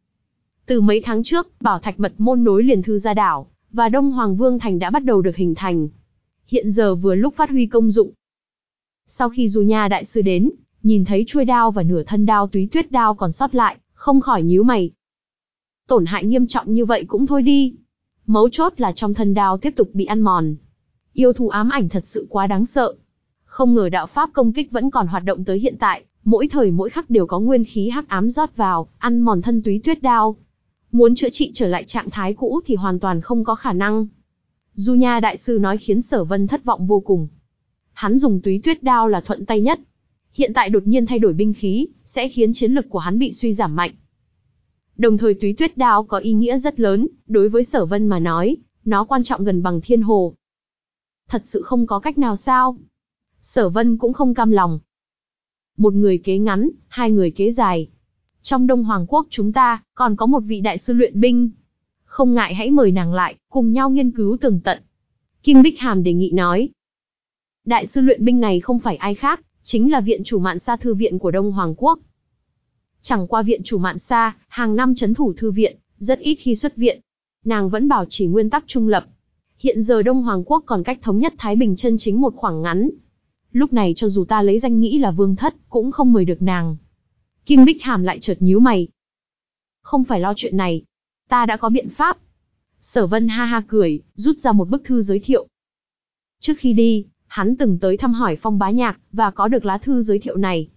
Từ mấy tháng trước, Bảo Thạch Mật Môn nối liền Thư Gia Đảo, và Đông Hoàng Vương Thành đã bắt đầu được hình thành. Hiện giờ vừa lúc phát huy công dụng. Sau khi Du Nha đại sư đến, nhìn thấy chuôi đao và nửa thân đao túy tuyết đao còn sót lại, không khỏi nhíu mày. Tổn hại nghiêm trọng như vậy cũng thôi đi. Mấu chốt là trong thân đao tiếp tục bị ăn mòn. Yêu thú ám ảnh thật sự quá đáng sợ. Không ngờ đạo pháp công kích vẫn còn hoạt động tới hiện tại, mỗi thời mỗi khắc đều có nguyên khí hắc ám rót vào, ăn mòn thân túy tuyết đao. Muốn chữa trị trở lại trạng thái cũ thì hoàn toàn không có khả năng. Du Nha đại sư nói khiến Sở Vân thất vọng vô cùng. Hắn dùng túy tuyết đao là thuận tay nhất. Hiện tại đột nhiên thay đổi binh khí, sẽ khiến chiến lực của hắn bị suy giảm mạnh. Đồng thời túy tuyết đao có ý nghĩa rất lớn, đối với Sở Vân mà nói, nó quan trọng gần bằng Thiên Hồ. Thật sự không có cách nào sao? Sở Vân cũng không cam lòng. Một người kế ngắn, hai người kế dài. Trong Đông Hoàng Quốc chúng ta, còn có một vị đại sư luyện binh. Không ngại hãy mời nàng lại, cùng nhau nghiên cứu tường tận. Kim Bích Hàm đề nghị nói. Đại sư luyện binh này không phải ai khác, chính là viện chủ Mạn Sa thư viện của Đông Hoàng Quốc. Chẳng qua viện chủ Mạn Sa, hàng năm trấn thủ thư viện, rất ít khi xuất viện. Nàng vẫn bảo trì nguyên tắc trung lập. hiện giờ Đông Hoàng Quốc còn cách thống nhất Thái Bình chân chính một khoảng ngắn. Lúc này cho dù ta lấy danh nghĩ là vương thất, cũng không mời được nàng. Kim Bích Hàm lại chợt nhíu mày. Không phải lo chuyện này, ta đã có biện pháp. Sở Vân ha ha cười, rút ra một bức thư giới thiệu. Trước khi đi, hắn từng tới thăm hỏi Phong Bá Nhạc, và có được lá thư giới thiệu này.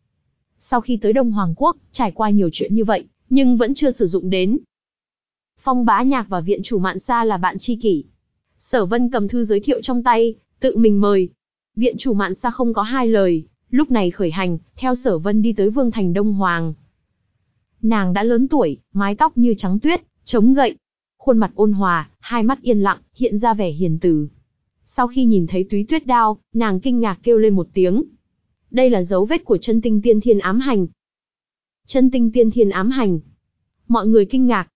Sau khi tới Đông Hoàng Quốc, trải qua nhiều chuyện như vậy, nhưng vẫn chưa sử dụng đến. Phong Bá Nhạc và viện chủ Mạn Sa là bạn tri kỷ. Sở Vân cầm thư giới thiệu trong tay, tự mình mời. Viện chủ Mạn Sa không có hai lời, lúc này khởi hành, theo Sở Vân đi tới Vương thành Đông Hoàng. Nàng đã lớn tuổi, mái tóc như trắng tuyết, chống gậy, khuôn mặt ôn hòa, hai mắt yên lặng, hiện ra vẻ hiền từ. Sau khi nhìn thấy túy tuyết đao, nàng kinh ngạc kêu lên một tiếng. Đây là dấu vết của chân tinh tiên thiên ám hành. Chân tinh tiên thiên ám hành. Mọi người kinh ngạc.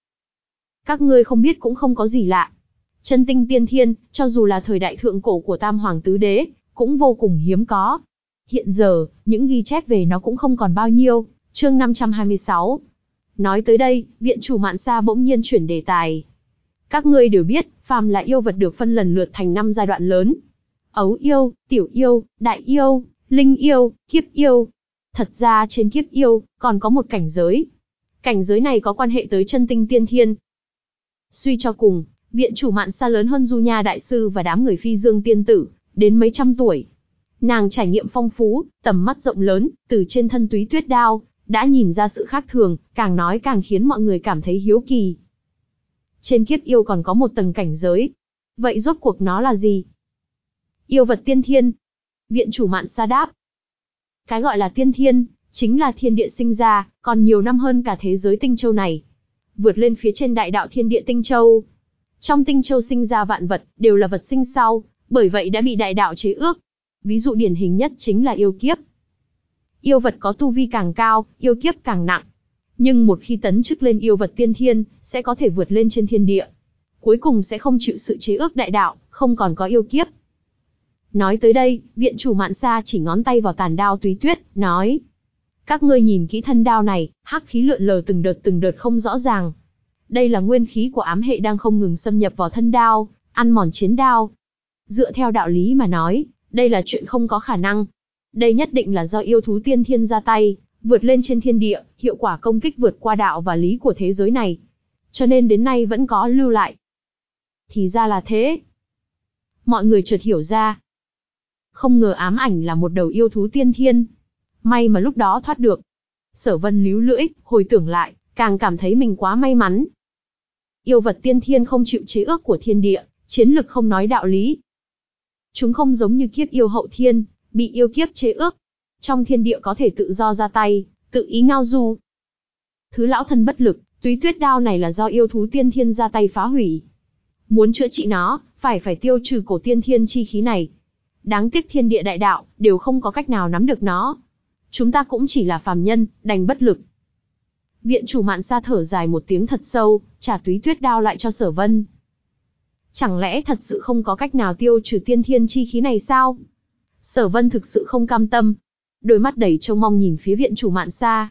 Các ngươi không biết cũng không có gì lạ. Chân tinh tiên thiên, cho dù là thời đại thượng cổ của Tam Hoàng Tứ Đế, cũng vô cùng hiếm có. Hiện giờ, những ghi chép về nó cũng không còn bao nhiêu. Chương năm trăm hai mươi sáu. Nói tới đây, viện chủ Mạn Sa bỗng nhiên chuyển đề tài. Các ngươi đều biết, phàm là yêu vật được phân lần lượt thành năm giai đoạn lớn. Ấu yêu, tiểu yêu, đại yêu, linh yêu, kiếp yêu. Thật ra trên kiếp yêu, còn có một cảnh giới. Cảnh giới này có quan hệ tới chân tinh tiên thiên. Suy cho cùng, viện chủ Mạn Sa lớn hơn Du Nha Đại Sư và đám người Phi Dương Tiên Tử, đến mấy trăm tuổi. Nàng trải nghiệm phong phú, tầm mắt rộng lớn, từ trên thân túy tuyết đao, đã nhìn ra sự khác thường, càng nói càng khiến mọi người cảm thấy hiếu kỳ. Trên kiếp yêu còn có một tầng cảnh giới. Vậy rốt cuộc nó là gì? Yêu vật tiên thiên. Viện chủ Mạn Sa đáp. Cái gọi là tiên thiên, chính là thiên địa sinh ra, còn nhiều năm hơn cả thế giới tinh châu này. Vượt lên phía trên đại đạo thiên địa tinh châu. Trong tinh châu sinh ra vạn vật, đều là vật sinh sau, bởi vậy đã bị đại đạo chế ước. Ví dụ điển hình nhất chính là yêu kiếp. Yêu vật có tu vi càng cao, yêu kiếp càng nặng. Nhưng một khi tấn chức lên yêu vật tiên thiên, sẽ có thể vượt lên trên thiên địa. Cuối cùng sẽ không chịu sự chế ước đại đạo, không còn có yêu kiếp. Nói tới đây, viện chủ Mạn Sa chỉ ngón tay vào tàn đao túy tuyết, nói. Các ngươi nhìn kỹ thân đao này, hắc khí lượn lờ từng đợt từng đợt không rõ ràng. Đây là nguyên khí của ám hệ đang không ngừng xâm nhập vào thân đao, ăn mòn chiến đao. Dựa theo đạo lý mà nói, đây là chuyện không có khả năng. Đây nhất định là do yêu thú tiên thiên ra tay, vượt lên trên thiên địa, hiệu quả công kích vượt qua đạo và lý của thế giới này. Cho nên đến nay vẫn có lưu lại. Thì ra là thế. Mọi người chợt hiểu ra. Không ngờ ám ảnh là một đầu yêu thú tiên thiên. May mà lúc đó thoát được. Sở Vân líu lưỡi, hồi tưởng lại, càng cảm thấy mình quá may mắn. Yêu vật tiên thiên không chịu chế ước của thiên địa, chiến lực không nói đạo lý. Chúng không giống như kiếp yêu hậu thiên, bị yêu kiếp chế ước. Trong thiên địa có thể tự do ra tay, tự ý ngao du. Thứ lão thân bất lực, túy tuyết đao này là do yêu thú tiên thiên ra tay phá hủy. Muốn chữa trị nó, phải phải tiêu trừ cổ tiên thiên chi khí này. Đáng tiếc thiên địa đại đạo, đều không có cách nào nắm được nó. Chúng ta cũng chỉ là phàm nhân, đành bất lực. Viện chủ Mạn Sa thở dài một tiếng thật sâu, trả túy tuyết đao lại cho Sở Vân. Chẳng lẽ thật sự không có cách nào tiêu trừ tiên thiên chi khí này sao? Sở Vân thực sự không cam tâm. Đôi mắt đầy trông mong nhìn phía viện chủ Mạn Sa.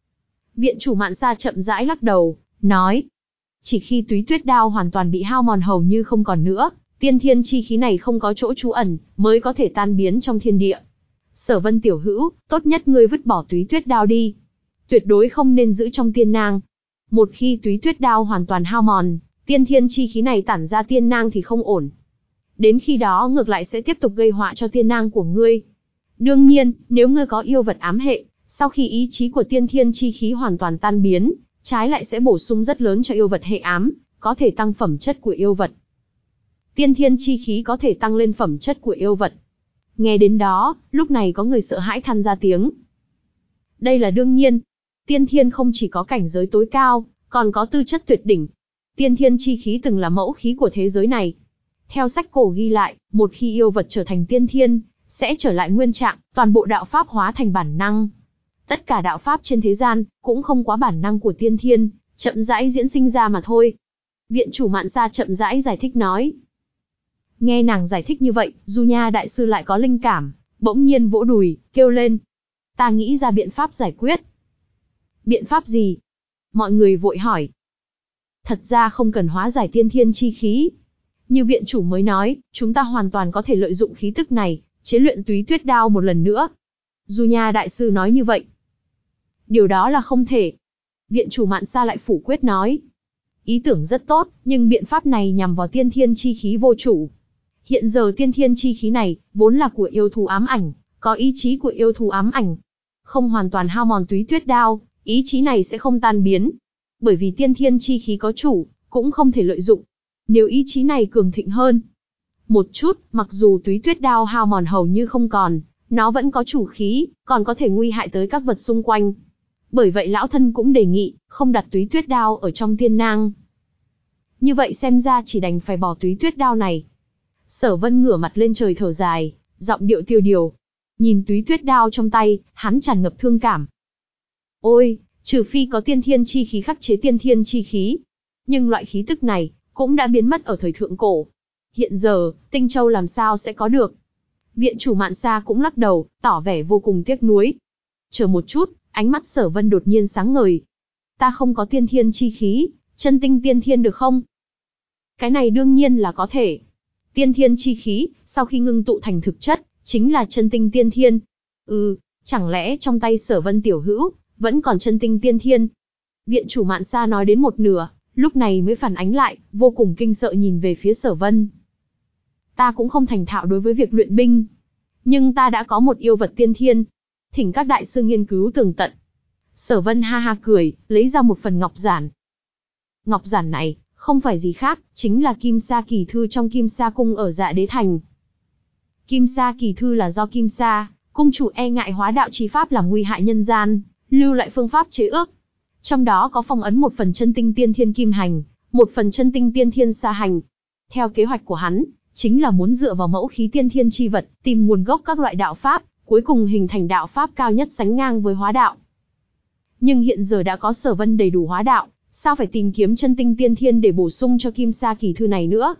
Viện chủ Mạn Sa chậm rãi lắc đầu, nói. Chỉ khi túy tuyết đao hoàn toàn bị hao mòn hầu như không còn nữa, tiên thiên chi khí này không có chỗ trú ẩn, mới có thể tan biến trong thiên địa. Sở Vân tiểu hữu, tốt nhất ngươi vứt bỏ túy tuyết đao đi. Tuyệt đối không nên giữ trong tiên nang. Một khi túy tuyết đao hoàn toàn hao mòn, tiên thiên chi khí này tản ra tiên nang thì không ổn. Đến khi đó ngược lại sẽ tiếp tục gây họa cho tiên nang của ngươi. Đương nhiên, nếu ngươi có yêu vật ám hệ, sau khi ý chí của tiên thiên chi khí hoàn toàn tan biến, trái lại sẽ bổ sung rất lớn cho yêu vật hệ ám, có thể tăng phẩm chất của yêu vật. Tiên thiên chi khí có thể tăng lên phẩm chất của yêu vật. Nghe đến đó, lúc này có người sợ hãi than ra tiếng. Đây là đương nhiên. Tiên thiên không chỉ có cảnh giới tối cao, còn có tư chất tuyệt đỉnh. Tiên thiên chi khí từng là mẫu khí của thế giới này. Theo sách cổ ghi lại, một khi yêu vật trở thành tiên thiên, sẽ trở lại nguyên trạng, toàn bộ đạo pháp hóa thành bản năng. Tất cả đạo pháp trên thế gian, cũng không quá bản năng của tiên thiên, chậm rãi diễn sinh ra mà thôi. Viện chủ Mạn Sa chậm rãi giải thích nói. Nghe nàng giải thích như vậy, Du Nha Đại Sư lại có linh cảm, bỗng nhiên vỗ đùi, kêu lên. Ta nghĩ ra biện pháp giải quyết. Biện pháp gì? Mọi người vội hỏi. Thật ra không cần hóa giải tiên thiên chi khí. Như viện chủ mới nói, chúng ta hoàn toàn có thể lợi dụng khí tức này, chế luyện túy tuyết đao một lần nữa. Du Nha đại sư nói như vậy. Điều đó là không thể. Viện chủ Mạn Sa lại phủ quyết nói. Ý tưởng rất tốt, nhưng biện pháp này nhằm vào tiên thiên chi khí vô chủ. Hiện giờ tiên thiên chi khí này, vốn là của yêu thú ám ảnh, có ý chí của yêu thú ám ảnh. Không hoàn toàn hao mòn túy tuyết đao, ý chí này sẽ không tan biến. Bởi vì tiên thiên chi khí có chủ, cũng không thể lợi dụng. Nếu ý chí này cường thịnh hơn một chút, mặc dù túy tuyết đao hao mòn hầu như không còn, nó vẫn có chủ khí, còn có thể nguy hại tới các vật xung quanh. Bởi vậy lão thân cũng đề nghị, không đặt túy tuyết đao ở trong tiên nang. Như vậy xem ra chỉ đành phải bỏ túy tuyết đao này. Sở Vân ngửa mặt lên trời thở dài, giọng điệu tiêu điều. Nhìn túy tuyết đao trong tay, hắn tràn ngập thương cảm. Ôi, trừ phi có tiên thiên chi khí khắc chế tiên thiên chi khí. Nhưng loại khí tức này, cũng đã biến mất ở thời thượng cổ. Hiện giờ, Tinh Châu làm sao sẽ có được? Viện chủ Mạn Sa cũng lắc đầu, tỏ vẻ vô cùng tiếc nuối. Chờ một chút, ánh mắt Sở Vân đột nhiên sáng ngời. Ta không có tiên thiên chi khí, chân tinh tiên thiên được không? Cái này đương nhiên là có thể. Tiên thiên chi khí, sau khi ngưng tụ thành thực chất, chính là chân tinh tiên thiên. Ừ, chẳng lẽ trong tay Sở Vân tiểu hữu, vẫn còn chân tinh tiên thiên? Viện chủ Mạn Sa nói đến một nửa, lúc này mới phản ánh lại, vô cùng kinh sợ nhìn về phía Sở Vân. Ta cũng không thành thạo đối với việc luyện binh, nhưng ta đã có một yêu vật tiên thiên. Thỉnh các đại sư nghiên cứu tường tận. Sở Vân ha ha cười, lấy ra một phần ngọc giản. Ngọc giản này, không phải gì khác, chính là Kim Sa Kỳ Thư trong Kim Sa Cung ở Dạ Đế Thành. Kim Sa Kỳ Thư là do Kim Sa, cung chủ e ngại hóa đạo chi pháp làm nguy hại nhân gian, lưu lại phương pháp chế ước. Trong đó có phong ấn một phần chân tinh tiên thiên kim hành, một phần chân tinh tiên thiên sa hành. Theo kế hoạch của hắn, chính là muốn dựa vào mẫu khí tiên thiên chi vật, tìm nguồn gốc các loại đạo pháp, cuối cùng hình thành đạo pháp cao nhất sánh ngang với hóa đạo. Nhưng hiện giờ đã có Sở Vân đầy đủ hóa đạo, sao phải tìm kiếm chân tinh tiên thiên để bổ sung cho Kim Sa Kỳ Thư này nữa?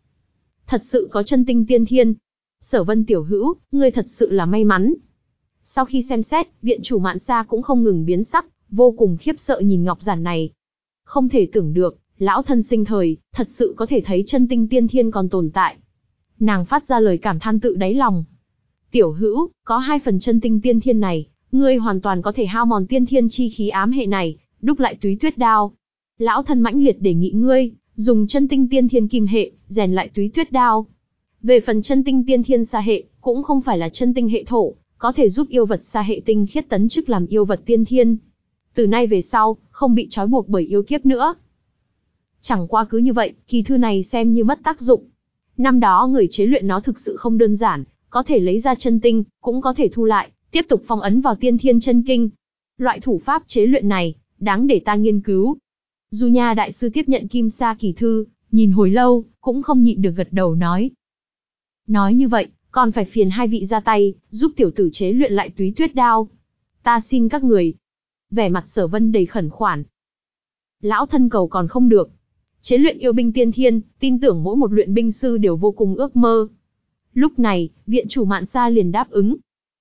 Thật sự có chân tinh tiên thiên. Sở Vân tiểu hữu, ngươi thật sự là may mắn. Sau khi xem xét, viện chủ Mạn Sa cũng không ngừng biến sắc, vô cùng khiếp sợ nhìn ngọc giản này. Không thể tưởng được, lão thân sinh thời, thật sự có thể thấy chân tinh tiên thiên còn tồn tại. Nàng phát ra lời cảm than tự đáy lòng. Tiểu hữu, có hai phần chân tinh tiên thiên này, ngươi hoàn toàn có thể hao mòn tiên thiên chi khí ám hệ này, đúc lại túy tuyết đao. Lão thân mãnh liệt đề nghị ngươi, dùng chân tinh tiên thiên kim hệ, rèn lại túy tuyết đao. Về phần chân tinh tiên thiên sa hệ, cũng không phải là chân tinh hệ thổ, có thể giúp yêu vật sa hệ tinh khiết tấn chức làm yêu vật tiên thiên. Từ nay về sau, không bị trói buộc bởi yêu kiếp nữa. Chẳng qua cứ như vậy, kỳ thư này xem như mất tác dụng. Năm đó người chế luyện nó thực sự không đơn giản, có thể lấy ra chân tinh, cũng có thể thu lại, tiếp tục phong ấn vào tiên thiên chân kinh. Loại thủ pháp chế luyện này, đáng để ta nghiên cứu. Du Nha đại sư tiếp nhận Kim Sa Kỳ Thư, nhìn hồi lâu, cũng không nhịn được gật đầu nói. Nói như vậy, còn phải phiền hai vị ra tay, giúp tiểu tử chế luyện lại túy tuyết đao. Ta xin các người. Vẻ mặt Sở Vân đầy khẩn khoản. Lão thân cầu còn không được. Chế luyện yêu binh tiên thiên, tin tưởng mỗi một luyện binh sư đều vô cùng ước mơ. Lúc này, viện chủ Mạn Sa liền đáp ứng.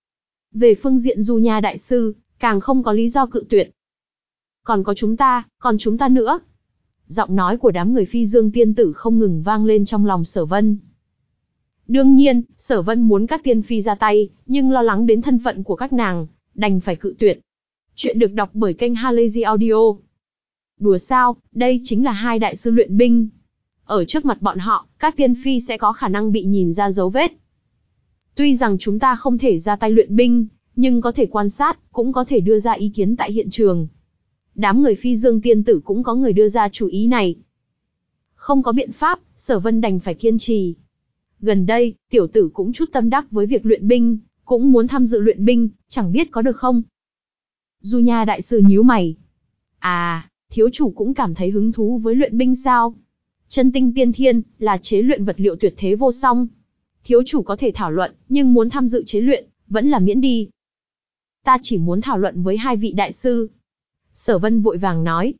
Về phương diện Du Nha đại sư, càng không có lý do cự tuyệt. Còn có chúng ta, còn chúng ta nữa. Giọng nói của đám người Phi Dương tiên tử không ngừng vang lên trong lòng Sở Vân. Đương nhiên, Sở Vân muốn các tiên phi ra tay, nhưng lo lắng đến thân phận của các nàng, đành phải cự tuyệt. Chuyện được đọc bởi kênh Halazy Audio. Đùa sao, đây chính là hai đại sư luyện binh. Ở trước mặt bọn họ, các tiên phi sẽ có khả năng bị nhìn ra dấu vết. Tuy rằng chúng ta không thể ra tay luyện binh, nhưng có thể quan sát, cũng có thể đưa ra ý kiến tại hiện trường. Đám người Phi Dương tiên tử cũng có người đưa ra chủ ý này. Không có biện pháp, Sở Vân đành phải kiên trì. Gần đây, tiểu tử cũng chút tâm đắc với việc luyện binh, cũng muốn tham dự luyện binh, chẳng biết có được không? Du Nha đại sư nhíu mày. À, thiếu chủ cũng cảm thấy hứng thú với luyện binh sao? Chân tinh tiên thiên, là chế luyện vật liệu tuyệt thế vô song. Thiếu chủ có thể thảo luận, nhưng muốn tham dự chế luyện, vẫn là miễn đi. Ta chỉ muốn thảo luận với hai vị đại sư. Sở Vân vội vàng nói.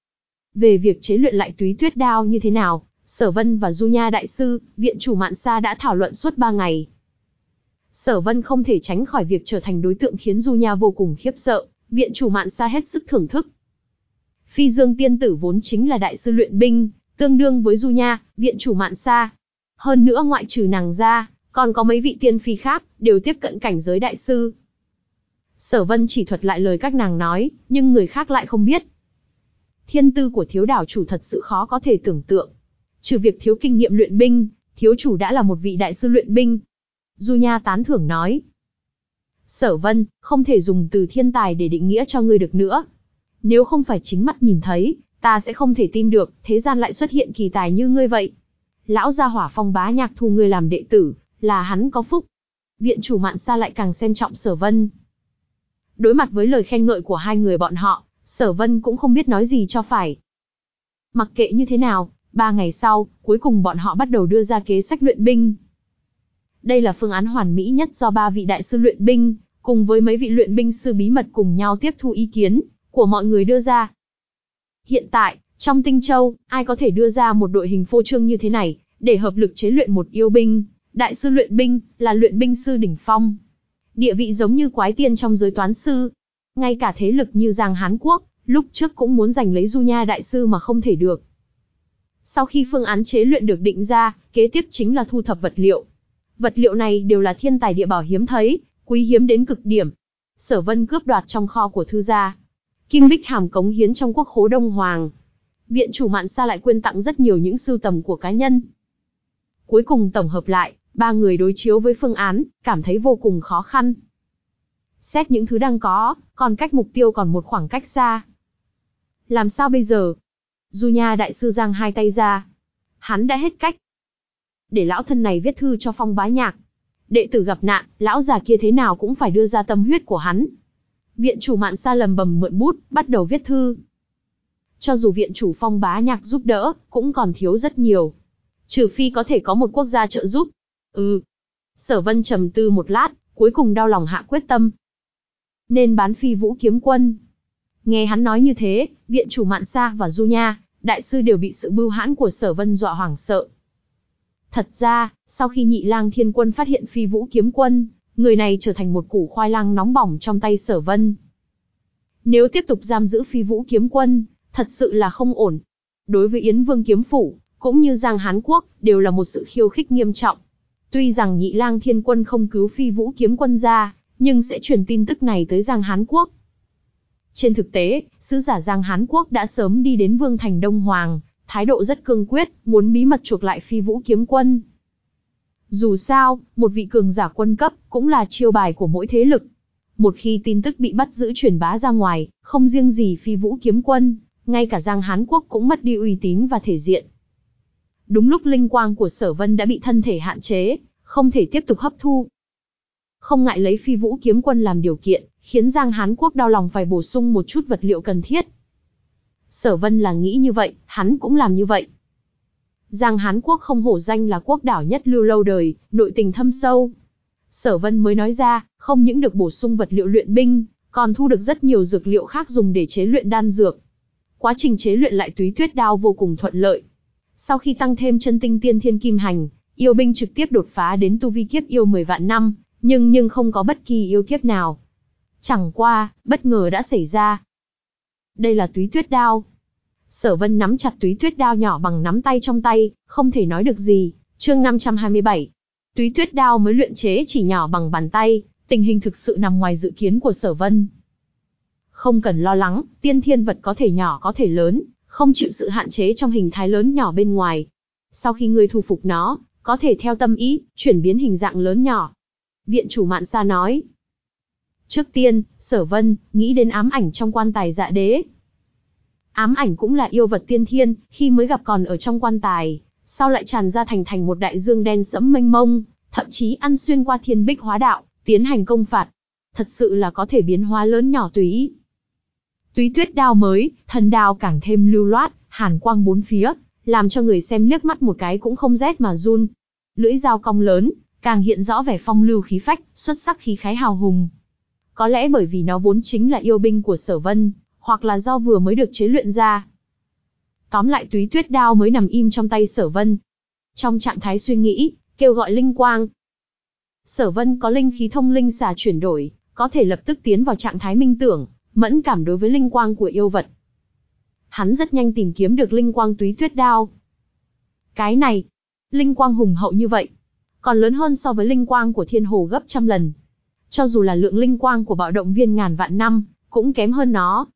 Về việc chế luyện lại túy tuyết đao như thế nào, Sở Vân và Du Nha đại sư, viện chủ Mạn Sa đã thảo luận suốt ba ngày. Sở Vân không thể tránh khỏi việc trở thành đối tượng khiến Du Nha vô cùng khiếp sợ, viện chủ Mạn Sa hết sức thưởng thức. Phi Dương tiên tử vốn chính là đại sư luyện binh, tương đương với Du Nha, viện chủ Mạn Sa, Hơn nữa ngoại trừ nàng ra, còn có mấy vị tiên phi khác, đều tiếp cận cảnh giới đại sư. Sở Vân chỉ thuật lại lời các nàng nói, nhưng người khác lại không biết. Thiên tư của thiếu đảo chủ thật sự khó có thể tưởng tượng. Trừ việc thiếu kinh nghiệm luyện binh, thiếu chủ đã là một vị đại sư luyện binh. Du Nha tán thưởng nói. Sở Vân, không thể dùng từ thiên tài để định nghĩa cho ngươi được nữa. Nếu không phải chính mắt nhìn thấy, ta sẽ không thể tin được, thế gian lại xuất hiện kỳ tài như ngươi vậy. Lão gia hỏa Phong Bá Nhạc thu ngươi làm đệ tử, là hắn có phúc. Viện chủ Mạn Sa lại càng xem trọng Sở Vân. Đối mặt với lời khen ngợi của hai người bọn họ, Sở Vân cũng không biết nói gì cho phải. Mặc kệ như thế nào, ba ngày sau, cuối cùng bọn họ bắt đầu đưa ra kế sách luyện binh. Đây là phương án hoàn mỹ nhất do ba vị đại sư luyện binh, cùng với mấy vị luyện binh sư bí mật cùng nhau tiếp thu ý kiến của mọi người đưa ra. Hiện tại, trong Tinh Châu, ai có thể đưa ra một đội hình phô trương như thế này, để hợp lực chế luyện một yêu binh, đại sư luyện binh, là luyện binh sư đỉnh phong. Địa vị giống như quái tiên trong giới toán sư. Ngay cả thế lực như Giang Hán Quốc, lúc trước cũng muốn giành lấy Du Nha đại sư mà không thể được. Sau khi phương án chế luyện được định ra, kế tiếp chính là thu thập vật liệu. Vật liệu này đều là thiên tài địa bảo hiếm thấy, quý hiếm đến cực điểm. Sở Vân cướp đoạt trong kho của thư gia. Kim Bích Hàm cống hiến trong quốc khố Đông Hoàng. Viện chủ Mạn Sa lại quyên tặng rất nhiều những sưu tầm của cá nhân. Cuối cùng tổng hợp lại, ba người đối chiếu với phương án, cảm thấy vô cùng khó khăn. Xét những thứ đang có, còn cách mục tiêu còn một khoảng cách xa. Làm sao bây giờ? Du Nha đại sư giang hai tay ra. Hắn đã hết cách. Để lão thân này viết thư cho Phong Bá Nhạc. Đệ tử gặp nạn, lão già kia thế nào cũng phải đưa ra tâm huyết của hắn. Viện chủ Mạn Sa lầm bầm mượn bút, bắt đầu viết thư. Cho dù viện chủ Phong Bá Nhạc giúp đỡ, cũng còn thiếu rất nhiều. Trừ phi có thể có một quốc gia trợ giúp. Ừ. Sở Vân trầm tư một lát, cuối cùng đau lòng hạ quyết tâm. Nên bán Phi Vũ kiếm quân. Nghe hắn nói như thế, viện chủ Mạn Sa và Du Nha, đại sư đều bị sự bưu hãn của Sở Vân dọa hoảng sợ. Thật ra, sau khi Nhị Lang Thiên Quân phát hiện Phi Vũ kiếm quân, người này trở thành một củ khoai lang nóng bỏng trong tay Sở Vân. Nếu tiếp tục giam giữ Phi Vũ kiếm quân, thật sự là không ổn. Đối với Yến Vương kiếm phủ, cũng như Giang Hán Quốc, đều là một sự khiêu khích nghiêm trọng. Tuy rằng Nhị Lang Thiên Quân không cứu Phi Vũ kiếm quân ra, nhưng sẽ truyền tin tức này tới Giang Hán Quốc. Trên thực tế, sứ giả Giang Hán Quốc đã sớm đi đến Vương thành Đông Hoàng, thái độ rất cương quyết, muốn bí mật chuộc lại Phi Vũ kiếm quân. Dù sao, một vị cường giả quân cấp cũng là chiêu bài của mỗi thế lực. Một khi tin tức bị bắt giữ truyền bá ra ngoài, không riêng gì Phi Vũ kiếm quân, ngay cả Giang Hán Quốc cũng mất đi uy tín và thể diện. Đúng lúc linh quang của Sở Vân đã bị thân thể hạn chế, không thể tiếp tục hấp thu. Không ngại lấy Phi Vũ kiếm quân làm điều kiện, khiến Giang Hán Quốc đau lòng phải bổ sung một chút vật liệu cần thiết. Sở Vân là nghĩ như vậy, hắn cũng làm như vậy. Giang Hán Quốc không hổ danh là quốc đảo nhất lưu lâu đời, nội tình thâm sâu. Sở Vân mới nói ra, không những được bổ sung vật liệu luyện binh, còn thu được rất nhiều dược liệu khác dùng để chế luyện đan dược. Quá trình chế luyện lại Túy Tuyết đao vô cùng thuận lợi. Sau khi tăng thêm chân tinh tiên thiên kim hành, yêu binh trực tiếp đột phá đến tu vi kiếp yêu mười vạn năm, nhưng nhưng không có bất kỳ yêu kiếp nào. Chẳng qua, bất ngờ đã xảy ra. Đây là Túy Tuyết đao. Sở Vân nắm chặt Túy Tuyết đao nhỏ bằng nắm tay trong tay, không thể nói được gì. Chương năm trăm hai mươi bảy. Túy Tuyết đao mới luyện chế chỉ nhỏ bằng bàn tay, tình hình thực sự nằm ngoài dự kiến của Sở Vân. Không cần lo lắng, tiên thiên vật có thể nhỏ có thể lớn, không chịu sự hạn chế trong hình thái lớn nhỏ bên ngoài. Sau khi ngươi thu phục nó, có thể theo tâm ý, chuyển biến hình dạng lớn nhỏ. Viện chủ Mạn Sa nói. Trước tiên, Sở Vân nghĩ đến ám ảnh trong quan tài Dạ Đế. Ám ảnh cũng là yêu vật tiên thiên, khi mới gặp còn ở trong quan tài, sau lại tràn ra thành thành một đại dương đen sẫm mênh mông, thậm chí ăn xuyên qua thiên bích hóa đạo, tiến hành công phạt. Thật sự là có thể biến hóa lớn nhỏ tùy ý. Túy Tuyết đao mới, thần đao càng thêm lưu loát, hàn quang bốn phía, làm cho người xem liếc mắt một cái cũng không rét mà run. Lưỡi dao cong lớn, càng hiện rõ vẻ phong lưu khí phách, xuất sắc khí khái hào hùng. Có lẽ bởi vì nó vốn chính là yêu binh của Sở Vân, hoặc là do vừa mới được chế luyện ra. Tóm lại Túy Tuyết đao mới nằm im trong tay Sở Vân. Trong trạng thái suy nghĩ, kêu gọi linh quang. Sở Vân có linh khí thông linh xà chuyển đổi, có thể lập tức tiến vào trạng thái minh tưởng, mẫn cảm đối với linh quang của yêu vật. Hắn rất nhanh tìm kiếm được linh quang Túy Tuyết đao. Cái này, Linh quang hùng hậu như vậy, còn lớn hơn so với linh quang của thiên hồ gấp trăm lần. Cho dù là lượng linh quang của bạo động viên ngàn vạn năm, cũng kém hơn nó.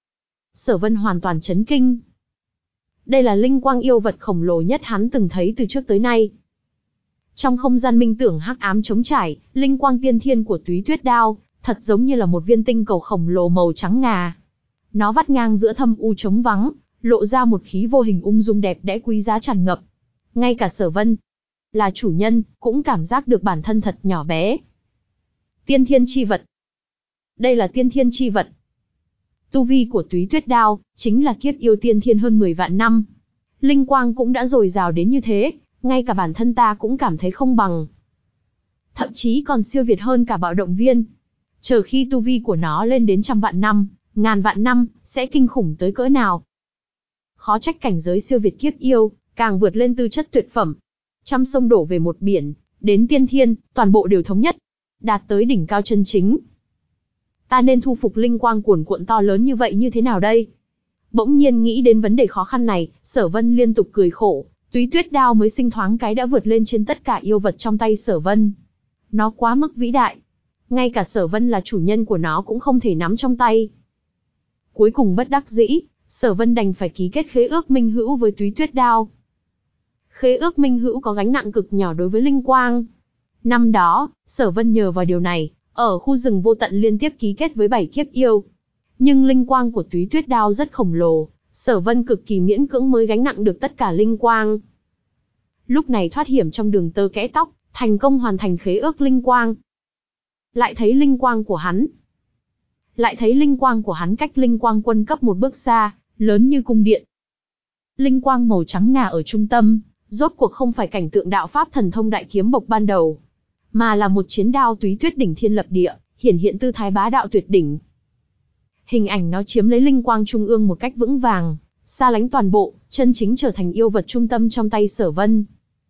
Sở Vân hoàn toàn chấn kinh. Đây là linh quang yêu vật khổng lồ nhất hắn từng thấy từ trước tới nay. Trong không gian minh tưởng hắc ám trống trải, linh quang tiên thiên của Túy Tuyết Đao, thật giống như là một viên tinh cầu khổng lồ màu trắng ngà. Nó vắt ngang giữa thâm u trống vắng, lộ ra một khí vô hình ung dung đẹp đẽ quý giá tràn ngập. Ngay cả Sở Vân, là chủ nhân, cũng cảm giác được bản thân thật nhỏ bé. Tiên thiên chi vật. Đây là tiên thiên chi vật. Tu vi của Túy Tuyết Đao, chính là kiếp yêu tiên thiên hơn mười vạn năm. Linh quang cũng đã dồi dào đến như thế, ngay cả bản thân ta cũng cảm thấy không bằng. Thậm chí còn siêu việt hơn cả bạo động viên. Chờ khi tu vi của nó lên đến trăm vạn năm, ngàn vạn năm, sẽ kinh khủng tới cỡ nào. Khó trách cảnh giới siêu việt kiếp yêu, càng vượt lên tư chất tuyệt phẩm. Trăm sông đổ về một biển, đến tiên thiên, toàn bộ đều thống nhất, đạt tới đỉnh cao chân chính. Ta nên thu phục linh quang cuồn cuộn to lớn như vậy như thế nào đây? Bỗng nhiên nghĩ đến vấn đề khó khăn này, Sở Vân liên tục cười khổ. Túy Tuyết Đao mới sinh thoáng cái đã vượt lên trên tất cả yêu vật trong tay Sở Vân. Nó quá mức vĩ đại, ngay cả Sở Vân là chủ nhân của nó cũng không thể nắm trong tay. Cuối cùng bất đắc dĩ, Sở Vân đành phải ký kết khế ước minh hữu với Túy Tuyết Đao. Khế ước minh hữu có gánh nặng cực nhỏ đối với linh quang. Năm đó, Sở Vân nhờ vào điều này, ở khu rừng vô tận liên tiếp ký kết với bảy kiếp yêu. Nhưng linh quang của Túy Tuyết Đao rất khổng lồ, Sở Vân cực kỳ miễn cưỡng mới gánh nặng được tất cả linh quang. Lúc này thoát hiểm trong đường tơ kẽ tóc, thành công hoàn thành khế ước linh quang. Lại thấy linh quang của hắn. Lại thấy linh quang của hắn cách linh quang quân cấp một bước xa, lớn như cung điện. Linh quang màu trắng ngà ở trung tâm, rốt cuộc không phải cảnh tượng đạo pháp thần thông đại kiếm bộc ban đầu, mà là một chiến đao túy tuyết đỉnh thiên lập địa, hiển hiện tư thái bá đạo tuyệt đỉnh. Hình ảnh nó chiếm lấy linh quang trung ương một cách vững vàng, xa lánh toàn bộ, chân chính trở thành yêu vật trung tâm trong tay Sở Vân.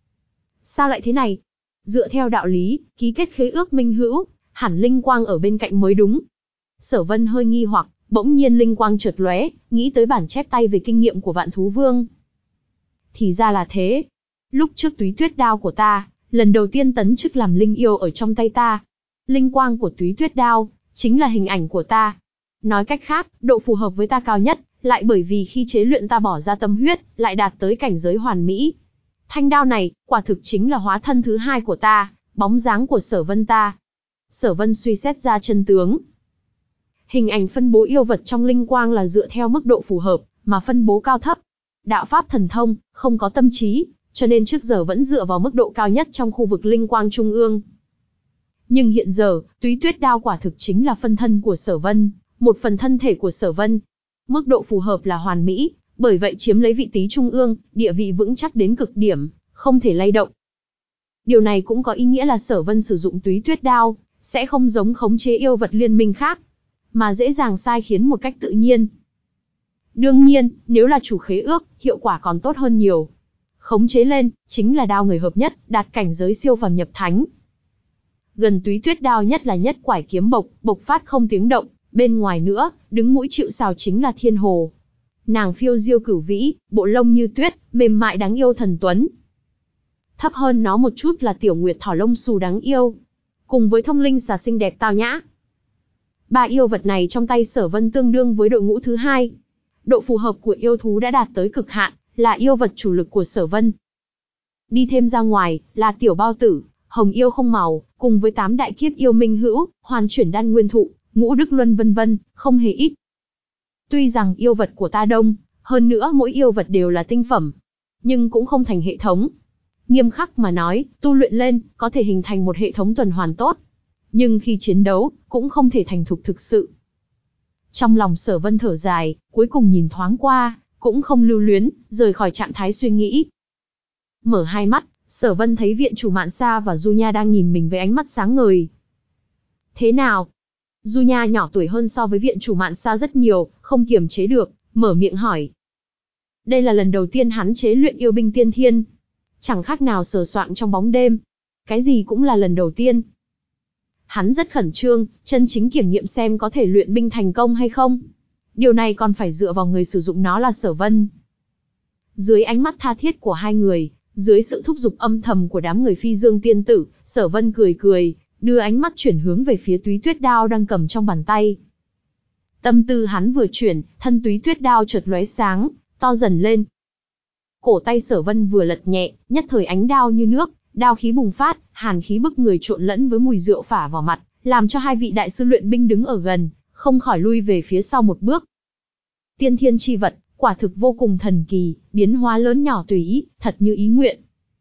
Sao lại thế này? Dựa theo đạo lý, ký kết khế ước minh hữu, hẳn linh quang ở bên cạnh mới đúng. Sở Vân hơi nghi hoặc, bỗng nhiên linh quang chợt lóe, nghĩ tới bản chép tay về kinh nghiệm của Vạn Thú Vương. Thì ra là thế. Lúc trước Túy Tuyết Đao của ta, lần đầu tiên tấn chức làm linh yêu ở trong tay ta. Linh quang của Túy Tuyết Đao, chính là hình ảnh của ta. Nói cách khác, độ phù hợp với ta cao nhất, lại bởi vì khi chế luyện ta bỏ ra tâm huyết, lại đạt tới cảnh giới hoàn mỹ. Thanh đao này, quả thực chính là hóa thân thứ hai của ta, bóng dáng của Sở Vân ta. Sở Vân suy xét ra chân tướng. Hình ảnh phân bố yêu vật trong linh quang là dựa theo mức độ phù hợp, mà phân bố cao thấp. Đạo pháp thần thông, không có tâm trí, cho nên trước giờ vẫn dựa vào mức độ cao nhất trong khu vực linh quang trung ương. Nhưng hiện giờ, Túy Tuyết Đao quả thực chính là phân thân của Sở Vân, một phần thân thể của Sở Vân. Mức độ phù hợp là hoàn mỹ, bởi vậy chiếm lấy vị trí trung ương, địa vị vững chắc đến cực điểm, không thể lay động. Điều này cũng có ý nghĩa là Sở Vân sử dụng Túy Tuyết Đao, sẽ không giống khống chế yêu vật liên minh khác, mà dễ dàng sai khiến một cách tự nhiên. Đương nhiên, nếu là chủ khế ước, hiệu quả còn tốt hơn nhiều. Khống chế lên, chính là đao người hợp nhất, đạt cảnh giới siêu phàm nhập thánh. Gần Túy Tuyết Đao nhất là nhất quải kiếm bộc, bộc phát không tiếng động, bên ngoài nữa, đứng mũi chịu sào chính là Thiên Hồ. Nàng phiêu diêu cửu vĩ, bộ lông như tuyết, mềm mại đáng yêu thần tuấn. Thấp hơn nó một chút là Tiểu Nguyệt thỏ lông xù đáng yêu, cùng với Thông Linh xà xinh đẹp tao nhã. Ba yêu vật này trong tay Sở Vân tương đương với đội ngũ thứ hai. Độ phù hợp của yêu thú đã đạt tới cực hạn, là yêu vật chủ lực của Sở Vân. Đi thêm ra ngoài, là Tiểu Bao Tử, Hồng Yêu Không Màu, cùng với tám đại kiếp yêu minh hữu, Hoàn Chuyển Đan Nguyên Thụ, Ngũ Đức Luân vân vân, không hề ít. Tuy rằng yêu vật của ta đông, hơn nữa mỗi yêu vật đều là tinh phẩm, nhưng cũng không thành hệ thống. Nghiêm khắc mà nói, tu luyện lên, có thể hình thành một hệ thống tuần hoàn tốt. Nhưng khi chiến đấu, cũng không thể thành thục thực sự. Trong lòng Sở Vân thở dài, cuối cùng nhìn thoáng qua, cũng không lưu luyến, rời khỏi trạng thái suy nghĩ. Mở hai mắt, Sở Vân thấy viện chủ Mạn Sa và Du Nha đang nhìn mình với ánh mắt sáng ngời. Thế nào? Du Nha nhỏ tuổi hơn so với viện chủ Mạn Sa rất nhiều, không kiềm chế được, mở miệng hỏi. Đây là lần đầu tiên hắn chế luyện yêu binh tiên thiên. Chẳng khác nào sờ soạng trong bóng đêm. Cái gì cũng là lần đầu tiên. Hắn rất khẩn trương, chân chính kiểm nghiệm xem có thể luyện binh thành công hay không. Điều này còn phải dựa vào người sử dụng nó là Sở Vân. Dưới ánh mắt tha thiết của hai người, Dưới sự thúc giục âm thầm của đám người Phi Dương tiên tử, Sở Vân cười cười, đưa ánh mắt chuyển hướng về phía túy tuyết đao đang cầm trong bàn tay. Tâm tư hắn vừa chuyển, thân túy tuyết đao chợt lóe sáng, to dần lên. Cổ tay Sở Vân vừa lật nhẹ, nhất thời ánh đao như nước, đao khí bùng phát, hàn khí bức người trộn lẫn với mùi rượu phả vào mặt, làm cho hai vị đại sư luyện binh đứng ở gần, không khỏi lui về phía sau một bước. Tiên thiên chi vật, quả thực vô cùng thần kỳ, biến hóa lớn nhỏ tùy ý, thật như ý nguyện.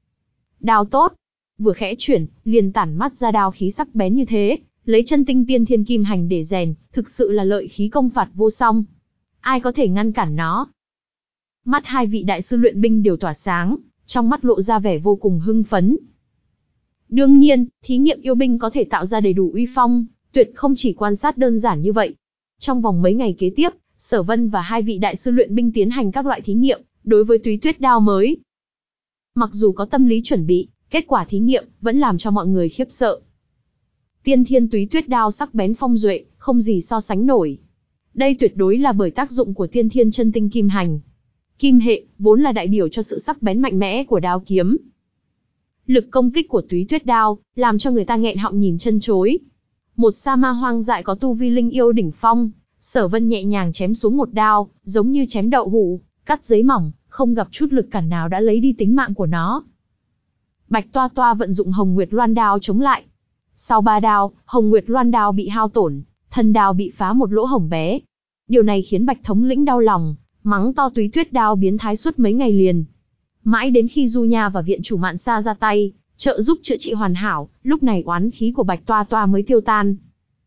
Đao tốt, vừa khẽ chuyển, liền tản mắt ra đao khí sắc bén như thế, lấy chân tinh tiên thiên kim hành để rèn, thực sự là lợi khí công phạt vô song. Ai có thể ngăn cản nó? Mắt hai vị đại sư luyện binh đều tỏa sáng, trong mắt lộ ra vẻ vô cùng hưng phấn. Đương nhiên, thí nghiệm yêu binh có thể tạo ra đầy đủ uy phong, tuyệt không chỉ quan sát đơn giản như vậy. Trong vòng mấy ngày kế tiếp, Sở Vân và hai vị đại sư luyện binh tiến hành các loại thí nghiệm, đối với túy tuyết đao mới. Mặc dù có tâm lý chuẩn bị, kết quả thí nghiệm vẫn làm cho mọi người khiếp sợ. Tiên thiên túy tuyết đao sắc bén phong duệ, không gì so sánh nổi. Đây tuyệt đối là bởi tác dụng của tiên thiên chân tinh kim hành. Kim hệ, vốn là đại biểu cho sự sắc bén mạnh mẽ của đao kiếm. Lực công kích của túy tuyết đao, làm cho người ta nghẹn họng nhìn chân chối. Một sa ma hoang dại có tu vi linh yêu đỉnh phong, Sở Vân nhẹ nhàng chém xuống một đao, giống như chém đậu hũ, cắt giấy mỏng, không gặp chút lực cản nào đã lấy đi tính mạng của nó. Bạch Toa Toa vận dụng Hồng Nguyệt Loan đao chống lại. Sau ba đao, Hồng Nguyệt Loan đao bị hao tổn, thân đao bị phá một lỗ hổng bé. Điều này khiến Bạch thống lĩnh đau lòng, mắng to túy tuyết đao biến thái suốt mấy ngày liền. Mãi đến khi Du Nha và viện chủ Mạn Sa ra tay, trợ giúp chữa trị hoàn hảo, lúc này oán khí của Bạch Toa Toa mới tiêu tan.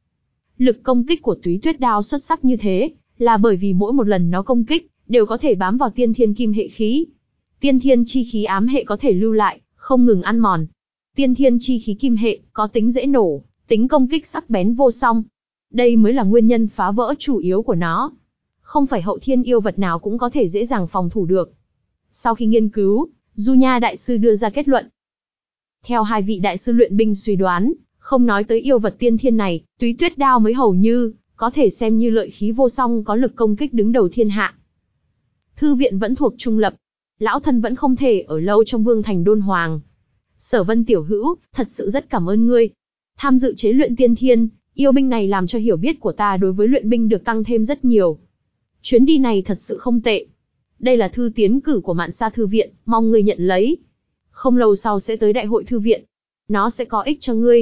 Lực công kích của túy tuyết đao xuất sắc như thế, là bởi vì mỗi một lần nó công kích, đều có thể bám vào tiên thiên kim hệ khí. Tiên thiên chi khí ám hệ có thể lưu lại, không ngừng ăn mòn. Tiên thiên chi khí kim hệ, có tính dễ nổ, tính công kích sắc bén vô song. Đây mới là nguyên nhân phá vỡ chủ yếu của nó. Không phải hậu thiên yêu vật nào cũng có thể dễ dàng phòng thủ được. Sau khi nghiên cứu, Du Nha đại sư đưa ra kết luận. Theo hai vị đại sư luyện binh suy đoán, không nói tới yêu vật tiên thiên này, túy tuyết đao mới hầu như, có thể xem như lợi khí vô song có lực công kích đứng đầu thiên hạ. Thư viện vẫn thuộc trung lập. Lão thân vẫn không thể ở lâu trong vương thành đôn hoàng. Sở Vân tiểu hữu, thật sự rất cảm ơn ngươi. Tham dự chế luyện tiên thiên, yêu binh này làm cho hiểu biết của ta đối với luyện binh được tăng thêm rất nhiều. Chuyến đi này thật sự không tệ. Đây là thư tiến cử của Mạn Sa thư viện, mong ngươi nhận lấy. Không lâu sau sẽ tới đại hội thư viện. Nó sẽ có ích cho ngươi.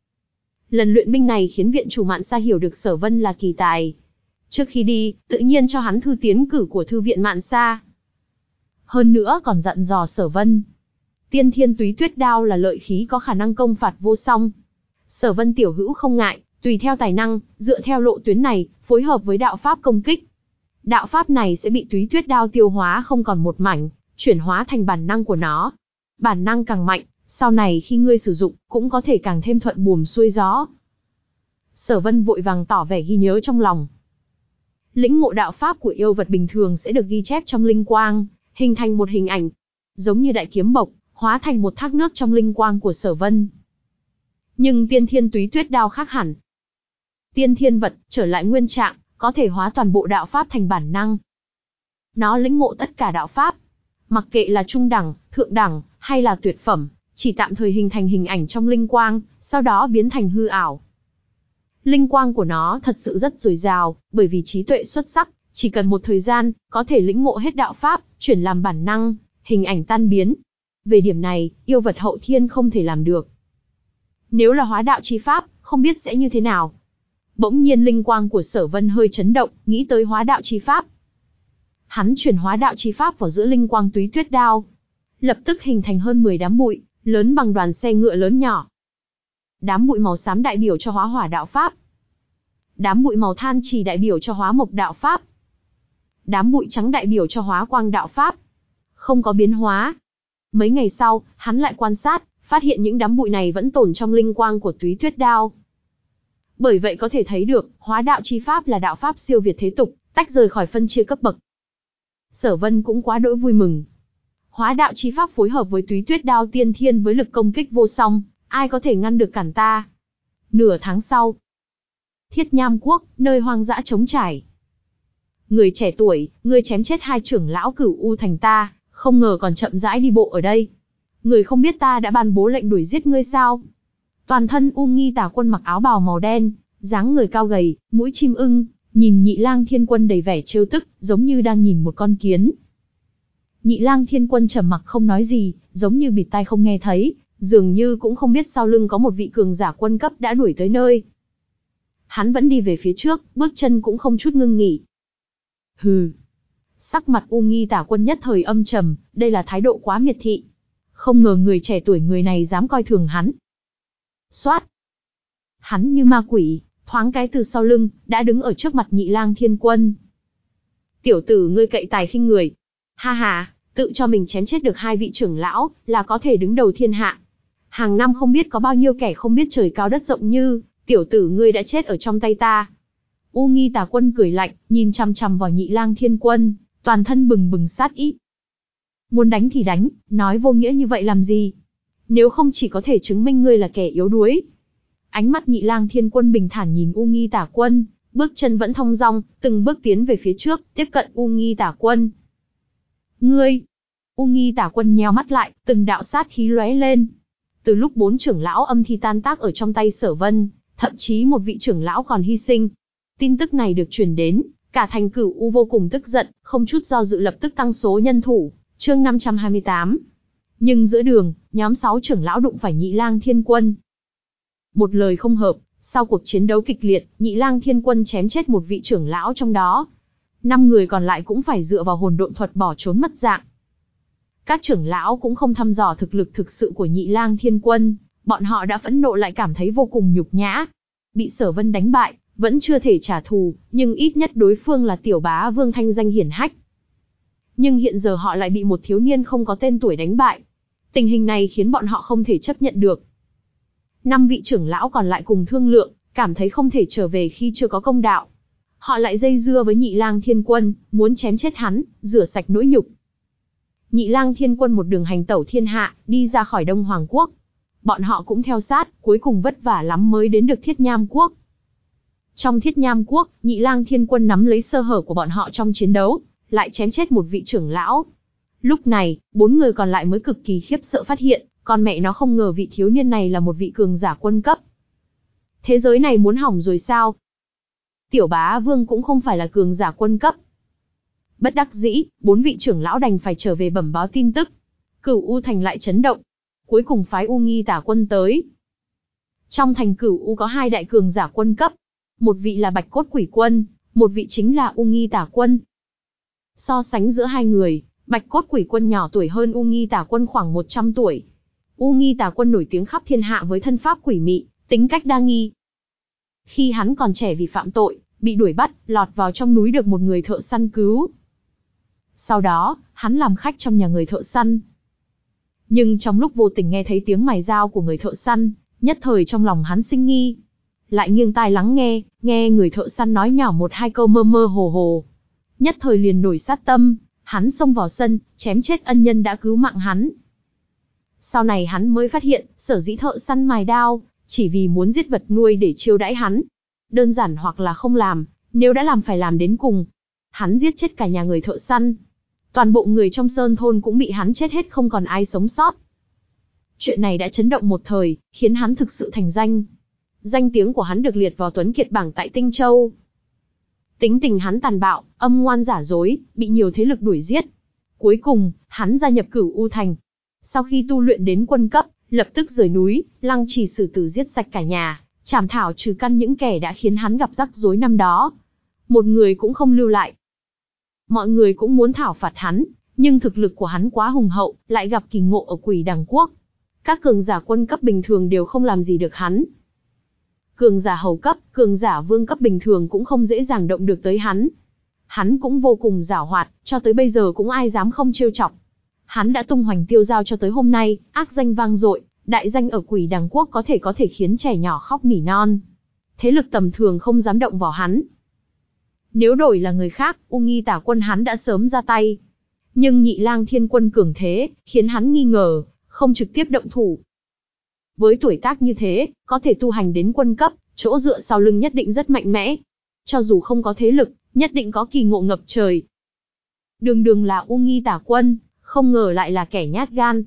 Lần luyện binh này khiến viện chủ Mạn Sa hiểu được Sở Vân là kỳ tài. Trước khi đi, tự nhiên cho hắn thư tiến cử của thư viện Mạn Sa. Hơn nữa còn dặn dò Sở Vân. Tiên thiên túy tuyết đao là lợi khí có khả năng công phạt vô song. Sở Vân tiểu hữu không ngại, tùy theo tài năng, dựa theo lộ tuyến này, phối hợp với đạo pháp công kích. Đạo pháp này sẽ bị túy tuyết đao tiêu hóa không còn một mảnh, chuyển hóa thành bản năng của nó. Bản năng càng mạnh, sau này khi ngươi sử dụng, cũng có thể càng thêm thuận buồm xuôi gió. Sở Vân vội vàng tỏ vẻ ghi nhớ trong lòng. Lĩnh ngộ đạo pháp của yêu vật bình thường sẽ được ghi chép trong linh quang, hình thành một hình ảnh, giống như đại kiếm bộc, hóa thành một thác nước trong linh quang của Sở Vân. Nhưng tiên thiên túy tuyết đao khác hẳn. Tiên thiên vật, trở lại nguyên trạng, có thể hóa toàn bộ đạo pháp thành bản năng. Nó lĩnh ngộ tất cả đạo pháp, mặc kệ là trung đẳng, thượng đẳng, hay là tuyệt phẩm, chỉ tạm thời hình thành hình ảnh trong linh quang, sau đó biến thành hư ảo. Linh quang của nó thật sự rất dồi dào, bởi vì trí tuệ xuất sắc, chỉ cần một thời gian, có thể lĩnh ngộ hết đạo pháp, chuyển làm bản năng, hình ảnh tan biến. Về điểm này, yêu vật hậu thiên không thể làm được. Nếu là hóa đạo chi pháp, không biết sẽ như thế nào. Bỗng nhiên linh quang của Sở Vân hơi chấn động, nghĩ tới hóa đạo chi pháp. Hắn chuyển hóa đạo chi pháp vào giữa linh quang túy tuyết đao. Lập tức hình thành hơn mười đám bụi, lớn bằng đoàn xe ngựa lớn nhỏ. Đám bụi màu xám đại biểu cho hóa hỏa đạo pháp. Đám bụi màu than trì đại biểu cho hóa mộc đạo pháp. Đám bụi trắng đại biểu cho hóa quang đạo pháp. Không có biến hóa. Mấy ngày sau, hắn lại quan sát, phát hiện những đám bụi này vẫn tồn trong linh quang của túy tuyết đao. Bởi vậy có thể thấy được, hóa đạo chi pháp là đạo pháp siêu việt thế tục, tách rời khỏi phân chia cấp bậc. Sở Vân cũng quá đỗi vui mừng. Hóa đạo chi pháp phối hợp với túy tuyết đao tiên thiên với lực công kích vô song, ai có thể ngăn được cản ta? Nửa tháng sau, Thiết Nham Quốc, nơi hoang dã trống trải. Người trẻ tuổi, ngươi chém chết hai trưởng lão Cửu U thành ta, không ngờ còn chậm rãi đi bộ ở đây. người không biết ta đã ban bố lệnh đuổi giết ngươi sao? Toàn thân U Nghi Tà Quân mặc áo bào màu đen, dáng người cao gầy, mũi chim ưng, nhìn Nhị Lang Thiên Quân đầy vẻ trêu tức, giống như đang nhìn một con kiến. Nhị Lang Thiên Quân trầm mặc không nói gì, giống như bịt tai không nghe thấy, dường như cũng không biết sau lưng có một vị cường giả quân cấp đã đuổi tới nơi. Hắn vẫn đi về phía trước, bước chân cũng không chút ngưng nghỉ. Hừ. Sắc mặt U Nghi Tà Quân nhất thời âm trầm, đây là thái độ quá miệt thị. Không ngờ người trẻ tuổi người này dám coi thường hắn. Xoát. Hắn như ma quỷ, thoáng cái từ sau lưng, đã đứng ở trước mặt Nhị Lang Thiên Quân. Tiểu tử ngươi cậy tài khinh người. Ha ha, tự cho mình chém chết được hai vị trưởng lão, là có thể đứng đầu thiên hạ. Hàng năm không biết có bao nhiêu kẻ không biết trời cao đất rộng như, tiểu tử ngươi đã chết ở trong tay ta. U Nghi Tà Quân cười lạnh, nhìn chằm chằm vào Nhị Lang Thiên Quân, toàn thân bừng bừng sát ý. Muốn đánh thì đánh, nói vô nghĩa như vậy làm gì? Nếu không chỉ có thể chứng minh ngươi là kẻ yếu đuối. Ánh mắt Nhị Lang Thiên Quân bình thản nhìn U Nghi Tà Quân, bước chân vẫn thong dong, từng bước tiến về phía trước, tiếp cận U Nghi Tà Quân. Ngươi! U Nghi Tà Quân nheo mắt lại, từng đạo sát khí lóe lên. Từ lúc bốn trưởng lão âm thi tan tác ở trong tay Sở Vân, thậm chí một vị trưởng lão còn hy sinh. Tin tức này được truyền đến, cả thành Cửu U vô cùng tức giận, không chút do dự lập tức tăng số nhân thủ. Chương năm trăm hai mươi tám. Nhưng giữa đường, nhóm sáu trưởng lão đụng phải Nhị Lang Thiên Quân. Một lời không hợp, sau cuộc chiến đấu kịch liệt, Nhị Lang Thiên Quân chém chết một vị trưởng lão trong đó. Năm người còn lại cũng phải dựa vào hồn độn thuật bỏ trốn mất dạng. Các trưởng lão cũng không thăm dò thực lực thực sự của Nhị Lang Thiên Quân, bọn họ đã phẫn nộ lại cảm thấy vô cùng nhục nhã. Bị Sở Vân đánh bại, vẫn chưa thể trả thù, nhưng ít nhất đối phương là tiểu bá vương thanh danh hiển hách. Nhưng hiện giờ họ lại bị một thiếu niên không có tên tuổi đánh bại. Tình hình này khiến bọn họ không thể chấp nhận được. Năm vị trưởng lão còn lại cùng thương lượng, cảm thấy không thể trở về khi chưa có công đạo. Họ lại dây dưa với Nhị Lang Thiên Quân, muốn chém chết hắn, rửa sạch nỗi nhục. Nhị Lang Thiên Quân một đường hành tẩu thiên hạ, đi ra khỏi Đông Hoàng Quốc. Bọn họ cũng theo sát, cuối cùng vất vả lắm mới đến được Thiết Nham Quốc. Trong Thiết Nham Quốc, Nhị Lang Thiên Quân nắm lấy sơ hở của bọn họ trong chiến đấu, lại chém chết một vị trưởng lão. Lúc này, bốn người còn lại mới cực kỳ khiếp sợ phát hiện, con mẹ nó không ngờ vị thiếu niên này là một vị cường giả quân cấp. Thế giới này muốn hỏng rồi sao? Tiểu bá vương cũng không phải là cường giả quân cấp. Bất đắc dĩ, bốn vị trưởng lão đành phải trở về bẩm báo tin tức. Cửu U thành lại chấn động. Cuối cùng phái U Nghi Tà Quân tới. Trong thành Cửu U có hai đại cường giả quân cấp. Một vị là Bạch Cốt Quỷ Quân, một vị chính là U Nghi Tà Quân. So sánh giữa hai người, Bạch Cốt Quỷ Quân nhỏ tuổi hơn U Nghi Tà Quân khoảng một trăm tuổi. U Nghi Tà Quân nổi tiếng khắp thiên hạ với thân pháp quỷ mị, tính cách đa nghi. Khi hắn còn trẻ vì phạm tội, bị đuổi bắt, lọt vào trong núi được một người thợ săn cứu. Sau đó, hắn làm khách trong nhà người thợ săn. Nhưng trong lúc vô tình nghe thấy tiếng mài dao của người thợ săn, nhất thời trong lòng hắn sinh nghi. Lại nghiêng tai lắng nghe, nghe người thợ săn nói nhỏ một hai câu mơ mơ hồ hồ. Nhất thời liền nổi sát tâm, hắn xông vào sân, chém chết ân nhân đã cứu mạng hắn. Sau này hắn mới phát hiện, sở dĩ thợ săn mài đao, chỉ vì muốn giết vật nuôi để chiêu đãi hắn. Đơn giản hoặc là không làm, nếu đã làm phải làm đến cùng. Hắn giết chết cả nhà người thợ săn. Toàn bộ người trong sơn thôn cũng bị hắn chết hết không còn ai sống sót. Chuyện này đã chấn động một thời, khiến hắn thực sự thành danh. Danh tiếng của hắn được liệt vào tuấn kiệt bảng tại Tinh Châu. Tính tình hắn tàn bạo, âm ngoan giả dối, bị nhiều thế lực đuổi giết. Cuối cùng, hắn gia nhập Cửu U thành. Sau khi tu luyện đến quân cấp, lập tức rời núi, lăng trì xử tử giết sạch cả nhà, trảm thảo trừ căn những kẻ đã khiến hắn gặp rắc rối năm đó. Một người cũng không lưu lại. Mọi người cũng muốn thảo phạt hắn, nhưng thực lực của hắn quá hùng hậu, lại gặp kỳ ngộ ở Quỷ Đằng Quốc. Các cường giả quân cấp bình thường đều không làm gì được hắn. Cường giả hầu cấp, cường giả vương cấp bình thường cũng không dễ dàng động được tới hắn. Hắn cũng vô cùng giảo hoạt, cho tới bây giờ cũng ai dám không trêu chọc. Hắn đã tung hoành tiêu giao cho tới hôm nay, ác danh vang dội, đại danh ở Quỷ Đằng Quốc có thể có thể khiến trẻ nhỏ khóc nỉ non. Thế lực tầm thường không dám động vào hắn. Nếu đổi là người khác, U Nghi Tà Quân hắn đã sớm ra tay. Nhưng Nhị Lang Thiên Quân cường thế, khiến hắn nghi ngờ, không trực tiếp động thủ. Với tuổi tác như thế, có thể tu hành đến quân cấp, chỗ dựa sau lưng nhất định rất mạnh mẽ. Cho dù không có thế lực, nhất định có kỳ ngộ ngập trời. Đường đường là U Nghi Tà Quân, không ngờ lại là kẻ nhát gan.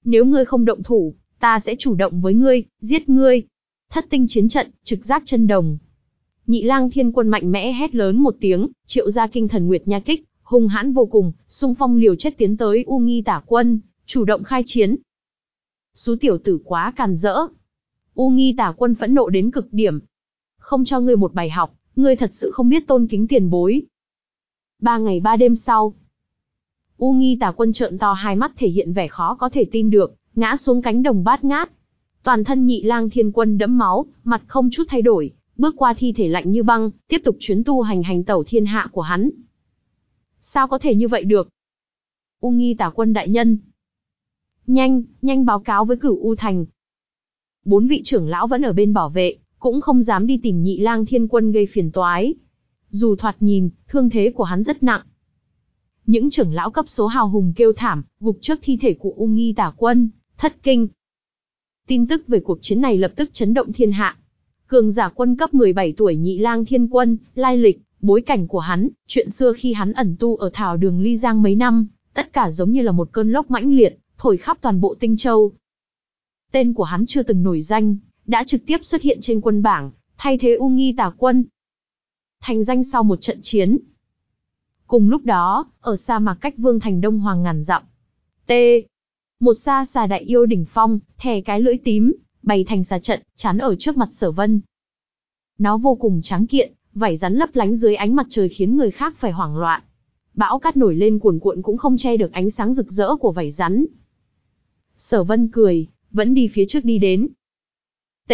Nếu ngươi không động thủ, ta sẽ chủ động với ngươi, giết ngươi. Thất tinh chiến trận, trực giác chân đồng. Nhị Lang Thiên Quân mạnh mẽ hét lớn một tiếng, triệu ra kinh thần nguyệt nha kích, hung hãn vô cùng, xung phong liều chết tiến tới U Nghi Tả Quân, chủ động khai chiến. Xú tiểu tử quá càn rỡ. U Nghi Tả Quân phẫn nộ đến cực điểm. Không cho ngươi một bài học, ngươi thật sự không biết tôn kính tiền bối. Ba ngày ba đêm sau, U Nghi Tả Quân trợn to hai mắt thể hiện vẻ khó có thể tin được, ngã xuống cánh đồng bát ngát. Toàn thân Nhị Lang Thiên Quân đẫm máu, mặt không chút thay đổi, bước qua thi thể lạnh như băng, tiếp tục chuyến tu hành hành tẩu thiên hạ của hắn. Sao có thể như vậy được? U Nghi Tả Quân đại nhân, nhanh, nhanh báo cáo với Cửu U Thành. Bốn vị trưởng lão vẫn ở bên bảo vệ, cũng không dám đi tìm Nhị Lang Thiên Quân gây phiền toái. Dù thoạt nhìn, thương thế của hắn rất nặng. Những trưởng lão cấp số hào hùng kêu thảm, gục trước thi thể của U Nghi Tả Quân, thất kinh. Tin tức về cuộc chiến này lập tức chấn động thiên hạ. Cường giả quân cấp mười bảy tuổi Nhị Lang Thiên Quân, lai lịch, bối cảnh của hắn, chuyện xưa khi hắn ẩn tu ở Thảo Đường Ly Giang mấy năm, tất cả giống như là một cơn lốc mãnh liệt, thổi khắp toàn bộ Tinh Châu. Tên của hắn chưa từng nổi danh, đã trực tiếp xuất hiện trên quân bảng, thay thế U Nghi Tả Quân. Thành danh sau một trận chiến. Cùng lúc đó, ở sa mạc cách Vương Thành Đông Hoàng ngàn dặm. T. Một sa xà đại yêu đỉnh phong, thè cái lưỡi tím, bày thành xà trận, chắn ở trước mặt Sở Vân. Nó vô cùng tráng kiện, vảy rắn lấp lánh dưới ánh mặt trời khiến người khác phải hoảng loạn. Bão cát nổi lên cuồn cuộn cũng không che được ánh sáng rực rỡ của vảy rắn. Sở Vân cười, vẫn đi phía trước đi đến. T.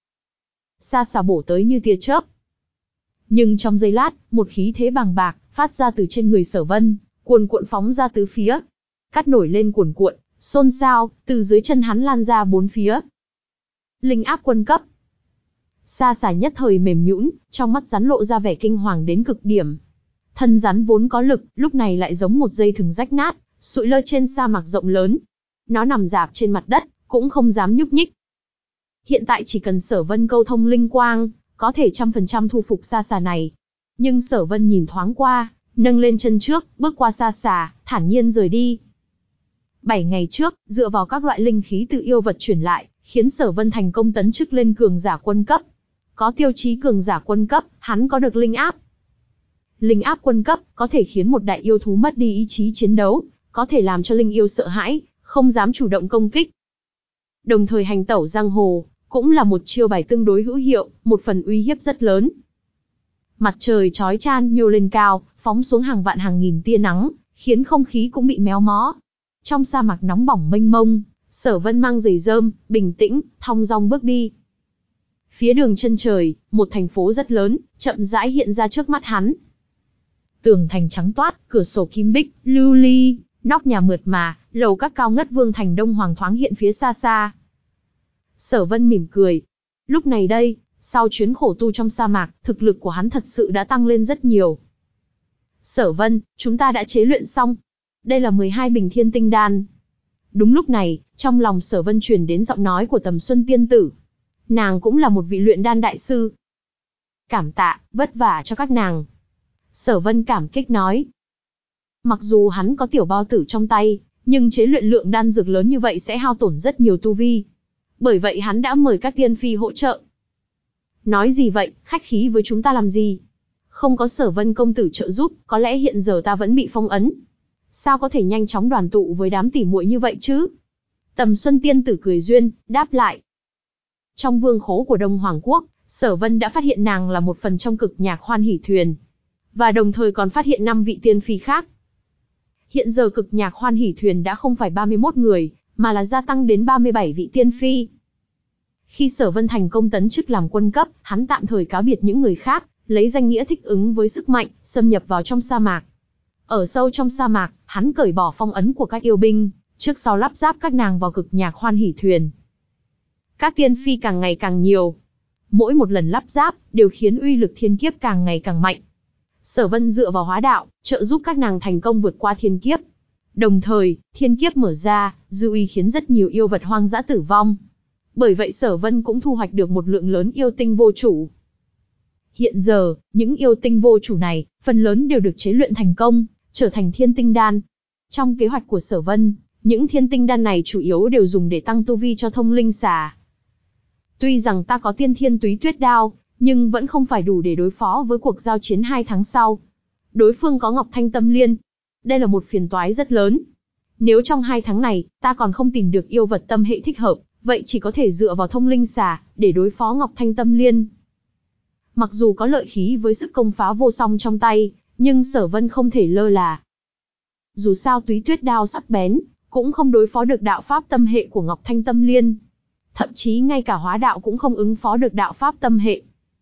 Sa xà bổ tới như tia chớp. Nhưng trong giây lát, một khí thế bàng bạc phát ra từ trên người Sở Vân, cuồn cuộn phóng ra tứ phía. Cát nổi lên cuồn cuộn, xôn xao, từ dưới chân hắn lan ra bốn phía. Linh áp quân cấp. Sa xà nhất thời mềm nhũn, trong mắt rắn lộ ra vẻ kinh hoàng đến cực điểm. Thân rắn vốn có lực, lúc này lại giống một dây thừng rách nát, sụi lơ trên sa mạc rộng lớn. Nó nằm rạp trên mặt đất, cũng không dám nhúc nhích. Hiện tại chỉ cần Sở Vân câu thông linh quang, có thể trăm phần trăm thu phục sa xà này. Nhưng Sở Vân nhìn thoáng qua, nâng lên chân trước, bước qua sa xà, thản nhiên rời đi. Bảy ngày trước, dựa vào các loại linh khí từ yêu vật chuyển lại, khiến Sở Vân thành công tấn chức lên cường giả quân cấp. Có tiêu chí cường giả quân cấp, hắn có được linh áp. Linh áp quân cấp có thể khiến một đại yêu thú mất đi ý chí chiến đấu, có thể làm cho linh yêu sợ hãi, không dám chủ động công kích. Đồng thời hành tẩu giang hồ, cũng là một chiêu bài tương đối hữu hiệu, một phần uy hiếp rất lớn. Mặt trời chói chan nhô lên cao, phóng xuống hàng vạn hàng nghìn tia nắng, khiến không khí cũng bị méo mó. Trong sa mạc nóng bỏng mênh mông, Sở Vân mang giày rơm, bình tĩnh, thong dong bước đi. Phía đường chân trời, một thành phố rất lớn, chậm rãi hiện ra trước mắt hắn. Tường thành trắng toát, cửa sổ kim bích, lưu ly, nóc nhà mượt mà, lầu các cao ngất Vương Thành Đông Hoàng thoáng hiện phía xa xa. Sở Vân mỉm cười. Lúc này đây, sau chuyến khổ tu trong sa mạc, thực lực của hắn thật sự đã tăng lên rất nhiều. Sở Vân, chúng ta đã chế luyện xong. Đây là mười hai bình thiên tinh đan. Đúng lúc này, trong lòng Sở Vân truyền đến giọng nói của Tầm Xuân tiên tử. Nàng cũng là một vị luyện đan đại sư. Cảm tạ, vất vả cho các nàng. Sở Vân cảm kích nói. Mặc dù hắn có tiểu bao tử trong tay, nhưng chế luyện lượng đan dược lớn như vậy sẽ hao tổn rất nhiều tu vi. Bởi vậy hắn đã mời các tiên phi hỗ trợ. Nói gì vậy, khách khí với chúng ta làm gì? Không có Sở Vân công tử trợ giúp, có lẽ hiện giờ ta vẫn bị phong ấn. Sao có thể nhanh chóng đoàn tụ với đám tỉ muội như vậy chứ? Tầm Xuân tiên tử cười duyên, đáp lại. Trong vương khố của Đông Hoàng Quốc, Sở Vân đã phát hiện nàng là một phần trong cực nhạc hoan hỷ thuyền. Và đồng thời còn phát hiện năm vị tiên phi khác. Hiện giờ cực nhạc hoan hỷ thuyền đã không phải ba mươi mốt người, mà là gia tăng đến ba mươi bảy vị tiên phi. Khi Sở Vân thành công tấn chức làm quân cấp, hắn tạm thời cáo biệt những người khác, lấy danh nghĩa thích ứng với sức mạnh, xâm nhập vào trong sa mạc. Ở sâu trong sa mạc, hắn cởi bỏ phong ấn của các yêu binh, trước sau lắp ráp các nàng vào cực nhạc hoan hỷ thuyền. Các tiên phi càng ngày càng nhiều. Mỗi một lần lắp ráp, đều khiến uy lực thiên kiếp càng ngày càng mạnh. Sở Vân dựa vào hóa đạo, trợ giúp các nàng thành công vượt qua thiên kiếp. Đồng thời, thiên kiếp mở ra, dư uy khiến rất nhiều yêu vật hoang dã tử vong. Bởi vậy Sở Vân cũng thu hoạch được một lượng lớn yêu tinh vô chủ. Hiện giờ, những yêu tinh vô chủ này, phần lớn đều được chế luyện thành công, trở thành thiên tinh đan. Trong kế hoạch của Sở Vân, Những thiên tinh đan này chủ yếu đều dùng để tăng tu vi cho thông linh xà. Tuy rằng ta có tiên thiên túy tuyết đao, nhưng vẫn không phải đủ để đối phó với cuộc giao chiến hai tháng sau. Đối phương có Ngọc Thanh Tâm Liên. Đây là một phiền toái rất lớn. Nếu trong hai tháng này, ta còn không tìm được yêu vật tâm hệ thích hợp, vậy chỉ có thể dựa vào thông linh xà, để đối phó Ngọc Thanh Tâm Liên. Mặc dù có lợi khí với sức công phá vô song trong tay, nhưng Sở Vân không thể lơ là. Dù sao túy tuyết đao sắc bén, cũng không đối phó được đạo pháp tâm hệ của Ngọc Thanh Tâm Liên. Thậm chí ngay cả hóa đạo cũng không ứng phó được đạo pháp tâm hệ.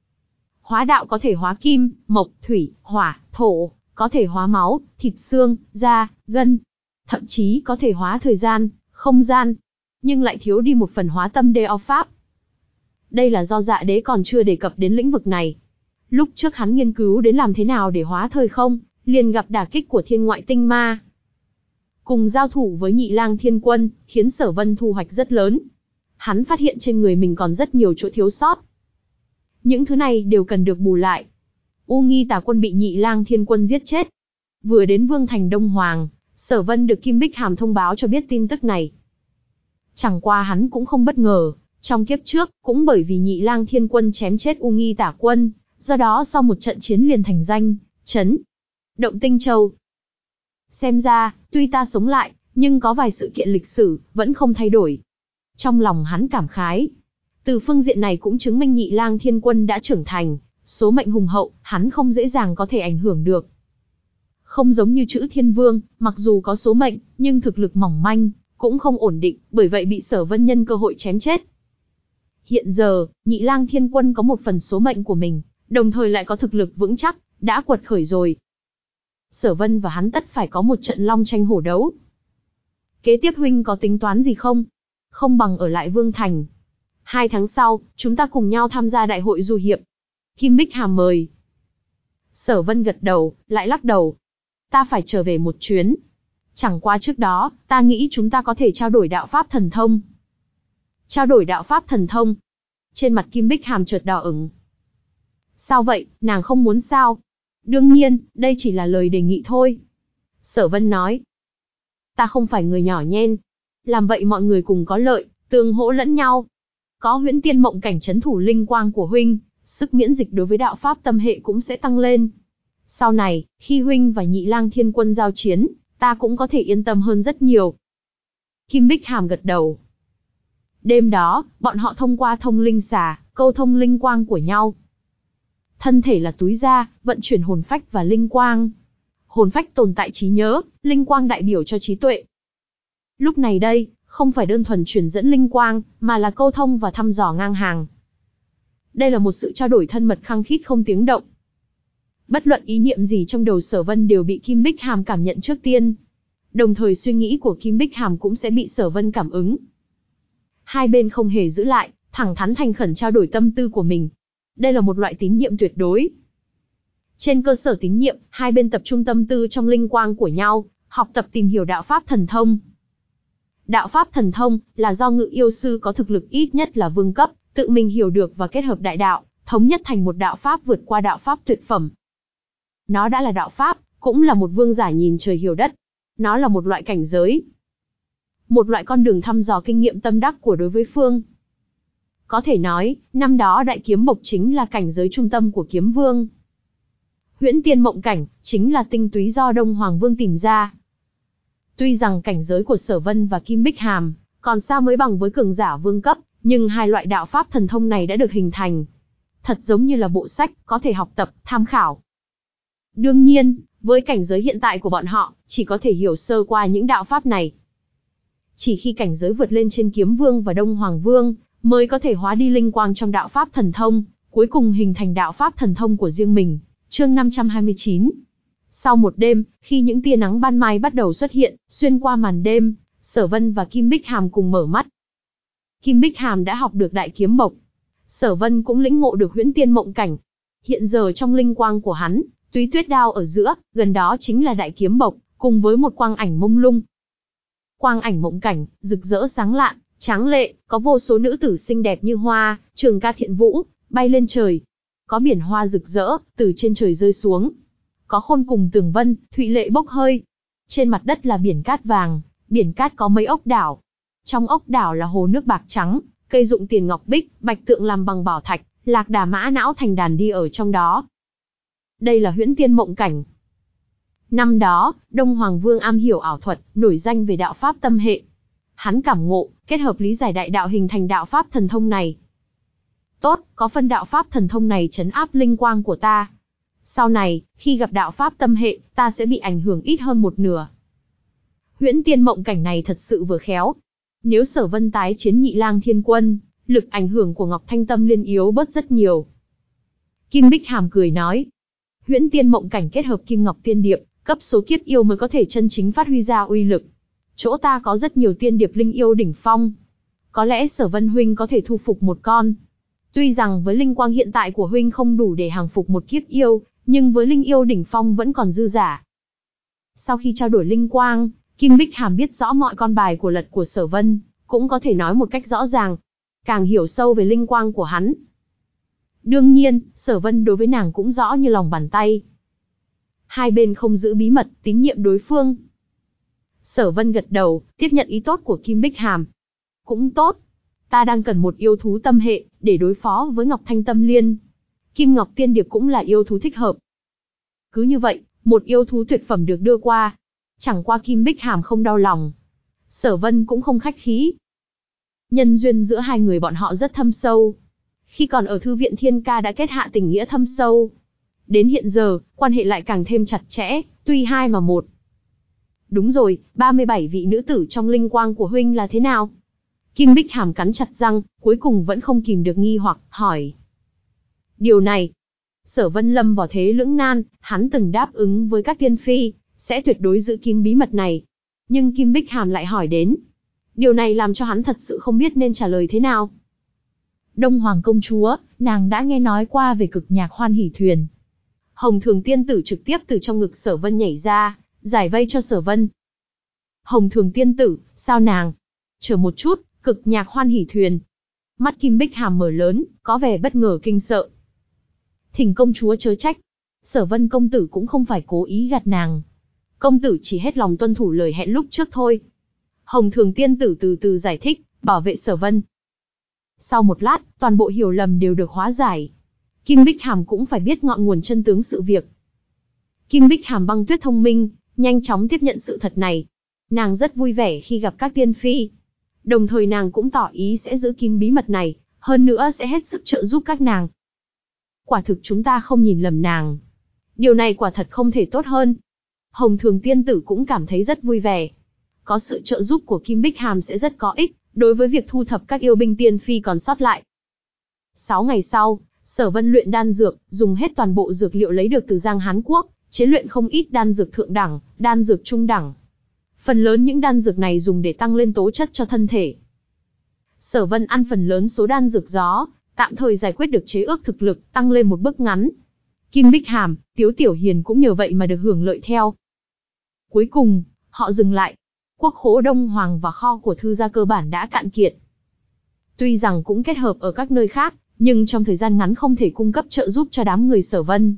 Hóa đạo có thể hóa kim, mộc, thủy, hỏa, thổ, có thể hóa máu, thịt xương, da, gân. Thậm chí có thể hóa thời gian, không gian. Nhưng lại thiếu đi một phần hóa tâm đeo pháp. Đây là do Dạ Đế còn chưa đề cập đến lĩnh vực này. Lúc trước hắn nghiên cứu đến làm thế nào để hóa thời không, liền gặp đả kích của thiên ngoại tinh ma. Cùng giao thủ với Nhị Lang Thiên Quân, khiến Sở Vân thu hoạch rất lớn. Hắn phát hiện trên người mình còn rất nhiều chỗ thiếu sót. Những thứ này đều cần được bù lại. U Nghi Tà Quân bị Nhị Lang Thiên Quân giết chết. Vừa đến Vương thành Đông Hoàng, Sở Vân được Kim Bích Hàm thông báo cho biết tin tức này. Chẳng qua hắn cũng không bất ngờ, trong kiếp trước, cũng bởi vì Nhị Lang Thiên Quân chém chết U Nghi Tả Quân, do đó sau một trận chiến liền thành danh, chấn động Tinh Châu. Xem ra, tuy ta sống lại, nhưng có vài sự kiện lịch sử, vẫn không thay đổi. Trong lòng hắn cảm khái. Từ phương diện này cũng chứng minh Nhị Lang Thiên Quân đã trưởng thành, số mệnh hùng hậu, hắn không dễ dàng có thể ảnh hưởng được. Không giống như Chữ Thiên Vương, mặc dù có số mệnh, nhưng thực lực mỏng manh, cũng không ổn định, bởi vậy bị Sở Vân nhân cơ hội chém chết. Hiện giờ, Nhị Lang Thiên Quân có một phần số mệnh của mình, đồng thời lại có thực lực vững chắc, đã quật khởi rồi. Sở Vân và hắn tất phải có một trận long tranh hổ đấu. Kế tiếp huynh có tính toán gì không? Không bằng ở lại Vương Thành. Hai tháng sau, chúng ta cùng nhau tham gia đại hội du hiệp. Kim Bích Hàm mời. Sở Vân gật đầu, lại lắc đầu. Ta phải trở về một chuyến. Chẳng qua trước đó, ta nghĩ chúng ta có thể trao đổi đạo pháp thần thông. Trao đổi đạo pháp thần thông. Trên mặt Kim Bích Hàm chợt đỏ ửng. Sao vậy, nàng không muốn sao? Đương nhiên, đây chỉ là lời đề nghị thôi. Sở Vân nói. Ta không phải người nhỏ nhen. Làm vậy mọi người cùng có lợi, tương hỗ lẫn nhau. Có huyễn tiên mộng cảnh trấn thủ linh quang của huynh, sức miễn dịch đối với đạo pháp tâm hệ cũng sẽ tăng lên. Sau này, khi huynh và Nhị Lang Thiên Quân giao chiến, ta cũng có thể yên tâm hơn rất nhiều. Kim Bích Hàm gật đầu. Đêm đó, bọn họ thông qua thông linh xà, câu thông linh quang của nhau. Thân thể là túi da, vận chuyển hồn phách và linh quang. Hồn phách tồn tại trí nhớ, linh quang đại biểu cho trí tuệ. Lúc này đây, không phải đơn thuần truyền dẫn linh quang, mà là câu thông và thăm dò ngang hàng. Đây là một sự trao đổi thân mật khăng khít không tiếng động. Bất luận ý niệm gì trong đầu Sở Vân đều bị Kim Bích Hàm cảm nhận trước tiên. Đồng thời suy nghĩ của Kim Bích Hàm cũng sẽ bị Sở Vân cảm ứng. Hai bên không hề giữ lại, thẳng thắn thành khẩn trao đổi tâm tư của mình. Đây là một loại tín nhiệm tuyệt đối. Trên cơ sở tín nhiệm, hai bên tập trung tâm tư trong linh quang của nhau, học tập tìm hiểu đạo pháp thần thông. Đạo pháp thần thông là do ngự yêu sư có thực lực ít nhất là vương cấp, tự mình hiểu được và kết hợp đại đạo, thống nhất thành một đạo pháp vượt qua đạo pháp tuyệt phẩm. Nó đã là đạo pháp, cũng là một vương giả nhìn trời hiểu đất. Nó là một loại cảnh giới. Một loại con đường thăm dò kinh nghiệm tâm đắc của đối với phương. Có thể nói, năm đó đại kiếm bộc chính là cảnh giới trung tâm của kiếm vương. Huyễn tiên mộng cảnh, chính là tinh túy do Đông Hoàng Vương tìm ra. Tuy rằng cảnh giới của Sở Vân và Kim Bích Hàm, còn xa mới bằng với cường giả vương cấp, nhưng hai loại đạo pháp thần thông này đã được hình thành. Thật giống như là bộ sách, có thể học tập, tham khảo. Đương nhiên, với cảnh giới hiện tại của bọn họ, chỉ có thể hiểu sơ qua những đạo pháp này. Chỉ khi cảnh giới vượt lên trên Kiếm Vương và Đông Hoàng Vương, mới có thể hóa đi linh quang trong đạo pháp thần thông, cuối cùng hình thành đạo pháp thần thông của riêng mình. Chương năm trăm hai mươi chín. Sau một đêm, khi những tia nắng ban mai bắt đầu xuất hiện, xuyên qua màn đêm, Sở Vân và Kim Bích Hàm cùng mở mắt. Kim Bích Hàm đã học được đại kiếm bộc. Sở Vân cũng lĩnh ngộ được huyễn tiên mộng cảnh. Hiện giờ trong linh quang của hắn, túy tuyết đao ở giữa, gần đó chính là đại kiếm bộc, cùng với một quang ảnh mông lung. Quang ảnh mộng cảnh, rực rỡ sáng lạn, tráng lệ, có vô số nữ tử xinh đẹp như hoa, trường ca thiện vũ, bay lên trời. Có biển hoa rực rỡ, từ trên trời rơi xuống. Có khôn cùng tường vân, thụy lệ bốc hơi. Trên mặt đất là biển cát vàng, Biển cát có mấy ốc đảo. Trong ốc đảo là hồ nước bạc trắng, cây dụng tiền ngọc bích, bạch tượng làm bằng bảo thạch, lạc đà mã não thành đàn đi ở trong đó. Đây là huyễn tiên mộng cảnh. Năm đó, Đông Hoàng Vương am hiểu ảo thuật, nổi danh về đạo pháp tâm hệ. Hắn cảm ngộ, kết hợp lý giải đại đạo hình thành đạo pháp thần thông này. Tốt, có phân đạo pháp thần thông này trấn áp linh quang của ta. Sau này, khi gặp đạo pháp tâm hệ, ta sẽ bị ảnh hưởng ít hơn một nửa. Huyễn tiên mộng cảnh này thật sự vừa khéo. Nếu Sở Vân tái chiến Nhị Lang Thiên Quân, lực ảnh hưởng của Ngọc Thanh Tâm Liên yếu bớt rất nhiều. Kim Bích Hàm cười nói, huyễn tiên mộng cảnh kết hợp Kim Ngọc Tiên Điệp, cấp số kiếp yêu mới có thể chân chính phát huy ra uy lực. Chỗ ta có rất nhiều tiên điệp linh yêu đỉnh phong. Có lẽ Sở Vân huynh có thể thu phục một con. Tuy rằng với linh quang hiện tại của huynh không đủ để hàng phục một kiếp yêu, nhưng với linh yêu đỉnh phong vẫn còn dư giả. Sau khi trao đổi linh quang, Kim Bích Hàm biết rõ mọi con bài của lật của Sở Vân, cũng có thể nói một cách rõ ràng, càng hiểu sâu về linh quang của hắn. Đương nhiên, Sở Vân đối với nàng cũng rõ như lòng bàn tay. Hai bên không giữ bí mật, tín nhiệm đối phương. Sở Vân gật đầu, tiếp nhận ý tốt của Kim Bích Hàm. Cũng tốt, ta đang cần một yêu thú tâm hệ, để đối phó với Ngọc Thanh Tâm Liên. Kim Ngọc Tiên Điệp cũng là yêu thú thích hợp. Cứ như vậy, một yêu thú tuyệt phẩm được đưa qua. Chẳng qua Kim Bích Hàm không đau lòng. Sở Vân cũng không khách khí. Nhân duyên giữa hai người bọn họ rất thâm sâu. Khi còn ở Thư viện Thiên Ca đã kết hạ tình nghĩa thâm sâu. Đến hiện giờ, quan hệ lại càng thêm chặt chẽ, tuy hai mà một. Đúng rồi, ba mươi bảy vị nữ tử trong linh quang của huynh là thế nào? Kim Bích Hàm cắn chặt răng, cuối cùng vẫn không kìm được nghi hoặc, hỏi. Điều này, Sở Vân lâm vào thế lưỡng nan, hắn từng đáp ứng với các tiên phi, sẽ tuyệt đối giữ kín bí mật này. Nhưng Kim Bích Hàm lại hỏi đến. Điều này làm cho hắn thật sự không biết nên trả lời thế nào. Đông Hoàng công chúa, nàng đã nghe nói qua về cực nhạc hoan hỷ thuyền. Hồng Thường Tiên Tử trực tiếp từ trong ngực Sở Vân nhảy ra, giải vây cho Sở Vân. Hồng Thường Tiên Tử, sao nàng? Chờ một chút, cực nhạc hoan hỷ thuyền. Mắt Kim Bích Hàm mở lớn, có vẻ bất ngờ kinh sợ. Thỉnh công chúa chớ trách. Sở Vân công tử cũng không phải cố ý gạt nàng. Công tử chỉ hết lòng tuân thủ lời hẹn lúc trước thôi. Hồng Thường Tiên Tử từ từ giải thích, bảo vệ Sở Vân. Sau một lát, toàn bộ hiểu lầm đều được hóa giải. Kim Bích Hàm cũng phải biết ngọn nguồn chân tướng sự việc. Kim Bích Hàm băng tuyết thông minh, nhanh chóng tiếp nhận sự thật này. Nàng rất vui vẻ khi gặp các tiên phi. Đồng thời nàng cũng tỏ ý sẽ giữ kín bí mật này, hơn nữa sẽ hết sức trợ giúp các nàng. Quả thực chúng ta không nhìn lầm nàng. Điều này quả thật không thể tốt hơn. Hồng Thường Tiên Tử cũng cảm thấy rất vui vẻ. Có sự trợ giúp của Kim Bích Hàm sẽ rất có ích, đối với việc thu thập các yêu binh tiên phi còn sót lại. Sáu ngày sau, Sở Vân luyện đan dược, dùng hết toàn bộ dược liệu lấy được từ Giang Hán Quốc, chế luyện không ít đan dược thượng đẳng, đan dược trung đẳng. Phần lớn những đan dược này dùng để tăng lên tố chất cho thân thể. Sở Vân ăn phần lớn số đan dược gió, tạm thời giải quyết được chế ước thực lực, tăng lên một bước ngắn. Kim Bích Hàm, Tiếu Tiểu Hiền cũng nhờ vậy mà được hưởng lợi theo. Cuối cùng, họ dừng lại. Quốc khố Đông Hoàng và kho của Thư gia cơ bản đã cạn kiệt. Tuy rằng cũng kết hợp ở các nơi khác, nhưng trong thời gian ngắn không thể cung cấp trợ giúp cho đám người Sở Vân.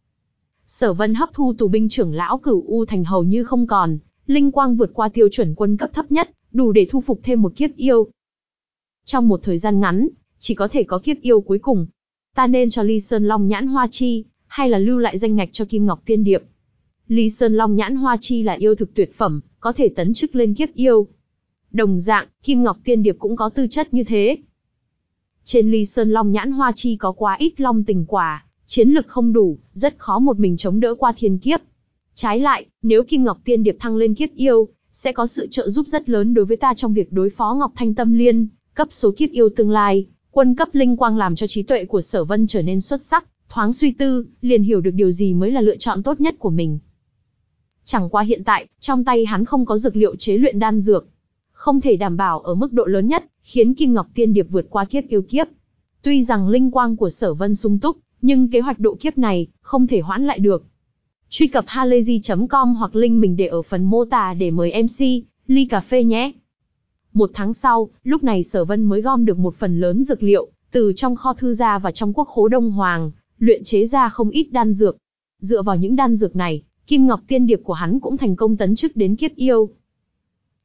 Sở Vân hấp thu tù binh trưởng lão Cửu U Thành hầu như không còn, linh quang vượt qua tiêu chuẩn quân cấp thấp nhất, đủ để thu phục thêm một kiếp yêu. Trong một thời gian ngắn, chỉ có thể có kiếp yêu cuối cùng. Ta nên cho Ly Sơn Long Nhãn Hoa Chi, hay là lưu lại danh ngạch cho Kim Ngọc Tiên Điệp? Ly Sơn Long Nhãn Hoa Chi là yêu thực tuyệt phẩm, có thể tấn chức lên kiếp yêu. Đồng dạng, Kim Ngọc Tiên Điệp cũng có tư chất như thế. Trên Ly Sơn Long Nhãn Hoa Chi có quá ít long tình quả, chiến lực không đủ, rất khó một mình chống đỡ qua thiên kiếp. Trái lại, nếu Kim Ngọc Tiên Điệp thăng lên kiếp yêu, sẽ có sự trợ giúp rất lớn đối với ta trong việc đối phó Ngọc Thanh Tâm Liên, cấp số kiếp yêu tương lai. Quân cấp linh quang làm cho trí tuệ của Sở Vân trở nên xuất sắc, thoáng suy tư, liền hiểu được điều gì mới là lựa chọn tốt nhất của mình. Chẳng qua hiện tại, trong tay hắn không có dược liệu chế luyện đan dược, không thể đảm bảo ở mức độ lớn nhất, khiến Kim Ngọc Tiên Điệp vượt qua kiếp yêu kiếp. Tuy rằng linh quang của Sở Vân sung túc, nhưng kế hoạch độ kiếp này không thể hoãn lại được. Truy cập halayzi chấm com hoặc link mình để ở phần mô tả để mời em xê ly cà phê nhé. Một tháng sau, lúc này Sở Vân mới gom được một phần lớn dược liệu từ trong kho Thư gia và trong quốc khố Đông Hoàng, luyện chế ra không ít đan dược. Dựa vào những đan dược này, Kim Ngọc Tiên Điệp của hắn cũng thành công tấn chức đến kiếp yêu.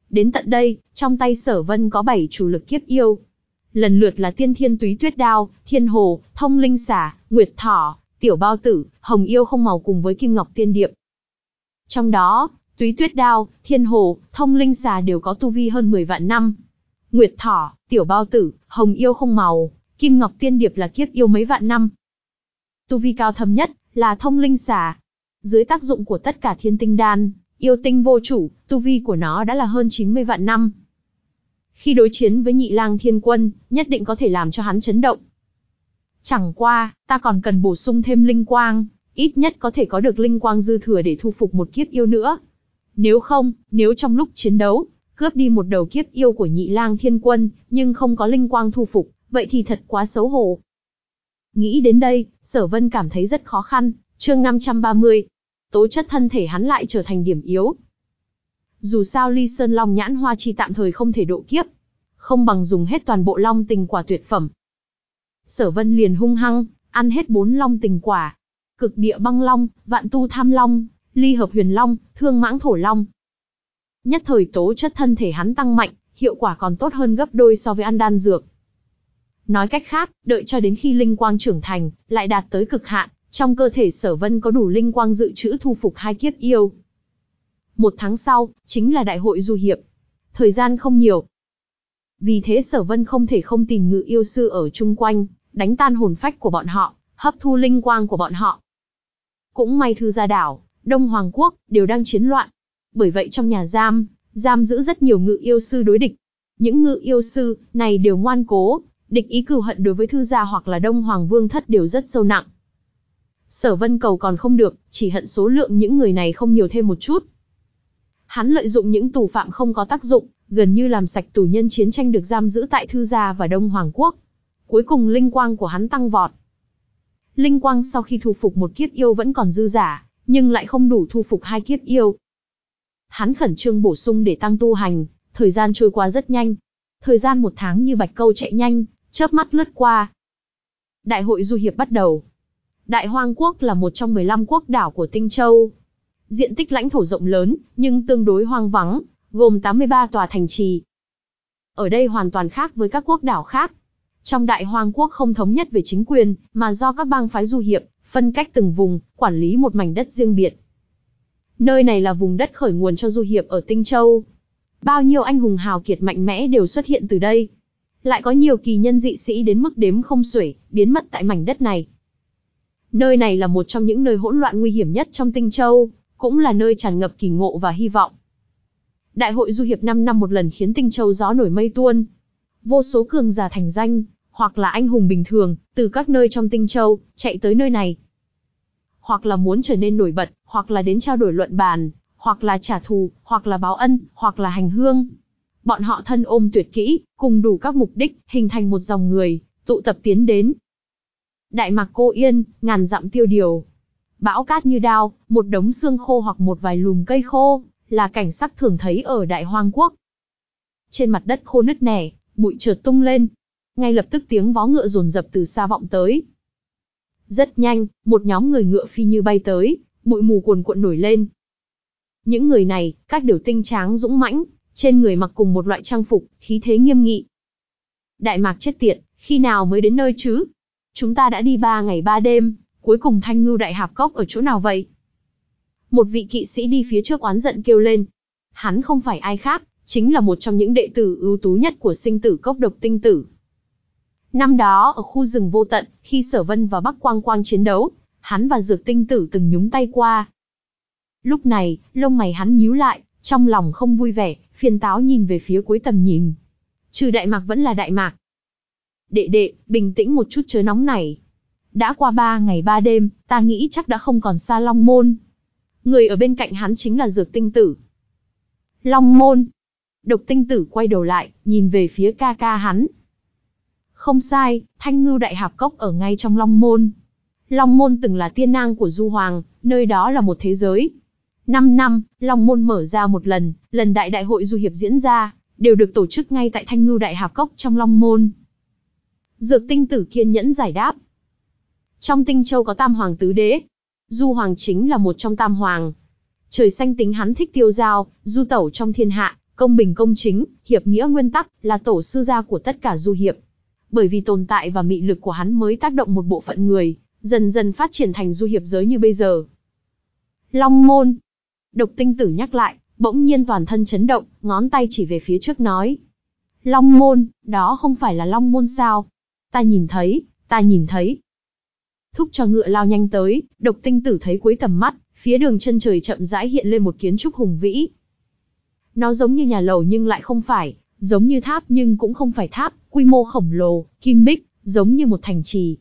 Đến tận đây, trong tay Sở Vân có bảy chủ lực kiếp yêu. Lần lượt là Tiên Thiên Túy Tuyết Đao, Thiên Hồ, Thông Linh Xà, Nguyệt Thỏ, Tiểu Bao Tử, Hồng Yêu Không Màu cùng với Kim Ngọc Tiên Điệp. Trong đó, Túy Tuyết Đao, Thiên Hồ, Thông Linh Xà đều có tu vi hơn mười vạn năm. Nguyệt Thỏ, Tiểu Bao Tử, Hồng Yêu Không Màu, Kim Ngọc Tiên Điệp là kiếp yêu mấy vạn năm. Tu vi cao thâm nhất là Thông Linh Xà. Dưới tác dụng của tất cả thiên tinh đan, yêu tinh vô chủ, tu vi của nó đã là hơn chín mươi vạn năm. Khi đối chiến với Nhị Lang Thiên Quân, nhất định có thể làm cho hắn chấn động. Chẳng qua, ta còn cần bổ sung thêm linh quang, ít nhất có thể có được linh quang dư thừa để thu phục một kiếp yêu nữa. Nếu không, nếu trong lúc chiến đấu, cướp đi một đầu kiếp yêu của Nhị Lang Thiên Quân, nhưng không có linh quang thu phục, vậy thì thật quá xấu hổ. Nghĩ đến đây, Sở Vân cảm thấy rất khó khăn. Chương năm trăm ba mươi, tố chất thân thể hắn lại trở thành điểm yếu. Dù sao Ly Sơn Long Nhãn Hoa Chi tạm thời không thể độ kiếp, không bằng dùng hết toàn bộ Long Tình Quả tuyệt phẩm. Sở Vân liền hung hăng ăn hết bốn Long Tình Quả: Cực Địa Băng Long, Vạn Tu Tham Long, Ly Hợp Huyền Long, Thương Mãng Thổ Long. Nhất thời tố chất thân thể hắn tăng mạnh, hiệu quả còn tốt hơn gấp đôi so với ăn đan dược. Nói cách khác, đợi cho đến khi linh quang trưởng thành, lại đạt tới cực hạn, trong cơ thể Sở Vân có đủ linh quang dự trữ thu phục hai kiếp yêu. Một tháng sau, chính là đại hội du hiệp. Thời gian không nhiều. Vì thế Sở Vân không thể không tìm ngự yêu sư ở chung quanh, đánh tan hồn phách của bọn họ, hấp thu linh quang của bọn họ. Cũng may Thư Gia Đảo, Đông Hoàng Quốc, đều đang chiến loạn. Bởi vậy trong nhà giam, giam giữ rất nhiều ngự yêu sư đối địch. Những ngự yêu sư này đều ngoan cố, địch ý cừu hận đối với Thư Gia hoặc là Đông Hoàng Vương thất đều rất sâu nặng. Sở Vân cầu còn không được, chỉ hận số lượng những người này không nhiều thêm một chút. Hắn lợi dụng những tù phạm không có tác dụng, gần như làm sạch tù nhân chiến tranh được giam giữ tại Thư Gia và Đông Hoàng Quốc. Cuối cùng linh quang của hắn tăng vọt. Linh quang sau khi thu phục một kiếp yêu vẫn còn dư dả, nhưng lại không đủ thu phục hai kiếp yêu. Hắn khẩn trương bổ sung để tăng tu hành, thời gian trôi qua rất nhanh. Thời gian một tháng như bạch câu chạy nhanh, chớp mắt lướt qua. Đại hội du hiệp bắt đầu. Đại Hoang Quốc là một trong mười lăm quốc đảo của Tinh Châu. Diện tích lãnh thổ rộng lớn, nhưng tương đối hoang vắng, gồm tám mươi ba tòa thành trì. Ở đây hoàn toàn khác với các quốc đảo khác. Trong Đại Hoang Quốc không thống nhất về chính quyền, mà do các bang phái du hiệp, phân cách từng vùng, quản lý một mảnh đất riêng biệt. Nơi này là vùng đất khởi nguồn cho du hiệp ở Tinh Châu. Bao nhiêu anh hùng hào kiệt mạnh mẽ đều xuất hiện từ đây. Lại có nhiều kỳ nhân dị sĩ đến mức đếm không xuể, biến mất tại mảnh đất này. Nơi này là một trong những nơi hỗn loạn nguy hiểm nhất trong Tinh Châu, cũng là nơi tràn ngập kỳ ngộ và hy vọng. Đại hội du hiệp năm năm một lần khiến Tinh Châu gió nổi mây tuôn. Vô số cường giả thành danh, hoặc là anh hùng bình thường, từ các nơi trong Tinh Châu, chạy tới nơi này. Hoặc là muốn trở nên nổi bật, hoặc là đến trao đổi luận bàn, hoặc là trả thù, hoặc là báo ân, hoặc là hành hương. Bọn họ thân ôm tuyệt kỹ, cùng đủ các mục đích, hình thành một dòng người, tụ tập tiến đến. Đại Mạc Cô Yên, ngàn dặm tiêu điều. Bão cát như đao, một đống xương khô hoặc một vài lùm cây khô, là cảnh sắc thường thấy ở Đại Hoang Quốc. Trên mặt đất khô nứt nẻ, bụi chợt tung lên. Ngay lập tức tiếng vó ngựa dồn dập từ xa vọng tới. Rất nhanh, một nhóm người ngựa phi như bay tới, bụi mù cuồn cuộn nổi lên. Những người này, các đều tinh tráng dũng mãnh, trên người mặc cùng một loại trang phục, khí thế nghiêm nghị. Đại Mạc chết tiệt, khi nào mới đến nơi chứ? Chúng ta đã đi ba ngày ba đêm, cuối cùng Thanh Ngưu Đại Hạp Cốc ở chỗ nào vậy? Một vị kỵ sĩ đi phía trước oán giận kêu lên. Hắn không phải ai khác, chính là một trong những đệ tử ưu tú nhất của Sinh Tử Cốc Độc Tinh Tử. Năm đó ở khu rừng vô tận, khi Sở Vân và Bắc Quang Quang chiến đấu, hắn và Dược Tinh Tử từng nhúng tay qua. Lúc này, lông mày hắn nhíu lại, trong lòng không vui vẻ, phiền táo nhìn về phía cuối tầm nhìn. Trừ Đại Mạc vẫn là Đại Mạc. Đệ đệ, bình tĩnh một chút chớ nóng nảy. Đã qua ba ngày ba đêm, ta nghĩ chắc đã không còn xa Long Môn. Người ở bên cạnh hắn chính là Dược Tinh Tử. Long Môn. Độc Tinh Tử quay đầu lại, nhìn về phía ca ca hắn. Không sai, Thanh Ngưu Đại Hạp Cốc ở ngay trong Long Môn. Long Môn từng là tiên nang của Du Hoàng, nơi đó là một thế giới. Năm năm, Long Môn mở ra một lần, lần đại đại hội du hiệp diễn ra, đều được tổ chức ngay tại Thanh Ngưu Đại Hạp Cốc trong Long Môn. Dược Tinh Tử kiên nhẫn giải đáp. Trong Tinh Châu có Tam Hoàng Tứ Đế. Du Hoàng chính là một trong Tam Hoàng. Trời xanh tính hắn thích tiêu dao, du tẩu trong thiên hạ, Công bình công chính, hiệp nghĩa nguyên tắc, là tổ sư gia của tất cả du hiệp. Bởi vì tồn tại và mị lực của hắn mới tác động một bộ phận người, dần dần phát triển thành du hiệp giới như bây giờ. Long môn. Độc Tinh Tử nhắc lại, bỗng nhiên toàn thân chấn động, ngón tay chỉ về phía trước nói. Long môn, đó không phải là Long môn sao? Ta nhìn thấy, ta nhìn thấy. Thúc cho ngựa lao nhanh tới, Độc Tinh Tử thấy cuối tầm mắt, phía đường chân trời chậm rãi hiện lên một kiến trúc hùng vĩ. Nó giống như nhà lầu nhưng lại không phải, giống như tháp nhưng cũng không phải tháp, quy mô khổng lồ, kim bích, giống như một thành trì.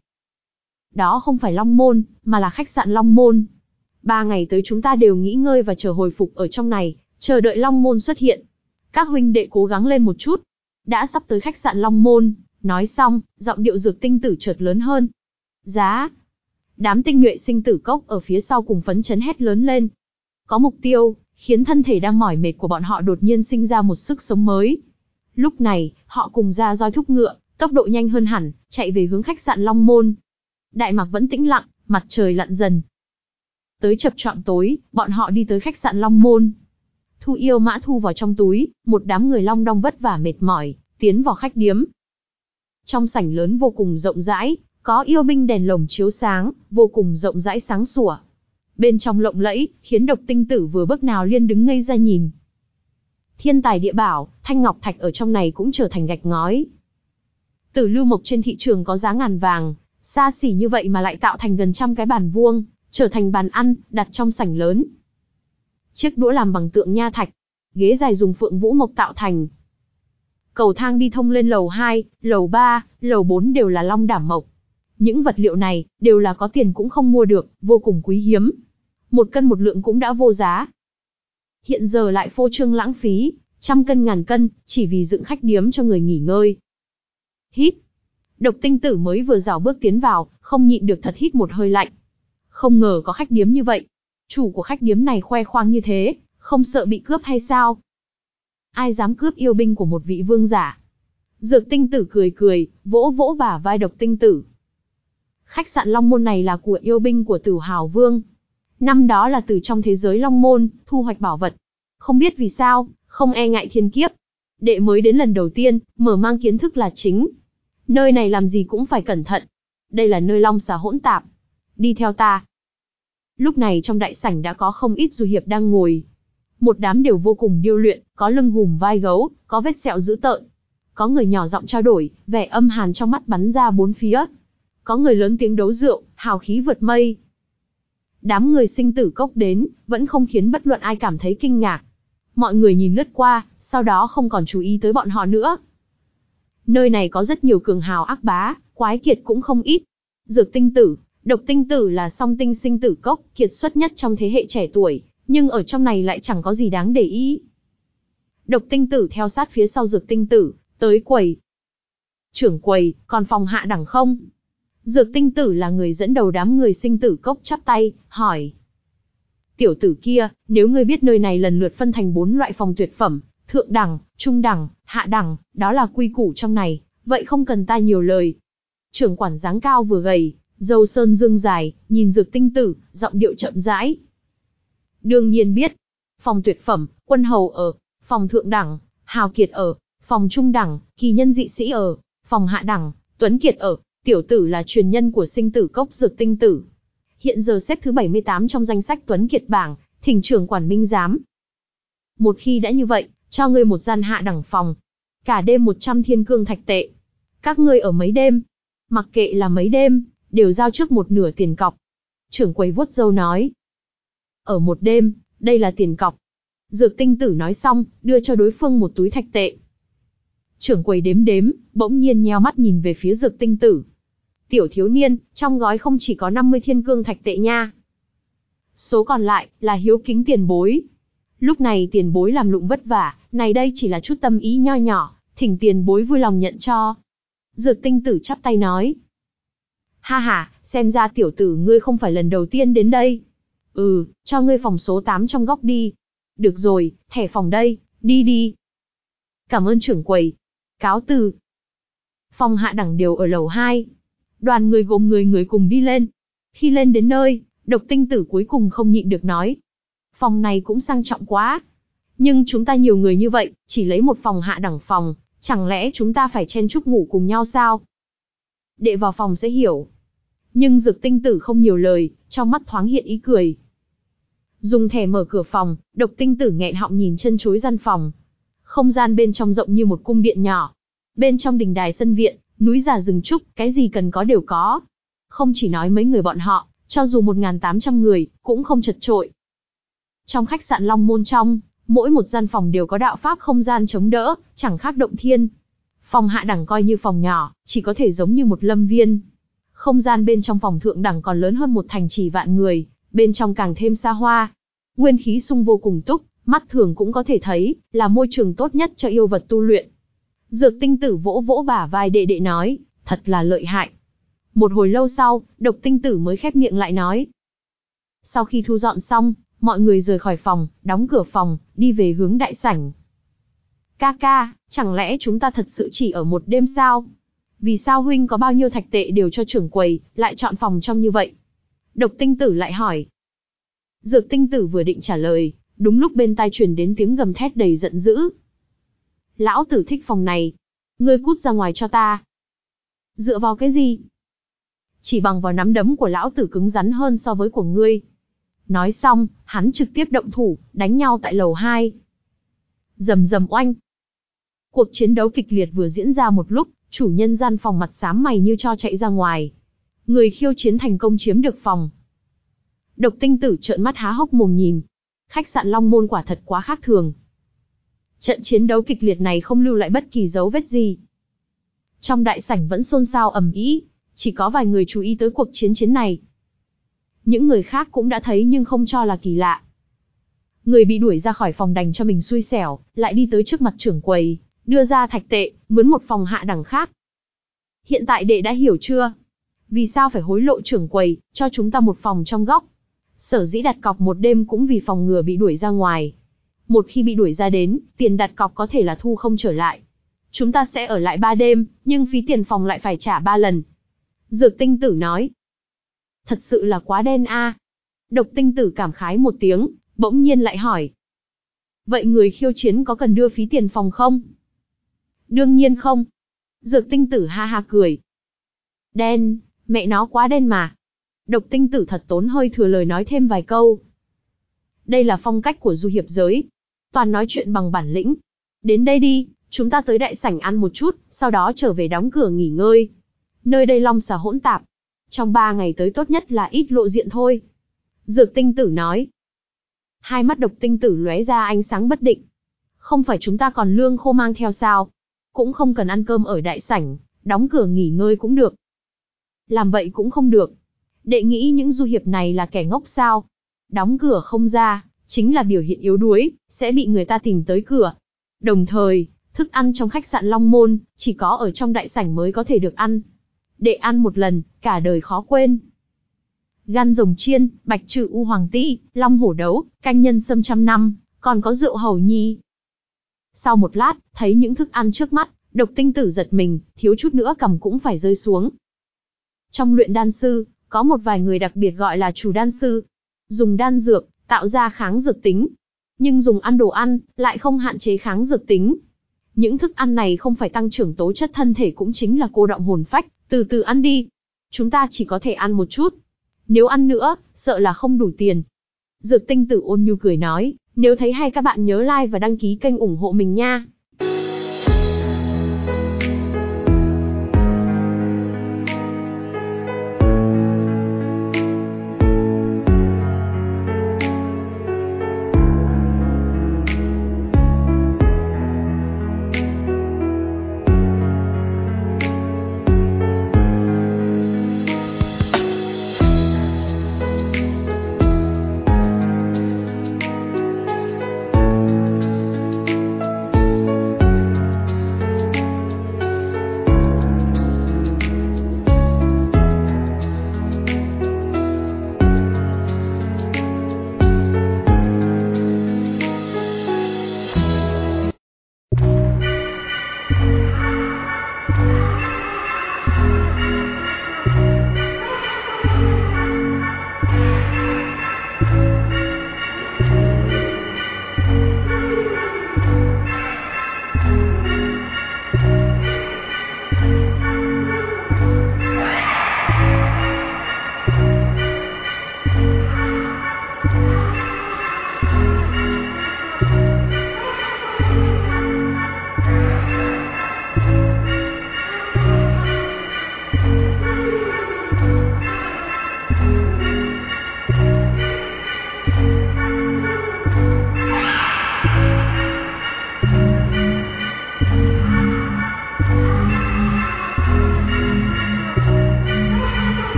Đó không phải Long môn, mà là khách sạn Long môn. Ba ngày tới chúng ta đều nghỉ ngơi và chờ hồi phục ở trong này, chờ đợi Long môn xuất hiện. Các huynh đệ cố gắng lên một chút. Đã sắp tới khách sạn Long môn. Nói xong, giọng điệu Dược Tinh Tử chợt lớn hơn. Giá. Đám tinh nhuệ sinh tử cốc ở phía sau cùng phấn chấn hét lớn lên. Có mục tiêu, khiến thân thể đang mỏi mệt của bọn họ đột nhiên sinh ra một sức sống mới. Lúc này, họ cùng ra roi thúc ngựa, tốc độ nhanh hơn hẳn, chạy về hướng khách sạn Long môn. Đại Mạc vẫn tĩnh lặng, mặt trời lặn dần. Tới chập choạng tối, bọn họ đi tới khách sạn Long môn. Thu yêu mã thu vào trong túi, một đám người long đong vất vả mệt mỏi, tiến vào khách điếm. Trong sảnh lớn vô cùng rộng rãi, có yêu binh đèn lồng chiếu sáng, vô cùng rộng rãi sáng sủa. Bên trong lộng lẫy, khiến Độc Tinh Tử vừa bước nào liên đứng ngây ra nhìn. Thiên tài địa bảo, thanh ngọc thạch ở trong này cũng trở thành gạch ngói. Tử lưu mộc trên thị trường có giá ngàn vàng, xa xỉ như vậy mà lại tạo thành gần trăm cái bàn vuông, trở thành bàn ăn, đặt trong sảnh lớn. Chiếc đũa làm bằng tượng nha thạch, ghế dài dùng phượng vũ mộc tạo thành. Cầu thang đi thông lên lầu hai, lầu ba, lầu bốn đều là long đảm mộc. Những vật liệu này, đều là có tiền cũng không mua được, vô cùng quý hiếm. Một cân một lượng cũng đã vô giá. Hiện giờ lại phô trương lãng phí, trăm cân ngàn cân, chỉ vì dựng khách điếm cho người nghỉ ngơi. Hít. Độc Tinh Tử mới vừa rảo bước tiến vào, không nhịn được thật hít một hơi lạnh. Không ngờ có khách điếm như vậy. Chủ của khách điếm này khoe khoang như thế, không sợ bị cướp hay sao? Ai dám cướp yêu binh của một vị vương giả? Dược Tinh Tử cười cười, vỗ vỗ bả vai Độc Tinh Tử. Khách sạn Long môn này là của yêu binh của Tử Hào Vương. Năm đó là từ trong thế giới Long môn, thu hoạch bảo vật. Không biết vì sao, không e ngại thiên kiếp. Đệ mới đến lần đầu tiên, mở mang kiến thức là chính. Nơi này làm gì cũng phải cẩn thận. Đây là nơi long xà hỗn tạp. Đi theo ta. Lúc này trong đại sảnh đã có không ít du hiệp đang ngồi. Một đám đều vô cùng điêu luyện, có lưng hùm vai gấu, có vết sẹo dữ tợn. Có người nhỏ giọng trao đổi, vẻ âm hàn trong mắt bắn ra bốn phía. Có người lớn tiếng đấu rượu, hào khí vượt mây. Đám người sinh tử cốc đến, vẫn không khiến bất luận ai cảm thấy kinh ngạc. Mọi người nhìn lướt qua, sau đó không còn chú ý tới bọn họ nữa. Nơi này có rất nhiều cường hào ác bá, quái kiệt cũng không ít. Dược Tinh Tử, Độc Tinh Tử là song tinh sinh tử cốc, kiệt xuất nhất trong thế hệ trẻ tuổi, nhưng ở trong này lại chẳng có gì đáng để ý. Độc Tinh Tử theo sát phía sau Dược Tinh Tử, tới quầy. Trưởng quầy, còn phòng hạ đẳng không? Dược Tinh Tử là người dẫn đầu đám người sinh tử cốc chắp tay, hỏi. Tiểu tử kia, nếu ngươi biết nơi này lần lượt phân thành bốn loại phòng tuyệt phẩm, thượng đẳng, trung đẳng, hạ đẳng, đó là quy củ trong này, vậy không cần ta nhiều lời. Trưởng quản dáng cao vừa gầy, râu sơn dương dài, nhìn Dược Tinh Tử, giọng điệu chậm rãi. Đương nhiên biết. Phòng tuyệt phẩm, quân hầu ở. Phòng thượng đẳng, hào kiệt ở. Phòng trung đẳng, kỳ nhân dị sĩ ở. Phòng hạ đẳng, tuấn kiệt ở. Tiểu tử là truyền nhân của sinh tử cốc Dược Tinh Tử. Hiện giờ xếp thứ bảy mươi tám trong danh sách tuấn kiệt bảng, thỉnh trưởng quản minh giám. Một khi đã như vậy, cho ngươi một gian hạ đẳng phòng. Cả đêm một trăm thiên cương thạch tệ. Các ngươi ở mấy đêm? Mặc kệ là mấy đêm, đều giao trước một nửa tiền cọc. Trưởng quầy vuốt râu nói. Ở một đêm, đây là tiền cọc. Dược Tinh Tử nói xong, đưa cho đối phương một túi thạch tệ. Trưởng quầy đếm đếm, bỗng nhiên nheo mắt nhìn về phía Dược Tinh Tử. Tiểu thiếu niên, trong gói không chỉ có năm mươi thiên cương thạch tệ nha. Số còn lại, là hiếu kính tiền bối. Lúc này tiền bối làm lụng vất vả, này đây chỉ là chút tâm ý nho nhỏ, thỉnh tiền bối vui lòng nhận cho. Dược Tinh Tử chắp tay nói. Ha ha, xem ra tiểu tử ngươi không phải lần đầu tiên đến đây. Ừ, cho ngươi phòng số tám trong góc đi. Được rồi, thẻ phòng đây, đi đi. Cảm ơn trưởng quầy. Cáo từ. Phòng hạ đẳng đều ở lầu hai. Đoàn người gồm người người cùng đi lên. Khi lên đến nơi, Độc Tinh Tử cuối cùng không nhịn được nói. Phòng này cũng sang trọng quá. Nhưng chúng ta nhiều người như vậy, chỉ lấy một phòng hạ đẳng phòng, chẳng lẽ chúng ta phải chen chúc ngủ cùng nhau sao? Đệ vào phòng sẽ hiểu. Nhưng Dược Tinh Tử không nhiều lời, trong mắt thoáng hiện ý cười. Dùng thẻ mở cửa phòng, Độc Tinh Tử nghẹn họng nhìn chân chối gian phòng. Không gian bên trong rộng như một cung điện nhỏ. Bên trong đình đài sân viện, núi già rừng trúc, cái gì cần có đều có. Không chỉ nói mấy người bọn họ, cho dù một nghìn tám trăm người, cũng không chật chội. Trong khách sạn Long Môn trong, mỗi một gian phòng đều có đạo pháp không gian chống đỡ, chẳng khác động thiên. Phòng hạ đẳng coi như phòng nhỏ, chỉ có thể giống như một lâm viên. Không gian bên trong phòng thượng đẳng còn lớn hơn một thành trì vạn người, bên trong càng thêm xa hoa. Nguyên khí sung vô cùng túc, mắt thường cũng có thể thấy, là môi trường tốt nhất cho yêu vật tu luyện. Dược Tinh Tử vỗ vỗ bả vai đệ đệ nói, thật là lợi hại. Một hồi lâu sau, Độc Tinh Tử mới khép miệng lại nói. Sau khi thu dọn xong, mọi người rời khỏi phòng, đóng cửa phòng, đi về hướng đại sảnh. Ca ca, chẳng lẽ chúng ta thật sự chỉ ở một đêm sao? Vì sao huynh có bao nhiêu thạch tệ đều cho trưởng quầy, lại chọn phòng trong như vậy? Độc Tinh Tử lại hỏi. Dược Tinh Tử vừa định trả lời, đúng lúc bên tai truyền đến tiếng gầm thét đầy giận dữ. Lão tử thích phòng này. Ngươi cút ra ngoài cho ta. Dựa vào cái gì? Chỉ bằng vào nắm đấm của lão tử cứng rắn hơn so với của ngươi. Nói xong, hắn trực tiếp động thủ, đánh nhau tại lầu hai. Rầm rầm oanh. Cuộc chiến đấu kịch liệt vừa diễn ra một lúc, chủ nhân gian phòng mặt xám mày như cho chạy ra ngoài. Người khiêu chiến thành công chiếm được phòng. Độc Tinh Tử trợn mắt há hốc mồm nhìn. Khách sạn Long Môn quả thật quá khác thường. Trận chiến đấu kịch liệt này không lưu lại bất kỳ dấu vết gì. Trong đại sảnh vẫn xôn xao ầm ĩ, chỉ có vài người chú ý tới cuộc chiến chiến này. Những người khác cũng đã thấy nhưng không cho là kỳ lạ. Người bị đuổi ra khỏi phòng đành cho mình xui xẻo, lại đi tới trước mặt trưởng quầy, đưa ra thạch tệ, mướn một phòng hạ đẳng khác. Hiện tại đệ đã hiểu chưa? Vì sao phải hối lộ trưởng quầy, cho chúng ta một phòng trong góc? Sở dĩ đặt cọc một đêm cũng vì phòng ngừa bị đuổi ra ngoài. Một khi bị đuổi ra đến, tiền đặt cọc có thể là thu không trở lại. Chúng ta sẽ ở lại ba đêm, nhưng phí tiền phòng lại phải trả ba lần. Dược Tinh Tử nói. Thật sự là quá đen a. Độc Tinh Tử cảm khái một tiếng, bỗng nhiên lại hỏi. Vậy người khiêu chiến có cần đưa phí tiền phòng không? Đương nhiên không. Dược Tinh Tử ha ha cười. Đen, mẹ nó quá đen mà. Độc Tinh Tử thật tốn hơi thừa lời nói thêm vài câu. Đây là phong cách của du hiệp giới. Toàn nói chuyện bằng bản lĩnh. Đến đây đi, chúng ta tới đại sảnh ăn một chút, sau đó trở về đóng cửa nghỉ ngơi. Nơi đây long xà hỗn tạp. Trong ba ngày tới tốt nhất là ít lộ diện thôi. Dược Tinh Tử nói. Hai mắt Độc Tinh Tử lóe ra ánh sáng bất định. Không phải chúng ta còn lương khô mang theo sao? Cũng không cần ăn cơm ở đại sảnh, đóng cửa nghỉ ngơi cũng được. Làm vậy cũng không được. Đệ nghĩ những du hiệp này là kẻ ngốc sao? Đóng cửa không ra, chính là biểu hiện yếu đuối, sẽ bị người ta tìm tới cửa. Đồng thời, thức ăn trong khách sạn Long Môn, chỉ có ở trong đại sảnh mới có thể được ăn. Đệ ăn một lần, cả đời khó quên. Gan rồng chiên, bạch trừ u hoàng tĩ, long hổ đấu, canh nhân sâm trăm năm, còn có rượu hầu nhi. Sau một lát, thấy những thức ăn trước mắt, Độc Tinh Tử giật mình, thiếu chút nữa cầm cũng phải rơi xuống. Trong luyện đan sư, có một vài người đặc biệt gọi là chủ đan sư. Dùng đan dược, tạo ra kháng dược tính. Nhưng dùng ăn đồ ăn, lại không hạn chế kháng dược tính. Những thức ăn này không phải tăng trưởng tố chất thân thể cũng chính là cô đọng hồn phách, từ từ ăn đi. Chúng ta chỉ có thể ăn một chút. Nếu ăn nữa, sợ là không đủ tiền. Dược Tinh Tử ôn nhu cười nói, nếu thấy hay các bạn nhớ like và đăng ký kênh ủng hộ mình nha.